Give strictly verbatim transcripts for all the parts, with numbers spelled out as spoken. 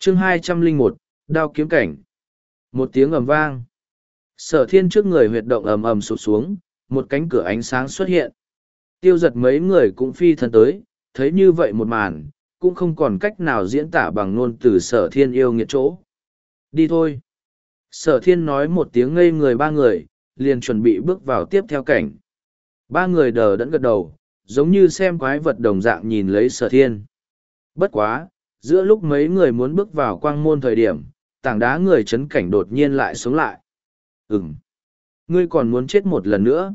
chương hai trăm lẻ một, đao kiếm cảnh. Một tiếng ầm vang. Sở thiên trước người huyệt động ầm ầm sụp xuống, một cánh cửa ánh sáng xuất hiện. Tiêu giật mấy người cũng phi thân tới, thấy như vậy một màn, cũng không còn cách nào diễn tả bằng ngôn từ sở thiên yêu nghiệt chỗ. Đi thôi. Sở thiên nói một tiếng ngây người ba người, liền chuẩn bị bước vào tiếp theo cảnh. Ba người đờ đẫn gật đầu, giống như xem quái vật đồng dạng nhìn lấy sở thiên. Bất quá, giữa lúc mấy người muốn bước vào quang môn thời điểm, tảng đá người chấn cảnh đột nhiên lại sống lại. Ừm. Ngươi còn muốn chết một lần nữa.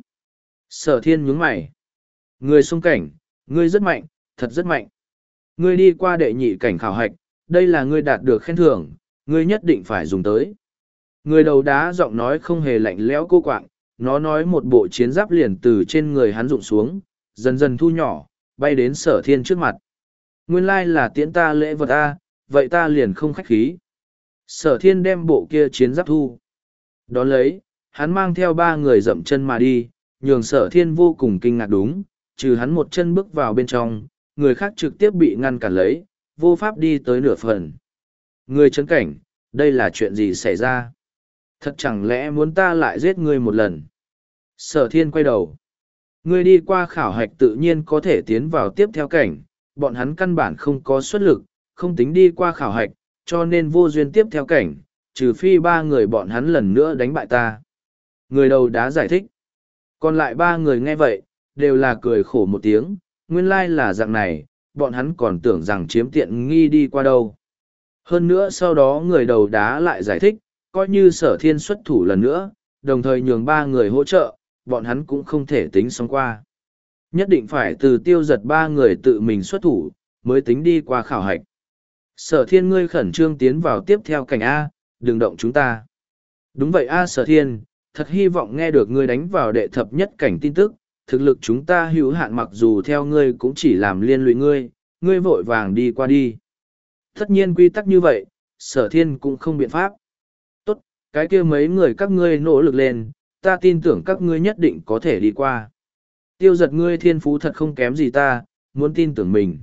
Sở thiên nhướng mày. Ngươi xung cảnh, ngươi rất mạnh, thật rất mạnh. Ngươi đi qua đệ nhị cảnh khảo hạch, đây là ngươi đạt được khen thưởng, ngươi nhất định phải dùng tới. Người đầu đá giọng nói không hề lạnh lẽo cô quạng, nó nói một bộ chiến giáp liền từ trên người hắn rụng xuống, dần dần thu nhỏ, bay đến sở thiên trước mặt. Nguyên lai là tiễn ta lễ vật a, vậy ta liền không khách khí. Sở thiên đem bộ kia chiến giáp thu. Đón lấy, hắn mang theo ba người dậm chân mà đi, nhường sở thiên vô cùng kinh ngạc đúng, trừ hắn một chân bước vào bên trong, người khác trực tiếp bị ngăn cản lấy, vô pháp đi tới nửa phần. Người chấn cảnh, đây là chuyện gì xảy ra? Thật chẳng lẽ muốn ta lại giết ngươi một lần? Sở thiên quay đầu. Ngươi đi qua khảo hạch tự nhiên có thể tiến vào tiếp theo cảnh, bọn hắn căn bản không có xuất lực, không tính đi qua khảo hạch, cho nên vô duyên tiếp theo cảnh, trừ phi ba người bọn hắn lần nữa đánh bại ta. Người đầu đá giải thích. Còn lại ba người nghe vậy, đều là cười khổ một tiếng, nguyên lai là dạng này, bọn hắn còn tưởng rằng chiếm tiện nghi đi qua đâu. Hơn nữa sau đó người đầu đá lại giải thích, coi như sở thiên xuất thủ lần nữa, đồng thời nhường ba người hỗ trợ, bọn hắn cũng không thể tính xong qua. Nhất định phải từ tiêu giật ba người tự mình xuất thủ, mới tính đi qua khảo hạch. Sở thiên ngươi khẩn trương tiến vào tiếp theo cảnh A, đừng động chúng ta. Đúng vậy A sở thiên, thật hy vọng nghe được ngươi đánh vào đệ thập nhất cảnh tin tức, thực lực chúng ta hữu hạn mặc dù theo ngươi cũng chỉ làm liên lụy ngươi, ngươi vội vàng đi qua đi. Tất nhiên quy tắc như vậy, sở thiên cũng không biện pháp. Tốt, cái kia mấy người các ngươi nỗ lực lên, ta tin tưởng các ngươi nhất định có thể đi qua. Tiêu giật ngươi thiên phú thật không kém gì ta, muốn tin tưởng mình.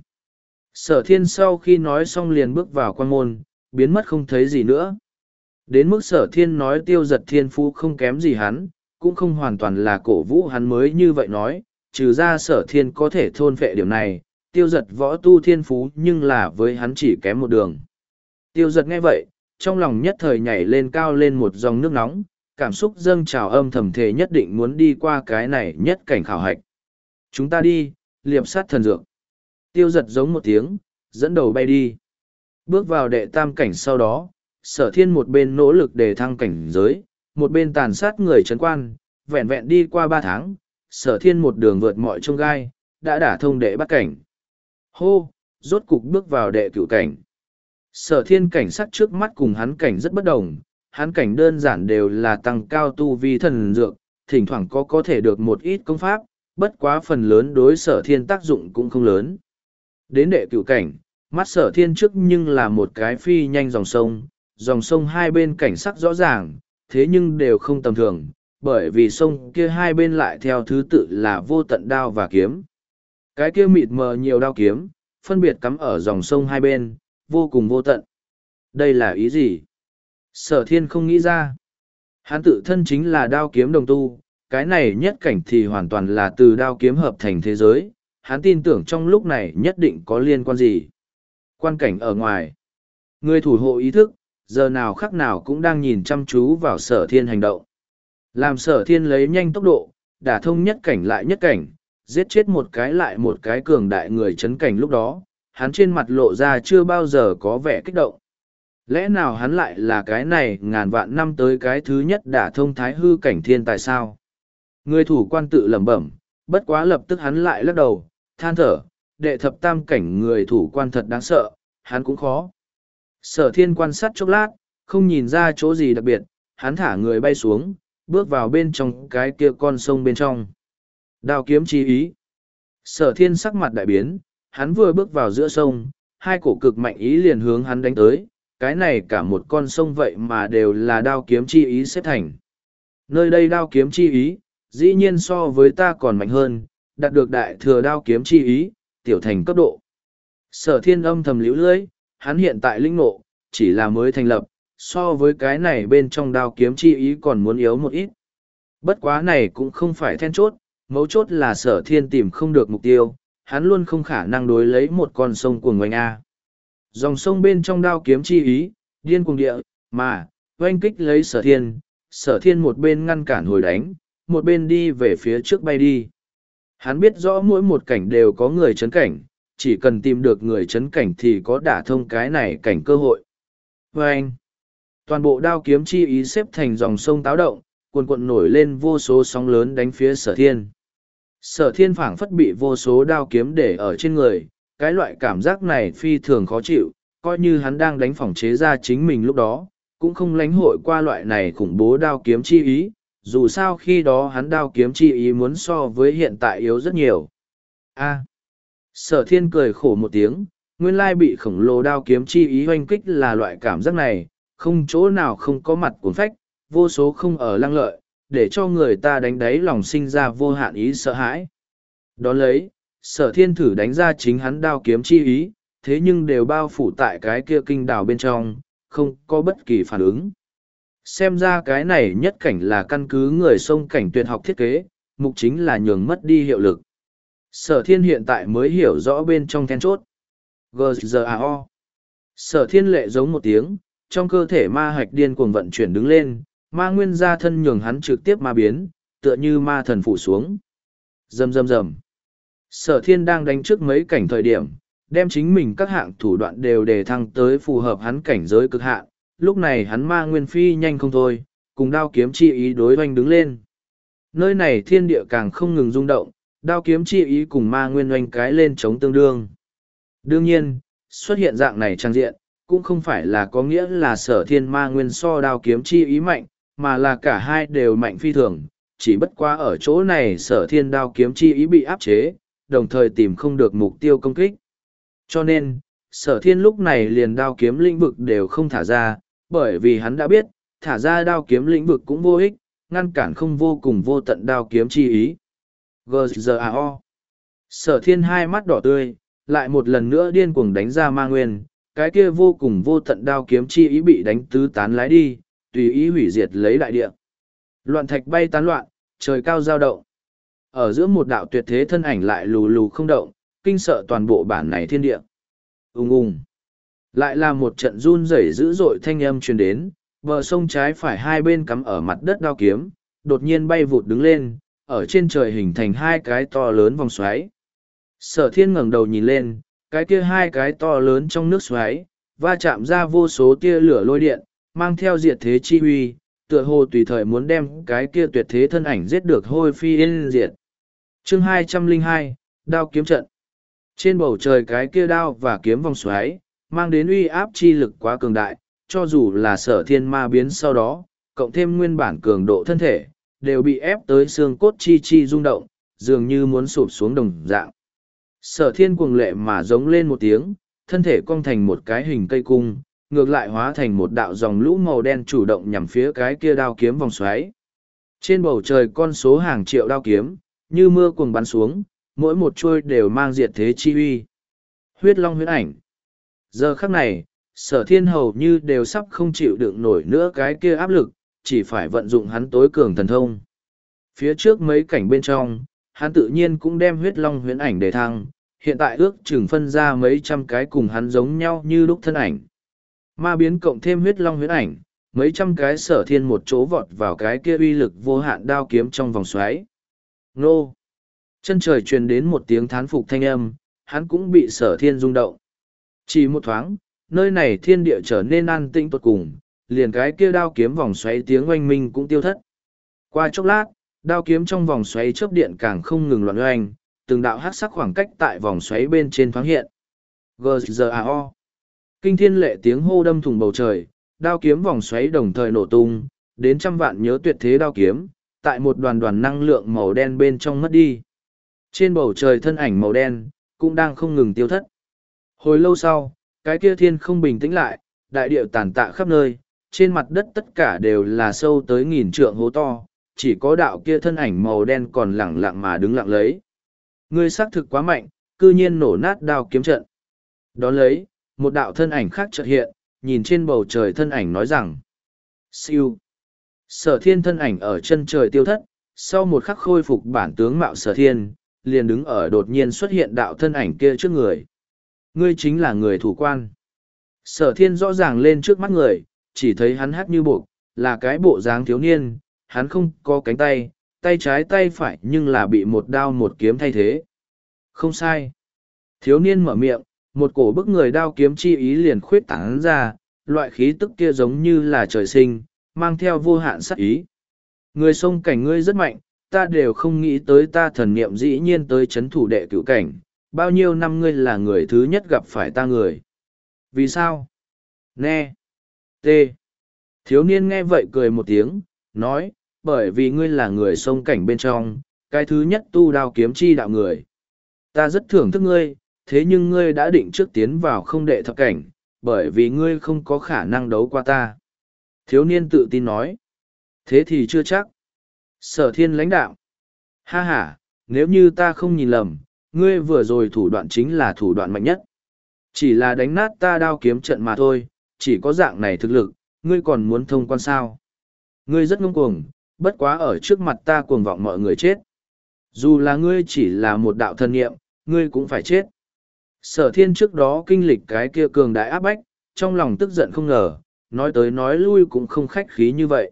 Sở thiên sau khi nói xong liền bước vào quan môn, biến mất không thấy gì nữa. Đến mức sở thiên nói tiêu giật thiên phú không kém gì hắn, cũng không hoàn toàn là cổ vũ hắn mới như vậy nói, trừ ra sở thiên có thể thôn phệ điểm này, tiêu giật võ tu thiên phú nhưng là với hắn chỉ kém một đường. Tiêu giật nghe vậy, trong lòng nhất thời nhảy lên cao lên một dòng nước nóng, cảm xúc dâng trào âm thầm thề nhất định muốn đi qua cái này nhất cảnh khảo hạch. Chúng ta đi, liệp sát thần dược. Tiêu giật giống một tiếng, dẫn đầu bay đi. Bước vào đệ tam cảnh sau đó, sở thiên một bên nỗ lực để thăng cảnh giới, một bên tàn sát người trấn quan, vẹn vẹn đi qua ba tháng, sở thiên một đường vượt mọi chông gai, đã đả thông đệ bắt cảnh. Hô, rốt cục bước vào đệ cửu cảnh. Sở thiên cảnh sắc trước mắt cùng hắn cảnh rất bất đồng, hắn cảnh đơn giản đều là tăng cao tu vi thần dược, thỉnh thoảng có có thể được một ít công pháp, bất quá phần lớn đối sở thiên tác dụng cũng không lớn. Đến đệ cửu cảnh, mắt sở thiên trước nhưng là một cái phi nhanh dòng sông, dòng sông hai bên cảnh sắc rõ ràng, thế nhưng đều không tầm thường, bởi vì sông kia hai bên lại theo thứ tự là vô tận đao và kiếm. Cái kia mịt mờ nhiều đao kiếm, phân biệt cắm ở dòng sông hai bên, vô cùng vô tận. Đây là ý gì? Sở thiên không nghĩ ra. Hắn tự thân chính là đao kiếm đồng tu, cái này nhất cảnh thì hoàn toàn là từ đao kiếm hợp thành thế giới, hắn tin tưởng trong lúc này nhất định có liên quan gì. Quan cảnh ở ngoài. Người thủ hộ ý thức, giờ nào khắc nào cũng đang nhìn chăm chú vào sở thiên hành động. Làm sở thiên lấy nhanh tốc độ, đả thông nhất cảnh lại nhất cảnh, giết chết một cái lại một cái cường đại người chấn cảnh lúc đó, hắn trên mặt lộ ra chưa bao giờ có vẻ kích động. Lẽ nào hắn lại là cái này ngàn vạn năm tới cái thứ nhất đả thông thái hư cảnh thiên tài sao? Người thủ quan tự lẩm bẩm, bất quá lập tức hắn lại lắc đầu, than thở, đệ thập tam cảnh người thủ quan thật đáng sợ, hắn cũng khó. Sở thiên quan sát chốc lát, không nhìn ra chỗ gì đặc biệt, hắn thả người bay xuống, bước vào bên trong cái kia con sông bên trong. Đao kiếm chi ý. Sở thiên sắc mặt đại biến, hắn vừa bước vào giữa sông, hai cổ cực mạnh ý liền hướng hắn đánh tới, cái này cả một con sông vậy mà đều là đao kiếm chi ý xếp thành. Nơi đây đao kiếm chi ý, dĩ nhiên so với ta còn mạnh hơn, đạt được đại thừa đao kiếm chi ý, tiểu thành cấp độ. Sở thiên âm thầm liễu lưỡi, hắn hiện tại linh ngộ, chỉ là mới thành lập, so với cái này bên trong đao kiếm chi ý còn muốn yếu một ít. Bất quá này cũng không phải then chốt, mấu chốt là sở thiên tìm không được mục tiêu, hắn luôn không khả năng đối lấy một con sông cuồng oanh A. Dòng sông bên trong đao kiếm chi ý, điên cuồng địa, mà, oanh kích lấy sở thiên, sở thiên một bên ngăn cản hồi đánh, một bên đi về phía trước bay đi. Hắn biết rõ mỗi một cảnh đều có người chấn cảnh, chỉ cần tìm được người chấn cảnh thì có đả thông cái này cảnh cơ hội. Oanh! Toàn bộ đao kiếm chi ý xếp thành dòng sông táo động, cuồn cuộn nổi lên vô số sóng lớn đánh phía sở thiên. Sở thiên phảng phất bị vô số đao kiếm để ở trên người, cái loại cảm giác này phi thường khó chịu, coi như hắn đang đánh phỏng chế ra chính mình lúc đó, cũng không lánh hội qua loại này khủng bố đao kiếm chi ý, dù sao khi đó hắn đao kiếm chi ý muốn so với hiện tại yếu rất nhiều. A. Sở thiên cười khổ một tiếng, nguyên lai bị khổng lồ đao kiếm chi ý hoanh kích là loại cảm giác này, không chỗ nào không có mặt cuốn phách, vô số không ở lăng lợi, để cho người ta đánh đáy lòng sinh ra vô hạn ý sợ hãi. Đón lấy, sở thiên thử đánh ra chính hắn đao kiếm chi ý, thế nhưng đều bao phủ tại cái kia kinh đảo bên trong, không có bất kỳ phản ứng. Xem ra cái này nhất cảnh là căn cứ người sông cảnh tuyệt học thiết kế, mục chính là nhường mất đi hiệu lực. Sở thiên hiện tại mới hiểu rõ bên trong then chốt. giê giê a o. Sở thiên lệ giống một tiếng, trong cơ thể ma hạch điên cuồng vận chuyển đứng lên, ma nguyên gia thân nhường hắn trực tiếp ma biến, tựa như ma thần phủ xuống. Rầm rầm rầm. Sở thiên đang đánh trước mấy cảnh thời điểm, đem chính mình các hạng thủ đoạn đều đề thăng tới phù hợp hắn cảnh giới cực hạn. Lúc này hắn ma nguyên phi nhanh không thôi, cùng đao kiếm chi ý đối oanh đứng lên. Nơi này thiên địa càng không ngừng rung động, đao kiếm chi ý cùng ma nguyên oanh cái lên chống tương đương. Đương nhiên, xuất hiện dạng này trang diện, cũng không phải là có nghĩa là sở thiên ma nguyên so đao kiếm chi ý mạnh, mà là cả hai đều mạnh phi thường, chỉ bất quá ở chỗ này sở thiên đao kiếm chi ý bị áp chế, đồng thời tìm không được mục tiêu công kích. Cho nên, sở thiên lúc này liền đao kiếm lĩnh vực đều không thả ra, bởi vì hắn đã biết, thả ra đao kiếm lĩnh vực cũng vô ích, ngăn cản không vô cùng vô tận đao kiếm chi ý. giê giê a o. Sở thiên hai mắt đỏ tươi, lại một lần nữa điên cuồng đánh ra ma nguyên, cái kia vô cùng vô tận đao kiếm chi ý bị đánh tứ tán lái đi, tùy ý hủy diệt lấy đại địa. Loạn thạch bay tán loạn, trời cao dao động. Ở giữa một đạo tuyệt thế thân ảnh lại lù lù không động, kinh sợ toàn bộ bản này thiên địa. Ùng ùng. Lại là một trận run rẩy dữ dội thanh âm truyền đến, bờ sông trái phải hai bên cắm ở mặt đất đao kiếm, đột nhiên bay vụt đứng lên, ở trên trời hình thành hai cái to lớn vòng xoáy. Sở thiên ngẩng đầu nhìn lên, cái kia hai cái to lớn trong nước xoáy, va chạm ra vô số tia lửa lôi điện, mang theo diệt thế chi huy, tựa hồ tùy thời muốn đem cái kia tuyệt thế thân ảnh giết được hôi phi yên diệt. Chương hai trăm lẻ hai, đao kiếm trận. Trên bầu trời cái kia đao và kiếm vòng xoáy, mang đến uy áp chi lực quá cường đại, cho dù là sở thiên ma biến sau đó, cộng thêm nguyên bản cường độ thân thể, đều bị ép tới xương cốt chi chi rung động, dường như muốn sụp xuống đồng dạng. Sở thiên cuồng lệ mà giống lên một tiếng, thân thể cong thành một cái hình cây cung, ngược lại hóa thành một đạo dòng lũ màu đen chủ động nhằm phía cái kia đao kiếm vòng xoáy. Trên bầu trời con số hàng triệu đao kiếm, như mưa cuồng bắn xuống, mỗi một chuôi đều mang diệt thế chi uy. Huyết long huyết ảnh. Giờ khắc này, sở thiên hầu như đều sắp không chịu đựng nổi nữa cái kia áp lực, chỉ phải vận dụng hắn tối cường thần thông. Phía trước mấy cảnh bên trong, hắn tự nhiên cũng đem huyết long huyễn ảnh để thăng, hiện tại ước chừng phân ra mấy trăm cái cùng hắn giống nhau như lúc thân ảnh. Ma biến cộng thêm huyết long huyễn ảnh, mấy trăm cái sở thiên một chỗ vọt vào cái kia uy lực vô hạn đao kiếm trong vòng xoáy. Nô! Chân trời truyền đến một tiếng thán phục thanh âm, hắn cũng bị sở thiên rung động. Chỉ một thoáng, nơi này thiên địa trở nên an tĩnh tột cùng, liền cái kia đao kiếm vòng xoáy tiếng oanh minh cũng tiêu thất. Qua chốc lát, đao kiếm trong vòng xoáy chớp điện càng không ngừng loạn oanh, từng đạo hắc sắc khoảng cách tại vòng xoáy bên trên thoáng hiện. giê giê a o. Kinh thiên lệ tiếng hô đâm thủng bầu trời, đao kiếm vòng xoáy đồng thời nổ tung, đến trăm vạn nhớ tuyệt thế đao kiếm, tại một đoàn đoàn năng lượng màu đen bên trong mất đi. Trên bầu trời thân ảnh màu đen, cũng đang không ngừng tiêu thất. Hồi lâu sau, cái kia thiên không bình tĩnh lại, đại điệu tàn tạ khắp nơi, trên mặt đất tất cả đều là sâu tới nghìn trượng hố to, chỉ có đạo kia thân ảnh màu đen còn lẳng lặng mà đứng lặng lấy. Ngươi xác thực quá mạnh, cư nhiên nổ nát đao kiếm trận. Đón lấy, một đạo thân ảnh khác chợt hiện, nhìn trên bầu trời thân ảnh nói rằng. Siêu. Sở thiên thân ảnh ở chân trời tiêu thất, sau một khắc khôi phục bản tướng mạo sở thiên, liền đứng ở đột nhiên xuất hiện đạo thân ảnh kia trước người. Ngươi chính là người thủ quan. Sở thiên rõ ràng lên trước mắt người, chỉ thấy hắn hắc như buộc, là cái bộ dáng thiếu niên, hắn không có cánh tay, tay trái tay phải nhưng là bị một đao một kiếm thay thế. Không sai. Thiếu niên mở miệng, một cổ bức người đao kiếm chi ý liền khuyết tán ra, loại khí tức kia giống như là trời sinh, mang theo vô hạn sát ý. Người sông cảnh ngươi rất mạnh, ta đều không nghĩ tới ta thần niệm dĩ nhiên tới chấn thủ đệ cửu cảnh, bao nhiêu năm ngươi là người thứ nhất gặp phải ta người. Vì sao? Nè. T. Thiếu niên nghe vậy cười một tiếng, nói, bởi vì ngươi là người sông cảnh bên trong, cái thứ nhất tu đao kiếm chi đạo người. Ta rất thưởng thức ngươi, thế nhưng ngươi đã định trước tiến vào không đệ thập cảnh, bởi vì ngươi không có khả năng đấu qua ta. Thiếu niên tự tin nói. Thế thì chưa chắc. Sở thiên lãnh đạo. Ha ha, nếu như ta không nhìn lầm, ngươi vừa rồi thủ đoạn chính là thủ đoạn mạnh nhất. Chỉ là đánh nát ta đao kiếm trận mà thôi, chỉ có dạng này thực lực, ngươi còn muốn thông quan sao. Ngươi rất ngông cuồng, bất quá ở trước mặt ta cuồng vọng mọi người chết. Dù là ngươi chỉ là một đạo thân nghiệm, ngươi cũng phải chết. Sở thiên trước đó kinh lịch cái kia cường đại áp bách, trong lòng tức giận không ngờ, nói tới nói lui cũng không khách khí như vậy.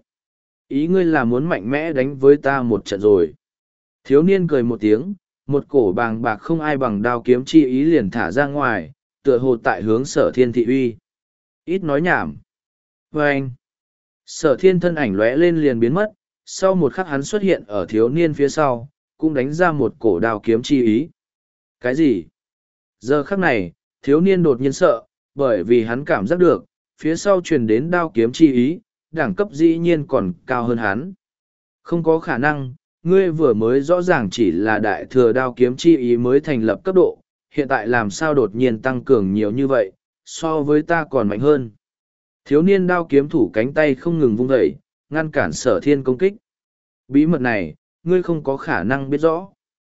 Ý ngươi là muốn mạnh mẽ đánh với ta một trận rồi. Thiếu niên cười một tiếng, một cổ bàng bạc không ai bằng đao kiếm chi ý liền thả ra ngoài, tựa hồ tại hướng sở thiên thị uy. Ít nói nhảm. Và anh, sở thiên thân ảnh lóe lên liền biến mất, sau một khắc hắn xuất hiện ở thiếu niên phía sau, cũng đánh ra một cổ đao kiếm chi ý. Cái gì? Giờ khắc này, thiếu niên đột nhiên sợ, bởi vì hắn cảm giác được, phía sau truyền đến đao kiếm chi ý, đẳng cấp dĩ nhiên còn cao hơn hắn. Không có khả năng, ngươi vừa mới rõ ràng chỉ là đại thừa đao kiếm chi ý mới thành lập cấp độ, hiện tại làm sao đột nhiên tăng cường nhiều như vậy, so với ta còn mạnh hơn. Thiếu niên đao kiếm thủ cánh tay không ngừng vung dậy, ngăn cản sở thiên công kích. Bí mật này, ngươi không có khả năng biết rõ.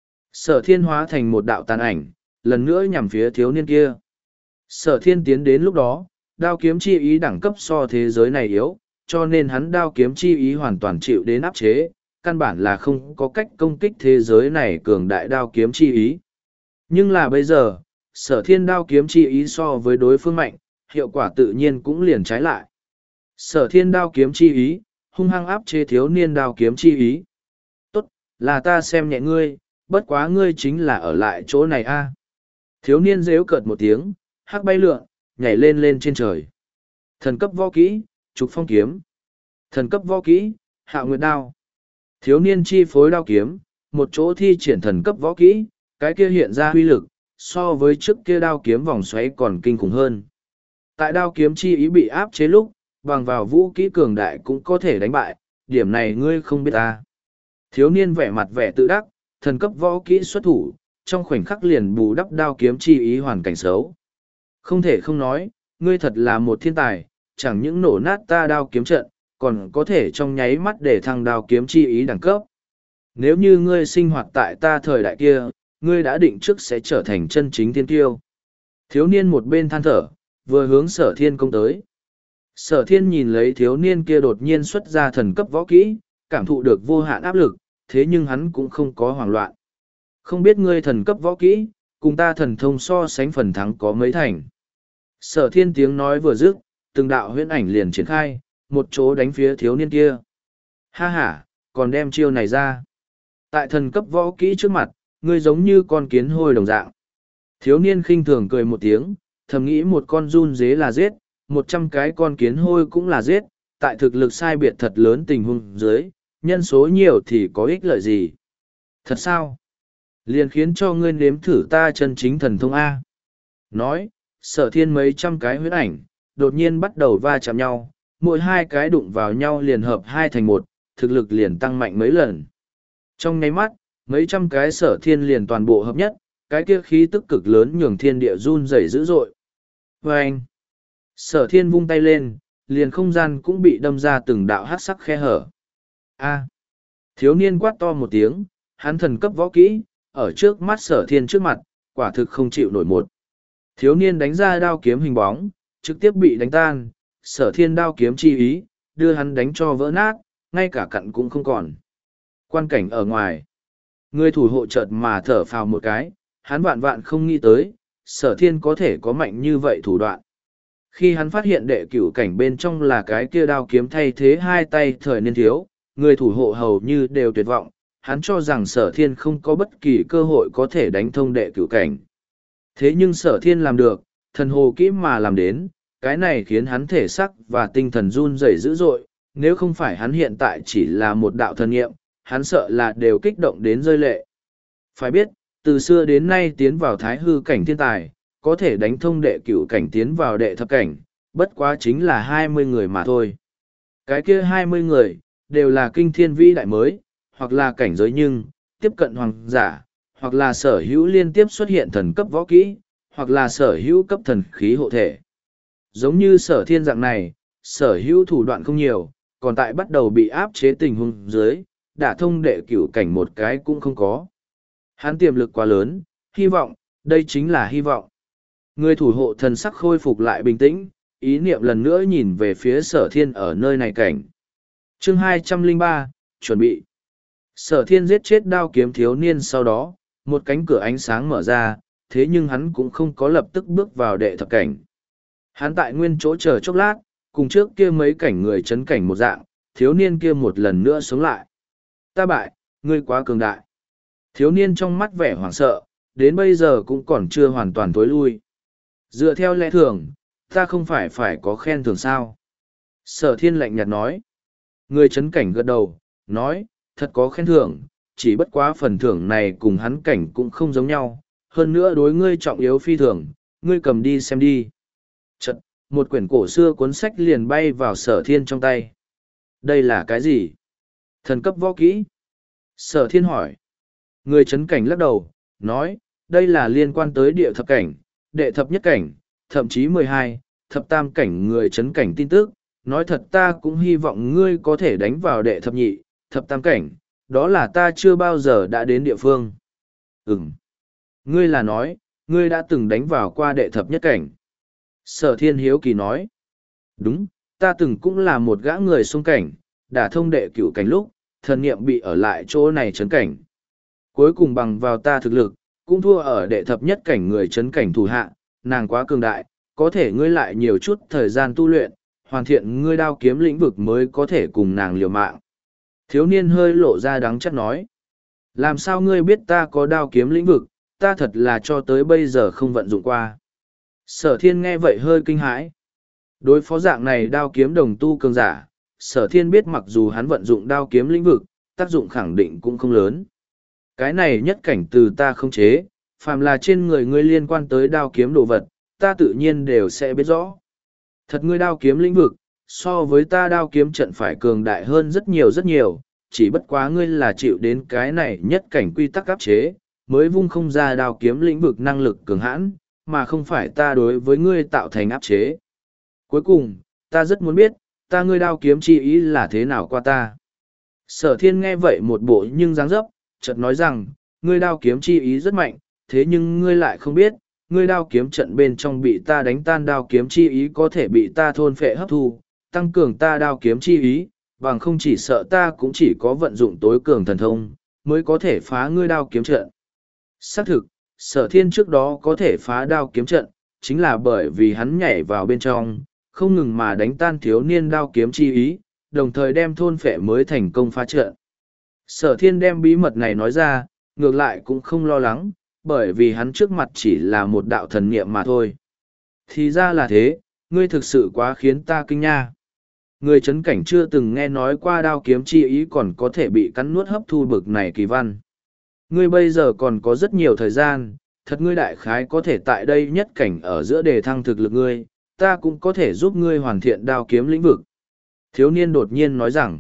Sở thiên hóa thành một đạo tàn ảnh, lần nữa nhằm phía thiếu niên kia. Sở thiên tiến đến lúc đó, đao kiếm chi ý đẳng cấp so thế giới này yếu, cho nên hắn đao kiếm chi ý hoàn toàn chịu đến áp chế, căn bản là không có cách công kích thế giới này cường đại đao kiếm chi ý. Nhưng là bây giờ, sở thiên đao kiếm chi ý so với đối phương mạnh, hiệu quả tự nhiên cũng liền trái lại. Sở thiên đao kiếm chi ý, hung hăng áp chế thiếu niên đao kiếm chi ý. Tốt, là ta xem nhẹ ngươi, bất quá ngươi chính là ở lại chỗ này a. Thiếu niên rếu cợt một tiếng, hắc bay lượn, nhảy lên lên trên trời. Thần cấp võ kỹ, trục phong kiếm. Thần cấp võ kỹ, hạo nguyệt đao. Thiếu niên chi phối đao kiếm, một chỗ thi triển thần cấp võ kỹ, cái kia hiện ra huy lực, so với trước kia đao kiếm vòng xoáy còn kinh khủng hơn. Tại đao kiếm chi ý bị áp chế lúc, bằng vào vũ kỹ cường đại cũng có thể đánh bại, điểm này ngươi không biết ta. Thiếu niên vẻ mặt vẻ tự đắc, thần cấp võ kỹ xuất thủ, trong khoảnh khắc liền bù đắp đao kiếm chi ý hoàn cảnh xấu. Không thể không nói, ngươi thật là một thiên tài, chẳng những nổ nát ta đao kiếm trận, còn có thể trong nháy mắt để thăng đao kiếm chi ý đẳng cấp. Nếu như ngươi sinh hoạt tại ta thời đại kia, ngươi đã định trước sẽ trở thành chân chính thiên tiêu. Thiếu niên một bên than thở, vừa hướng sở thiên công tới. Sở thiên nhìn lấy thiếu niên kia đột nhiên xuất ra thần cấp võ kỹ, cảm thụ được vô hạn áp lực, thế nhưng hắn cũng không có hoảng loạn. Không biết ngươi thần cấp võ kỹ, cùng ta thần thông so sánh phần thắng có mấy thành. Sở thiên tiếng nói vừa dứt, từng đạo huyễn ảnh liền triển khai, một chỗ đánh phía thiếu niên kia. Ha ha, còn đem chiêu này ra. Tại thần cấp võ kỹ trước mặt, ngươi giống như con kiến hôi đồng dạng. Thiếu niên khinh thường cười một tiếng, thầm nghĩ một con run dế là giết, một trăm cái con kiến hôi cũng là giết, tại thực lực sai biệt thật lớn tình huống dưới, nhân số nhiều thì có ích lợi gì. Thật sao? Liền khiến cho ngươi nếm thử ta chân chính thần thông A. Nói, sở thiên mấy trăm cái huyết ảnh, đột nhiên bắt đầu va chạm nhau, mỗi hai cái đụng vào nhau liền hợp hai thành một, thực lực liền tăng mạnh mấy lần. Trong nháy mắt, mấy trăm cái sở thiên liền toàn bộ hợp nhất, cái kia khí tức cực lớn nhường thiên địa run rẩy dữ dội. Và anh, sở thiên vung tay lên, liền không gian cũng bị đâm ra từng đạo hát sắc khe hở. A. Thiếu niên quát to một tiếng, hắn thần cấp võ kỹ, ở trước mắt sở thiên trước mặt, quả thực không chịu nổi một. Thiếu niên đánh ra đao kiếm hình bóng, trực tiếp bị đánh tan, sở thiên đao kiếm chi ý, đưa hắn đánh cho vỡ nát, ngay cả cặn cũng không còn. Quan cảnh ở ngoài, người thủ hộ chợt mà thở phào một cái, hắn vạn vạn không nghĩ tới, sở thiên có thể có mạnh như vậy thủ đoạn. Khi hắn phát hiện đệ cửu cảnh bên trong là cái kia đao kiếm thay thế hai tay thời niên thiếu, người thủ hộ hầu như đều tuyệt vọng, hắn cho rằng sở thiên không có bất kỳ cơ hội có thể đánh thông đệ cửu cảnh. Thế nhưng sở thiên làm được, thần hồ kỹ mà làm đến, cái này khiến hắn thể sắc và tinh thần run rẩy dữ dội, nếu không phải hắn hiện tại chỉ là một đạo thần nghiệm, hắn sợ là đều kích động đến rơi lệ. Phải biết, từ xưa đến nay tiến vào thái hư cảnh thiên tài, có thể đánh thông đệ cửu cảnh tiến vào đệ thập cảnh, bất quá chính là hai mươi người mà thôi. Cái kia hai mươi người, đều là kinh thiên vĩ đại mới, hoặc là cảnh giới nhưng, tiếp cận hoàng giả, hoặc là sở hữu liên tiếp xuất hiện thần cấp võ kỹ, hoặc là sở hữu cấp thần khí hộ thể. Giống như sở thiên dạng này, sở hữu thủ đoạn không nhiều, còn tại bắt đầu bị áp chế tình huống dưới, đả thông đệ cửu cảnh một cái cũng không có. Hắn tiềm lực quá lớn, hy vọng, đây chính là hy vọng. Người thủ hộ thần sắc khôi phục lại bình tĩnh, ý niệm lần nữa nhìn về phía sở thiên ở nơi này cảnh. Chương hai trăm lẻ ba, chuẩn bị. Sở thiên giết chết đao kiếm thiếu niên sau đó, một cánh cửa ánh sáng mở ra, thế nhưng hắn cũng không có lập tức bước vào đệ thập cảnh. Hắn tại nguyên chỗ chờ chốc lát, cùng trước kia mấy cảnh người chấn cảnh một dạng, thiếu niên kia một lần nữa sống lại. Ta bại, ngươi quá cường đại. Thiếu niên trong mắt vẻ hoảng sợ, đến bây giờ cũng còn chưa hoàn toàn tối lui. Dựa theo lẽ thường, ta không phải phải có khen thưởng sao. Sở thiên lạnh nhạt nói. Người chấn cảnh gật đầu, nói, thật có khen thưởng, chỉ bất quá phần thưởng này cùng hắn cảnh cũng không giống nhau. Hơn nữa đối ngươi trọng yếu phi thường, ngươi cầm đi xem đi. Chật, một quyển cổ xưa cuốn sách liền bay vào sở thiên trong tay. Đây là cái gì? Thần cấp võ kỹ. Sở thiên hỏi. Người chấn cảnh lắc đầu, nói, đây là liên quan tới địa thập cảnh, đệ thập nhất cảnh, thậm chí mười hai, thập tam cảnh người chấn cảnh tin tức. Nói thật ta cũng hy vọng ngươi có thể đánh vào đệ thập nhị, thập tam cảnh, đó là ta chưa bao giờ đã đến địa phương. Ừm. Ngươi là nói, ngươi đã từng đánh vào qua đệ thập nhất cảnh. Sở thiên hiếu kỳ nói. Đúng, ta từng cũng là một gã người xung cảnh, đã thông đệ cửu cảnh lúc, thần niệm bị ở lại chỗ này chấn cảnh. Cuối cùng bằng vào ta thực lực, cũng thua ở đệ thập nhất cảnh người chấn cảnh thủ hạ, nàng quá cường đại, có thể ngươi lại nhiều chút thời gian tu luyện, hoàn thiện ngươi đao kiếm lĩnh vực mới có thể cùng nàng liều mạng. Thiếu niên hơi lộ ra đắng chắc nói. Làm sao ngươi biết ta có đao kiếm lĩnh vực, ta thật là cho tới bây giờ không vận dụng qua. Sở thiên nghe vậy hơi kinh hãi. Đối phó dạng này đao kiếm đồng tu cường giả, sở thiên biết mặc dù hắn vận dụng đao kiếm lĩnh vực, tác dụng khẳng định cũng không lớn. Cái này nhất cảnh từ ta không chế, phàm là trên người ngươi liên quan tới đao kiếm đồ vật, ta tự nhiên đều sẽ biết rõ. Thật ngươi đao kiếm lĩnh vực, so với ta đao kiếm trận phải cường đại hơn rất nhiều rất nhiều, chỉ bất quá ngươi là chịu đến cái này nhất cảnh quy tắc áp chế, mới vung không ra đao kiếm lĩnh vực năng lực cường hãn, mà không phải ta đối với ngươi tạo thành áp chế. Cuối cùng, ta rất muốn biết, ta ngươi đao kiếm chi ý là thế nào qua ta. Sở thiên nghe vậy một bộ nhưng dáng dấp, chợt nói rằng, ngươi đao kiếm chi ý rất mạnh, thế nhưng ngươi lại không biết, ngươi đao kiếm trận bên trong bị ta đánh tan đao kiếm chi ý có thể bị ta thôn phệ hấp thu, tăng cường ta đao kiếm chi ý, bằng không chỉ sợ ta cũng chỉ có vận dụng tối cường thần thông, mới có thể phá ngươi đao kiếm trận. Xác thực, sở thiên trước đó có thể phá đao kiếm trận, chính là bởi vì hắn nhảy vào bên trong, không ngừng mà đánh tan thiếu niên đao kiếm chi ý, đồng thời đem thôn phệ mới thành công phá trận. Sở thiên đem bí mật này nói ra, ngược lại cũng không lo lắng, bởi vì hắn trước mặt chỉ là một đạo thần niệm mà thôi. Thì ra là thế, ngươi thực sự quá khiến ta kinh nha. Người chấn cảnh chưa từng nghe nói qua đao kiếm chi ý còn có thể bị cắn nuốt hấp thu bực này kỳ văn. Ngươi bây giờ còn có rất nhiều thời gian, thật ngươi đại khái có thể tại đây nhất cảnh ở giữa đề thăng thực lực ngươi, ta cũng có thể giúp ngươi hoàn thiện đao kiếm lĩnh vực. Thiếu niên đột nhiên nói rằng,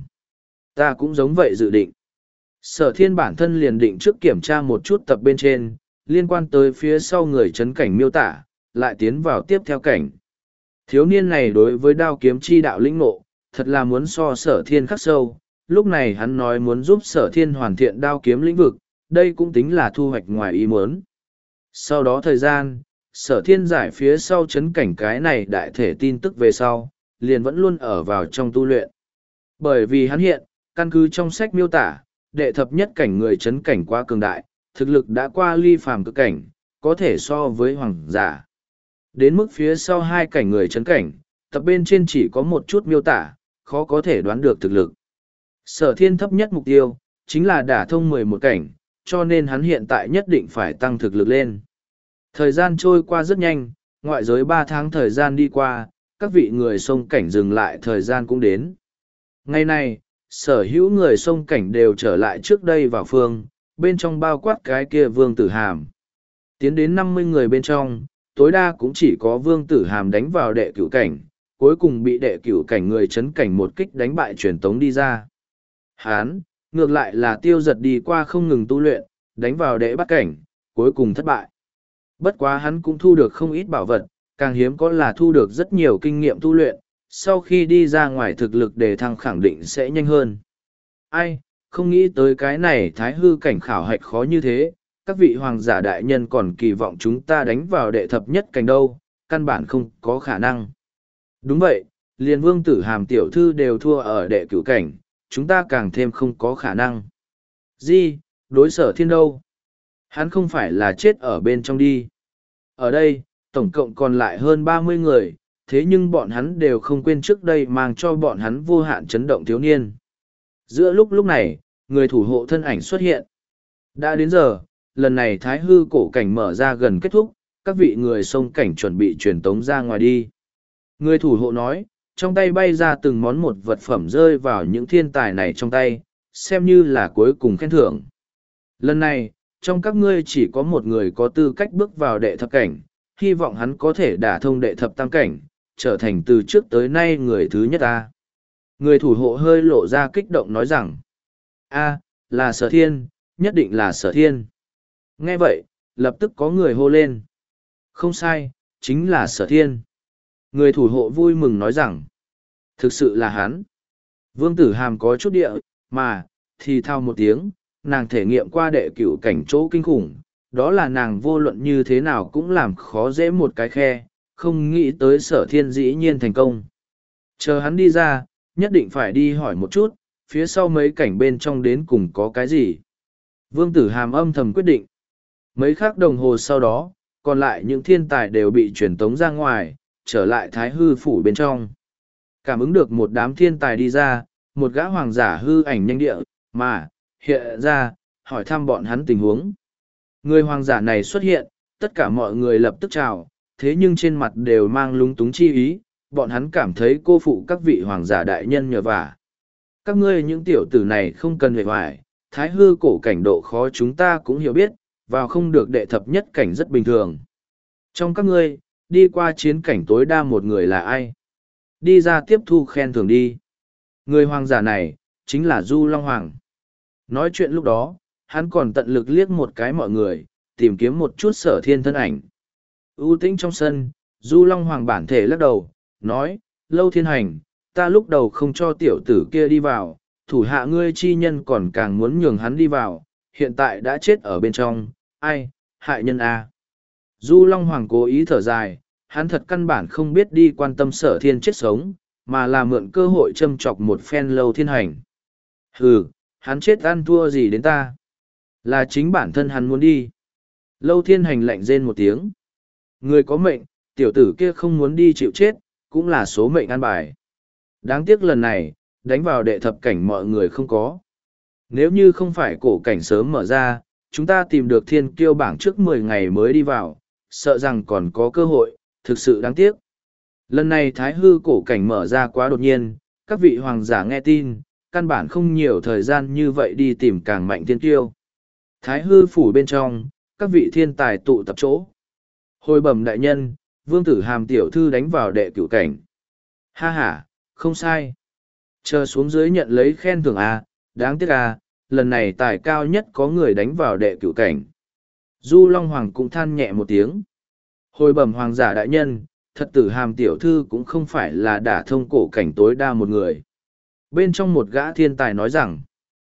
ta cũng giống vậy dự định. Sở thiên bản thân liền định trước kiểm tra một chút tập bên trên, liên quan tới phía sau người chấn cảnh miêu tả, lại tiến vào tiếp theo cảnh. Thiếu niên này đối với đao kiếm chi đạo lĩnh ngộ, thật là muốn so sở thiên khắc sâu, lúc này hắn nói muốn giúp sở thiên hoàn thiện đao kiếm lĩnh vực, đây cũng tính là thu hoạch ngoài ý muốn. Sau đó thời gian, Sở Thiên giải phía sau chấn cảnh cái này đại thể tin tức về sau, liền vẫn luôn ở vào trong tu luyện. Bởi vì hắn hiện, căn cứ trong sách miêu tả, đệ thập nhất cảnh người chấn cảnh quá cường đại, thực lực đã qua ly phàm cực cảnh, có thể so với hoàng giả. Đến mức phía sau hai cảnh người chấn cảnh, tập bên trên chỉ có một chút miêu tả, khó có thể đoán được thực lực. Sở Thiên thấp nhất mục tiêu, chính là đả thông mười một cảnh, cho nên hắn hiện tại nhất định phải tăng thực lực lên. Thời gian trôi qua rất nhanh, ngoại giới ba tháng thời gian đi qua, các vị người sông cảnh dừng lại thời gian cũng đến. Ngày nay, sở hữu người sông cảnh đều trở lại trước đây vào phương, bên trong bao quát cái kia Vương Tử Hàm. Tiến đến năm mươi người bên trong, tối đa cũng chỉ có Vương Tử Hàm đánh vào đệ cửu cảnh, cuối cùng bị đệ cửu cảnh người chấn cảnh một kích đánh bại truyền tống đi ra. Hán, ngược lại là tiêu giật đi qua không ngừng tu luyện, đánh vào đệ bắt cảnh, cuối cùng thất bại. Bất quá hắn cũng thu được không ít bảo vật, càng hiếm có là thu được rất nhiều kinh nghiệm tu luyện, sau khi đi ra ngoài thực lực đề thăng khẳng định sẽ nhanh hơn. Ai, không nghĩ tới cái này thái hư cảnh khảo hạch khó như thế, các vị hoàng giả đại nhân còn kỳ vọng chúng ta đánh vào đệ thập nhất cảnh đâu, căn bản không có khả năng. Đúng vậy, liền Vương Tử Hàm tiểu thư đều thua ở đệ cửu cảnh, chúng ta càng thêm không có khả năng. Gì, đối Sở Thiên đâu? Hắn không phải là chết ở bên trong đi. Ở đây, tổng cộng còn lại hơn ba mươi người, thế nhưng bọn hắn đều không quên trước đây mang cho bọn hắn vô hạn chấn động thiếu niên. Giữa lúc lúc này, người thủ hộ thân ảnh xuất hiện. Đã đến giờ, lần này thái hư cổ cảnh mở ra gần kết thúc, các vị người sông cảnh chuẩn bị truyền tống ra ngoài đi. Người thủ hộ nói, trong tay bay ra từng món một vật phẩm rơi vào những thiên tài này trong tay, xem như là cuối cùng khen thưởng. Lần này, trong các ngươi chỉ có một người có tư cách bước vào đệ thập cảnh, hy vọng hắn có thể đả thông đệ thập tam cảnh, trở thành từ trước tới nay người thứ nhất ta. Người thủ hộ hơi lộ ra kích động nói rằng, a là Sở Thiên, nhất định là Sở Thiên. Nghe vậy, lập tức có người hô lên. Không sai, chính là Sở Thiên. Người thủ hộ vui mừng nói rằng, thực sự là hắn. Vương Tử Hàm có chút địa, mà, thì thao một tiếng, nàng thể nghiệm qua đệ cửu cảnh chỗ kinh khủng, đó là nàng vô luận như thế nào cũng làm khó dễ một cái khe, không nghĩ tới Sở Thiên dĩ nhiên thành công. Chờ hắn đi ra, nhất định phải đi hỏi một chút, phía sau mấy cảnh bên trong đến cùng có cái gì. Vương Tử Hàm âm thầm quyết định. Mấy khắc đồng hồ sau đó, còn lại những thiên tài đều bị truyền tống ra ngoài, trở lại thái hư phủ bên trong. Cảm ứng được một đám thiên tài đi ra, một gã hoàng giả hư ảnh nhanh địa, mà, hiện ra, hỏi thăm bọn hắn tình huống. Người hoàng giả này xuất hiện, tất cả mọi người lập tức chào, thế nhưng trên mặt đều mang lúng túng chi ý, bọn hắn cảm thấy cô phụ các vị hoàng giả đại nhân nhờ vả. Các ngươi những tiểu tử này không cần hề hoài, thái hư cổ cảnh độ khó chúng ta cũng hiểu biết, vào không được đệ thập nhất cảnh rất bình thường. Trong các ngươi, đi qua chiến cảnh tối đa một người là ai? Đi ra tiếp thu khen thưởng đi. Người hoàng giả này, chính là Du Long Hoàng. Nói chuyện lúc đó, hắn còn tận lực liếc một cái mọi người, tìm kiếm một chút Sở Thiên thân ảnh. ưu tĩnh trong sân, Du Long Hoàng bản thể lắc đầu, nói, Lâu Thiên Hành, ta lúc đầu không cho tiểu tử kia đi vào, thủ hạ ngươi chi nhân còn càng muốn nhường hắn đi vào, hiện tại đã chết ở bên trong, ai, hại nhân a. Du Long Hoàng cố ý thở dài, hắn thật căn bản không biết đi quan tâm Sở Thiên chết sống, mà là mượn cơ hội châm chọc một phen Lâu Thiên Hành. Hừ, hắn chết ăn thua gì đến ta? Là chính bản thân hắn muốn đi. Lâu Thiên Hành lạnh rên một tiếng. Người có mệnh, tiểu tử kia không muốn đi chịu chết, cũng là số mệnh an bài. Đáng tiếc lần này, đánh vào đệ thập cảnh mọi người không có. Nếu như không phải cổ cảnh sớm mở ra, chúng ta tìm được thiên kiêu bảng trước mười ngày mới đi vào, sợ rằng còn có cơ hội, thực sự đáng tiếc. Lần này thái hư cổ cảnh mở ra quá đột nhiên, các vị hoàng giả nghe tin, căn bản không nhiều thời gian như vậy đi tìm càng mạnh thiên kiêu. Thái hư phủ bên trong, các vị thiên tài tụ tập chỗ. Hồi bẩm đại nhân, Vương Tử Hàm tiểu thư đánh vào đệ cửu cảnh. Ha ha, không sai. Chờ xuống dưới nhận lấy khen thưởng à, đáng tiếc à, lần này tài cao nhất có người đánh vào đệ cửu cảnh. Du Long Hoàng cũng than nhẹ một tiếng. Hồi bẩm hoàng giả đại nhân, thật Tử Hàm tiểu thư cũng không phải là đả thông cổ cảnh tối đa một người. Bên trong một gã thiên tài nói rằng,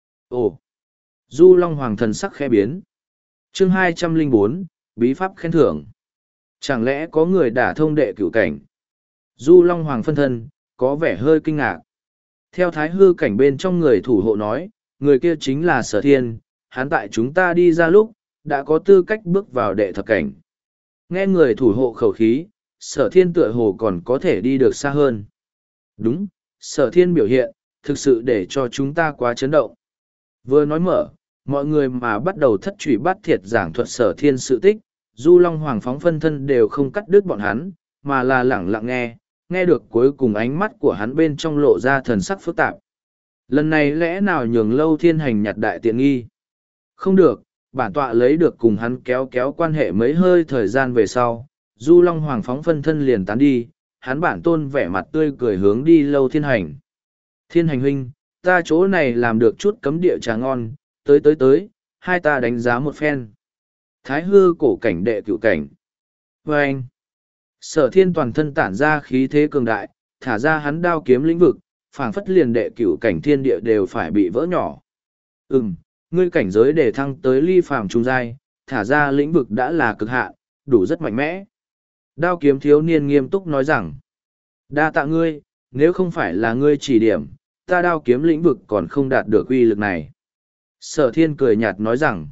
ồ, Du Long Hoàng thần sắc khẽ biến. Chương hai trăm lẻ bốn, bí pháp khen thưởng. Chẳng lẽ có người đả thông đệ cửu cảnh? Du Long Hoàng phân thân, có vẻ hơi kinh ngạc. Theo thái hư cảnh bên trong người thủ hộ nói, người kia chính là Sở Thiên, hắn tại chúng ta đi ra lúc, đã có tư cách bước vào đệ thập cảnh. Nghe người thủ hộ khẩu khí, Sở Thiên tựa hồ còn có thể đi được xa hơn. Đúng, Sở Thiên biểu hiện, thực sự để cho chúng ta quá chấn động. Vừa nói mở, mọi người mà bắt đầu thất trụy bắt thiệt giảng thuật Sở Thiên sự tích, Du Long Hoàng phóng phân thân đều không cắt đứt bọn hắn, mà là lẳng lặng nghe, nghe được cuối cùng ánh mắt của hắn bên trong lộ ra thần sắc phức tạp. Lần này lẽ nào nhường Lâu Thiên Hành nhặt đại tiện nghi? Không được, bản tọa lấy được cùng hắn kéo kéo quan hệ mấy hơi thời gian về sau, Du Long Hoàng phóng phân thân liền tán đi, hắn bản tôn vẻ mặt tươi cười hướng đi Lâu Thiên Hành. Thiên Hành huynh, ta chỗ này làm được chút cấm địa trà ngon, tới tới tới, hai ta đánh giá một phen. Thái hư cổ cảnh đệ cửu cảnh. Và anh, Sở Thiên toàn thân tản ra khí thế cường đại, thả ra hắn đao kiếm lĩnh vực, phảng phất liền đệ cửu cảnh thiên địa đều phải bị vỡ nhỏ. Ừm, ngươi cảnh giới để thăng tới ly phàm trung giai, thả ra lĩnh vực đã là cực hạn, đủ rất mạnh mẽ. Đao kiếm thiếu niên nghiêm túc nói rằng, đa tạ ngươi, nếu không phải là ngươi chỉ điểm, ta đao kiếm lĩnh vực còn không đạt được uy lực này. Sở Thiên cười nhạt nói rằng,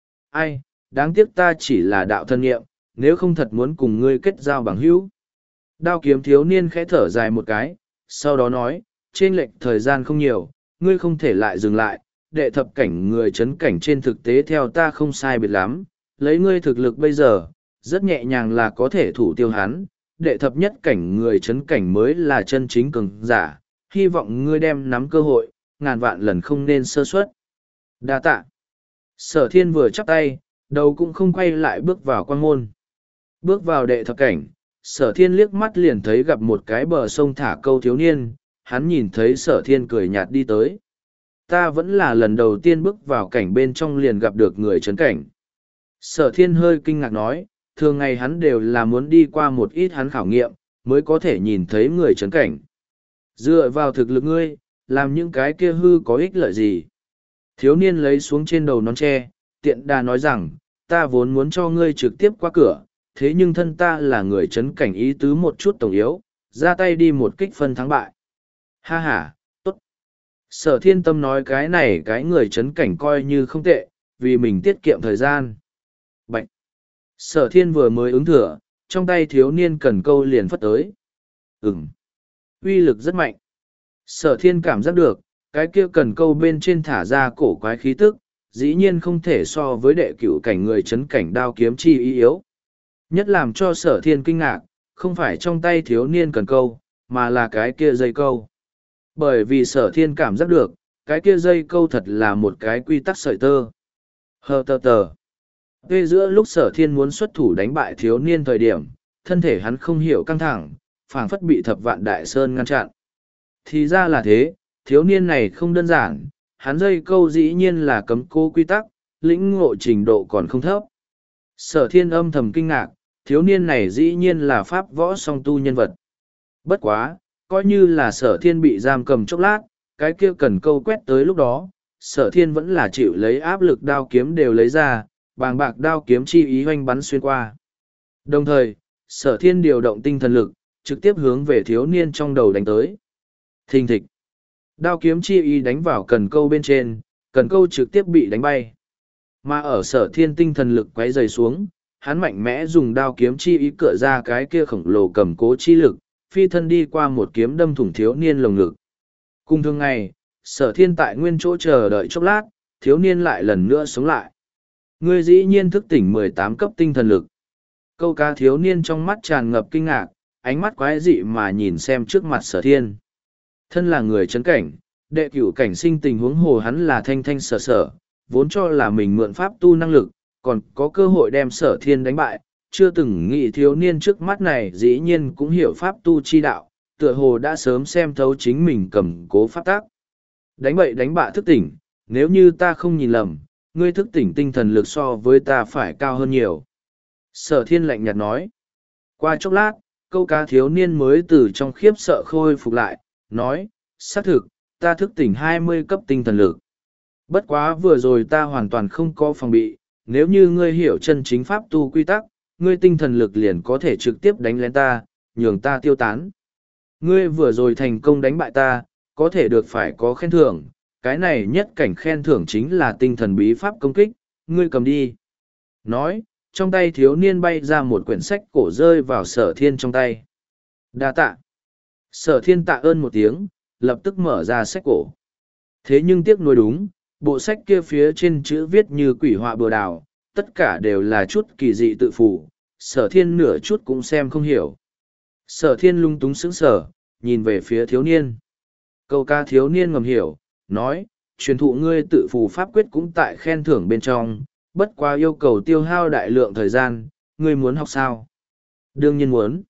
ai, đáng tiếc ta chỉ là đạo thân nghiệm, nếu không thật muốn cùng ngươi kết giao bằng hữu. Đao kiếm thiếu niên khẽ thở dài một cái, sau đó nói, trên lệch thời gian không nhiều, ngươi không thể lại dừng lại, đệ thập cảnh người chấn cảnh trên thực tế theo ta không sai biệt lắm, lấy ngươi thực lực bây giờ, rất nhẹ nhàng là có thể thủ tiêu hắn, đệ thập nhất cảnh người chấn cảnh mới là chân chính cường giả, hy vọng ngươi đem nắm cơ hội, ngàn vạn lần không nên sơ suất. Đa tạ. Sở Thiên vừa chắp tay, đầu cũng không quay lại bước vào quan môn. Bước vào đệ thập cảnh, Sở Thiên liếc mắt liền thấy gặp một cái bờ sông thả câu thiếu niên, hắn nhìn thấy Sở Thiên cười nhạt đi tới. Ta vẫn là lần đầu tiên bước vào cảnh bên trong liền gặp được người chấn cảnh. Sở Thiên hơi kinh ngạc nói, thường ngày hắn đều là muốn đi qua một ít hắn khảo nghiệm, mới có thể nhìn thấy người chấn cảnh. Dựa vào thực lực ngươi, làm những cái kia hư có ích lợi gì? Thiếu niên lấy xuống trên đầu nón tre, tiện đà nói rằng, ta vốn muốn cho ngươi trực tiếp qua cửa, thế nhưng thân ta là người chấn cảnh ý tứ một chút tổng yếu, ra tay đi một kích phân thắng bại. Ha ha, tốt. Sở Thiên Tâm nói cái này cái người chấn cảnh coi như không tệ, vì mình tiết kiệm thời gian. Bạch. Sở Thiên vừa mới ứng thừa, trong tay thiếu niên cần câu liền phất tới. Ừm. Uy lực rất mạnh. Sở Thiên cảm giác được, cái kia cần câu bên trên thả ra cổ quái khí tức, dĩ nhiên không thể so với đệ cửu cảnh người chấn cảnh đao kiếm chi ý yếu. Nhất làm cho Sở Thiên kinh ngạc, không phải trong tay thiếu niên cần câu, mà là cái kia dây câu. Bởi vì Sở Thiên cảm giác được, cái kia dây câu thật là một cái quy tắc sợi tơ. Hờ tờ tờ. Về giữa lúc Sở Thiên muốn xuất thủ đánh bại thiếu niên thời điểm, thân thể hắn không hiểu căng thẳng, phảng phất bị thập vạn đại sơn ngăn chặn. Thì ra là thế, thiếu niên này không đơn giản, hắn dây câu dĩ nhiên là cấm cố quy tắc, lĩnh ngộ trình độ còn không thấp. Sở Thiên âm thầm kinh ngạc, thiếu niên này dĩ nhiên là pháp võ song tu nhân vật. Bất quá, coi như là Sở Thiên bị giam cầm chốc lát, cái kia cần câu quét tới lúc đó, Sở Thiên vẫn là chịu lấy áp lực đao kiếm đều lấy ra, bàng bạc đao kiếm chi ý hoanh bắn xuyên qua. Đồng thời, Sở Thiên điều động tinh thần lực, trực tiếp hướng về thiếu niên trong đầu đánh tới. Thình thịch. Đao kiếm chi ý đánh vào cần câu bên trên, cần câu trực tiếp bị đánh bay. Mà ở Sở Thiên tinh thần lực quấy dày xuống, hắn mạnh mẽ dùng đao kiếm chi ý cựa ra cái kia khổng lồ cầm cố chi lực, phi thân đi qua một kiếm đâm thủng thiếu niên lồng ngực. Cùng thường ngày, Sở Thiên tại nguyên chỗ chờ đợi chốc lát, thiếu niên lại lần nữa sống lại. Ngươi dĩ nhiên thức tỉnh mười tám cấp tinh thần lực. Câu cá thiếu niên trong mắt tràn ngập kinh ngạc, ánh mắt quái dị mà nhìn xem trước mặt Sở Thiên. Thân là người chấn cảnh, đệ cửu cảnh sinh tình huống hồ hắn là thanh thanh sở sở, vốn cho là mình mượn pháp tu năng lực, còn có cơ hội đem Sở Thiên đánh bại, chưa từng nghĩ thiếu niên trước mắt này dĩ nhiên cũng hiểu pháp tu chi đạo, tựa hồ đã sớm xem thấu chính mình cầm cố pháp tác. Đánh bậy đánh bạ thức tỉnh, nếu như ta không nhìn lầm, ngươi thức tỉnh tinh thần lực so với ta phải cao hơn nhiều. Sở Thiên lạnh nhạt nói. Qua chốc lát, câu cá thiếu niên mới từ trong khiếp sợ khôi phục lại, nói, xác thực, ta thức tỉnh hai mươi cấp tinh thần lực. Bất quá vừa rồi ta hoàn toàn không có phòng bị, nếu như ngươi hiểu chân chính pháp tu quy tắc, ngươi tinh thần lực liền có thể trực tiếp đánh lén ta, nhường ta tiêu tán. Ngươi vừa rồi thành công đánh bại ta, có thể được phải có khen thưởng, cái này nhất cảnh khen thưởng chính là tinh thần bí pháp công kích, ngươi cầm đi. Nói, trong tay thiếu niên bay ra một quyển sách cổ rơi vào sở thiên trong tay. Đa tạ. Sở thiên tạ ơn một tiếng, lập tức mở ra sách cổ. Thế nhưng tiếc nuối đúng, bộ sách kia phía trên chữ viết như quỷ họa bừa đào, tất cả đều là chút kỳ dị tự phủ, sở thiên nửa chút cũng xem không hiểu. Sở thiên lung túng sững sở, nhìn về phía thiếu niên. Câu ca thiếu niên ngầm hiểu, nói, truyền thụ ngươi tự phù pháp quyết cũng tại khen thưởng bên trong, bất quá yêu cầu tiêu hao đại lượng thời gian, ngươi muốn học sao? Đương nhiên muốn.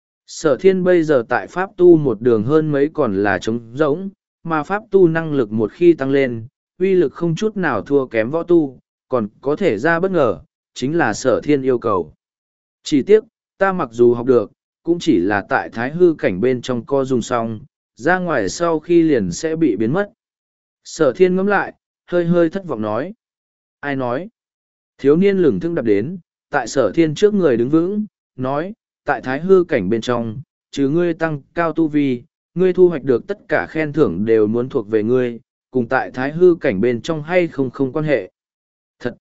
Sở thiên bây giờ tại pháp tu một đường hơn mấy còn là trống rỗng, mà pháp tu năng lực một khi tăng lên, uy lực không chút nào thua kém võ tu, còn có thể ra bất ngờ, chính là sở thiên yêu cầu. Chỉ tiếc, ta mặc dù học được, cũng chỉ là tại thái hư cảnh bên trong co dùng xong, ra ngoài sau khi liền sẽ bị biến mất. Sở thiên ngẫm lại, hơi hơi thất vọng nói. Ai nói? Thiếu niên lửng thưng đập đến, tại sở thiên trước người đứng vững, nói, tại thái hư cảnh bên trong, trừ ngươi tăng cao tu vi, ngươi thu hoạch được tất cả khen thưởng đều muốn thuộc về ngươi, cùng tại thái hư cảnh bên trong hay không không quan hệ. Thật!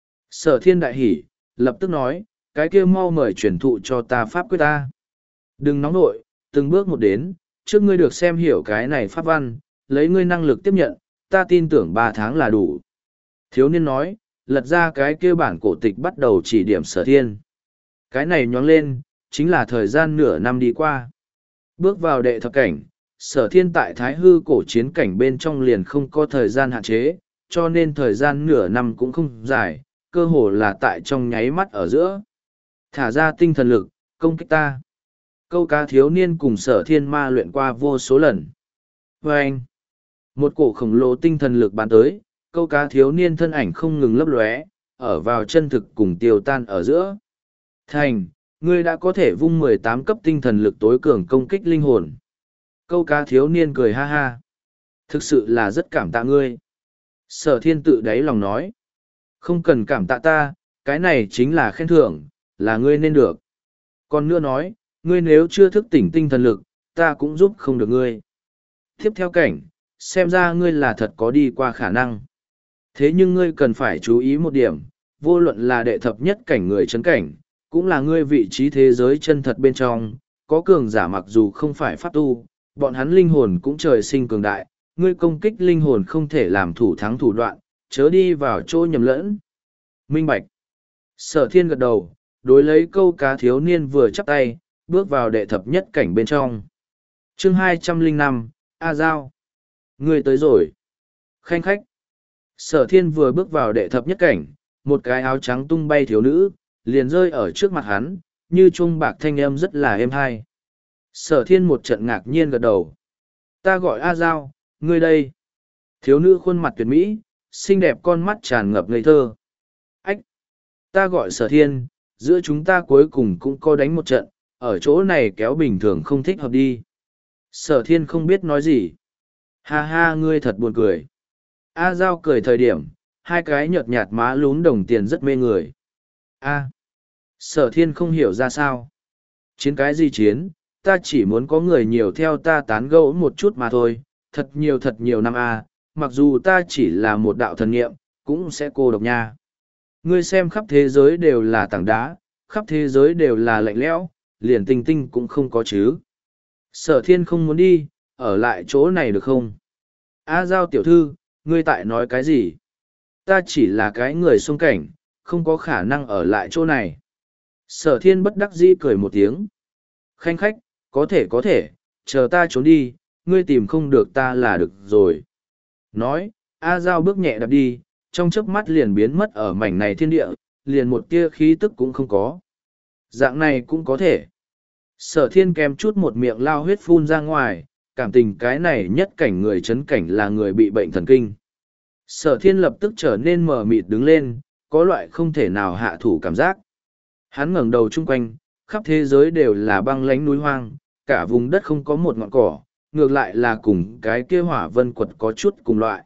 Sở thiên đại hỉ, lập tức nói, cái kia mau mời truyền thụ cho ta pháp quyết ta. Đừng nóng nội, từng bước một đến, trước ngươi được xem hiểu cái này pháp văn, lấy ngươi năng lực tiếp nhận, ta tin tưởng ba tháng là đủ. Thiếu niên nói, lật ra cái kia bản cổ tịch bắt đầu chỉ điểm sở thiên. Cái này nhóng lên, chính là thời gian nửa năm đi qua. Bước vào đệ thập cảnh, sở thiên tại thái hư cổ chiến cảnh bên trong liền không có thời gian hạn chế, cho nên thời gian nửa năm cũng không dài, cơ hồ là tại trong nháy mắt ở giữa. Thả ra tinh thần lực, công kích ta. Câu cá thiếu niên cùng sở thiên ma luyện qua vô số lần. Và anh, một cổ khổng lồ tinh thần lực bắn tới, câu cá thiếu niên thân ảnh không ngừng lấp lóe, ở vào chân thực cùng tiêu tan ở giữa. Thành, ngươi đã có thể vung mười tám cấp tinh thần lực tối cường công kích linh hồn. Câu cá thiếu niên cười ha ha. Thực sự là rất cảm tạ ngươi. Sở thiên tự đáy lòng nói. Không cần cảm tạ ta, cái này chính là khen thưởng, là ngươi nên được. Còn nữa nói, ngươi nếu chưa thức tỉnh tinh thần lực, ta cũng giúp không được ngươi. Tiếp theo cảnh, xem ra ngươi là thật có đi qua khả năng. Thế nhưng ngươi cần phải chú ý một điểm, vô luận là đệ thập nhất cảnh người chấn cảnh, cũng là ngươi vị trí thế giới chân thật bên trong, có cường giả mặc dù không phải pháp tu, bọn hắn linh hồn cũng trời sinh cường đại, ngươi công kích linh hồn không thể làm thủ thắng thủ đoạn, chớ đi vào chỗ nhầm lẫn. Minh bạch. Sở thiên gật đầu, đối lấy câu cá thiếu niên vừa chắp tay, bước vào đệ thập nhất cảnh bên trong. Chương hai trăm lẻ năm, A Giao. Ngươi tới rồi. Khanh khách. Sở thiên vừa bước vào đệ thập nhất cảnh, một cái áo trắng tung bay thiếu nữ, liền rơi ở trước mặt hắn, như chuông bạc thanh âm rất là êm hai. Sở thiên một trận ngạc nhiên gật đầu. Ta gọi A Giao, ngươi đây. Thiếu nữ khuôn mặt tuyệt mỹ, xinh đẹp con mắt tràn ngập ngây thơ. Ách! Ta gọi sở thiên, giữa chúng ta cuối cùng cũng có đánh một trận, ở chỗ này kéo bình thường không thích hợp đi. Sở thiên không biết nói gì. Ha ha, ngươi thật buồn cười. A Giao cười thời điểm, hai cái nhợt nhạt má lún đồng tiền rất mê người. A. Sở thiên không hiểu ra sao. Chiến cái gì chiến, ta chỉ muốn có người nhiều theo ta tán gẫu một chút mà thôi, thật nhiều thật nhiều năm a, mặc dù ta chỉ là một đạo thần nghiệm, cũng sẽ cô độc nha. Ngươi xem khắp thế giới đều là tảng đá, khắp thế giới đều là lạnh lẽo, liền tinh tinh cũng không có chứ. Sở thiên không muốn đi, ở lại chỗ này được không? A Giao tiểu thư, ngươi tại nói cái gì? Ta chỉ là cái người xung cảnh, không có khả năng ở lại chỗ này. Sở thiên bất đắc dĩ cười một tiếng. Khanh khách, có thể có thể, chờ ta trốn đi, ngươi tìm không được ta là được rồi. Nói, A Giao bước nhẹ đạp đi, trong chớp mắt liền biến mất ở mảnh này thiên địa, liền một tia khí tức cũng không có. Dạng này cũng có thể. Sở thiên kèm chút một miệng lao huyết phun ra ngoài, cảm tình cái này nhất cảnh người chấn cảnh là người bị bệnh thần kinh. Sở thiên lập tức trở nên mờ mịt đứng lên, có loại không thể nào hạ thủ cảm giác. Hắn ngẩng đầu chung quanh, khắp thế giới đều là băng lánh núi hoang, cả vùng đất không có một ngọn cỏ, ngược lại là cùng cái kia hỏa vân quật có chút cùng loại.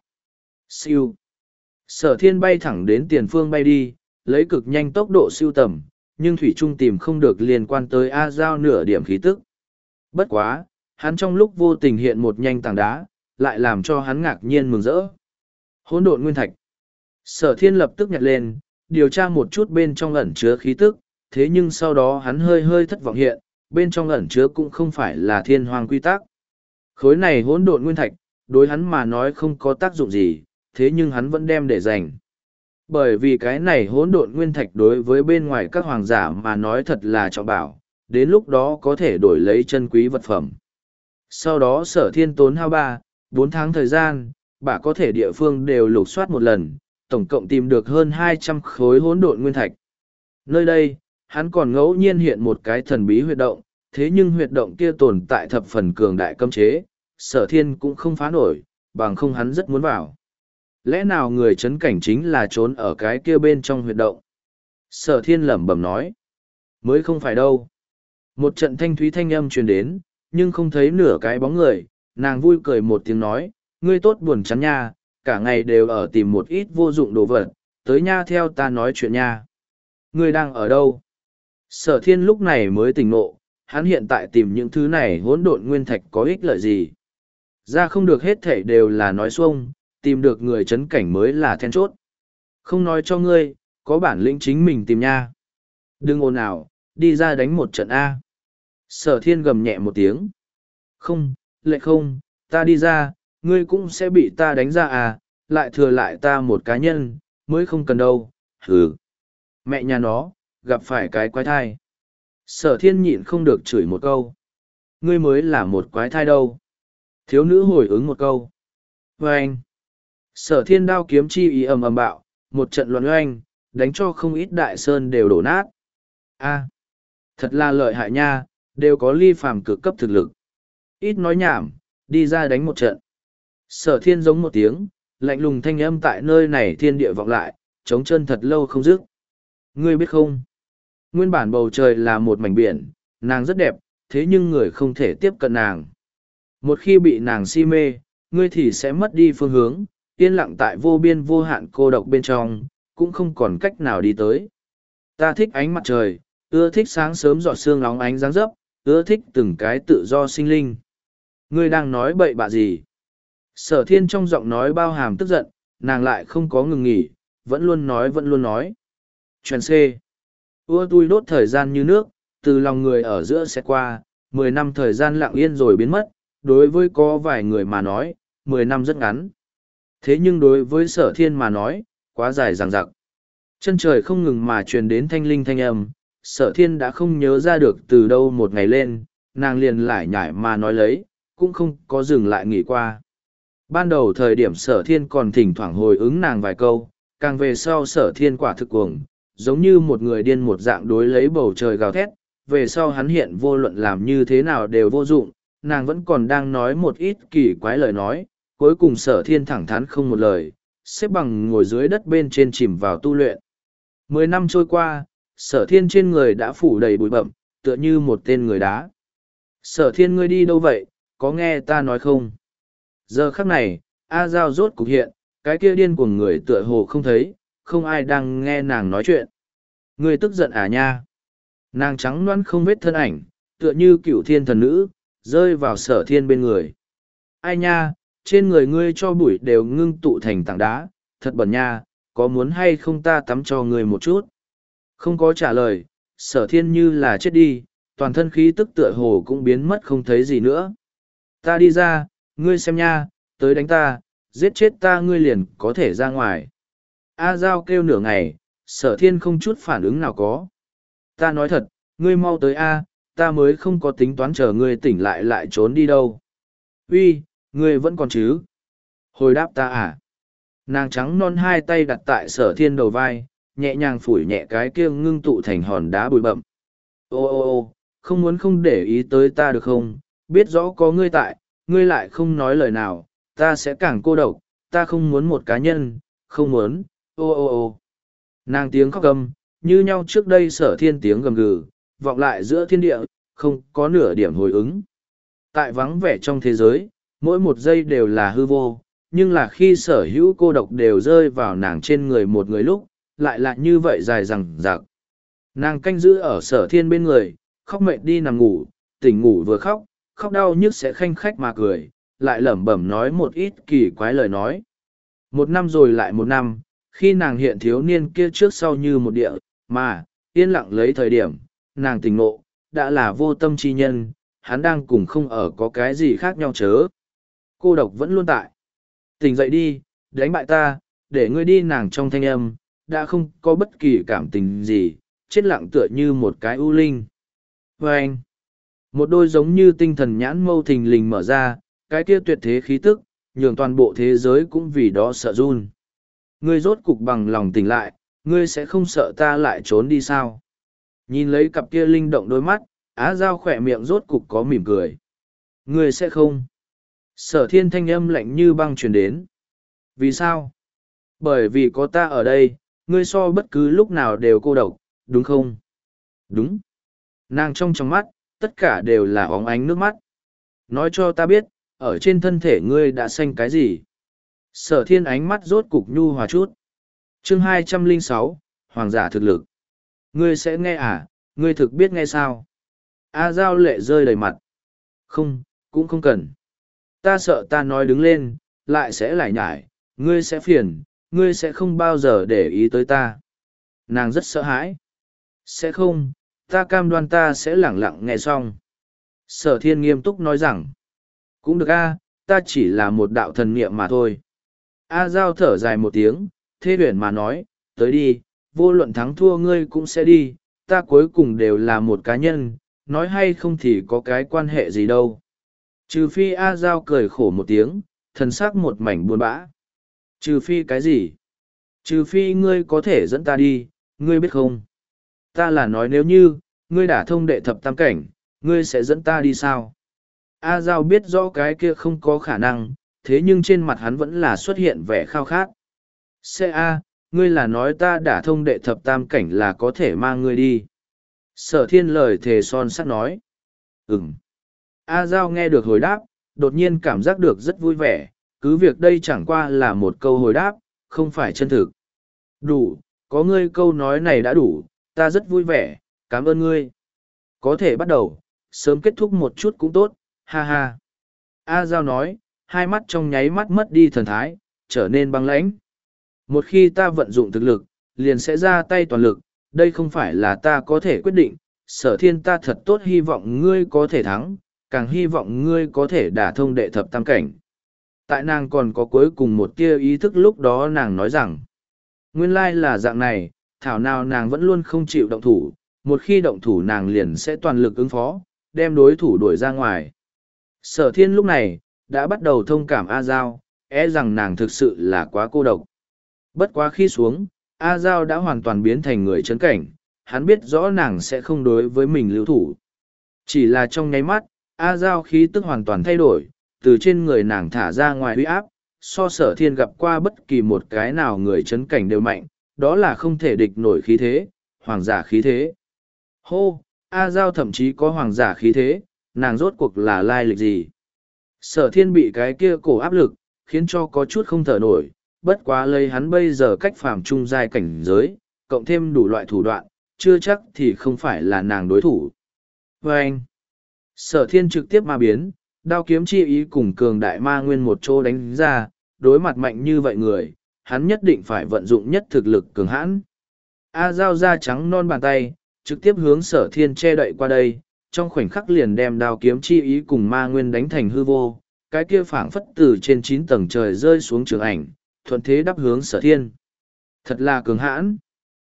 Siêu. Sở thiên bay thẳng đến tiền phương bay đi, lấy cực nhanh tốc độ siêu tầm, nhưng Thủy Trung tìm không được liên quan tới A Giao nửa điểm khí tức. Bất quá, hắn trong lúc vô tình hiện một nhanh tảng đá, lại làm cho hắn ngạc nhiên mừng rỡ. Hỗn độn nguyên thạch. Sở Thiên lập tức nhặt lên, điều tra một chút bên trong ẩn chứa khí tức, thế nhưng sau đó hắn hơi hơi thất vọng hiện, bên trong ẩn chứa cũng không phải là thiên hoàng quy tắc. Khối này hỗn độn nguyên thạch, đối hắn mà nói không có tác dụng gì, thế nhưng hắn vẫn đem để dành. Bởi vì cái này hỗn độn nguyên thạch đối với bên ngoài các hoàng giả mà nói thật là trọng bảo, đến lúc đó có thể đổi lấy chân quý vật phẩm. Sau đó Sở Thiên tốn hao ba, bốn tháng thời gian, bà có thể địa phương đều lục soát một lần, tổng cộng tìm được hơn hai trăm khối hỗn độn nguyên thạch. Nơi đây, hắn còn ngẫu nhiên hiện một cái thần bí huyệt động, thế nhưng huyệt động kia tồn tại thập phần cường đại cấm chế, Sở Thiên cũng không phá nổi, bằng không hắn rất muốn vào. Lẽ nào người chấn cảnh chính là trốn ở cái kia bên trong huyệt động? Sở Thiên lẩm bẩm nói. Mới không phải đâu. Một trận thanh thúy thanh âm truyền đến, nhưng không thấy nửa cái bóng người, nàng vui cười một tiếng nói, ngươi tốt buồn chán nha, cả ngày đều ở tìm một ít vô dụng đồ vật, tới nha theo ta nói chuyện nha. Ngươi đang ở đâu? Sở Thiên lúc này mới tỉnh ngộ, hắn hiện tại tìm những thứ này hỗn độn nguyên thạch có ích lợi gì? Ra không được hết thảy đều là nói xuông, tìm được người chấn cảnh mới là then chốt. Không nói cho ngươi, có bản lĩnh chính mình tìm nha. Đừng ồn ào, đi ra đánh một trận A. Sở Thiên gầm nhẹ một tiếng. Không, lệ không, ta đi ra, ngươi cũng sẽ bị ta đánh ra à, lại thừa lại ta một cá nhân, mới không cần đâu, hừ. Mẹ nhà nó, gặp phải cái quái thai. Sở Thiên nhịn không được chửi một câu. Ngươi mới là một quái thai đâu. Thiếu nữ hồi ứng một câu. Vâng. Sở Thiên đao kiếm chi ý ầm ầm bạo, một trận loạn oanh, đánh cho không ít đại sơn đều đổ nát. A, thật là lợi hại nha, đều có ly phàm cực cấp thực lực. Ít nói nhảm, đi ra đánh một trận. Sở Thiên giống một tiếng, lạnh lùng thanh âm tại nơi này thiên địa vọng lại, trống chân thật lâu không dứt. Ngươi biết không? Nguyên bản bầu trời là một mảnh biển, nàng rất đẹp, thế nhưng người không thể tiếp cận nàng. Một khi bị nàng si mê, ngươi thì sẽ mất đi phương hướng, yên lặng tại vô biên vô hạn cô độc bên trong, cũng không còn cách nào đi tới. Ta thích ánh mặt trời, ưa thích sáng sớm giọt sương nóng ánh dáng dấp, ưa thích từng cái tự do sinh linh. Ngươi đang nói bậy bạ gì? Sở Thiên trong giọng nói bao hàm tức giận, nàng lại không có ngừng nghỉ, vẫn luôn nói vẫn luôn nói. Chuyện C. Ưa tui đốt thời gian như nước, từ lòng người ở giữa sẽ qua, mười năm thời gian lặng yên rồi biến mất, đối với có vài người mà nói, mười năm rất ngắn. Thế nhưng đối với Sở Thiên mà nói, quá dài dằng dặc. Chân trời không ngừng mà truyền đến thanh linh thanh âm, Sở Thiên đã không nhớ ra được từ đâu một ngày lên, nàng liền lải nhải mà nói lấy, cũng không có dừng lại nghỉ qua. Ban đầu thời điểm Sở Thiên còn thỉnh thoảng hồi ứng nàng vài câu, càng về sau Sở Thiên quả thực cuồng, giống như một người điên một dạng đối lấy bầu trời gào thét, về sau hắn hiện vô luận làm như thế nào đều vô dụng, nàng vẫn còn đang nói một ít kỳ quái lời nói, cuối cùng Sở Thiên thẳng thắn không một lời, xếp bằng ngồi dưới đất bên trên chìm vào tu luyện. Mười năm trôi qua, Sở Thiên trên người đã phủ đầy bụi bậm, tựa như một tên người đá. Sở Thiên ngươi đi đâu vậy, có nghe ta nói không? Giờ khắc này, A Giao rốt cục hiện, cái kia điên của người tựa hồ không thấy, không ai đang nghe nàng nói chuyện. Ngươi tức giận à nha? Nàng trắng loãng không vết thân ảnh, tựa như cựu thiên thần nữ, rơi vào Sở Thiên bên người. Ai nha, trên người ngươi cho bụi đều ngưng tụ thành tảng đá, thật bẩn nha, có muốn hay không ta tắm cho ngươi một chút? Không có trả lời, Sở Thiên như là chết đi, toàn thân khí tức tựa hồ cũng biến mất không thấy gì nữa. Ta đi ra, ngươi xem nha, tới đánh ta, giết chết ta ngươi liền có thể ra ngoài. A Giao kêu nửa ngày, Sở Thiên không chút phản ứng nào có. Ta nói thật, ngươi mau tới A, ta mới không có tính toán chờ ngươi tỉnh lại lại trốn đi đâu. Uy, ngươi vẫn còn chứ? Hồi đáp ta à? Nàng trắng non hai tay đặt tại Sở Thiên đầu vai, nhẹ nhàng phủi nhẹ cái kia ngưng tụ thành hòn đá bụi bậm. Ô ô ô, không muốn không để ý tới ta được không? Biết rõ có ngươi tại, ngươi lại không nói lời nào, ta sẽ càng cô độc, ta không muốn một cá nhân, không muốn, ô ô ô. Nàng tiếng khóc gầm, như nhau trước đây Sở Thiên tiếng gầm gừ, vọng lại giữa thiên địa, không có nửa điểm hồi ứng. Tại vắng vẻ trong thế giới, mỗi một giây đều là hư vô, nhưng là khi sở hữu cô độc đều rơi vào nàng trên người một người lúc, lại là như vậy dài dằng dặc. Nàng canh giữ ở Sở Thiên bên người, khóc mệt đi nằm ngủ, tỉnh ngủ vừa khóc, khóc đau nhức sẽ khanh khách mà cười, lại lẩm bẩm nói một ít kỳ quái lời nói. Một năm rồi lại một năm, khi nàng hiện thiếu niên kia trước sau như một địa, mà, yên lặng lấy thời điểm, nàng tỉnh ngộ, đã là vô tâm chi nhân, hắn đang cùng không ở có cái gì khác nhau chớ. Cô độc vẫn luôn tại. Tỉnh dậy đi, đánh bại ta, để ngươi đi. Nàng trong thanh âm, đã không có bất kỳ cảm tình gì, chết lặng tựa như một cái u linh. Và anh, một đôi giống như tinh thần nhãn mâu thình lình mở ra, cái kia tuyệt thế khí tức, nhường toàn bộ thế giới cũng vì đó sợ run. Ngươi rốt cục bằng lòng tỉnh lại, ngươi sẽ không sợ ta lại trốn đi sao? Nhìn lấy cặp kia linh động đôi mắt, Á Giao khỏe miệng rốt cục có mỉm cười. Ngươi sẽ không. Sở Thiên thanh âm lạnh như băng truyền đến. Vì sao? Bởi vì có ta ở đây, ngươi so bất cứ lúc nào đều cô độc, đúng không? Đúng. Nàng trong trong mắt, tất cả đều là óng ánh nước mắt. Nói cho ta biết, ở trên thân thể ngươi đã xanh cái gì? Sở Thiên ánh mắt rốt cục nhu hòa chút. Chương hai trăm lẻ sáu, Hoàng giả thực lực. Ngươi sẽ nghe à, ngươi thực biết nghe sao? A Giao lệ rơi đầy mặt. Không, cũng không cần. Ta sợ ta nói đứng lên, lại sẽ lải nhải, ngươi sẽ phiền, ngươi sẽ không bao giờ để ý tới ta. Nàng rất sợ hãi. Sẽ không, ta cam đoan ta sẽ lẳng lặng nghe xong. Sở Thiên nghiêm túc nói rằng, cũng được a, ta chỉ là một đạo thần niệm mà thôi. A Giao thở dài một tiếng, thê huyền mà nói, tới đi, vô luận thắng thua ngươi cũng sẽ đi, ta cuối cùng đều là một cá nhân, nói hay không thì có cái quan hệ gì đâu. Trừ phi A Giao cười khổ một tiếng, thần sắc một mảnh buồn bã. Trừ phi cái gì? Trừ phi ngươi có thể dẫn ta đi, ngươi biết không? Ta là nói nếu như, ngươi đả thông đệ thập tam cảnh, ngươi sẽ dẫn ta đi sao? A Giao biết rõ cái kia không có khả năng, thế nhưng trên mặt hắn vẫn là xuất hiện vẻ khao khát. Sẽ A, ngươi là nói ta đả thông đệ thập tam cảnh là có thể mang ngươi đi. Sở Thiên lời thề son sắt nói. Ừm. A Giao nghe được hồi đáp, đột nhiên cảm giác được rất vui vẻ, cứ việc đây chẳng qua là một câu hồi đáp, không phải chân thực. Đủ, có ngươi câu nói này đã đủ, ta rất vui vẻ, cảm ơn ngươi. Có thể bắt đầu, sớm kết thúc một chút cũng tốt, ha ha. A Giao nói, hai mắt trong nháy mắt mất đi thần thái, trở nên băng lãnh. Một khi ta vận dụng thực lực, liền sẽ ra tay toàn lực, đây không phải là ta có thể quyết định, Sở Thiên ta thật tốt hy vọng ngươi có thể thắng, càng hy vọng ngươi có thể đả thông đệ thập tam cảnh. Tại nàng còn có cuối cùng một tia ý thức lúc đó nàng nói rằng, nguyên lai là dạng này, thảo nào nàng vẫn luôn không chịu động thủ, một khi động thủ nàng liền sẽ toàn lực ứng phó, đem đối thủ đuổi ra ngoài. Sở Thiên lúc này, đã bắt đầu thông cảm A Giao, e rằng nàng thực sự là quá cô độc. Bất quá khi xuống, A Giao đã hoàn toàn biến thành người chấn cảnh, hắn biết rõ nàng sẽ không đối với mình lưu thủ. Chỉ là trong nháy mắt, A Giao khí tức hoàn toàn thay đổi, từ trên người nàng thả ra ngoài uy áp, so Sở Thiên gặp qua bất kỳ một cái nào người chấn cảnh đều mạnh, đó là không thể địch nổi khí thế, hoàng giả khí thế. Hô, A Giao thậm chí có hoàng giả khí thế, nàng rốt cuộc là lai lịch gì? Sở Thiên bị cái kia cổ áp lực, khiến cho có chút không thở nổi, bất quá lấy hắn bây giờ cách phàm trung giai cảnh giới, cộng thêm đủ loại thủ đoạn, chưa chắc thì không phải là nàng đối thủ. Và anh, Sở Thiên trực tiếp ma biến, đao kiếm chi ý cùng cường đại ma nguyên một chỗ đánh ra, đối mặt mạnh như vậy người, hắn nhất định phải vận dụng nhất thực lực cường hãn. A Giao da trắng non bàn tay, trực tiếp hướng Sở Thiên che đậy qua đây, trong khoảnh khắc liền đem đao kiếm chi ý cùng ma nguyên đánh thành hư vô, cái kia phảng phất từ trên chín tầng trời rơi xuống trường ảnh, thuận thế đắp hướng Sở Thiên. Thật là cường hãn.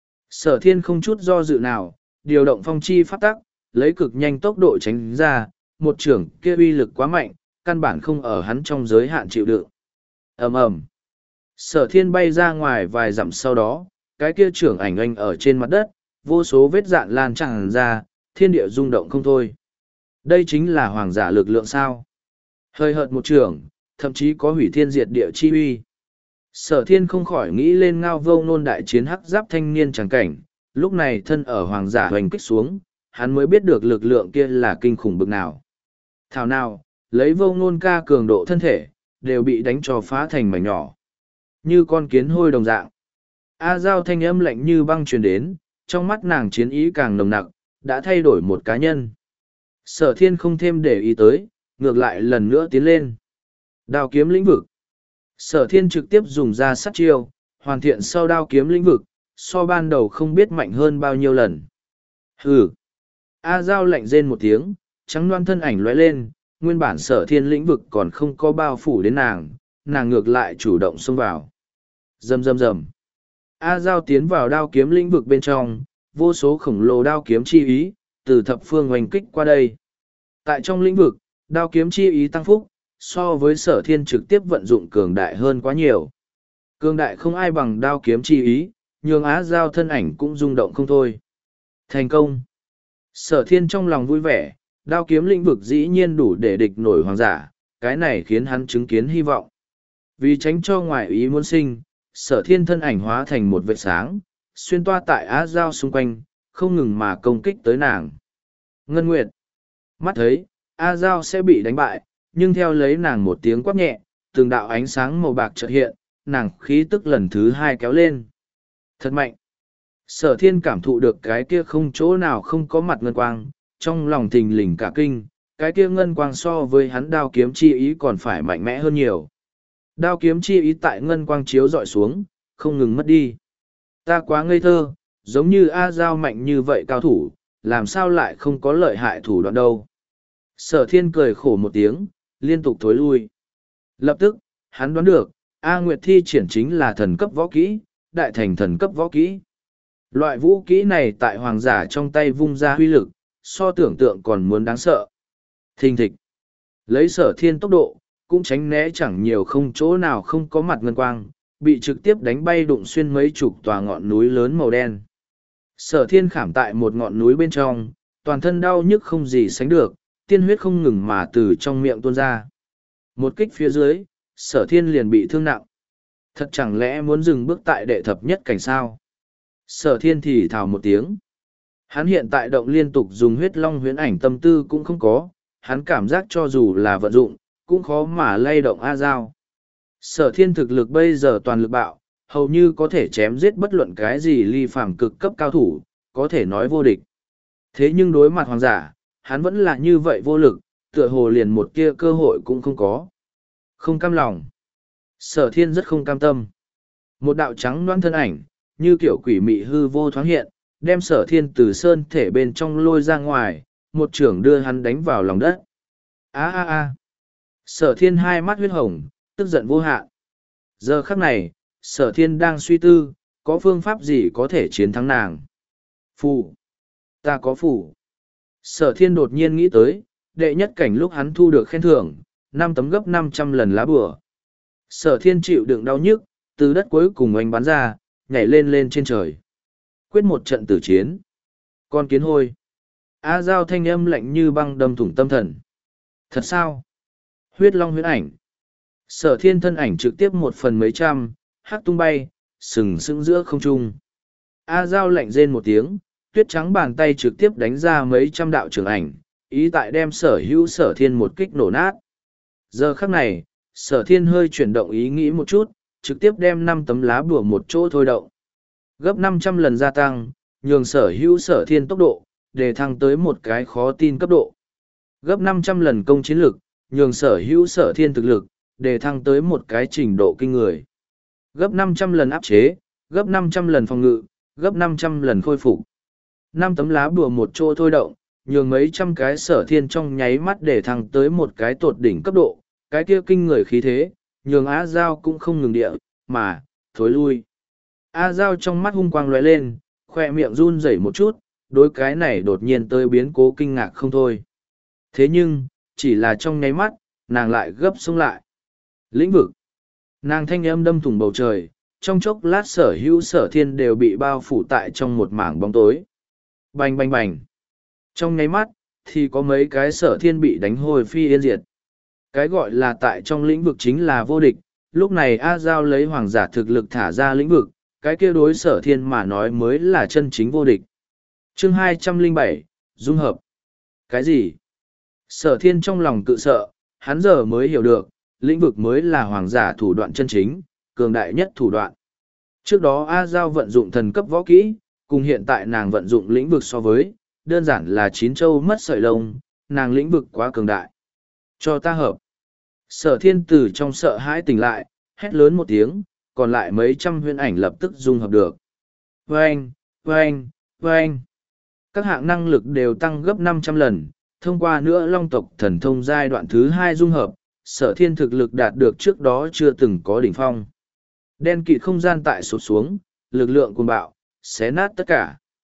Sở Thiên không chút do dự nào, điều động phong chi pháp tắc, lấy cực nhanh tốc độ tránh ra, một trưởng kia uy lực quá mạnh, căn bản không ở hắn trong giới hạn chịu đựng. Ầm ầm. Sở Thiên bay ra ngoài vài dặm sau đó, cái kia trưởng ảnh anh ở trên mặt đất, vô số vết dạn lan tràn ra, thiên địa rung động không thôi. Đây chính là hoàng giả lực lượng sao? Hơi hợt một trưởng, thậm chí có hủy thiên diệt địa chi uy. Sở Thiên không khỏi nghĩ lên ngao vô nôn đại chiến hắc giáp thanh niên tràng cảnh, lúc này thân ở hoàng giả hoành kích xuống, hắn mới biết được lực lượng kia là kinh khủng bực nào. Thảo nào, lấy vô nôn ca cường độ thân thể, đều bị đánh cho phá thành mảnh nhỏ. Như con kiến hôi đồng dạng. A Giao thanh âm lạnh như băng truyền đến, trong mắt nàng chiến ý càng nồng nặc, đã thay đổi một cá nhân. Sở thiên không thêm để ý tới, ngược lại lần nữa tiến lên. Đao kiếm lĩnh vực. Sở thiên trực tiếp dùng ra sát chiêu, hoàn thiện sau đao kiếm lĩnh vực, so ban đầu không biết mạnh hơn bao nhiêu lần. Hừ. A Giao lạnh rên một tiếng, trắng loan thân ảnh lóe lên, nguyên bản sở thiên lĩnh vực còn không có bao phủ đến nàng, nàng ngược lại chủ động xông vào. Rầm rầm rầm. A Giao tiến vào đao kiếm lĩnh vực bên trong, vô số khổng lồ đao kiếm chi ý, từ thập phương oanh kích qua đây. Tại trong lĩnh vực, đao kiếm chi ý tăng phúc, so với sở thiên trực tiếp vận dụng cường đại hơn quá nhiều. Cường đại không ai bằng đao kiếm chi ý, nhường Á Giao thân ảnh cũng rung động không thôi. Thành công. Sở thiên trong lòng vui vẻ, đao kiếm lĩnh vực dĩ nhiên đủ để địch nổi hoàng giả, cái này khiến hắn chứng kiến hy vọng. Vì tránh cho ngoại ý muốn sinh, sở thiên thân ảnh hóa thành một vệt sáng, xuyên toa tại Á Giao xung quanh, không ngừng mà công kích tới nàng. Ngân Nguyệt. Mắt thấy, A Giao sẽ bị đánh bại, nhưng theo lấy nàng một tiếng quát nhẹ, từng đạo ánh sáng màu bạc chợt hiện, nàng khí tức lần thứ hai kéo lên. Thật mạnh. Sở thiên cảm thụ được cái kia không chỗ nào không có mặt ngân quang, trong lòng thình lình cả kinh, cái kia ngân quang so với hắn đao kiếm chi ý còn phải mạnh mẽ hơn nhiều. Đao kiếm chi ý tại ngân quang chiếu dọi xuống, không ngừng mất đi. Ta quá ngây thơ, giống như A Giao mạnh như vậy cao thủ, làm sao lại không có lợi hại thủ đoạn đâu. Sở thiên cười khổ một tiếng, liên tục thối lui. Lập tức, hắn đoán được, A Nguyệt thi triển chính là thần cấp võ kỹ, đại thành thần cấp võ kỹ. Loại vũ kỹ này tại hoàng giả trong tay vung ra huy lực, so tưởng tượng còn muốn đáng sợ. Thình thịch. Lấy sở thiên tốc độ, cũng tránh né chẳng nhiều không chỗ nào không có mặt ngân quang, bị trực tiếp đánh bay đụng xuyên mấy chục tòa ngọn núi lớn màu đen. Sở thiên khảm tại một ngọn núi bên trong, toàn thân đau nhức không gì sánh được, tiên huyết không ngừng mà từ trong miệng tuôn ra. Một kích phía dưới, sở thiên liền bị thương nặng. Thật chẳng lẽ muốn dừng bước tại đệ thập nhất cảnh sao? Sở thiên thì thào một tiếng. Hắn hiện tại động liên tục dùng huyết long huyễn ảnh tâm tư cũng không có, hắn cảm giác cho dù là vận dụng, cũng khó mà lay động A Giao. Sở thiên thực lực bây giờ toàn lực bạo, hầu như có thể chém giết bất luận cái gì ly phàm cực cấp cao thủ, có thể nói vô địch. Thế nhưng đối mặt hoàng giả, hắn vẫn là như vậy vô lực, tựa hồ liền một kia cơ hội cũng không có. Không cam lòng. Sở thiên rất không cam tâm. Một đạo trắng đoán thân ảnh, như kiểu quỷ mị hư vô thoáng hiện, đem sở thiên từ sơn thể bên trong lôi ra ngoài, một trưởng đưa hắn đánh vào lòng đất. Á á á. Sở thiên hai mắt huyết hồng, tức giận vô hạn. Giờ khắc này, sở thiên đang suy tư, có phương pháp gì có thể chiến thắng nàng. Phù. Ta có phù. Sở thiên đột nhiên nghĩ tới, đệ nhất cảnh lúc hắn thu được khen thưởng, năm tấm gấp năm trăm lần lá bùa. Sở thiên chịu đựng đau nhức, từ đất cuối cùng oanh bắn ra, nhảy lên lên trên trời. Quyết một trận tử chiến. Con kiến hôi. A Giao thanh âm lạnh như băng đâm thủng tâm thần. Thật sao? Huyết long huyết ảnh. Sở thiên thân ảnh trực tiếp một phần mấy trăm, hắc tung bay, sừng sững giữa không trung. A Giao lạnh rên một tiếng, tuyết trắng bàn tay trực tiếp đánh ra mấy trăm đạo trường ảnh, ý tại đem sở hữu sở thiên một kích nổ nát. Giờ khắc này, sở thiên hơi chuyển động ý nghĩ một chút, trực tiếp đem năm tấm lá bùa một chỗ thôi động. Gấp năm trăm lần gia tăng, nhường sở hữu sở thiên tốc độ, để thăng tới một cái khó tin cấp độ. Gấp năm trăm lần công chiến lực, nhường sở hữu sở thiên thực lực, để thăng tới một cái trình độ kinh người. Gấp năm trăm lần áp chế, gấp năm trăm lần phòng ngự, gấp năm trăm lần khôi phục. Năm tấm lá bùa một chỗ thôi động, nhường mấy trăm cái sở thiên trong nháy mắt để thăng tới một cái tột đỉnh cấp độ, cái kia kinh người khí thế, nhường Á Giao cũng không ngừng địa, mà, thối lui. A Giao trong mắt hung quang lóe lên, khoe miệng run rẩy một chút, đối cái này đột nhiên tới biến cố kinh ngạc không thôi. Thế nhưng, chỉ là trong nháy mắt, nàng lại gấp xuống lại. Lĩnh vực. Nàng thanh âm đâm thủng bầu trời, trong chốc lát sở hữu sở thiên đều bị bao phủ tại trong một mảng bóng tối. Bành bành bành. Trong nháy mắt, thì có mấy cái sở thiên bị đánh hồi phi yên diệt. Cái gọi là tại trong lĩnh vực chính là vô địch, lúc này A Giao lấy hoàng giả thực lực thả ra lĩnh vực, cái kia đối sở thiên mà nói mới là chân chính vô địch. Chương hai trăm lẻ bảy, Dung hợp. Cái gì? Sở thiên trong lòng tự sợ, hắn giờ mới hiểu được, lĩnh vực mới là hoàng giả thủ đoạn chân chính, cường đại nhất thủ đoạn. Trước đó A Giao vận dụng thần cấp võ kỹ, Cùng hiện tại nàng vận dụng lĩnh vực so với, đơn giản là chín châu mất sợi lông, nàng lĩnh vực quá cường đại. Cho ta hợp. Sở thiên từ trong sợ hãi tỉnh lại, hét lớn một tiếng, còn lại mấy trăm huyễn ảnh lập tức dung hợp được. Vâng, vâng, vâng. Các hạng năng lực đều tăng gấp năm trăm lần, thông qua nữa long tộc thần thông giai đoạn thứ hai dung hợp, sở thiên thực lực đạt được trước đó chưa từng có đỉnh phong. Đen kịt không gian tại sụp xuống, lực lượng cuồng bạo, xé nát tất cả.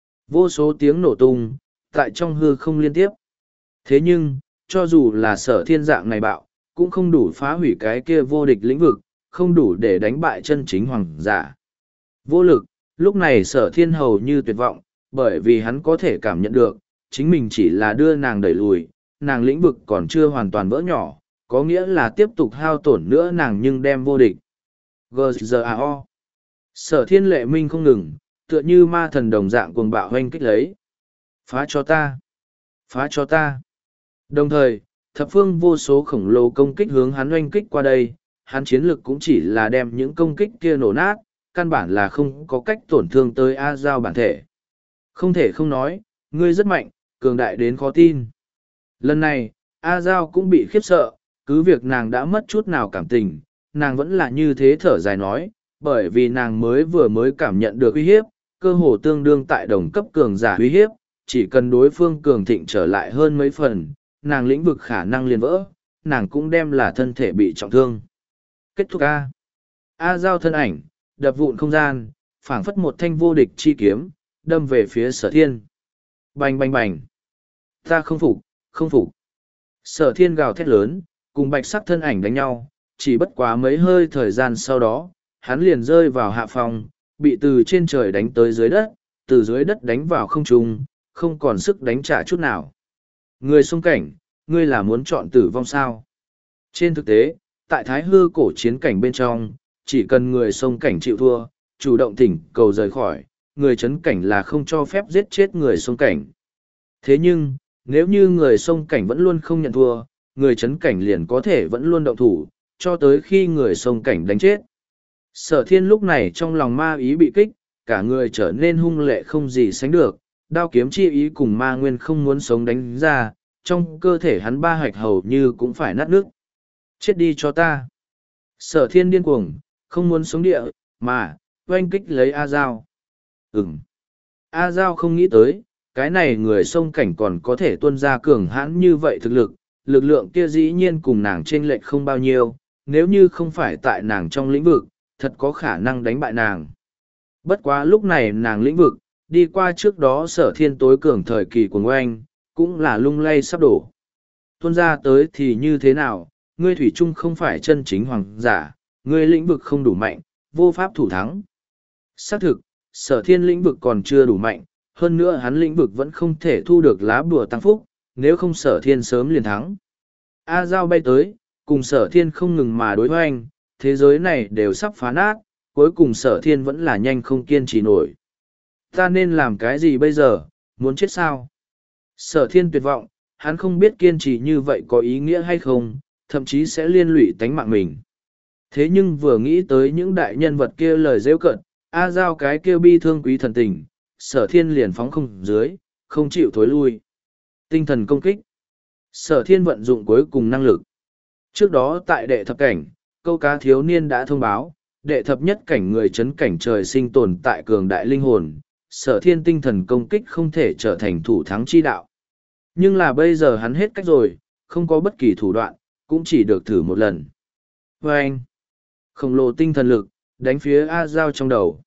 Vô số tiếng nổ tung, tại trong hư không liên tiếp. Thế nhưng, cho dù là sở thiên dạng này bạo, cũng không đủ phá hủy cái kia vô địch lĩnh vực, không đủ để đánh bại chân chính hoàng giả. Vô lực, lúc này sở thiên hầu như tuyệt vọng, bởi vì hắn có thể cảm nhận được, chính mình chỉ là đưa nàng đẩy lùi, nàng lĩnh vực còn chưa hoàn toàn vỡ nhỏ, có nghĩa là tiếp tục hao tổn nữa nàng nhưng đem vô địch. giê giê a o. Sở thiên lệ minh không ngừng, tựa như ma thần đồng dạng cuồng bạo hoanh kích lấy. Phá cho ta! Phá cho ta! Đồng thời, thập phương vô số khổng lồ công kích hướng hắn hoanh kích qua đây, hắn chiến lực cũng chỉ là đem những công kích kia nổ nát, căn bản là không có cách tổn thương tới A Giao bản thể. Không thể không nói, ngươi rất mạnh, cường đại đến khó tin. Lần này, A Giao cũng bị khiếp sợ, cứ việc nàng đã mất chút nào cảm tình, nàng vẫn là như thế thở dài nói, bởi vì nàng mới vừa mới cảm nhận được uy hiếp, cơ hồ tương đương tại đồng cấp cường giả uy hiếp, chỉ cần đối phương cường thịnh trở lại hơn mấy phần, nàng lĩnh vực khả năng liền vỡ, nàng cũng đem là thân thể bị trọng thương. Kết thúc A. A Giao thân ảnh, đập vụn không gian, phảng phất một thanh vô địch chi kiếm, đâm về phía sở thiên. Bành bành bành. Ta không phục, không phục. Sở thiên gào thét lớn, cùng bạch sắc thân ảnh đánh nhau, chỉ bất quá mấy hơi thời gian sau đó, hắn liền rơi vào hạ phòng, bị từ trên trời đánh tới dưới đất, từ dưới đất đánh vào không trung, không còn sức đánh trả chút nào. Người xung cảnh, ngươi là muốn chọn tử vong sao? Trên thực tế, tại thái hư cổ chiến cảnh bên trong, chỉ cần người xung cảnh chịu thua, chủ động thỉnh cầu rời khỏi, người chấn cảnh là không cho phép giết chết người xung cảnh. Thế nhưng, nếu như người xung cảnh vẫn luôn không nhận thua, người chấn cảnh liền có thể vẫn luôn động thủ, cho tới khi người xung cảnh đánh chết. Sở thiên lúc này trong lòng ma ý bị kích, cả người trở nên hung lệ không gì sánh được, đao kiếm chi ý cùng ma nguyên không muốn sống đánh ra, trong cơ thể hắn ba hạch hầu như cũng phải nát nước. Chết đi cho ta. Sở thiên điên cuồng, không muốn sống địa, mà, oanh kích lấy A Giao. Ừm. A Giao không nghĩ tới, cái này người sông cảnh còn có thể tuân ra cường hãn như vậy thực lực, lực lượng kia dĩ nhiên cùng nàng chênh lệch không bao nhiêu, nếu như không phải tại nàng trong lĩnh vực, thật có khả năng đánh bại nàng. Bất quá lúc này nàng lĩnh vực, đi qua trước đó sở thiên tối cường thời kỳ của oanh, cũng là lung lay sắp đổ. Tuân ra tới thì như thế nào, ngươi thủy chung không phải chân chính hoàng giả, ngươi lĩnh vực không đủ mạnh, vô pháp thủ thắng. Xác thực, sở thiên lĩnh vực còn chưa đủ mạnh, hơn nữa hắn lĩnh vực vẫn không thể thu được lá bùa tăng phúc, nếu không sở thiên sớm liền thắng. A Giao bay tới, cùng sở thiên không ngừng mà đối hoành, thế giới này đều sắp phá nát, cuối cùng sở thiên vẫn là nhanh không kiên trì nổi. Ta nên làm cái gì bây giờ, muốn chết sao? Sở thiên tuyệt vọng, hắn không biết kiên trì như vậy có ý nghĩa hay không, thậm chí sẽ liên lụy tánh mạng mình. Thế nhưng vừa nghĩ tới những đại nhân vật kia lời rêu cận, A Giao cái kia bi thương quý thần tình, sở thiên liền phóng không dưới, không chịu thối lui. Tinh thần công kích. Sở thiên vận dụng cuối cùng năng lực. Trước đó tại đệ thập cảnh, câu cá thiếu niên đã thông báo, đệ thập nhất cảnh người chấn cảnh trời sinh tồn tại cường đại linh hồn, sở thiên tinh thần công kích không thể trở thành thủ thắng chi đạo. Nhưng là bây giờ hắn hết cách rồi, không có bất kỳ thủ đoạn, cũng chỉ được thử một lần. Và anh, khổng lồ tinh thần lực, đánh phía A Giao trong đầu.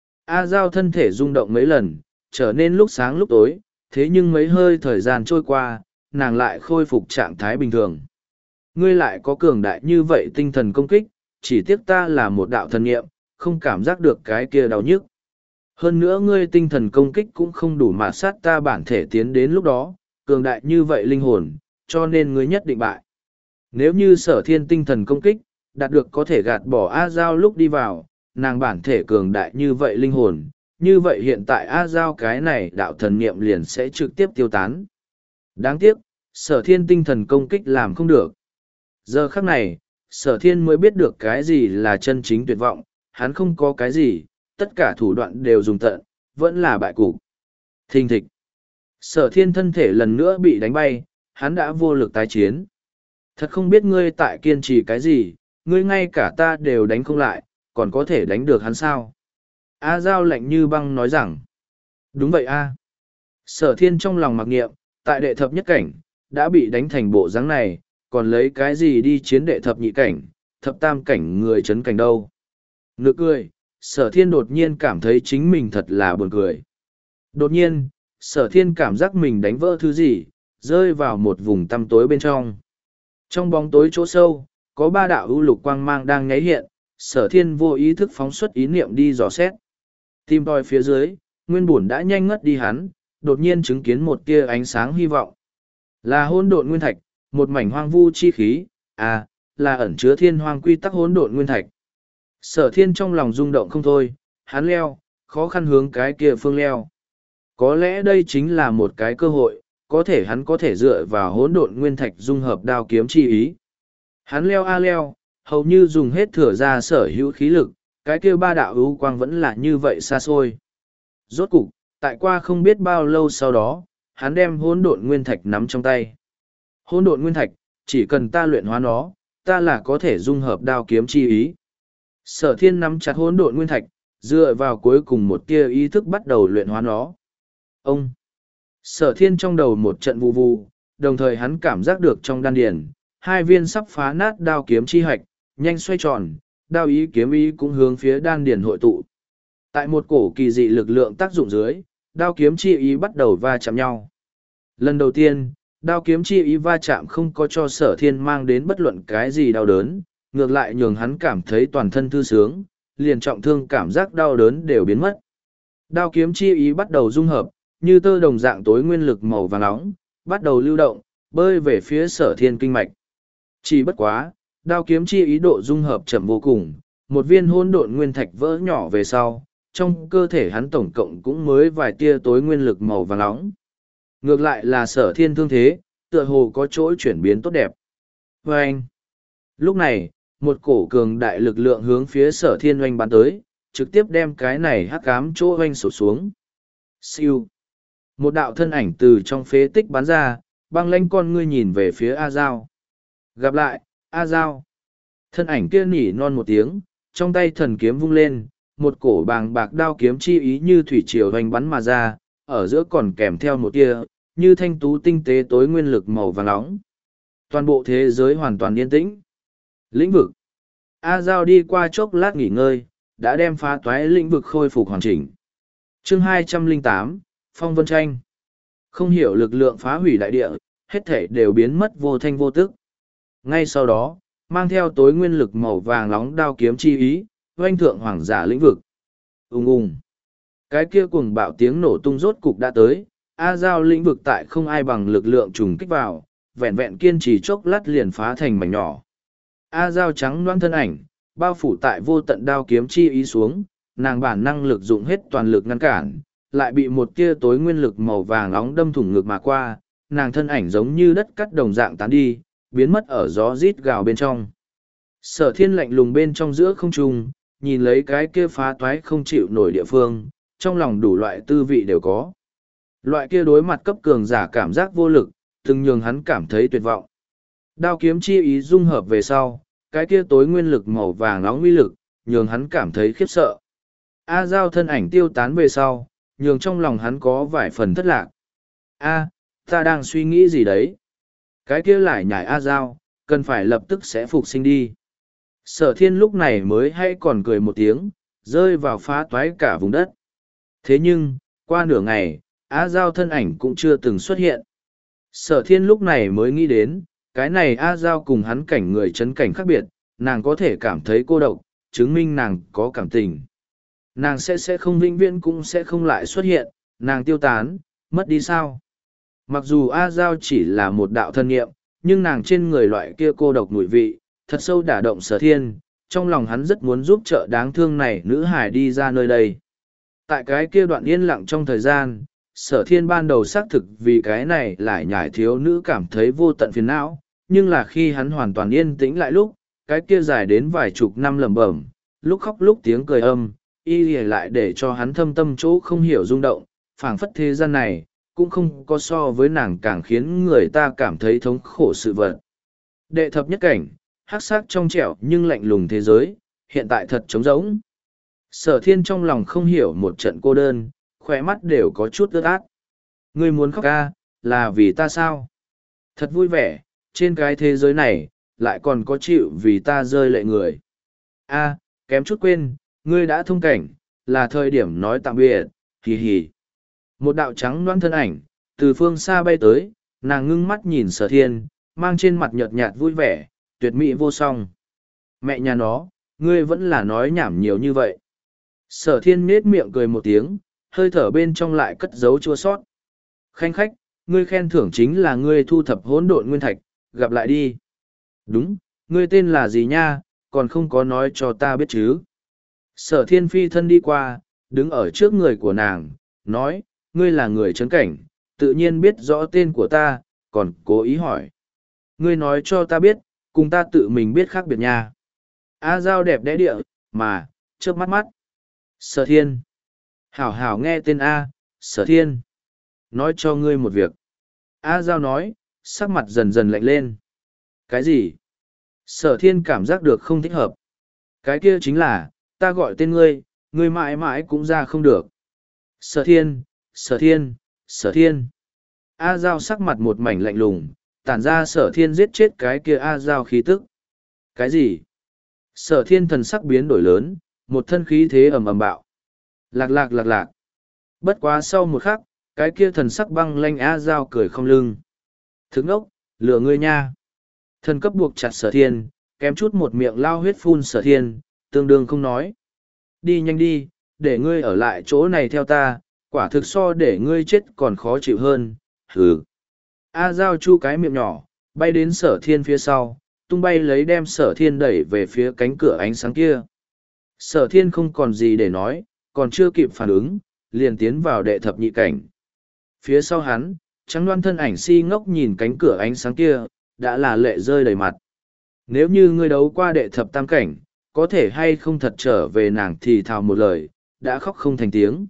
A Giao thân thể rung động mấy lần, trở nên lúc sáng lúc tối, thế nhưng mấy hơi thời gian trôi qua, nàng lại khôi phục trạng thái bình thường. Ngươi lại có cường đại như vậy tinh thần công kích, chỉ tiếc ta là một đạo thần nghiệm, không cảm giác được cái kia đau nhức. Hơn nữa ngươi tinh thần công kích cũng không đủ mà sát ta bản thể tiến đến lúc đó, cường đại như vậy linh hồn, cho nên ngươi nhất định bại. Nếu như sở thiên tinh thần công kích, đạt được có thể gạt bỏ A Giao lúc đi vào, nàng bản thể cường đại như vậy linh hồn, như vậy hiện tại A Giao cái này đạo thần niệm liền sẽ trực tiếp tiêu tán. Đáng tiếc, sở thiên tinh thần công kích làm không được. Giờ khắc này, sở thiên mới biết được cái gì là chân chính tuyệt vọng, hắn không có cái gì, tất cả thủ đoạn đều dùng tận, vẫn là bại cục. Thình thịch. Sở thiên thân thể lần nữa bị đánh bay, hắn đã vô lực tái chiến. Thật không biết ngươi tại kiên trì cái gì, ngươi ngay cả ta đều đánh không lại, còn có thể đánh được hắn sao? A Giao lạnh như băng nói rằng, đúng vậy a. Sở thiên trong lòng mặc niệm, tại đệ thập nhất cảnh, đã bị đánh thành bộ dáng này, còn lấy cái gì đi chiến đệ thập nhị cảnh, thập tam cảnh người chấn cảnh đâu. Nực cười, sở thiên đột nhiên cảm thấy chính mình thật là buồn cười. Đột nhiên, sở thiên cảm giác mình đánh vỡ thứ gì, rơi vào một vùng tăm tối bên trong. Trong bóng tối chỗ sâu, có ba đạo ưu lục quang mang đang nháy hiện, sở thiên vô ý thức phóng xuất ý niệm đi dò xét. Tìm tòi phía dưới, nguyên bổn đã nhanh ngất đi hắn, đột nhiên chứng kiến một tia ánh sáng hy vọng. Là hỗn độn nguyên thạch, một mảnh hoang vu chi khí, à, là ẩn chứa thiên hoang quy tắc hỗn độn nguyên thạch. Sở thiên trong lòng rung động không thôi, hắn leo, khó khăn hướng cái kia phương leo. Có lẽ đây chính là một cái cơ hội, có thể hắn có thể dựa vào hỗn độn nguyên thạch dung hợp đao kiếm chi ý. Hắn leo a leo, hầu như dùng hết thừa ra sở hữu khí lực, cái kia ba đạo ưu quang vẫn là như vậy xa xôi. Rốt cục, tại qua không biết bao lâu sau đó, hắn đem hỗn độn nguyên thạch nắm trong tay. Hỗn độn nguyên thạch, chỉ cần ta luyện hóa nó, ta là có thể dung hợp đao kiếm chi ý. Sở thiên nắm chặt hỗn độn nguyên thạch, dựa vào cuối cùng một tia ý thức bắt đầu luyện hóa nó. Ông! Sở thiên trong đầu một trận vù vù, đồng thời hắn cảm giác được trong đan điền, hai viên sắp phá nát đao kiếm chi hạch, nhanh xoay tròn, đao ý kiếm ý cũng hướng phía đan điền hội tụ. Tại một cổ kỳ dị lực lượng tác dụng dưới, đao kiếm chi ý bắt đầu va chạm nhau. Lần đầu tiên, đao kiếm chi ý va chạm không có cho sở thiên mang đến bất luận cái gì đau đớn, ngược lại nhường hắn cảm thấy toàn thân thư sướng, liền trọng thương cảm giác đau đớn đều biến mất. Đao kiếm chi ý bắt đầu dung hợp, như tơ đồng dạng tối nguyên lực màu vàng nóng, bắt đầu lưu động, bơi về phía sở thiên kinh mạch. Chỉ bất quá, đao kiếm chi ý độ dung hợp chậm vô cùng, một viên hỗn độn nguyên thạch vỡ nhỏ về sau, trong cơ thể hắn tổng cộng cũng mới vài tia tối nguyên lực màu vàng nóng. Ngược lại là sở thiên thương thế, tựa hồ có chỗ chuyển biến tốt đẹp. Và anh, lúc này, một cổ cường đại lực lượng hướng phía sở thiên oanh bắn tới, trực tiếp đem cái này hắc ám chỗ oanh sổ xuống. Siêu. Một đạo thân ảnh từ trong phế tích bắn ra, băng lanh con ngươi nhìn về phía A Giao. Gặp lại, A Giao. Thân ảnh kia nỉ non một tiếng, trong tay thần kiếm vung lên, một cổ bàng bạc đao kiếm chi ý như thủy triều hoành bắn mà ra, ở giữa còn kèm theo một tia, như thanh tú tinh tế tối nguyên lực màu vàng nóng. Toàn bộ thế giới hoàn toàn yên tĩnh. Lĩnh vực. A Giao đi qua chốc lát nghỉ ngơi, đã đem phá toái lĩnh vực khôi phục hoàn chỉnh. Chương hai trăm lẻ tám, Phong Vân Tranh. Không hiểu lực lượng phá hủy đại địa, hết thể đều biến mất vô thanh vô tức. Ngay sau đó, mang theo tối nguyên lực màu vàng nóng đao kiếm chi ý, oanh thượng hoàng giả lĩnh vực. Ung ung. Cái kia cuồng bạo tiếng nổ tung rốt cục đã tới, A Giao lĩnh vực tại không ai bằng lực lượng trùng kích vào, vẹn vẹn kiên trì chốc lát liền phá thành mảnh nhỏ. A Giao trắng loãng thân ảnh, bao phủ tại vô tận đao kiếm chi ý xuống, nàng bản năng lực dụng hết toàn lực ngăn cản, lại bị một tia tối nguyên lực màu vàng nóng đâm thủng ngực mà qua, nàng thân ảnh giống như đất cắt đồng dạng tán đi, biến mất ở gió rít gào bên trong. Sở thiên lạnh lùng bên trong giữa không trung, nhìn lấy cái kia phá toái không chịu nổi địa phương, trong lòng đủ loại tư vị đều có. Loại kia đối mặt cấp cường giả cảm giác vô lực, từng nhường hắn cảm thấy tuyệt vọng. Đao kiếm chi ý dung hợp về sau, cái kia tối nguyên lực màu vàng nóng uy lực, nhường hắn cảm thấy khiếp sợ. A Giao thân ảnh tiêu tán về sau, nhường trong lòng hắn có vài phần thất lạc. A, ta đang suy nghĩ gì đấy? Cái kia lại nhảy A Giao, cần phải lập tức sẽ phục sinh đi. Sở thiên lúc này mới hay còn cười một tiếng, rơi vào phá toái cả vùng đất. Thế nhưng, qua nửa ngày, A Giao thân ảnh cũng chưa từng xuất hiện. Sở thiên lúc này mới nghĩ đến, cái này A Giao cùng hắn cảnh người chấn cảnh khác biệt, nàng có thể cảm thấy cô độc, chứng minh nàng có cảm tình. Nàng sẽ sẽ không vĩnh viễn cũng sẽ không lại xuất hiện, nàng tiêu tán, mất đi sao. Mặc dù A Giao chỉ là một đạo thân nghiệm, nhưng nàng trên người loại kia cô độc mùi vị, thật sâu đả động sở thiên, trong lòng hắn rất muốn giúp trợ đáng thương này nữ hải đi ra nơi đây. Tại cái kia đoạn yên lặng trong thời gian, sở thiên ban đầu xác thực vì cái này lại nhải thiếu nữ cảm thấy vô tận phiền não, nhưng là khi hắn hoàn toàn yên tĩnh lại lúc, cái kia dài đến vài chục năm lẩm bẩm, lúc khóc lúc tiếng cười âm, y lại để cho hắn thâm tâm chỗ không hiểu rung động, phảng phất thế gian này, cũng không có so với nàng càng khiến người ta cảm thấy thống khổ sự vật. Đệ thập nhất cảnh, hắc sắc trong trẻo nhưng lạnh lùng thế giới, hiện tại thật trống rỗng. Sở thiên trong lòng không hiểu một trận cô đơn, khỏe mắt đều có chút ướt át. Ngươi muốn khóc ca, là vì ta sao? Thật vui vẻ, trên cái thế giới này, lại còn có chịu vì ta rơi lệ người. A, kém chút quên, ngươi đã thông cảnh, là thời điểm nói tạm biệt, hì hì. Một đạo trắng loãng thân ảnh, từ phương xa bay tới, nàng ngưng mắt nhìn sở thiên, mang trên mặt nhợt nhạt vui vẻ, tuyệt mỹ vô song. Mẹ nhà nó, ngươi vẫn là nói nhảm nhiều như vậy. Sở thiên nết miệng cười một tiếng, hơi thở bên trong lại cất giấu chua sót. Khanh khách, ngươi khen thưởng chính là ngươi thu thập hỗn độn nguyên thạch, gặp lại đi. Đúng, ngươi tên là gì nha, còn không có nói cho ta biết chứ. Sở thiên phi thân đi qua, đứng ở trước người của nàng, nói, ngươi là người trấn cảnh, tự nhiên biết rõ tên của ta, còn cố ý hỏi. Ngươi nói cho ta biết, cùng ta tự mình biết khác biệt nha. A Giao đẹp đẽ địa, mà, chớp mắt mắt. Sở thiên. Hảo hảo nghe tên A, Sở thiên. Nói cho ngươi một việc. A Giao nói, sắc mặt dần dần lạnh lên. Cái gì? Sở thiên cảm giác được không thích hợp. Cái kia chính là, ta gọi tên ngươi, ngươi mãi mãi cũng ra không được. Sở thiên, sở thiên, sở thiên. A Giao sắc mặt một mảnh lạnh lùng, tản ra sở thiên giết chết cái kia A Giao khí tức. Cái gì? Sở thiên thần sắc biến đổi lớn, một thân khí thế ầm ầm bạo. Lạc lạc lạc lạc. Bất quá sau một khắc, cái kia thần sắc băng lanh A Giao cười không lưng. Thức ngốc, lừa ngươi nha. Thần cấp buộc chặt sở thiên, kém chút một miệng lao huyết phun sở thiên, tương đương không nói. Đi nhanh đi, để ngươi ở lại chỗ này theo ta, quả thực so để ngươi chết còn khó chịu hơn, hừ. A Giao chu cái miệng nhỏ, bay đến sở thiên phía sau, tung bay lấy đem sở thiên đẩy về phía cánh cửa ánh sáng kia. Sở thiên không còn gì để nói, còn chưa kịp phản ứng, liền tiến vào đệ thập nhị cảnh. Phía sau hắn, trắng đoan thân ảnh si ngốc nhìn cánh cửa ánh sáng kia, đã là lệ rơi đầy mặt. Nếu như ngươi đấu qua đệ thập tam cảnh, có thể hay không thật trở về nàng thì thào một lời, đã khóc không thành tiếng.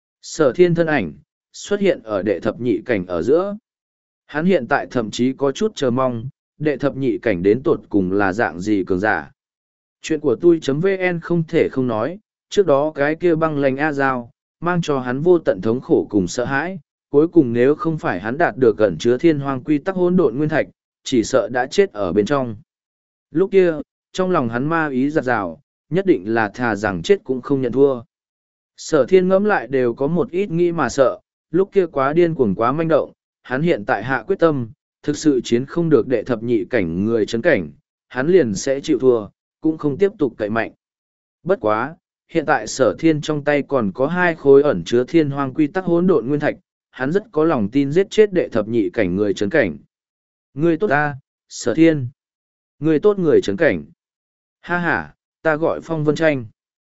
Sở thiên thân ảnh, xuất hiện ở đệ thập nhị cảnh ở giữa. Hắn hiện tại thậm chí có chút chờ mong, đệ thập nhị cảnh đến tột cùng là dạng gì cường giả. Chuyện của tôi.vn không thể không nói, trước đó cái kia băng lành A Giao, mang cho hắn vô tận thống khổ cùng sợ hãi, cuối cùng nếu không phải hắn đạt được gần chứa thiên hoang quy tắc hỗn độn nguyên thạch, chỉ sợ đã chết ở bên trong. Lúc kia, trong lòng hắn ma ý giặt rào, nhất định là thà rằng chết cũng không nhận thua. Sở thiên ngẫm lại đều có một ít nghĩ mà sợ, lúc kia quá điên cuồng quá manh động, hắn hiện tại hạ quyết tâm, thực sự chiến không được đệ thập nhị cảnh người chấn cảnh, hắn liền sẽ chịu thua, cũng không tiếp tục cậy mạnh. Bất quá, hiện tại sở thiên trong tay còn có hai khối ẩn chứa thiên hoang quy tắc hỗn độn nguyên thạch, hắn rất có lòng tin giết chết đệ thập nhị cảnh người chấn cảnh. Ngươi tốt ta, sở thiên. Ngươi tốt người chấn cảnh. Ha ha, ta gọi Phong Vân Tranh.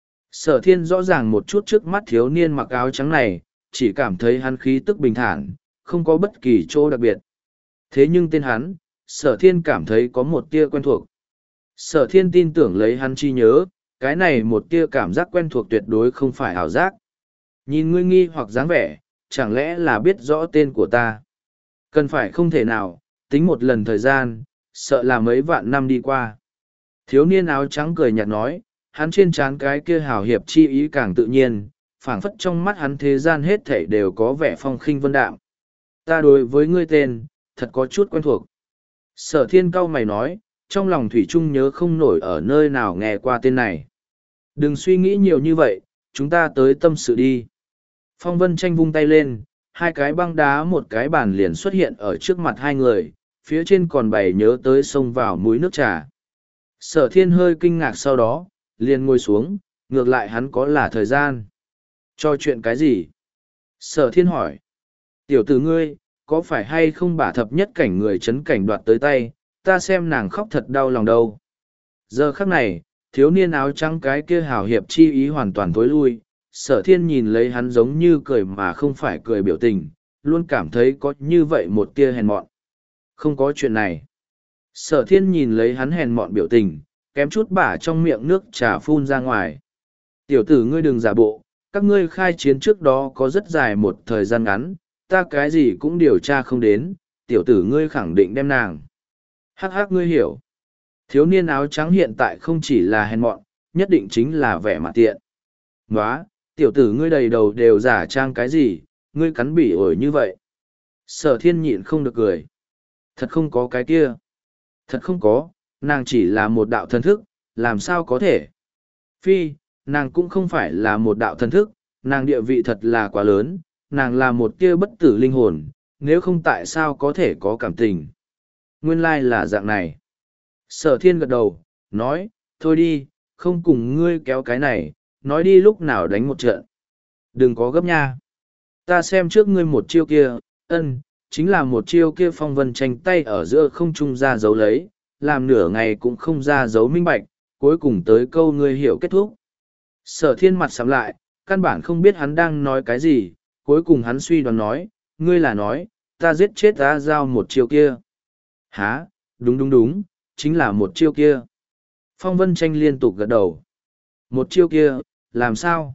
Sở thiên rõ ràng một chút trước mắt thiếu niên mặc áo trắng này, chỉ cảm thấy hắn khí tức bình thản, không có bất kỳ chỗ đặc biệt. Thế nhưng tên hắn, sở thiên cảm thấy có một tia quen thuộc. Sở thiên tin tưởng lấy hắn chi nhớ, cái này một tia cảm giác quen thuộc tuyệt đối không phải ảo giác. Nhìn ngươi nghi hoặc dáng vẻ, chẳng lẽ là biết rõ tên của ta? Cần phải không thể nào, tính một lần thời gian, sợ là mấy vạn năm đi qua. Thiếu niên áo trắng cười nhạt nói, hắn trên trán cái kia hào hiệp chi ý càng tự nhiên, phảng phất trong mắt hắn thế gian hết thảy đều có vẻ phong khinh vân đạm. Ta đối với ngươi tên, thật có chút quen thuộc. Sở thiên cau mày nói, trong lòng thủy trung nhớ không nổi ở nơi nào nghe qua tên này. Đừng suy nghĩ nhiều như vậy, chúng ta tới tâm sự đi. Phong Vân Tranh vung tay lên, hai cái băng đá một cái bàn liền xuất hiện ở trước mặt hai người, phía trên còn bày nhớ tới xông vào mũi nước trà. Sở thiên hơi kinh ngạc sau đó, liền ngồi xuống, ngược lại hắn có là thời gian. Cho chuyện cái gì? Sở thiên hỏi. Tiểu tử ngươi, có phải hay không bả thập nhất cảnh người chấn cảnh đoạt tới tay, ta xem nàng khóc thật đau lòng đâu. Giờ khắc này, thiếu niên áo trắng cái kia hào hiệp chi ý hoàn toàn tối lui, sở thiên nhìn lấy hắn giống như cười mà không phải cười biểu tình, luôn cảm thấy có như vậy một tia hèn mọn. Không có chuyện này. Sở thiên nhìn lấy hắn hèn mọn biểu tình, kém chút bả trong miệng nước trà phun ra ngoài. Tiểu tử ngươi đừng giả bộ, các ngươi khai chiến trước đó có rất dài một thời gian ngắn, ta cái gì cũng điều tra không đến, tiểu tử ngươi khẳng định đem nàng. Hắc hắc ngươi hiểu. Thiếu niên áo trắng hiện tại không chỉ là hèn mọn, nhất định chính là vẻ mặt tiện. Nóa, tiểu tử ngươi đầy đầu đều giả trang cái gì, ngươi cắn bỉ ổi như vậy. Sở thiên nhịn không được cười. Thật không có cái kia. Thật không có, nàng chỉ là một đạo thần thức, làm sao có thể. Phi, nàng cũng không phải là một đạo thần thức, nàng địa vị thật là quá lớn, nàng là một kia bất tử linh hồn, nếu không tại sao có thể có cảm tình. Nguyên lai là dạng này. Sở thiên gật đầu, nói, thôi đi, không cùng ngươi kéo cái này, nói đi lúc nào đánh một trận. Đừng có gấp nha. Ta xem trước ngươi một chiêu kia, ân, chính là một chiêu kia phong vân tranh tay ở giữa không trung ra dấu lấy, làm nửa ngày cũng không ra dấu minh bạch, cuối cùng tới câu ngươi hiểu kết thúc. Sở thiên mặt sắm lại, căn bản không biết hắn đang nói cái gì, cuối cùng hắn suy đoán nói, ngươi là nói, ta giết chết ta giao một chiêu kia. Hả, đúng đúng đúng, chính là một chiêu kia. Phong vân tranh liên tục gật đầu. Một chiêu kia, làm sao?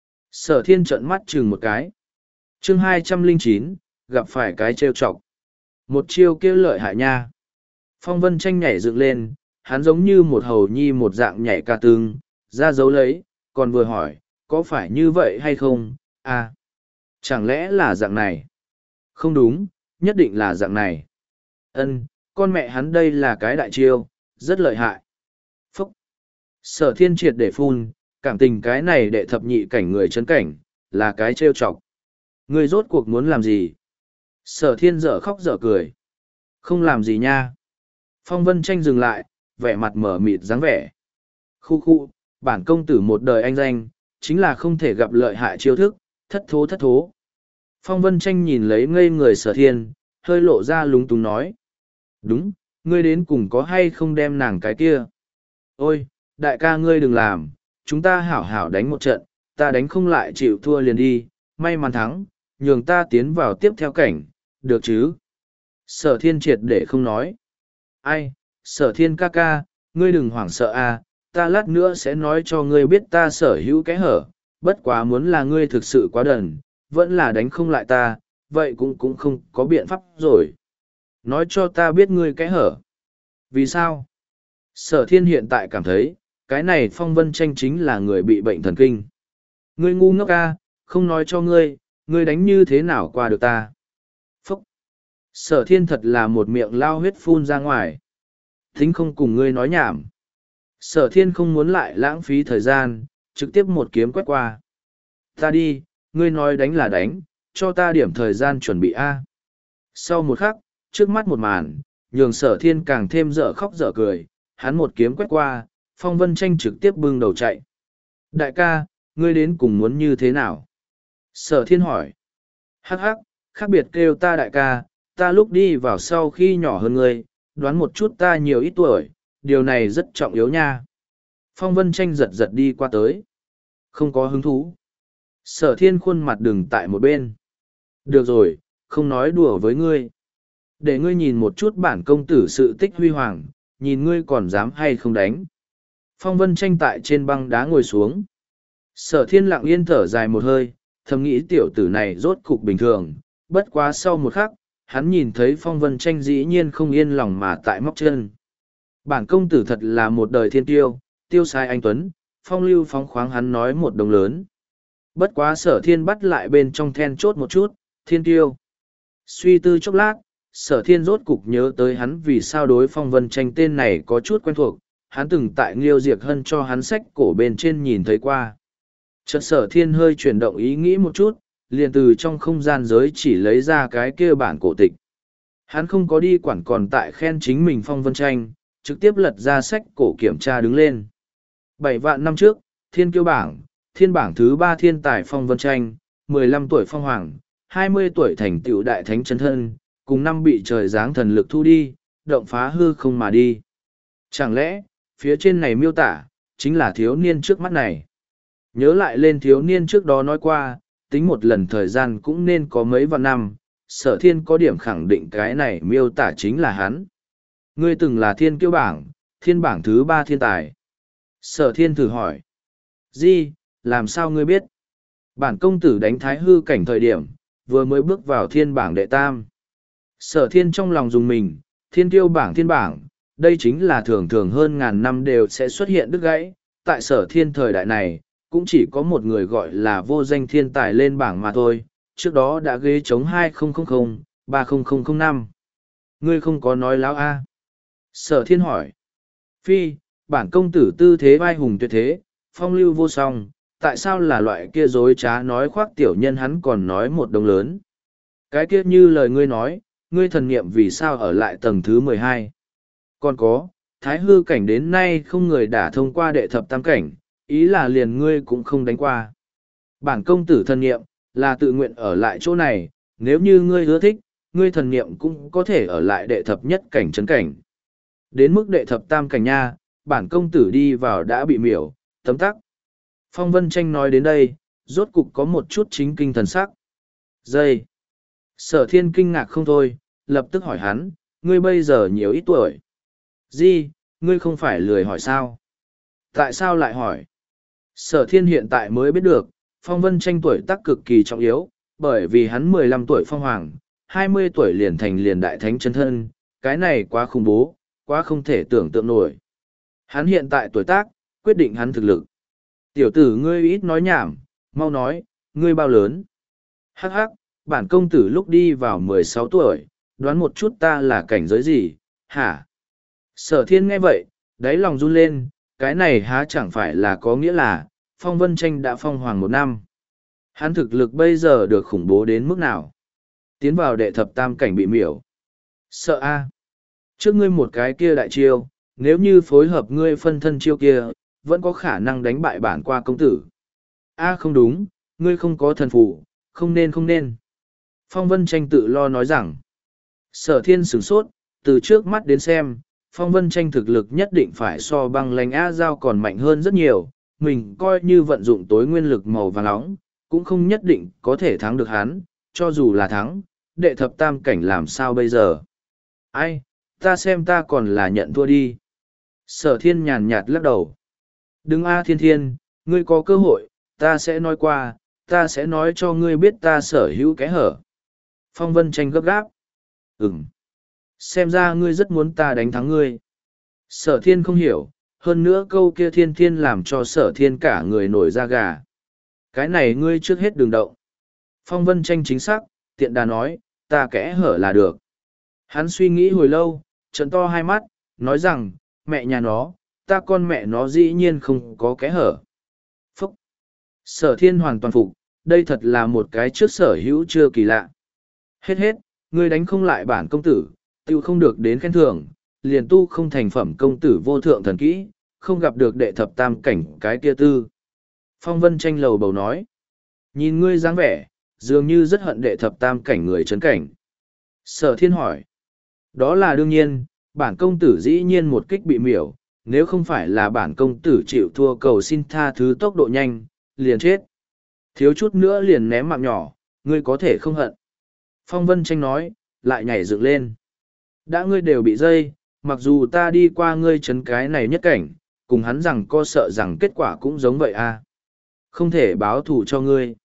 Sở thiên trợn mắt chừng một cái. chương hai trăm lẻ chín, gặp phải cái trêu chọc. Một chiêu kia lợi hại nha. Phong vân tranh nhảy dựng lên, hắn giống như một hầu nhi một dạng nhảy ca tương, ra dấu lấy, còn vừa hỏi, có phải như vậy hay không? À, chẳng lẽ là dạng này? Không đúng, nhất định là dạng này. Ân, con mẹ hắn đây là cái đại chiêu, rất lợi hại. Phúc! Sở thiên triệt để phun, cảm tình cái này đệ thập nhị cảnh người chấn cảnh, là cái trêu chọc. Người rốt cuộc muốn làm gì? Sở thiên dở khóc dở cười. Không làm gì nha. Phong vân tranh dừng lại, vẻ mặt mở mịt dáng vẻ. Khu khu, bản công tử một đời anh danh, chính là không thể gặp lợi hại chiêu thức, thất thố thất thố. Phong vân tranh nhìn lấy ngây người sở thiên, hơi lộ ra lúng túng nói. Đúng, ngươi đến cùng có hay không đem nàng cái kia. Ôi, đại ca ngươi đừng làm, chúng ta hảo hảo đánh một trận, ta đánh không lại chịu thua liền đi, may mắn thắng, nhường ta tiến vào tiếp theo cảnh, được chứ. Sở thiên triệt để không nói. Ai, sở thiên ca ca, ngươi đừng hoảng sợ à, ta lát nữa sẽ nói cho ngươi biết ta sở hữu cái hở, bất quá muốn là ngươi thực sự quá đần, vẫn là đánh không lại ta, vậy cũng cũng không có biện pháp rồi. Nói cho ta biết ngươi cái hở. Vì sao? Sở thiên hiện tại cảm thấy, cái này phong vân tranh chính là người bị bệnh thần kinh. Ngươi ngu ngốc ca, không nói cho ngươi, ngươi đánh như thế nào qua được ta. Phúc! Sở thiên thật là một miệng lao huyết phun ra ngoài. Thính không cùng ngươi nói nhảm. Sở thiên không muốn lại lãng phí thời gian, trực tiếp một kiếm quét qua. Ta đi, ngươi nói đánh là đánh, cho ta điểm thời gian chuẩn bị A. Sau một khắc, trước mắt một màn, nhường sở thiên càng thêm dở khóc dở cười, hắn một kiếm quét qua, phong vân tranh trực tiếp bưng đầu chạy. Đại ca, ngươi đến cùng muốn như thế nào? Sở thiên hỏi. Hắc hắc, khác biệt kêu ta đại ca, ta lúc đi vào sau khi nhỏ hơn ngươi, đoán một chút ta nhiều ít tuổi, điều này rất trọng yếu nha. Phong vân tranh giật giật đi qua tới. Không có hứng thú. Sở thiên khuôn mặt đừng tại một bên. Được rồi, không nói đùa với ngươi. Để ngươi nhìn một chút bản công tử sự tích huy hoàng, nhìn ngươi còn dám hay không đánh. Phong vân tranh tại trên băng đá ngồi xuống. Sở thiên lặng yên thở dài một hơi, thầm nghĩ tiểu tử này rốt cục bình thường, bất quá sau một khắc, hắn nhìn thấy phong vân tranh dĩ nhiên không yên lòng mà tại móc chân. Bản công tử thật là một đời thiên tiêu, tiêu sai anh Tuấn, phong lưu phóng khoáng hắn nói một đồng lớn. Bất quá sở thiên bắt lại bên trong then chốt một chút, thiên tiêu. Suy tư chốc lát, sở thiên rốt cục nhớ tới hắn vì sao đối phong vân tranh tên này có chút quen thuộc, hắn từng tại Nghiêu Diệc Hân cho hắn sách cổ bên trên nhìn thấy qua. Chợt sở thiên hơi chuyển động ý nghĩ một chút, liền từ trong không gian giới chỉ lấy ra cái kia bản cổ tịch. Hắn không có đi quản còn tại khen chính mình phong vân tranh, trực tiếp lật ra sách cổ kiểm tra đứng lên. Bảy vạn năm trước, thiên kiêu bảng, thiên bảng thứ ba thiên tài phong vân tranh, mười lăm tuổi phong hoàng, hai mươi tuổi thành tựu đại thánh chân thân, cùng năm bị trời giáng thần lực thu đi, động phá hư không mà đi. Chẳng lẽ, phía trên này miêu tả, chính là thiếu niên trước mắt này. Nhớ lại lên thiếu niên trước đó nói qua, tính một lần thời gian cũng nên có mấy vạn năm, sở thiên có điểm khẳng định cái này miêu tả chính là hắn. Ngươi từng là thiên kiêu bảng, thiên bảng thứ ba thiên tài. Sở thiên thử hỏi. Di, làm sao ngươi biết? Bản công tử đánh thái hư cảnh thời điểm, vừa mới bước vào thiên bảng đệ tam. Sở thiên trong lòng dùng mình, thiên kiêu bảng thiên bảng, đây chính là thường thường hơn ngàn năm đều sẽ xuất hiện đứt gãy. Tại sở thiên thời đại này, cũng chỉ có một người gọi là vô danh thiên tài lên bảng mà thôi, trước đó đã ghế chống hai nghìn ba nghìn năm. Ngươi không có nói láo a? Sở thiên hỏi. Phi, bản công tử tư thế vai hùng tuyệt thế, phong lưu vô song, tại sao là loại kia dối trá nói khoác tiểu nhân hắn còn nói một đồng lớn. Cái kia như lời ngươi nói, ngươi thần niệm vì sao ở lại tầng thứ mười hai. Còn có, thái hư cảnh đến nay không người đả thông qua đệ thập tam cảnh, ý là liền ngươi cũng không đánh qua. Bản công tử thần niệm, là tự nguyện ở lại chỗ này, nếu như ngươi ưa thích, ngươi thần niệm cũng có thể ở lại đệ thập nhất cảnh trấn cảnh. Đến mức đệ thập tam cảnh nha, bản công tử đi vào đã bị miểu, tấm tắc. Phong Vân Tranh nói đến đây, rốt cục có một chút chính kinh thần sắc. Dây. Sở thiên kinh ngạc không thôi, lập tức hỏi hắn, ngươi bây giờ nhiều ít tuổi. Di, ngươi không phải lười hỏi sao? Tại sao lại hỏi? Sở thiên hiện tại mới biết được, Phong Vân Tranh tuổi tác cực kỳ trọng yếu, bởi vì hắn mười lăm tuổi phong hoàng, hai mươi tuổi liền thành liền đại thánh chân thân, cái này quá khủng bố, quá không thể tưởng tượng nổi. Hắn hiện tại tuổi tác, quyết định hắn thực lực. Tiểu tử ngươi ít nói nhảm, mau nói, ngươi bao lớn? Hắc hắc, bản công tử lúc đi vào mười sáu tuổi, đoán một chút ta là cảnh giới gì, hả? Sở thiên nghe vậy, đáy lòng run lên, cái này há chẳng phải là có nghĩa là, Phong Vân Tranh đã phong hoàng một năm. Hắn thực lực bây giờ được khủng bố đến mức nào? Tiến vào đệ thập tam cảnh bị miểu. Sợ a. Trước ngươi một cái kia đại chiêu, nếu như phối hợp ngươi phân thân chiêu kia, vẫn có khả năng đánh bại bản qua công tử. A không đúng, ngươi không có thần phụ, không nên không nên. Phong Vân Tranh tự lo nói rằng, sở thiên sửng sốt, từ trước mắt đến xem, Phong Vân Tranh thực lực nhất định phải so băng lánh A Giao còn mạnh hơn rất nhiều, mình coi như vận dụng tối nguyên lực màu vàng nóng, cũng không nhất định có thể thắng được hắn, cho dù là thắng, đệ thập tam cảnh làm sao bây giờ. Ai, ta xem ta còn là nhận thua đi. Sở thiên nhàn nhạt lắc đầu. Đừng A thiên thiên, ngươi có cơ hội, ta sẽ nói qua, ta sẽ nói cho ngươi biết ta sở hữu cái hở. Phong Vân Tranh gấp gáp. Ừm. Xem ra ngươi rất muốn ta đánh thắng ngươi. Sở thiên không hiểu, hơn nữa câu kia thiên thiên làm cho sở thiên cả người nổi da gà. Cái này ngươi trước hết đừng động. Phong Vân Tranh chính xác, tiện đà nói, ta kẽ hở là được. Hắn suy nghĩ hồi lâu, trợn to hai mắt, nói rằng, mẹ nhà nó, ta con mẹ nó dĩ nhiên không có kẽ hở. Phúc! Sở thiên hoàn toàn phục, đây thật là một cái trước sở hữu chưa kỳ lạ. Hết hết, ngươi đánh không lại bản công tử, tiêu không được đến khen thưởng, liền tu không thành phẩm công tử vô thượng thần kỹ, không gặp được đệ thập tam cảnh cái kia tư. Phong Vân Tranh lầu bầu nói, nhìn ngươi dáng vẻ, dường như rất hận đệ thập tam cảnh người chấn cảnh. Sở thiên hỏi, đó là đương nhiên, bản công tử dĩ nhiên một kích bị miểu, nếu không phải là bản công tử chịu thua cầu xin tha thứ tốc độ nhanh, liền chết. Thiếu chút nữa liền ném mạng nhỏ, ngươi có thể không hận. Phong Vân Tranh nói, lại nhảy dựng lên. Đã ngươi đều bị dây, mặc dù ta đi qua ngươi chấn cái này nhất cảnh, cùng hắn rằng co sợ rằng kết quả cũng giống vậy à. Không thể báo thù cho ngươi.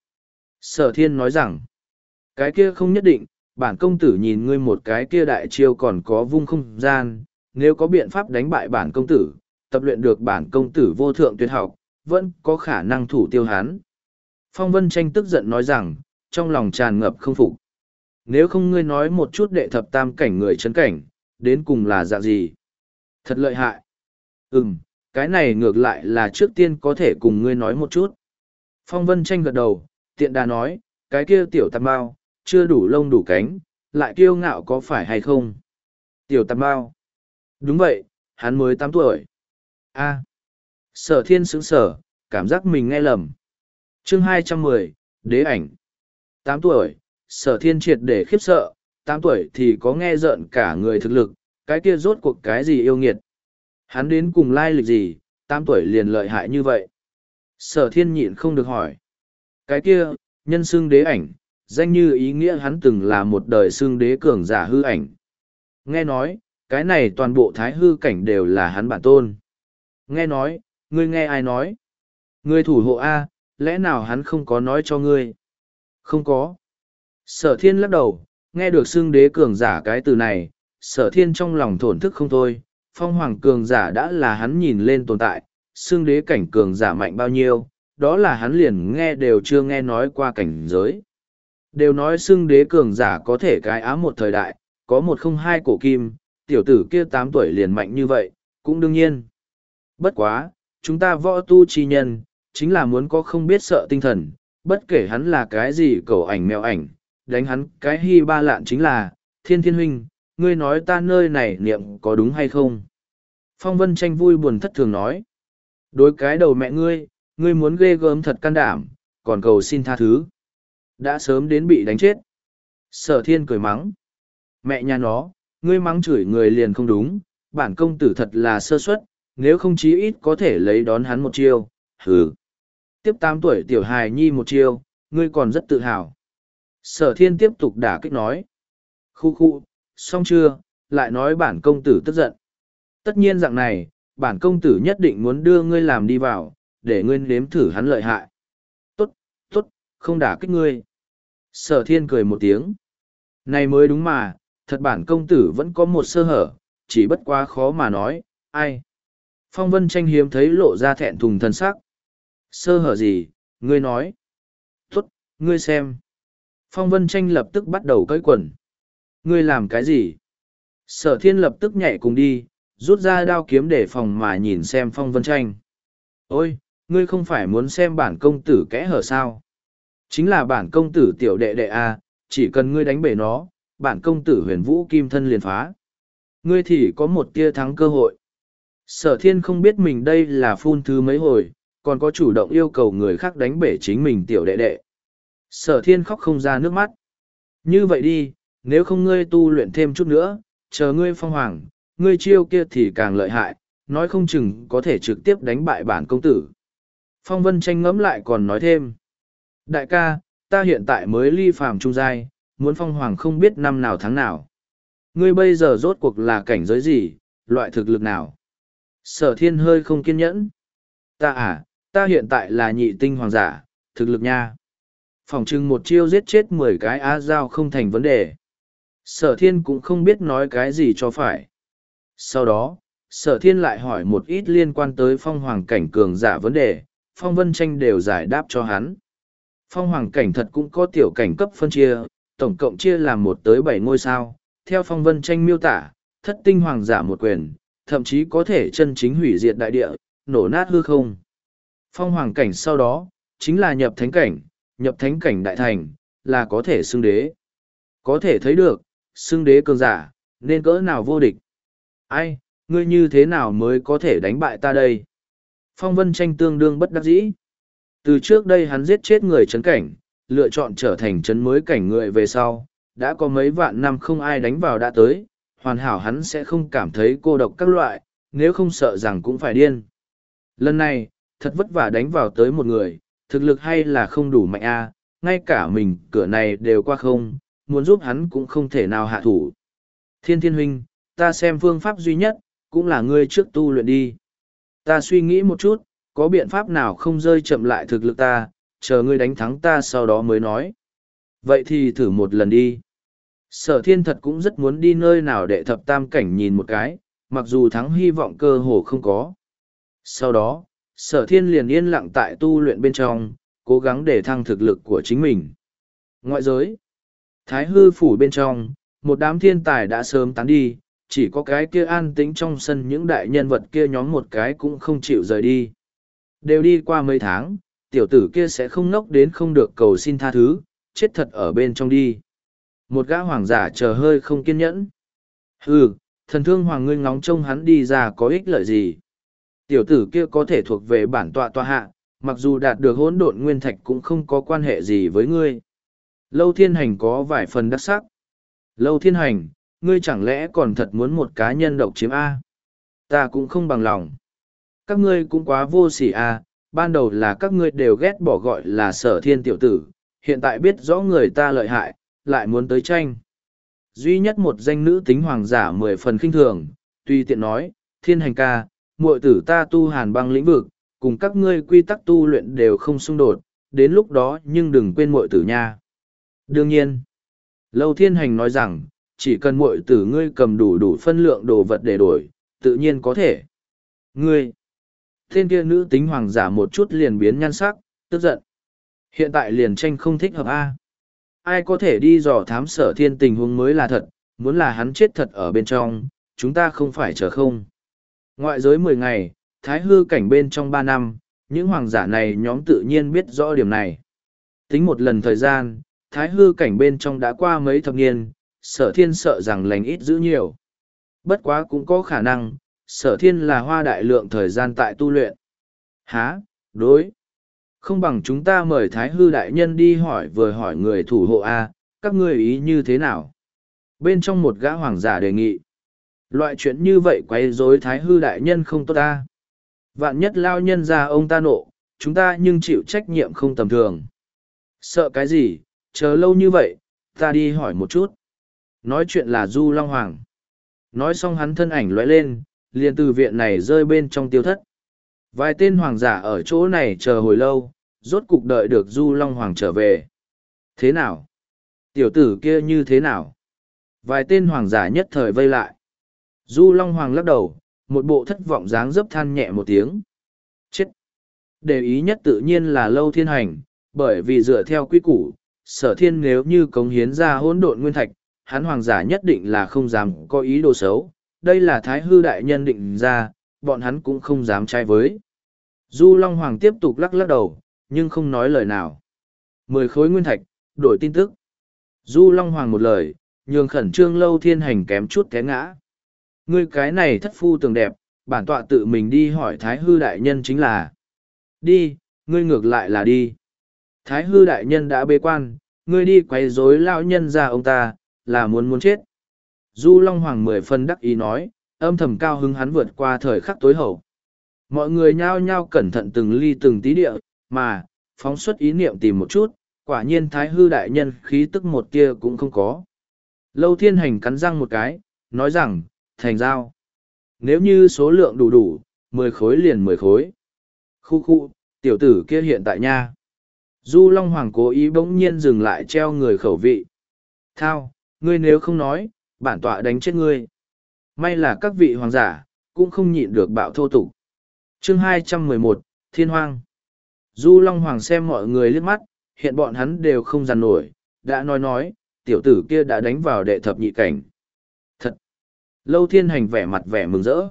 Sở thiên nói rằng, cái kia không nhất định, bản công tử nhìn ngươi một cái kia đại chiêu còn có vung không gian, nếu có biện pháp đánh bại bản công tử, tập luyện được bản công tử vô thượng tuyệt học, vẫn có khả năng thủ tiêu hắn. Phong Vân Tranh tức giận nói rằng, trong lòng tràn ngập không phục. Nếu không ngươi nói một chút đệ thập tam cảnh người chấn cảnh, đến cùng là dạng gì? Thật lợi hại. Ừm, cái này ngược lại là trước tiên có thể cùng ngươi nói một chút. Phong Vân Tranh gật đầu, tiện đà nói, cái kia tiểu tạp bao, chưa đủ lông đủ cánh, lại kiêu ngạo có phải hay không? Tiểu tạp bao. Đúng vậy, hắn mới tám tuổi. A. Sở thiên sững sở, cảm giác mình nghe lầm. Chương hai trăm mười, đế ảnh. Tám tuổi, sở thiên triệt để khiếp sợ, tám tuổi thì có nghe rợn cả người thực lực, cái kia rốt cuộc cái gì yêu nghiệt. Hắn đến cùng lai lịch gì, tám tuổi liền lợi hại như vậy. Sở thiên nhịn không được hỏi. Cái kia, nhân xưng đế ảnh, danh như ý nghĩa hắn từng là một đời xưng đế cường giả hư ảnh. Nghe nói, cái này toàn bộ thái hư cảnh đều là hắn bản tôn. Nghe nói, ngươi nghe ai nói? Ngươi thủ hộ A, lẽ nào hắn không có nói cho ngươi? Không có. Sở thiên lắc đầu, nghe được xưng đế cường giả cái từ này, sở thiên trong lòng thổn thức không thôi, phong hoàng cường giả đã là hắn nhìn lên tồn tại, xưng đế cảnh cường giả mạnh bao nhiêu, đó là hắn liền nghe đều chưa nghe nói qua cảnh giới. Đều nói xưng đế cường giả có thể cái ám một thời đại, có một không hai cổ kim, tiểu tử kia tám tuổi liền mạnh như vậy, cũng đương nhiên. Bất quá, chúng ta võ tu chi nhân, chính là muốn có không biết sợ tinh thần, bất kể hắn là cái gì cầu ảnh mèo ảnh, đánh hắn cái hy ba lạn chính là, thiên thiên huynh, ngươi nói ta nơi này niệm có đúng hay không? Phong Vân Tranh vui buồn thất thường nói, đối cái đầu mẹ ngươi, ngươi muốn ghê gớm thật can đảm, còn cầu xin tha thứ. Đã sớm đến bị đánh chết. Sở thiên cười mắng. Mẹ nhà nó, ngươi mắng chửi người liền không đúng, bản công tử thật là sơ suất, nếu không chí ít có thể lấy đón hắn một chiêu, hừ. Tiếp tám tuổi tiểu hài nhi một chiêu, ngươi còn rất tự hào. Sở thiên tiếp tục đả kích nói. Khu khu, xong chưa, lại nói bản công tử tức giận. Tất nhiên dạng này, bản công tử nhất định muốn đưa ngươi làm đi vào, để ngươi nếm thử hắn lợi hại. Tốt, tốt, không đả kích ngươi. Sở thiên cười một tiếng. Này mới đúng mà, thật bản công tử vẫn có một sơ hở, chỉ bất quá khó mà nói, ai. Phong Vân Tranh hiếm thấy lộ ra thẹn thùng thân sắc. Sơ hở gì, ngươi nói. Tốt, ngươi xem. Phong Vân Tranh lập tức bắt đầu cởi quần. Ngươi làm cái gì? Sở thiên lập tức nhảy cùng đi, rút ra đao kiếm để phòng mà nhìn xem Phong Vân Tranh. Ôi, ngươi không phải muốn xem bản công tử kẽ hở sao? Chính là bản công tử tiểu đệ đệ a, chỉ cần ngươi đánh bể nó, bản công tử huyền vũ kim thân liền phá. Ngươi thì có một tia thắng cơ hội. Sở thiên không biết mình đây là phun thứ mấy hồi, còn có chủ động yêu cầu người khác đánh bể chính mình tiểu đệ đệ. Sở thiên khóc không ra nước mắt. Như vậy đi, nếu không ngươi tu luyện thêm chút nữa, chờ ngươi phong hoàng, ngươi chiêu kia thì càng lợi hại, nói không chừng có thể trực tiếp đánh bại bản công tử. Phong Vân Tranh ngẫm lại còn nói thêm. Đại ca, ta hiện tại mới ly phàm trung giai, muốn phong hoàng không biết năm nào tháng nào. Ngươi bây giờ rốt cuộc là cảnh giới gì, loại thực lực nào? Sở thiên hơi không kiên nhẫn. Ta à, ta hiện tại là nhị tinh hoàng giả, thực lực nha. Phỏng chừng một chiêu giết chết mười cái á dao không thành vấn đề. Sở thiên cũng không biết nói cái gì cho phải. Sau đó, sở thiên lại hỏi một ít liên quan tới phong hoàng cảnh cường giả vấn đề, Phong Vân Tranh đều giải đáp cho hắn. Phong hoàng cảnh thật cũng có tiểu cảnh cấp phân chia, tổng cộng chia làm một tới bảy ngôi sao. Theo Phong Vân Tranh miêu tả, thất tinh hoàng giả một quyền, thậm chí có thể chân chính hủy diệt đại địa, nổ nát hư không. Phong hoàng cảnh sau đó, chính là nhập thánh cảnh, nhập thánh cảnh đại thành, là có thể xưng đế. Có thể thấy được, xưng đế cường giả, nên cỡ nào vô địch. Ai, ngươi như thế nào mới có thể đánh bại ta đây? Phong Vân Tranh tương đương bất đắc dĩ. Từ trước đây hắn giết chết người chấn cảnh, lựa chọn trở thành chấn mới cảnh người về sau, đã có mấy vạn năm không ai đánh vào đã tới, hoàn hảo hắn sẽ không cảm thấy cô độc các loại, nếu không sợ rằng cũng phải điên. Lần này, thật vất vả đánh vào tới một người, thực lực hay là không đủ mạnh a, ngay cả mình cửa này đều qua không, muốn giúp hắn cũng không thể nào hạ thủ. Thiên Thiên huynh, ta xem phương pháp duy nhất, cũng là ngươi trước tu luyện đi. Ta suy nghĩ một chút, có biện pháp nào không rơi chậm lại thực lực ta, chờ ngươi đánh thắng ta sau đó mới nói. Vậy thì thử một lần đi. Sở thiên thật cũng rất muốn đi nơi nào để thập tam cảnh nhìn một cái, mặc dù thắng hy vọng cơ hồ không có. Sau đó, sở thiên liền yên lặng tại tu luyện bên trong, cố gắng để thăng thực lực của chính mình. Ngoại giới, Thái hư phủ bên trong, một đám thiên tài đã sớm tán đi, chỉ có cái kia an tĩnh trong sân những đại nhân vật kia nhóm một cái cũng không chịu rời đi. Đều đi qua mấy tháng, tiểu tử kia sẽ không ngốc đến không được cầu xin tha thứ, chết thật ở bên trong đi. Một gã hoàng giả chờ hơi không kiên nhẫn. Hừ, thần thương hoàng ngươi ngóng trông hắn đi ra có ích lợi gì. Tiểu tử kia có thể thuộc về bản tọa tọa hạ, mặc dù đạt được hỗn độn nguyên thạch cũng không có quan hệ gì với ngươi. Lâu Thiên Hành có vài phần đắc sắc. Lâu Thiên Hành, ngươi chẳng lẽ còn thật muốn một cá nhân độc chiếm A? Ta cũng không bằng lòng. Các ngươi cũng quá vô sỉ A, ban đầu là các ngươi đều ghét bỏ gọi là sở thiên tiểu tử, hiện tại biết rõ người ta lợi hại, lại muốn tới tranh. Duy nhất một danh nữ tính hoàng giả mười phần khinh thường, tuy tiện nói, Thiên Hành ca, muội tử ta tu hàn băng lĩnh vực, cùng các ngươi quy tắc tu luyện đều không xung đột, đến lúc đó nhưng đừng quên muội tử nha. Đương nhiên, Lâu Thiên Hành nói rằng, chỉ cần muội tử ngươi cầm đủ đủ phân lượng đồ vật để đổi, tự nhiên có thể. Ngươi, tên kia nữ tính hoàng giả một chút liền biến nhan sắc, tức giận. Hiện tại liền tranh không thích hợp A. Ai có thể đi dò thám Sở Thiên tình huống mới là thật, muốn là hắn chết thật ở bên trong, chúng ta không phải chờ không. Ngoại giới mười ngày, thái hư cảnh bên trong ba năm, những hoàng giả này nhóm tự nhiên biết rõ điểm này. Tính một lần thời gian, thái hư cảnh bên trong đã qua mấy thập niên, Sở Thiên sợ rằng lành ít giữ nhiều. Bất quá cũng có khả năng, Sở Thiên là hoa đại lượng thời gian tại tu luyện. Hả, đối. Không bằng chúng ta mời Thái Hư Đại Nhân đi hỏi vừa hỏi người thủ hộ A, các ngươi ý như thế nào? Bên trong một gã hoàng giả đề nghị. Loại chuyện như vậy quấy rối Thái Hư Đại Nhân không tốt ta. Vạn nhất lao nhân ra ông ta nộ, chúng ta nhưng chịu trách nhiệm không tầm thường. Sợ cái gì, chờ lâu như vậy, ta đi hỏi một chút. Nói chuyện là Du Long Hoàng. Nói xong hắn thân ảnh lóe lên, liền từ viện này rơi bên trong tiêu thất. Vài tên hoàng giả ở chỗ này chờ hồi lâu, rốt cục đợi được Du Long Hoàng trở về. Thế nào? Tiểu tử kia như thế nào? Vài tên hoàng giả nhất thời vây lại. Du Long Hoàng lắc đầu, một bộ thất vọng dáng dấp than nhẹ một tiếng. Chết! Để ý nhất tự nhiên là Lâu Thiên Hành, bởi vì dựa theo quy củ, Sở Thiên nếu như cống hiến ra hỗn độn nguyên thạch, hắn hoàng giả nhất định là không dám có ý đồ xấu. Đây là Thái Hư Đại Nhân định ra, bọn hắn cũng không dám trái với. Du Long Hoàng tiếp tục lắc lắc đầu, nhưng không nói lời nào. Mười khối nguyên thạch, đổi tin tức. Du Long Hoàng một lời, nhường khẩn trương Lâu Thiên Hành kém chút té ngã. Ngươi cái này thất phu tường đẹp, bản tọa tự mình đi hỏi Thái Hư Đại Nhân chính là. Đi, ngươi ngược lại là đi. Thái Hư Đại Nhân đã bế quan, ngươi đi quấy rối lão nhân ra ông ta, là muốn muốn chết. Du Long Hoàng mười phân đắc ý nói, âm thầm cao hứng hắn vượt qua thời khắc tối hậu. Mọi người nhao nhao cẩn thận từng ly từng tí địa, mà, phóng xuất ý niệm tìm một chút, quả nhiên Thái Hư Đại Nhân khí tức một tia cũng không có. Lâu Thiên Hành cắn răng một cái, nói rằng, thành giao. Nếu như số lượng đủ đủ, mười khối liền mười khối. Khu khu, tiểu tử kia hiện tại nha. Du Long Hoàng cố ý bỗng nhiên dừng lại treo người khẩu vị. Thao, ngươi nếu không nói, bản tọa đánh chết ngươi. May là các vị hoàng giả, cũng không nhịn được bạo thô tục. Chương hai trăm mười một, Thiên Hoang. Du Long Hoàng xem mọi người liếc mắt, hiện bọn hắn đều không dằn nổi, đã nói nói, tiểu tử kia đã đánh vào đệ thập nhị cảnh. Thật! Lâu Thiên Hành vẻ mặt vẻ mừng rỡ.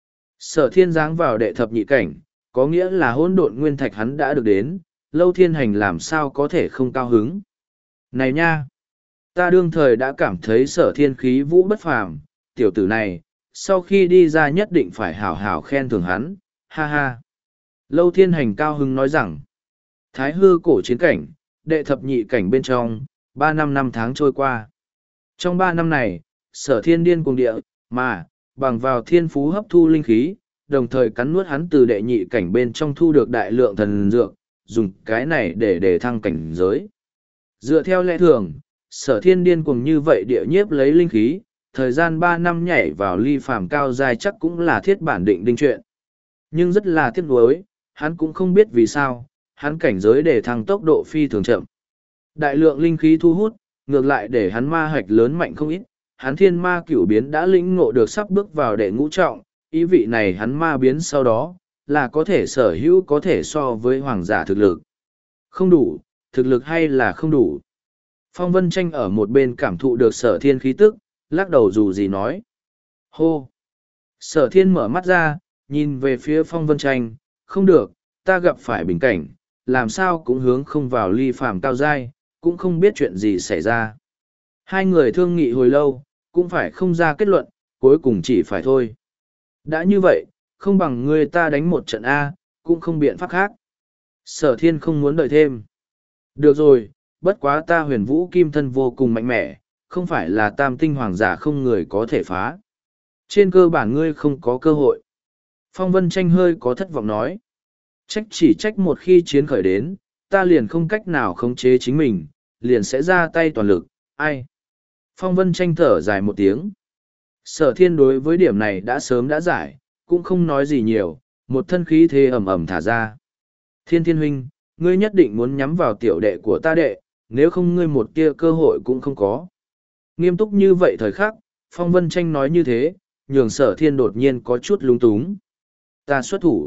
Sở Thiên giáng vào đệ thập nhị cảnh, có nghĩa là hỗn độn nguyên thạch hắn đã được đến, Lâu Thiên Hành làm sao có thể không cao hứng. Này nha! Ta đương thời đã cảm thấy Sở Thiên khí vũ bất phàm, tiểu tử này, sau khi đi ra nhất định phải hảo hảo khen thưởng hắn, ha ha. Lâu Thiên Hành cao hứng nói rằng, Thái Hư cổ chiến cảnh, đệ thập nhị cảnh bên trong, ba năm năm tháng trôi qua. Trong ba năm này, Sở Thiên điên cuồng địa, mà, bằng vào thiên phú hấp thu linh khí, đồng thời cắn nuốt hắn từ đệ nhị cảnh bên trong thu được đại lượng thần dược, dùng cái này để để thăng cảnh giới. Dựa theo lẽ thường, Sở Thiên điên cuồng như vậy địa nhiếp lấy linh khí, thời gian ba năm nhảy vào ly phàm cao giai chắc cũng là thiết bản định đinh chuyện. Nhưng rất là tiếc nuối, hắn cũng không biết vì sao, hắn cảnh giới để thăng tốc độ phi thường chậm. Đại lượng linh khí thu hút, ngược lại để hắn ma hạch lớn mạnh không ít, hắn thiên ma cửu biến đã lĩnh ngộ được sắp bước vào đệ ngũ trọng, ý vị này hắn ma biến sau đó, là có thể sở hữu có thể so với hoàng giả thực lực. Không đủ, thực lực hay là không đủ. Phong Vân Tranh ở một bên cảm thụ được Sở Thiên khí tức, lắc đầu dù gì nói. Hô! Sở Thiên mở mắt ra, nhìn về phía Phong Vân Tranh, không được, ta gặp phải bình cảnh, làm sao cũng hướng không vào ly phàm cao giai, cũng không biết chuyện gì xảy ra. Hai người thương nghị hồi lâu, cũng phải không ra kết luận, cuối cùng chỉ phải thôi. Đã như vậy, không bằng người ta đánh một trận A, cũng không biện pháp khác. Sở Thiên không muốn đợi thêm. Được rồi, bất quá ta huyền vũ kim thân vô cùng mạnh mẽ, không phải là tam tinh hoàng giả không người có thể phá. Trên cơ bản ngươi không có cơ hội. Phong Vân Tranh hơi có thất vọng nói. Trách chỉ trách một khi chiến khởi đến, ta liền không cách nào khống chế chính mình, liền sẽ ra tay toàn lực, ai. Phong Vân Tranh thở dài một tiếng. Sở Thiên đối với điểm này đã sớm đã giải, cũng không nói gì nhiều, một thân khí thế ẩm ẩm thả ra. Thiên Thiên huynh, ngươi nhất định muốn nhắm vào tiểu đệ của ta đệ, nếu không ngươi một tia cơ hội cũng không có. Nghiêm túc như vậy thời khắc, Phong Vân Tranh nói như thế, nhường sở thiên đột nhiên có chút lung túng. Ta xuất thủ.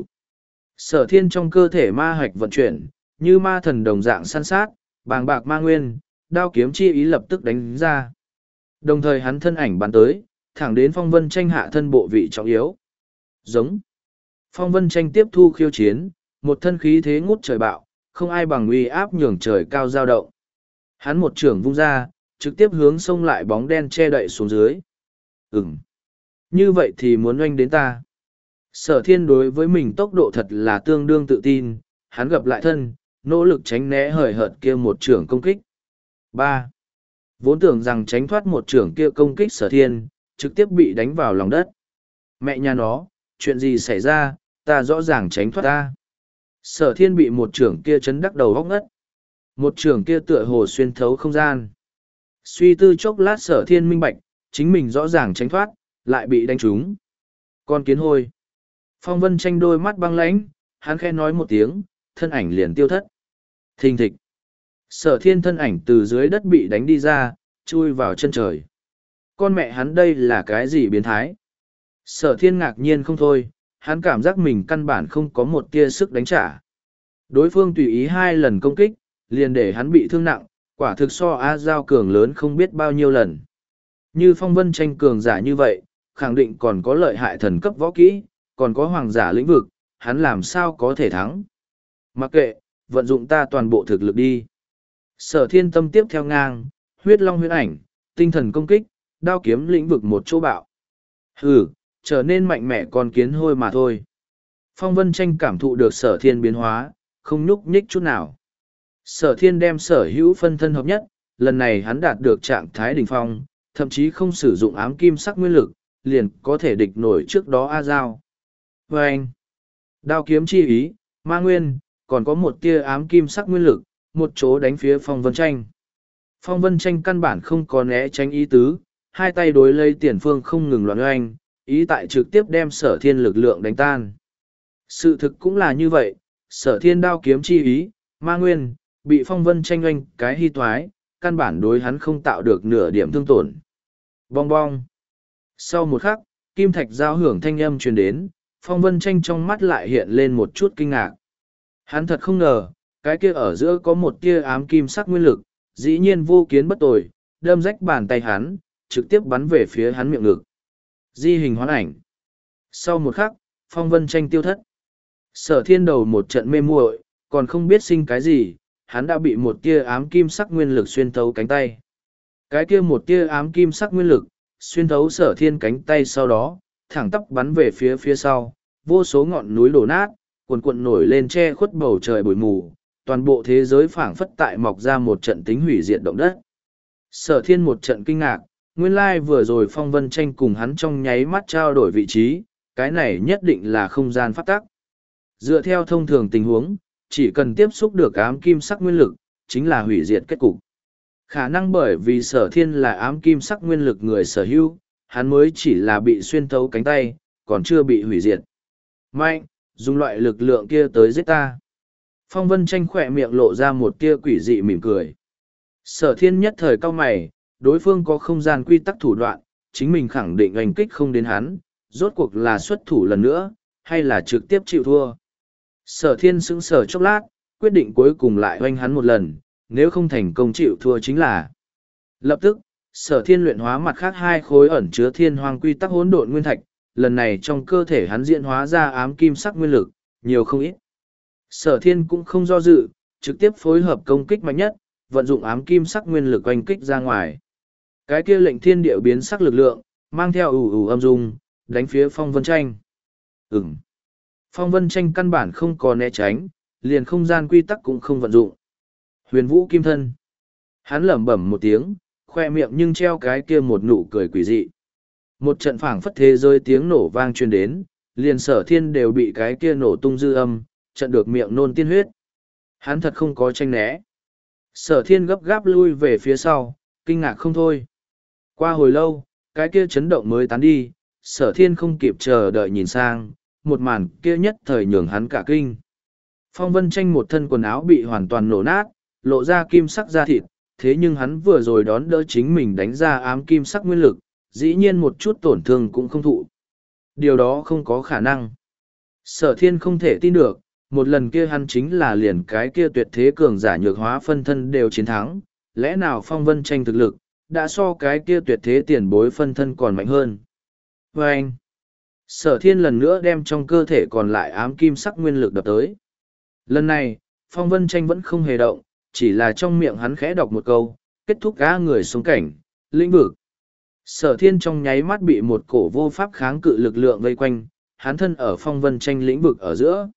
Sở thiên trong cơ thể ma hạch vận chuyển, như ma thần đồng dạng săn sát, bàng bạc ma nguyên, đao kiếm chi ý lập tức đánh ra. Đồng thời hắn thân ảnh bắn tới, thẳng đến Phong Vân Tranh hạ thân bộ vị trọng yếu. Giống. Phong Vân Tranh tiếp thu khiêu chiến, một thân khí thế ngút trời bạo, không ai bằng uy áp nhường trời cao dao động. Hắn một trưởng vung ra, trực tiếp hướng xông lại bóng đen che đậy xuống dưới. Ừm. Như vậy thì muốn oanh đến ta. Sở thiên đối với mình tốc độ thật là tương đương tự tin, hắn gập lại thân, nỗ lực tránh né hời hợt kia một trưởng công kích. ba. Vốn tưởng rằng tránh thoát một trưởng kia công kích sở thiên, trực tiếp bị đánh vào lòng đất. Mẹ nhà nó, chuyện gì xảy ra, ta rõ ràng tránh thoát ta. Sở thiên bị một trưởng kia chấn đắc đầu góc ngất. Một trưởng kia tựa hồ xuyên thấu không gian. Suy tư chốc lát sở thiên minh bạch, chính mình rõ ràng tránh thoát, lại bị đánh trúng. Con kiến hôi. Phong Vân Tranh đôi mắt băng lãnh, hắn khẽ nói một tiếng, thân ảnh liền tiêu thất. Thình thịch. Sở thiên thân ảnh từ dưới đất bị đánh đi ra, chui vào chân trời. Con mẹ hắn đây là cái gì biến thái? Sở thiên ngạc nhiên không thôi, hắn cảm giác mình căn bản không có một tia sức đánh trả. Đối phương tùy ý hai lần công kích, liền để hắn bị thương nặng, quả thực so A Giao cường lớn không biết bao nhiêu lần. Như Phong Vân Tranh cường giả như vậy, khẳng định còn có lợi hại thần cấp võ kỹ, còn có hoàng giả lĩnh vực, hắn làm sao có thể thắng. Mặc kệ, vận dụng ta toàn bộ thực lực đi. Sở thiên tâm tiếp theo ngang, huyết long huyết ảnh, tinh thần công kích, đao kiếm lĩnh vực một chỗ bạo. Hừ, trở nên mạnh mẽ con kiến hôi mà thôi. Phong Vân Tranh cảm thụ được sở thiên biến hóa, không nhúc nhích chút nào. Sở thiên đem sở hữu phân thân hợp nhất, lần này hắn đạt được trạng thái đỉnh phong, thậm chí không sử dụng ám kim sắc nguyên lực, liền có thể địch nổi trước đó A Giao. Và anh, đao kiếm chi ý, ma nguyên, còn có một tia ám kim sắc nguyên lực, một chỗ đánh phía Phong Vân Tranh. Phong Vân Tranh căn bản không có né tránh ý tứ, hai tay đối lấy tiền phương không ngừng loạn oanh, ý tại trực tiếp đem sở thiên lực lượng đánh tan. Sự thực cũng là như vậy, sở thiên đao kiếm chi ý, ma nguyên, bị Phong Vân Tranh oanh cái hy toái, căn bản đối hắn không tạo được nửa điểm thương tổn. Bong bong. Sau một khắc, kim thạch giao hưởng thanh âm truyền đến, Phong Vân Tranh trong mắt lại hiện lên một chút kinh ngạc. Hắn thật không ngờ, cái kia ở giữa có một tia ám kim sắc nguyên lực, dĩ nhiên vô kiến bất tồi, đâm rách bàn tay hắn, trực tiếp bắn về phía hắn miệng ngực. Di hình hoán ảnh. Sau một khắc, Phong Vân Tranh tiêu thất. Sở thiên đầu một trận mê muội, còn không biết sinh cái gì, hắn đã bị một tia ám kim sắc nguyên lực xuyên thấu cánh tay. Cái kia một tia ám kim sắc nguyên lực, xuyên thấu sở thiên cánh tay sau đó, thẳng tắp bắn về phía phía sau, vô số ngọn núi đổ nát, cuồn cuộn nổi lên che khuất bầu trời bụi mù, toàn bộ thế giới phảng phất tại mọc ra một trận tính hủy diệt động đất. Sở thiên một trận kinh ngạc, nguyên lai vừa rồi Phong Vân Tranh cùng hắn trong nháy mắt trao đổi vị trí, cái này nhất định là không gian pháp tắc. Dựa theo thông thường tình huống, chỉ cần tiếp xúc được ám kim sắc nguyên lực, chính là hủy diệt kết cục. Khả năng bởi vì sở thiên là ám kim sắc nguyên lực người sở hữu, hắn mới chỉ là bị xuyên thấu cánh tay, còn chưa bị hủy diệt. Mạnh, dùng loại lực lượng kia tới giết ta. Phong Vân Tranh khỏe miệng lộ ra một tia quỷ dị mỉm cười. Sở thiên nhất thời cao mày, đối phương có không gian quy tắc thủ đoạn, chính mình khẳng định oanh kích không đến hắn, rốt cuộc là xuất thủ lần nữa, hay là trực tiếp chịu thua. Sở thiên sững sờ chốc lát, quyết định cuối cùng lại oanh hắn một lần, nếu không thành công chịu thua chính là. Lập tức, sở thiên luyện hóa mặt khác hai khối ẩn chứa thiên hoàng quy tắc hỗn độn nguyên thạch, lần này trong cơ thể hắn diễn hóa ra ám kim sắc nguyên lực, nhiều không ít. Sở thiên cũng không do dự, trực tiếp phối hợp công kích mạnh nhất, vận dụng ám kim sắc nguyên lực oanh kích ra ngoài. Cái kia lệnh thiên địa biến sắc lực lượng, mang theo ủ ủ âm dung, đánh phía Phong Vân Tranh. Ừm. Phong Vân Tranh căn bản không có né tránh, liền không gian quy tắc cũng không vận dụng. Huyền vũ kim thân. Hắn lẩm bẩm một tiếng, khoe miệng nhưng treo cái kia một nụ cười quỷ dị. Một trận phảng phất thế giới tiếng nổ vang truyền đến, liền sở thiên đều bị cái kia nổ tung dư âm, trận được miệng nôn tiên huyết. Hắn thật không có tranh né. Sở thiên gấp gáp lui về phía sau, kinh ngạc không thôi. Qua hồi lâu, cái kia chấn động mới tán đi, sở thiên không kịp chờ đợi nhìn sang, một màn kia nhất thời nhường hắn cả kinh. Phong Vân Tranh một thân quần áo bị hoàn toàn nổ nát, lộ ra kim sắc da thịt, thế nhưng hắn vừa rồi đón đỡ chính mình đánh ra ám kim sắc nguyên lực, dĩ nhiên một chút tổn thương cũng không thụ. Điều đó không có khả năng. Sở thiên không thể tin được, một lần kia hắn chính là liền cái kia tuyệt thế cường giả nhược hóa phân thân đều chiến thắng, lẽ nào Phong Vân Tranh thực lực, đã so cái kia tuyệt thế tiền bối phân thân còn mạnh hơn. Và anh, sở thiên lần nữa đem trong cơ thể còn lại ám kim sắc nguyên lực đập tới. Lần này, Phong Vân Tranh vẫn không hề động, chỉ là trong miệng hắn khẽ đọc một câu, kết thúc gã người xuống cảnh, lĩnh vực. Sở thiên trong nháy mắt bị một cổ vô pháp kháng cự lực lượng vây quanh, hắn thân ở Phong Vân Tranh lĩnh vực ở giữa.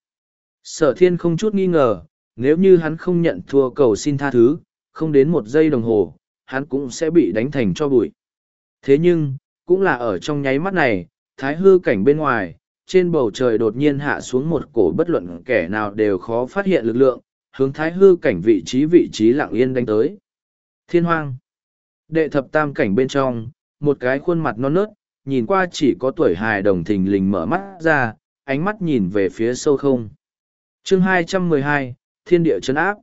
Sở thiên không chút nghi ngờ, nếu như hắn không nhận thua cầu xin tha thứ, không đến một giây đồng hồ, hắn cũng sẽ bị đánh thành cho bụi. Thế nhưng, cũng là ở trong nháy mắt này, thái hư cảnh bên ngoài, trên bầu trời đột nhiên hạ xuống một cổ bất luận kẻ nào đều khó phát hiện lực lượng, hướng thái hư cảnh vị trí vị trí lặng yên đánh tới. Thiên hoang. Đệ thập tam cảnh bên trong, một cái khuôn mặt non nớt, nhìn qua chỉ có tuổi hài đồng thình lình mở mắt ra, ánh mắt nhìn về phía sâu không. Chương hai trăm mười hai, Thiên địa trấn áp.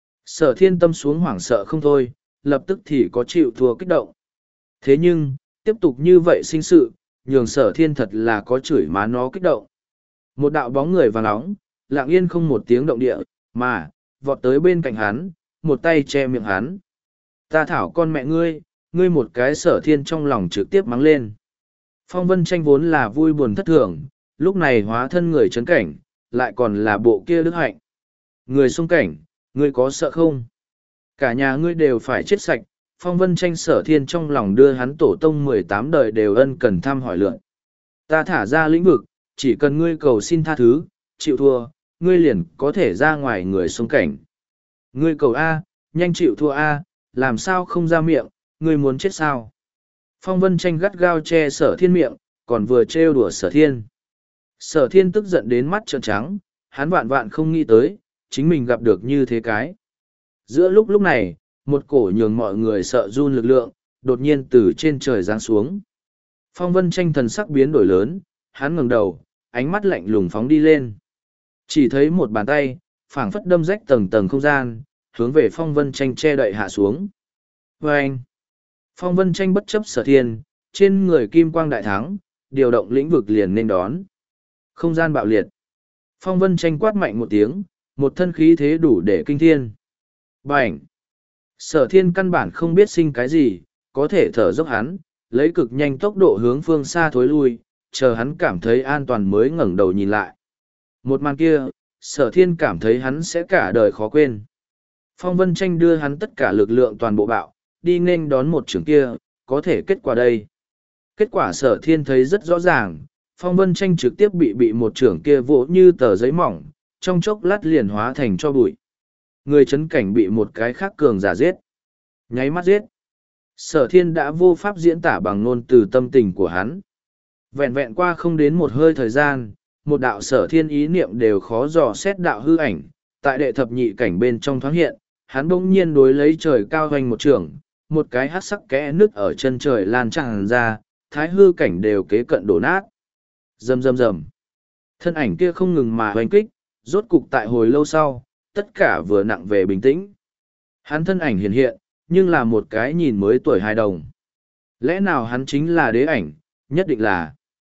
Sở thiên tâm xuống hoảng sợ không thôi, lập tức thì có chịu thua kích động. Thế nhưng, tiếp tục như vậy sinh sự, nhường sở thiên thật là có chửi má nó kích động. Một đạo bóng người vàng nóng, lặng yên không một tiếng động địa, mà, vọt tới bên cạnh hắn, một tay che miệng hắn. Ta thảo con mẹ ngươi, ngươi một cái sở thiên trong lòng trực tiếp mắng lên. Phong Vân Tranh vốn là vui buồn thất thường, lúc này hóa thân người trấn cảnh, lại còn là bộ kia đức hạnh. Người xung cảnh, ngươi có sợ không? Cả nhà ngươi đều phải chết sạch, Phong Vân Tranh sở thiên trong lòng đưa hắn tổ tông mười tám đời đều ân cần thăm hỏi lượn. Ta thả ra lĩnh vực, chỉ cần ngươi cầu xin tha thứ, chịu thua, ngươi liền có thể ra ngoài người xung cảnh. Ngươi cầu A, nhanh chịu thua A, làm sao không ra miệng, ngươi muốn chết sao? Phong Vân Tranh gắt gao che sở thiên miệng, còn vừa trêu đùa sở thiên. Sở thiên tức giận đến mắt trợn trắng, hắn vạn vạn không nghĩ tới, chính mình gặp được như thế cái. Giữa lúc lúc này, một cổ nhường mọi người sợ run lực lượng, đột nhiên từ trên trời giáng xuống. Phong Vân Tranh thần sắc biến đổi lớn, hắn ngẩng đầu, ánh mắt lạnh lùng phóng đi lên. Chỉ thấy một bàn tay, phảng phất đâm rách tầng tầng không gian, hướng về Phong Vân Tranh che đậy hạ xuống. Và anh, Phong Vân Tranh bất chấp sở thiên, trên người kim quang đại thắng, điều động lĩnh vực liền nên đón. Không gian bạo liệt. Phong Vân Tranh quát mạnh một tiếng, một thân khí thế đủ để kinh thiên. Bành! Sở thiên căn bản không biết sinh cái gì, có thể thở dốc hắn, lấy cực nhanh tốc độ hướng phương xa thối lui, chờ hắn cảm thấy an toàn mới ngẩng đầu nhìn lại. Một màn kia, sở thiên cảm thấy hắn sẽ cả đời khó quên. Phong Vân Tranh đưa hắn tất cả lực lượng toàn bộ bạo, đi nên đón một trường kia, có thể kết quả đây. Kết quả sở thiên thấy rất rõ ràng, Phong Vân Tranh trực tiếp bị bị một trưởng kia vỗ như tờ giấy mỏng, trong chốc lát liền hóa thành cho bụi. Người chấn cảnh bị một cái khác cường giả giết. Nháy mắt giết. Sở thiên đã vô pháp diễn tả bằng ngôn từ tâm tình của hắn. Vẹn vẹn qua không đến một hơi thời gian, một đạo sở thiên ý niệm đều khó dò xét đạo hư ảnh, tại đệ thập nhị cảnh bên trong thoáng hiện, hắn bỗng nhiên đối lấy trời cao hoành một trường, một cái hát sắc kẽ nứt ở chân trời lan tràn ra, thái hư cảnh đều kế cận đổ nát. Rầm rầm rầm. Thân ảnh kia không ngừng mà hoành kích, rốt cục tại hồi lâu sau, tất cả vừa nặng về bình tĩnh. Hắn thân ảnh hiện hiện, nhưng là một cái nhìn mới tuổi hài đồng. Lẽ nào hắn chính là đế ảnh, nhất định là.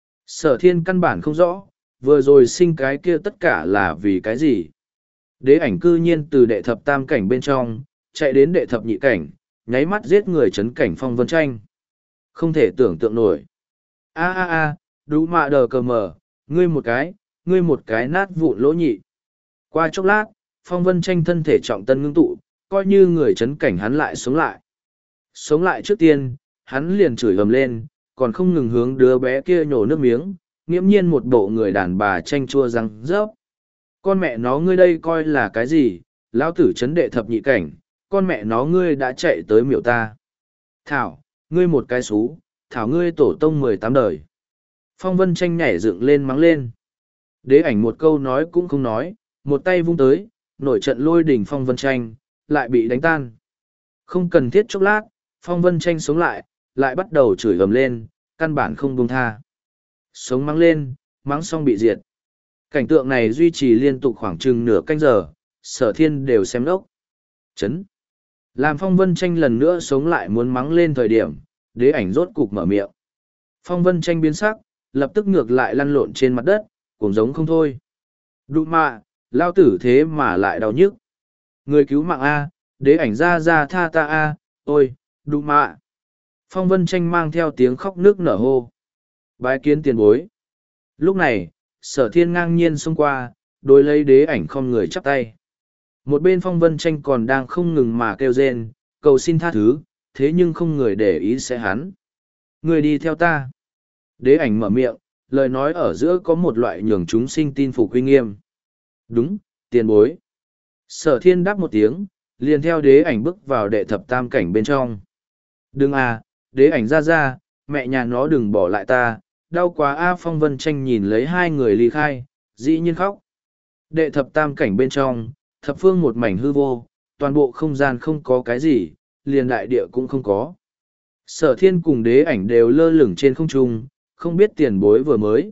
Sở thiên căn bản không rõ, vừa rồi sinh cái kia tất cả là vì cái gì. Đế ảnh cư nhiên từ đệ thập tam cảnh bên trong, chạy đến đệ thập nhị cảnh, nháy mắt giết người chấn cảnh Phong Vân Tranh. Không thể tưởng tượng nổi. A a a, đủ mạ đờ cờ mờ, ngươi một cái, ngươi một cái nát vụn lỗ nhị. Qua chốc lát, Phong Vân Tranh thân thể trọng tân ngưng tụ, coi như người chấn cảnh hắn lại sống lại. Sống lại trước tiên, hắn liền chửi ầm lên, còn không ngừng hướng đứa bé kia nhổ nước miếng, nghiễm nhiên một bộ người đàn bà chanh chua răng rớp. Con mẹ nó ngươi đây coi là cái gì, lão tử chấn đệ thập nhị cảnh, con mẹ nó ngươi đã chạy tới miểu ta. Thảo, ngươi một cái xú, thảo ngươi tổ tông mười tám đời. Phong Vân Tranh nhảy dựng lên mắng lên. Đế ảnh một câu nói cũng không nói, một tay vung tới, nổi trận lôi đỉnh Phong Vân Tranh, lại bị đánh tan. Không cần thiết chốc lát, Phong Vân Tranh sống lại, lại bắt đầu chửi gầm lên, căn bản không buông tha. Sống mắng lên, mắng xong bị diệt. Cảnh tượng này duy trì liên tục khoảng chừng nửa canh giờ, sở thiên đều xem đốc. Chấn. Làm Phong Vân Tranh lần nữa sống lại muốn mắng lên thời điểm, đế ảnh rốt cục mở miệng. Phong Vân Tranh biến sắc, lập tức ngược lại lăn lộn trên mặt đất, cũng giống không thôi. Đụ mạ, lao tử thế mà lại đau nhức. Người cứu mạng A, đế ảnh ra ra tha ta A, ôi, đụ mạ. Phong Vân Tranh mang theo tiếng khóc nước nở hô. Bái kiến tiền bối. Lúc này, sở thiên ngang nhiên xông qua, đối lấy đế ảnh không người chắp tay. Một bên Phong Vân Tranh còn đang không ngừng mà kêu rên, cầu xin tha thứ, thế nhưng không người để ý sẽ hắn. Người đi theo ta. Đế ảnh mở miệng, lời nói ở giữa có một loại nhường chúng sinh tin phục uy nghiêm. Đúng, tiền bối. Sở thiên đáp một tiếng, liền theo đế ảnh bước vào đệ thập tam cảnh bên trong. Đừng à, đế ảnh ra ra, mẹ nhà nó đừng bỏ lại ta, đau quá a. Phong Vân Tranh nhìn lấy hai người ly khai, dĩ nhiên khóc. Đệ thập tam cảnh bên trong, thập phương một mảnh hư vô, toàn bộ không gian không có cái gì, liền đại địa cũng không có. Sở thiên cùng đế ảnh đều lơ lửng trên không trung, không biết tiền bối vừa mới.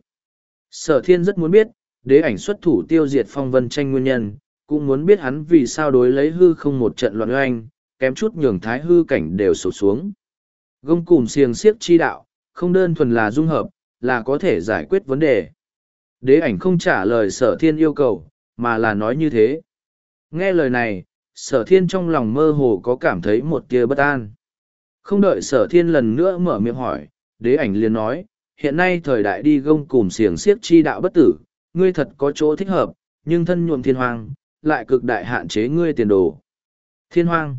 Sở thiên rất muốn biết, đế ảnh xuất thủ tiêu diệt Phong Vân Tranh nguyên nhân, cũng muốn biết hắn vì sao đối lấy hư không một trận loạn oanh, kém chút nhường thái hư cảnh đều sụp xuống. Gông cùm xiềng xiếc chi đạo, không đơn thuần là dung hợp, là có thể giải quyết vấn đề. Đế ảnh không trả lời sở thiên yêu cầu, mà là nói như thế. Nghe lời này, sở thiên trong lòng mơ hồ có cảm thấy một tia bất an. Không đợi sở thiên lần nữa mở miệng hỏi, đế ảnh liền nói, hiện nay thời đại đi gông cùm xiềng xiếc chi đạo bất tử, ngươi thật có chỗ thích hợp, nhưng thân nhuộm thiên hoang, lại cực đại hạn chế ngươi tiền đồ. Thiên hoang.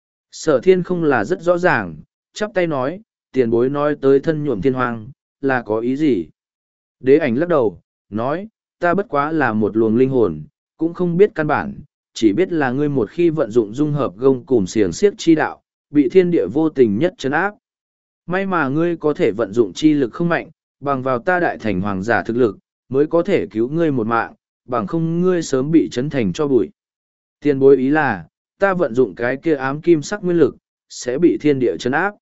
Sở thiên không là rất rõ ràng, chắp tay nói, tiền bối nói tới thân nhuộm thiên hoang, là có ý gì? Đế ảnh lắc đầu, nói, ta bất quá là một luồng linh hồn, cũng không biết căn bản, chỉ biết là ngươi một khi vận dụng dung hợp gông cùm xiềng xiếc chi đạo, bị thiên địa vô tình nhất chấn áp. May mà ngươi có thể vận dụng chi lực không mạnh, bằng vào ta đại thành hoàng giả thực lực, mới có thể cứu ngươi một mạng, bằng không ngươi sớm bị chấn thành cho bụi. Tiền bối ý là, ta vận dụng cái kia ám kim sắc nguyên lực, sẽ bị thiên địa chấn áp.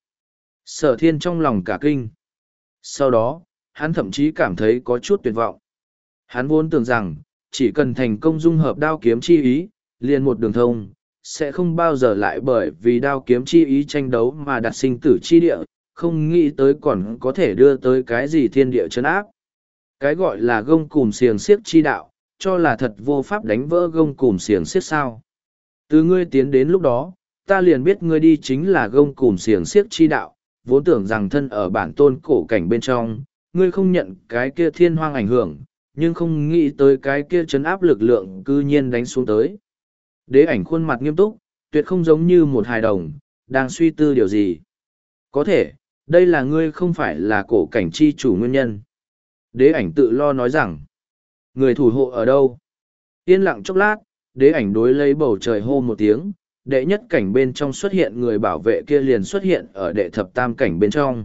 Sở thiên trong lòng cả kinh. Sau đó, hắn thậm chí cảm thấy có chút tuyệt vọng. Hắn vốn tưởng rằng, chỉ cần thành công dung hợp đao kiếm chi ý, liền một đường thông, sẽ không bao giờ lại bởi vì đao kiếm chi ý tranh đấu mà đặt sinh tử chi địa, không nghĩ tới còn có thể đưa tới cái gì thiên địa chấn áp. Cái gọi là gông cùm xiềng xiếc chi đạo, cho là thật vô pháp đánh vỡ gông cùm xiềng xiếc sao. Từ ngươi tiến đến lúc đó, ta liền biết ngươi đi chính là gông cùm xiềng xiếc chi đạo, vốn tưởng rằng thân ở bản tôn cổ cảnh bên trong, ngươi không nhận cái kia thiên hoang ảnh hưởng, nhưng không nghĩ tới cái kia chấn áp lực lượng cư nhiên đánh xuống tới. Đế ảnh khuôn mặt nghiêm túc, tuyệt không giống như một hài đồng, đang suy tư điều gì. Có thể, đây là ngươi không phải là cổ cảnh chi chủ nguyên nhân. Đế ảnh tự lo nói rằng, người thủ hộ ở đâu? Yên lặng chốc lát, đế ảnh đối lấy bầu trời hô một tiếng, đệ nhất cảnh bên trong xuất hiện người bảo vệ kia liền xuất hiện ở đệ thập tam cảnh bên trong.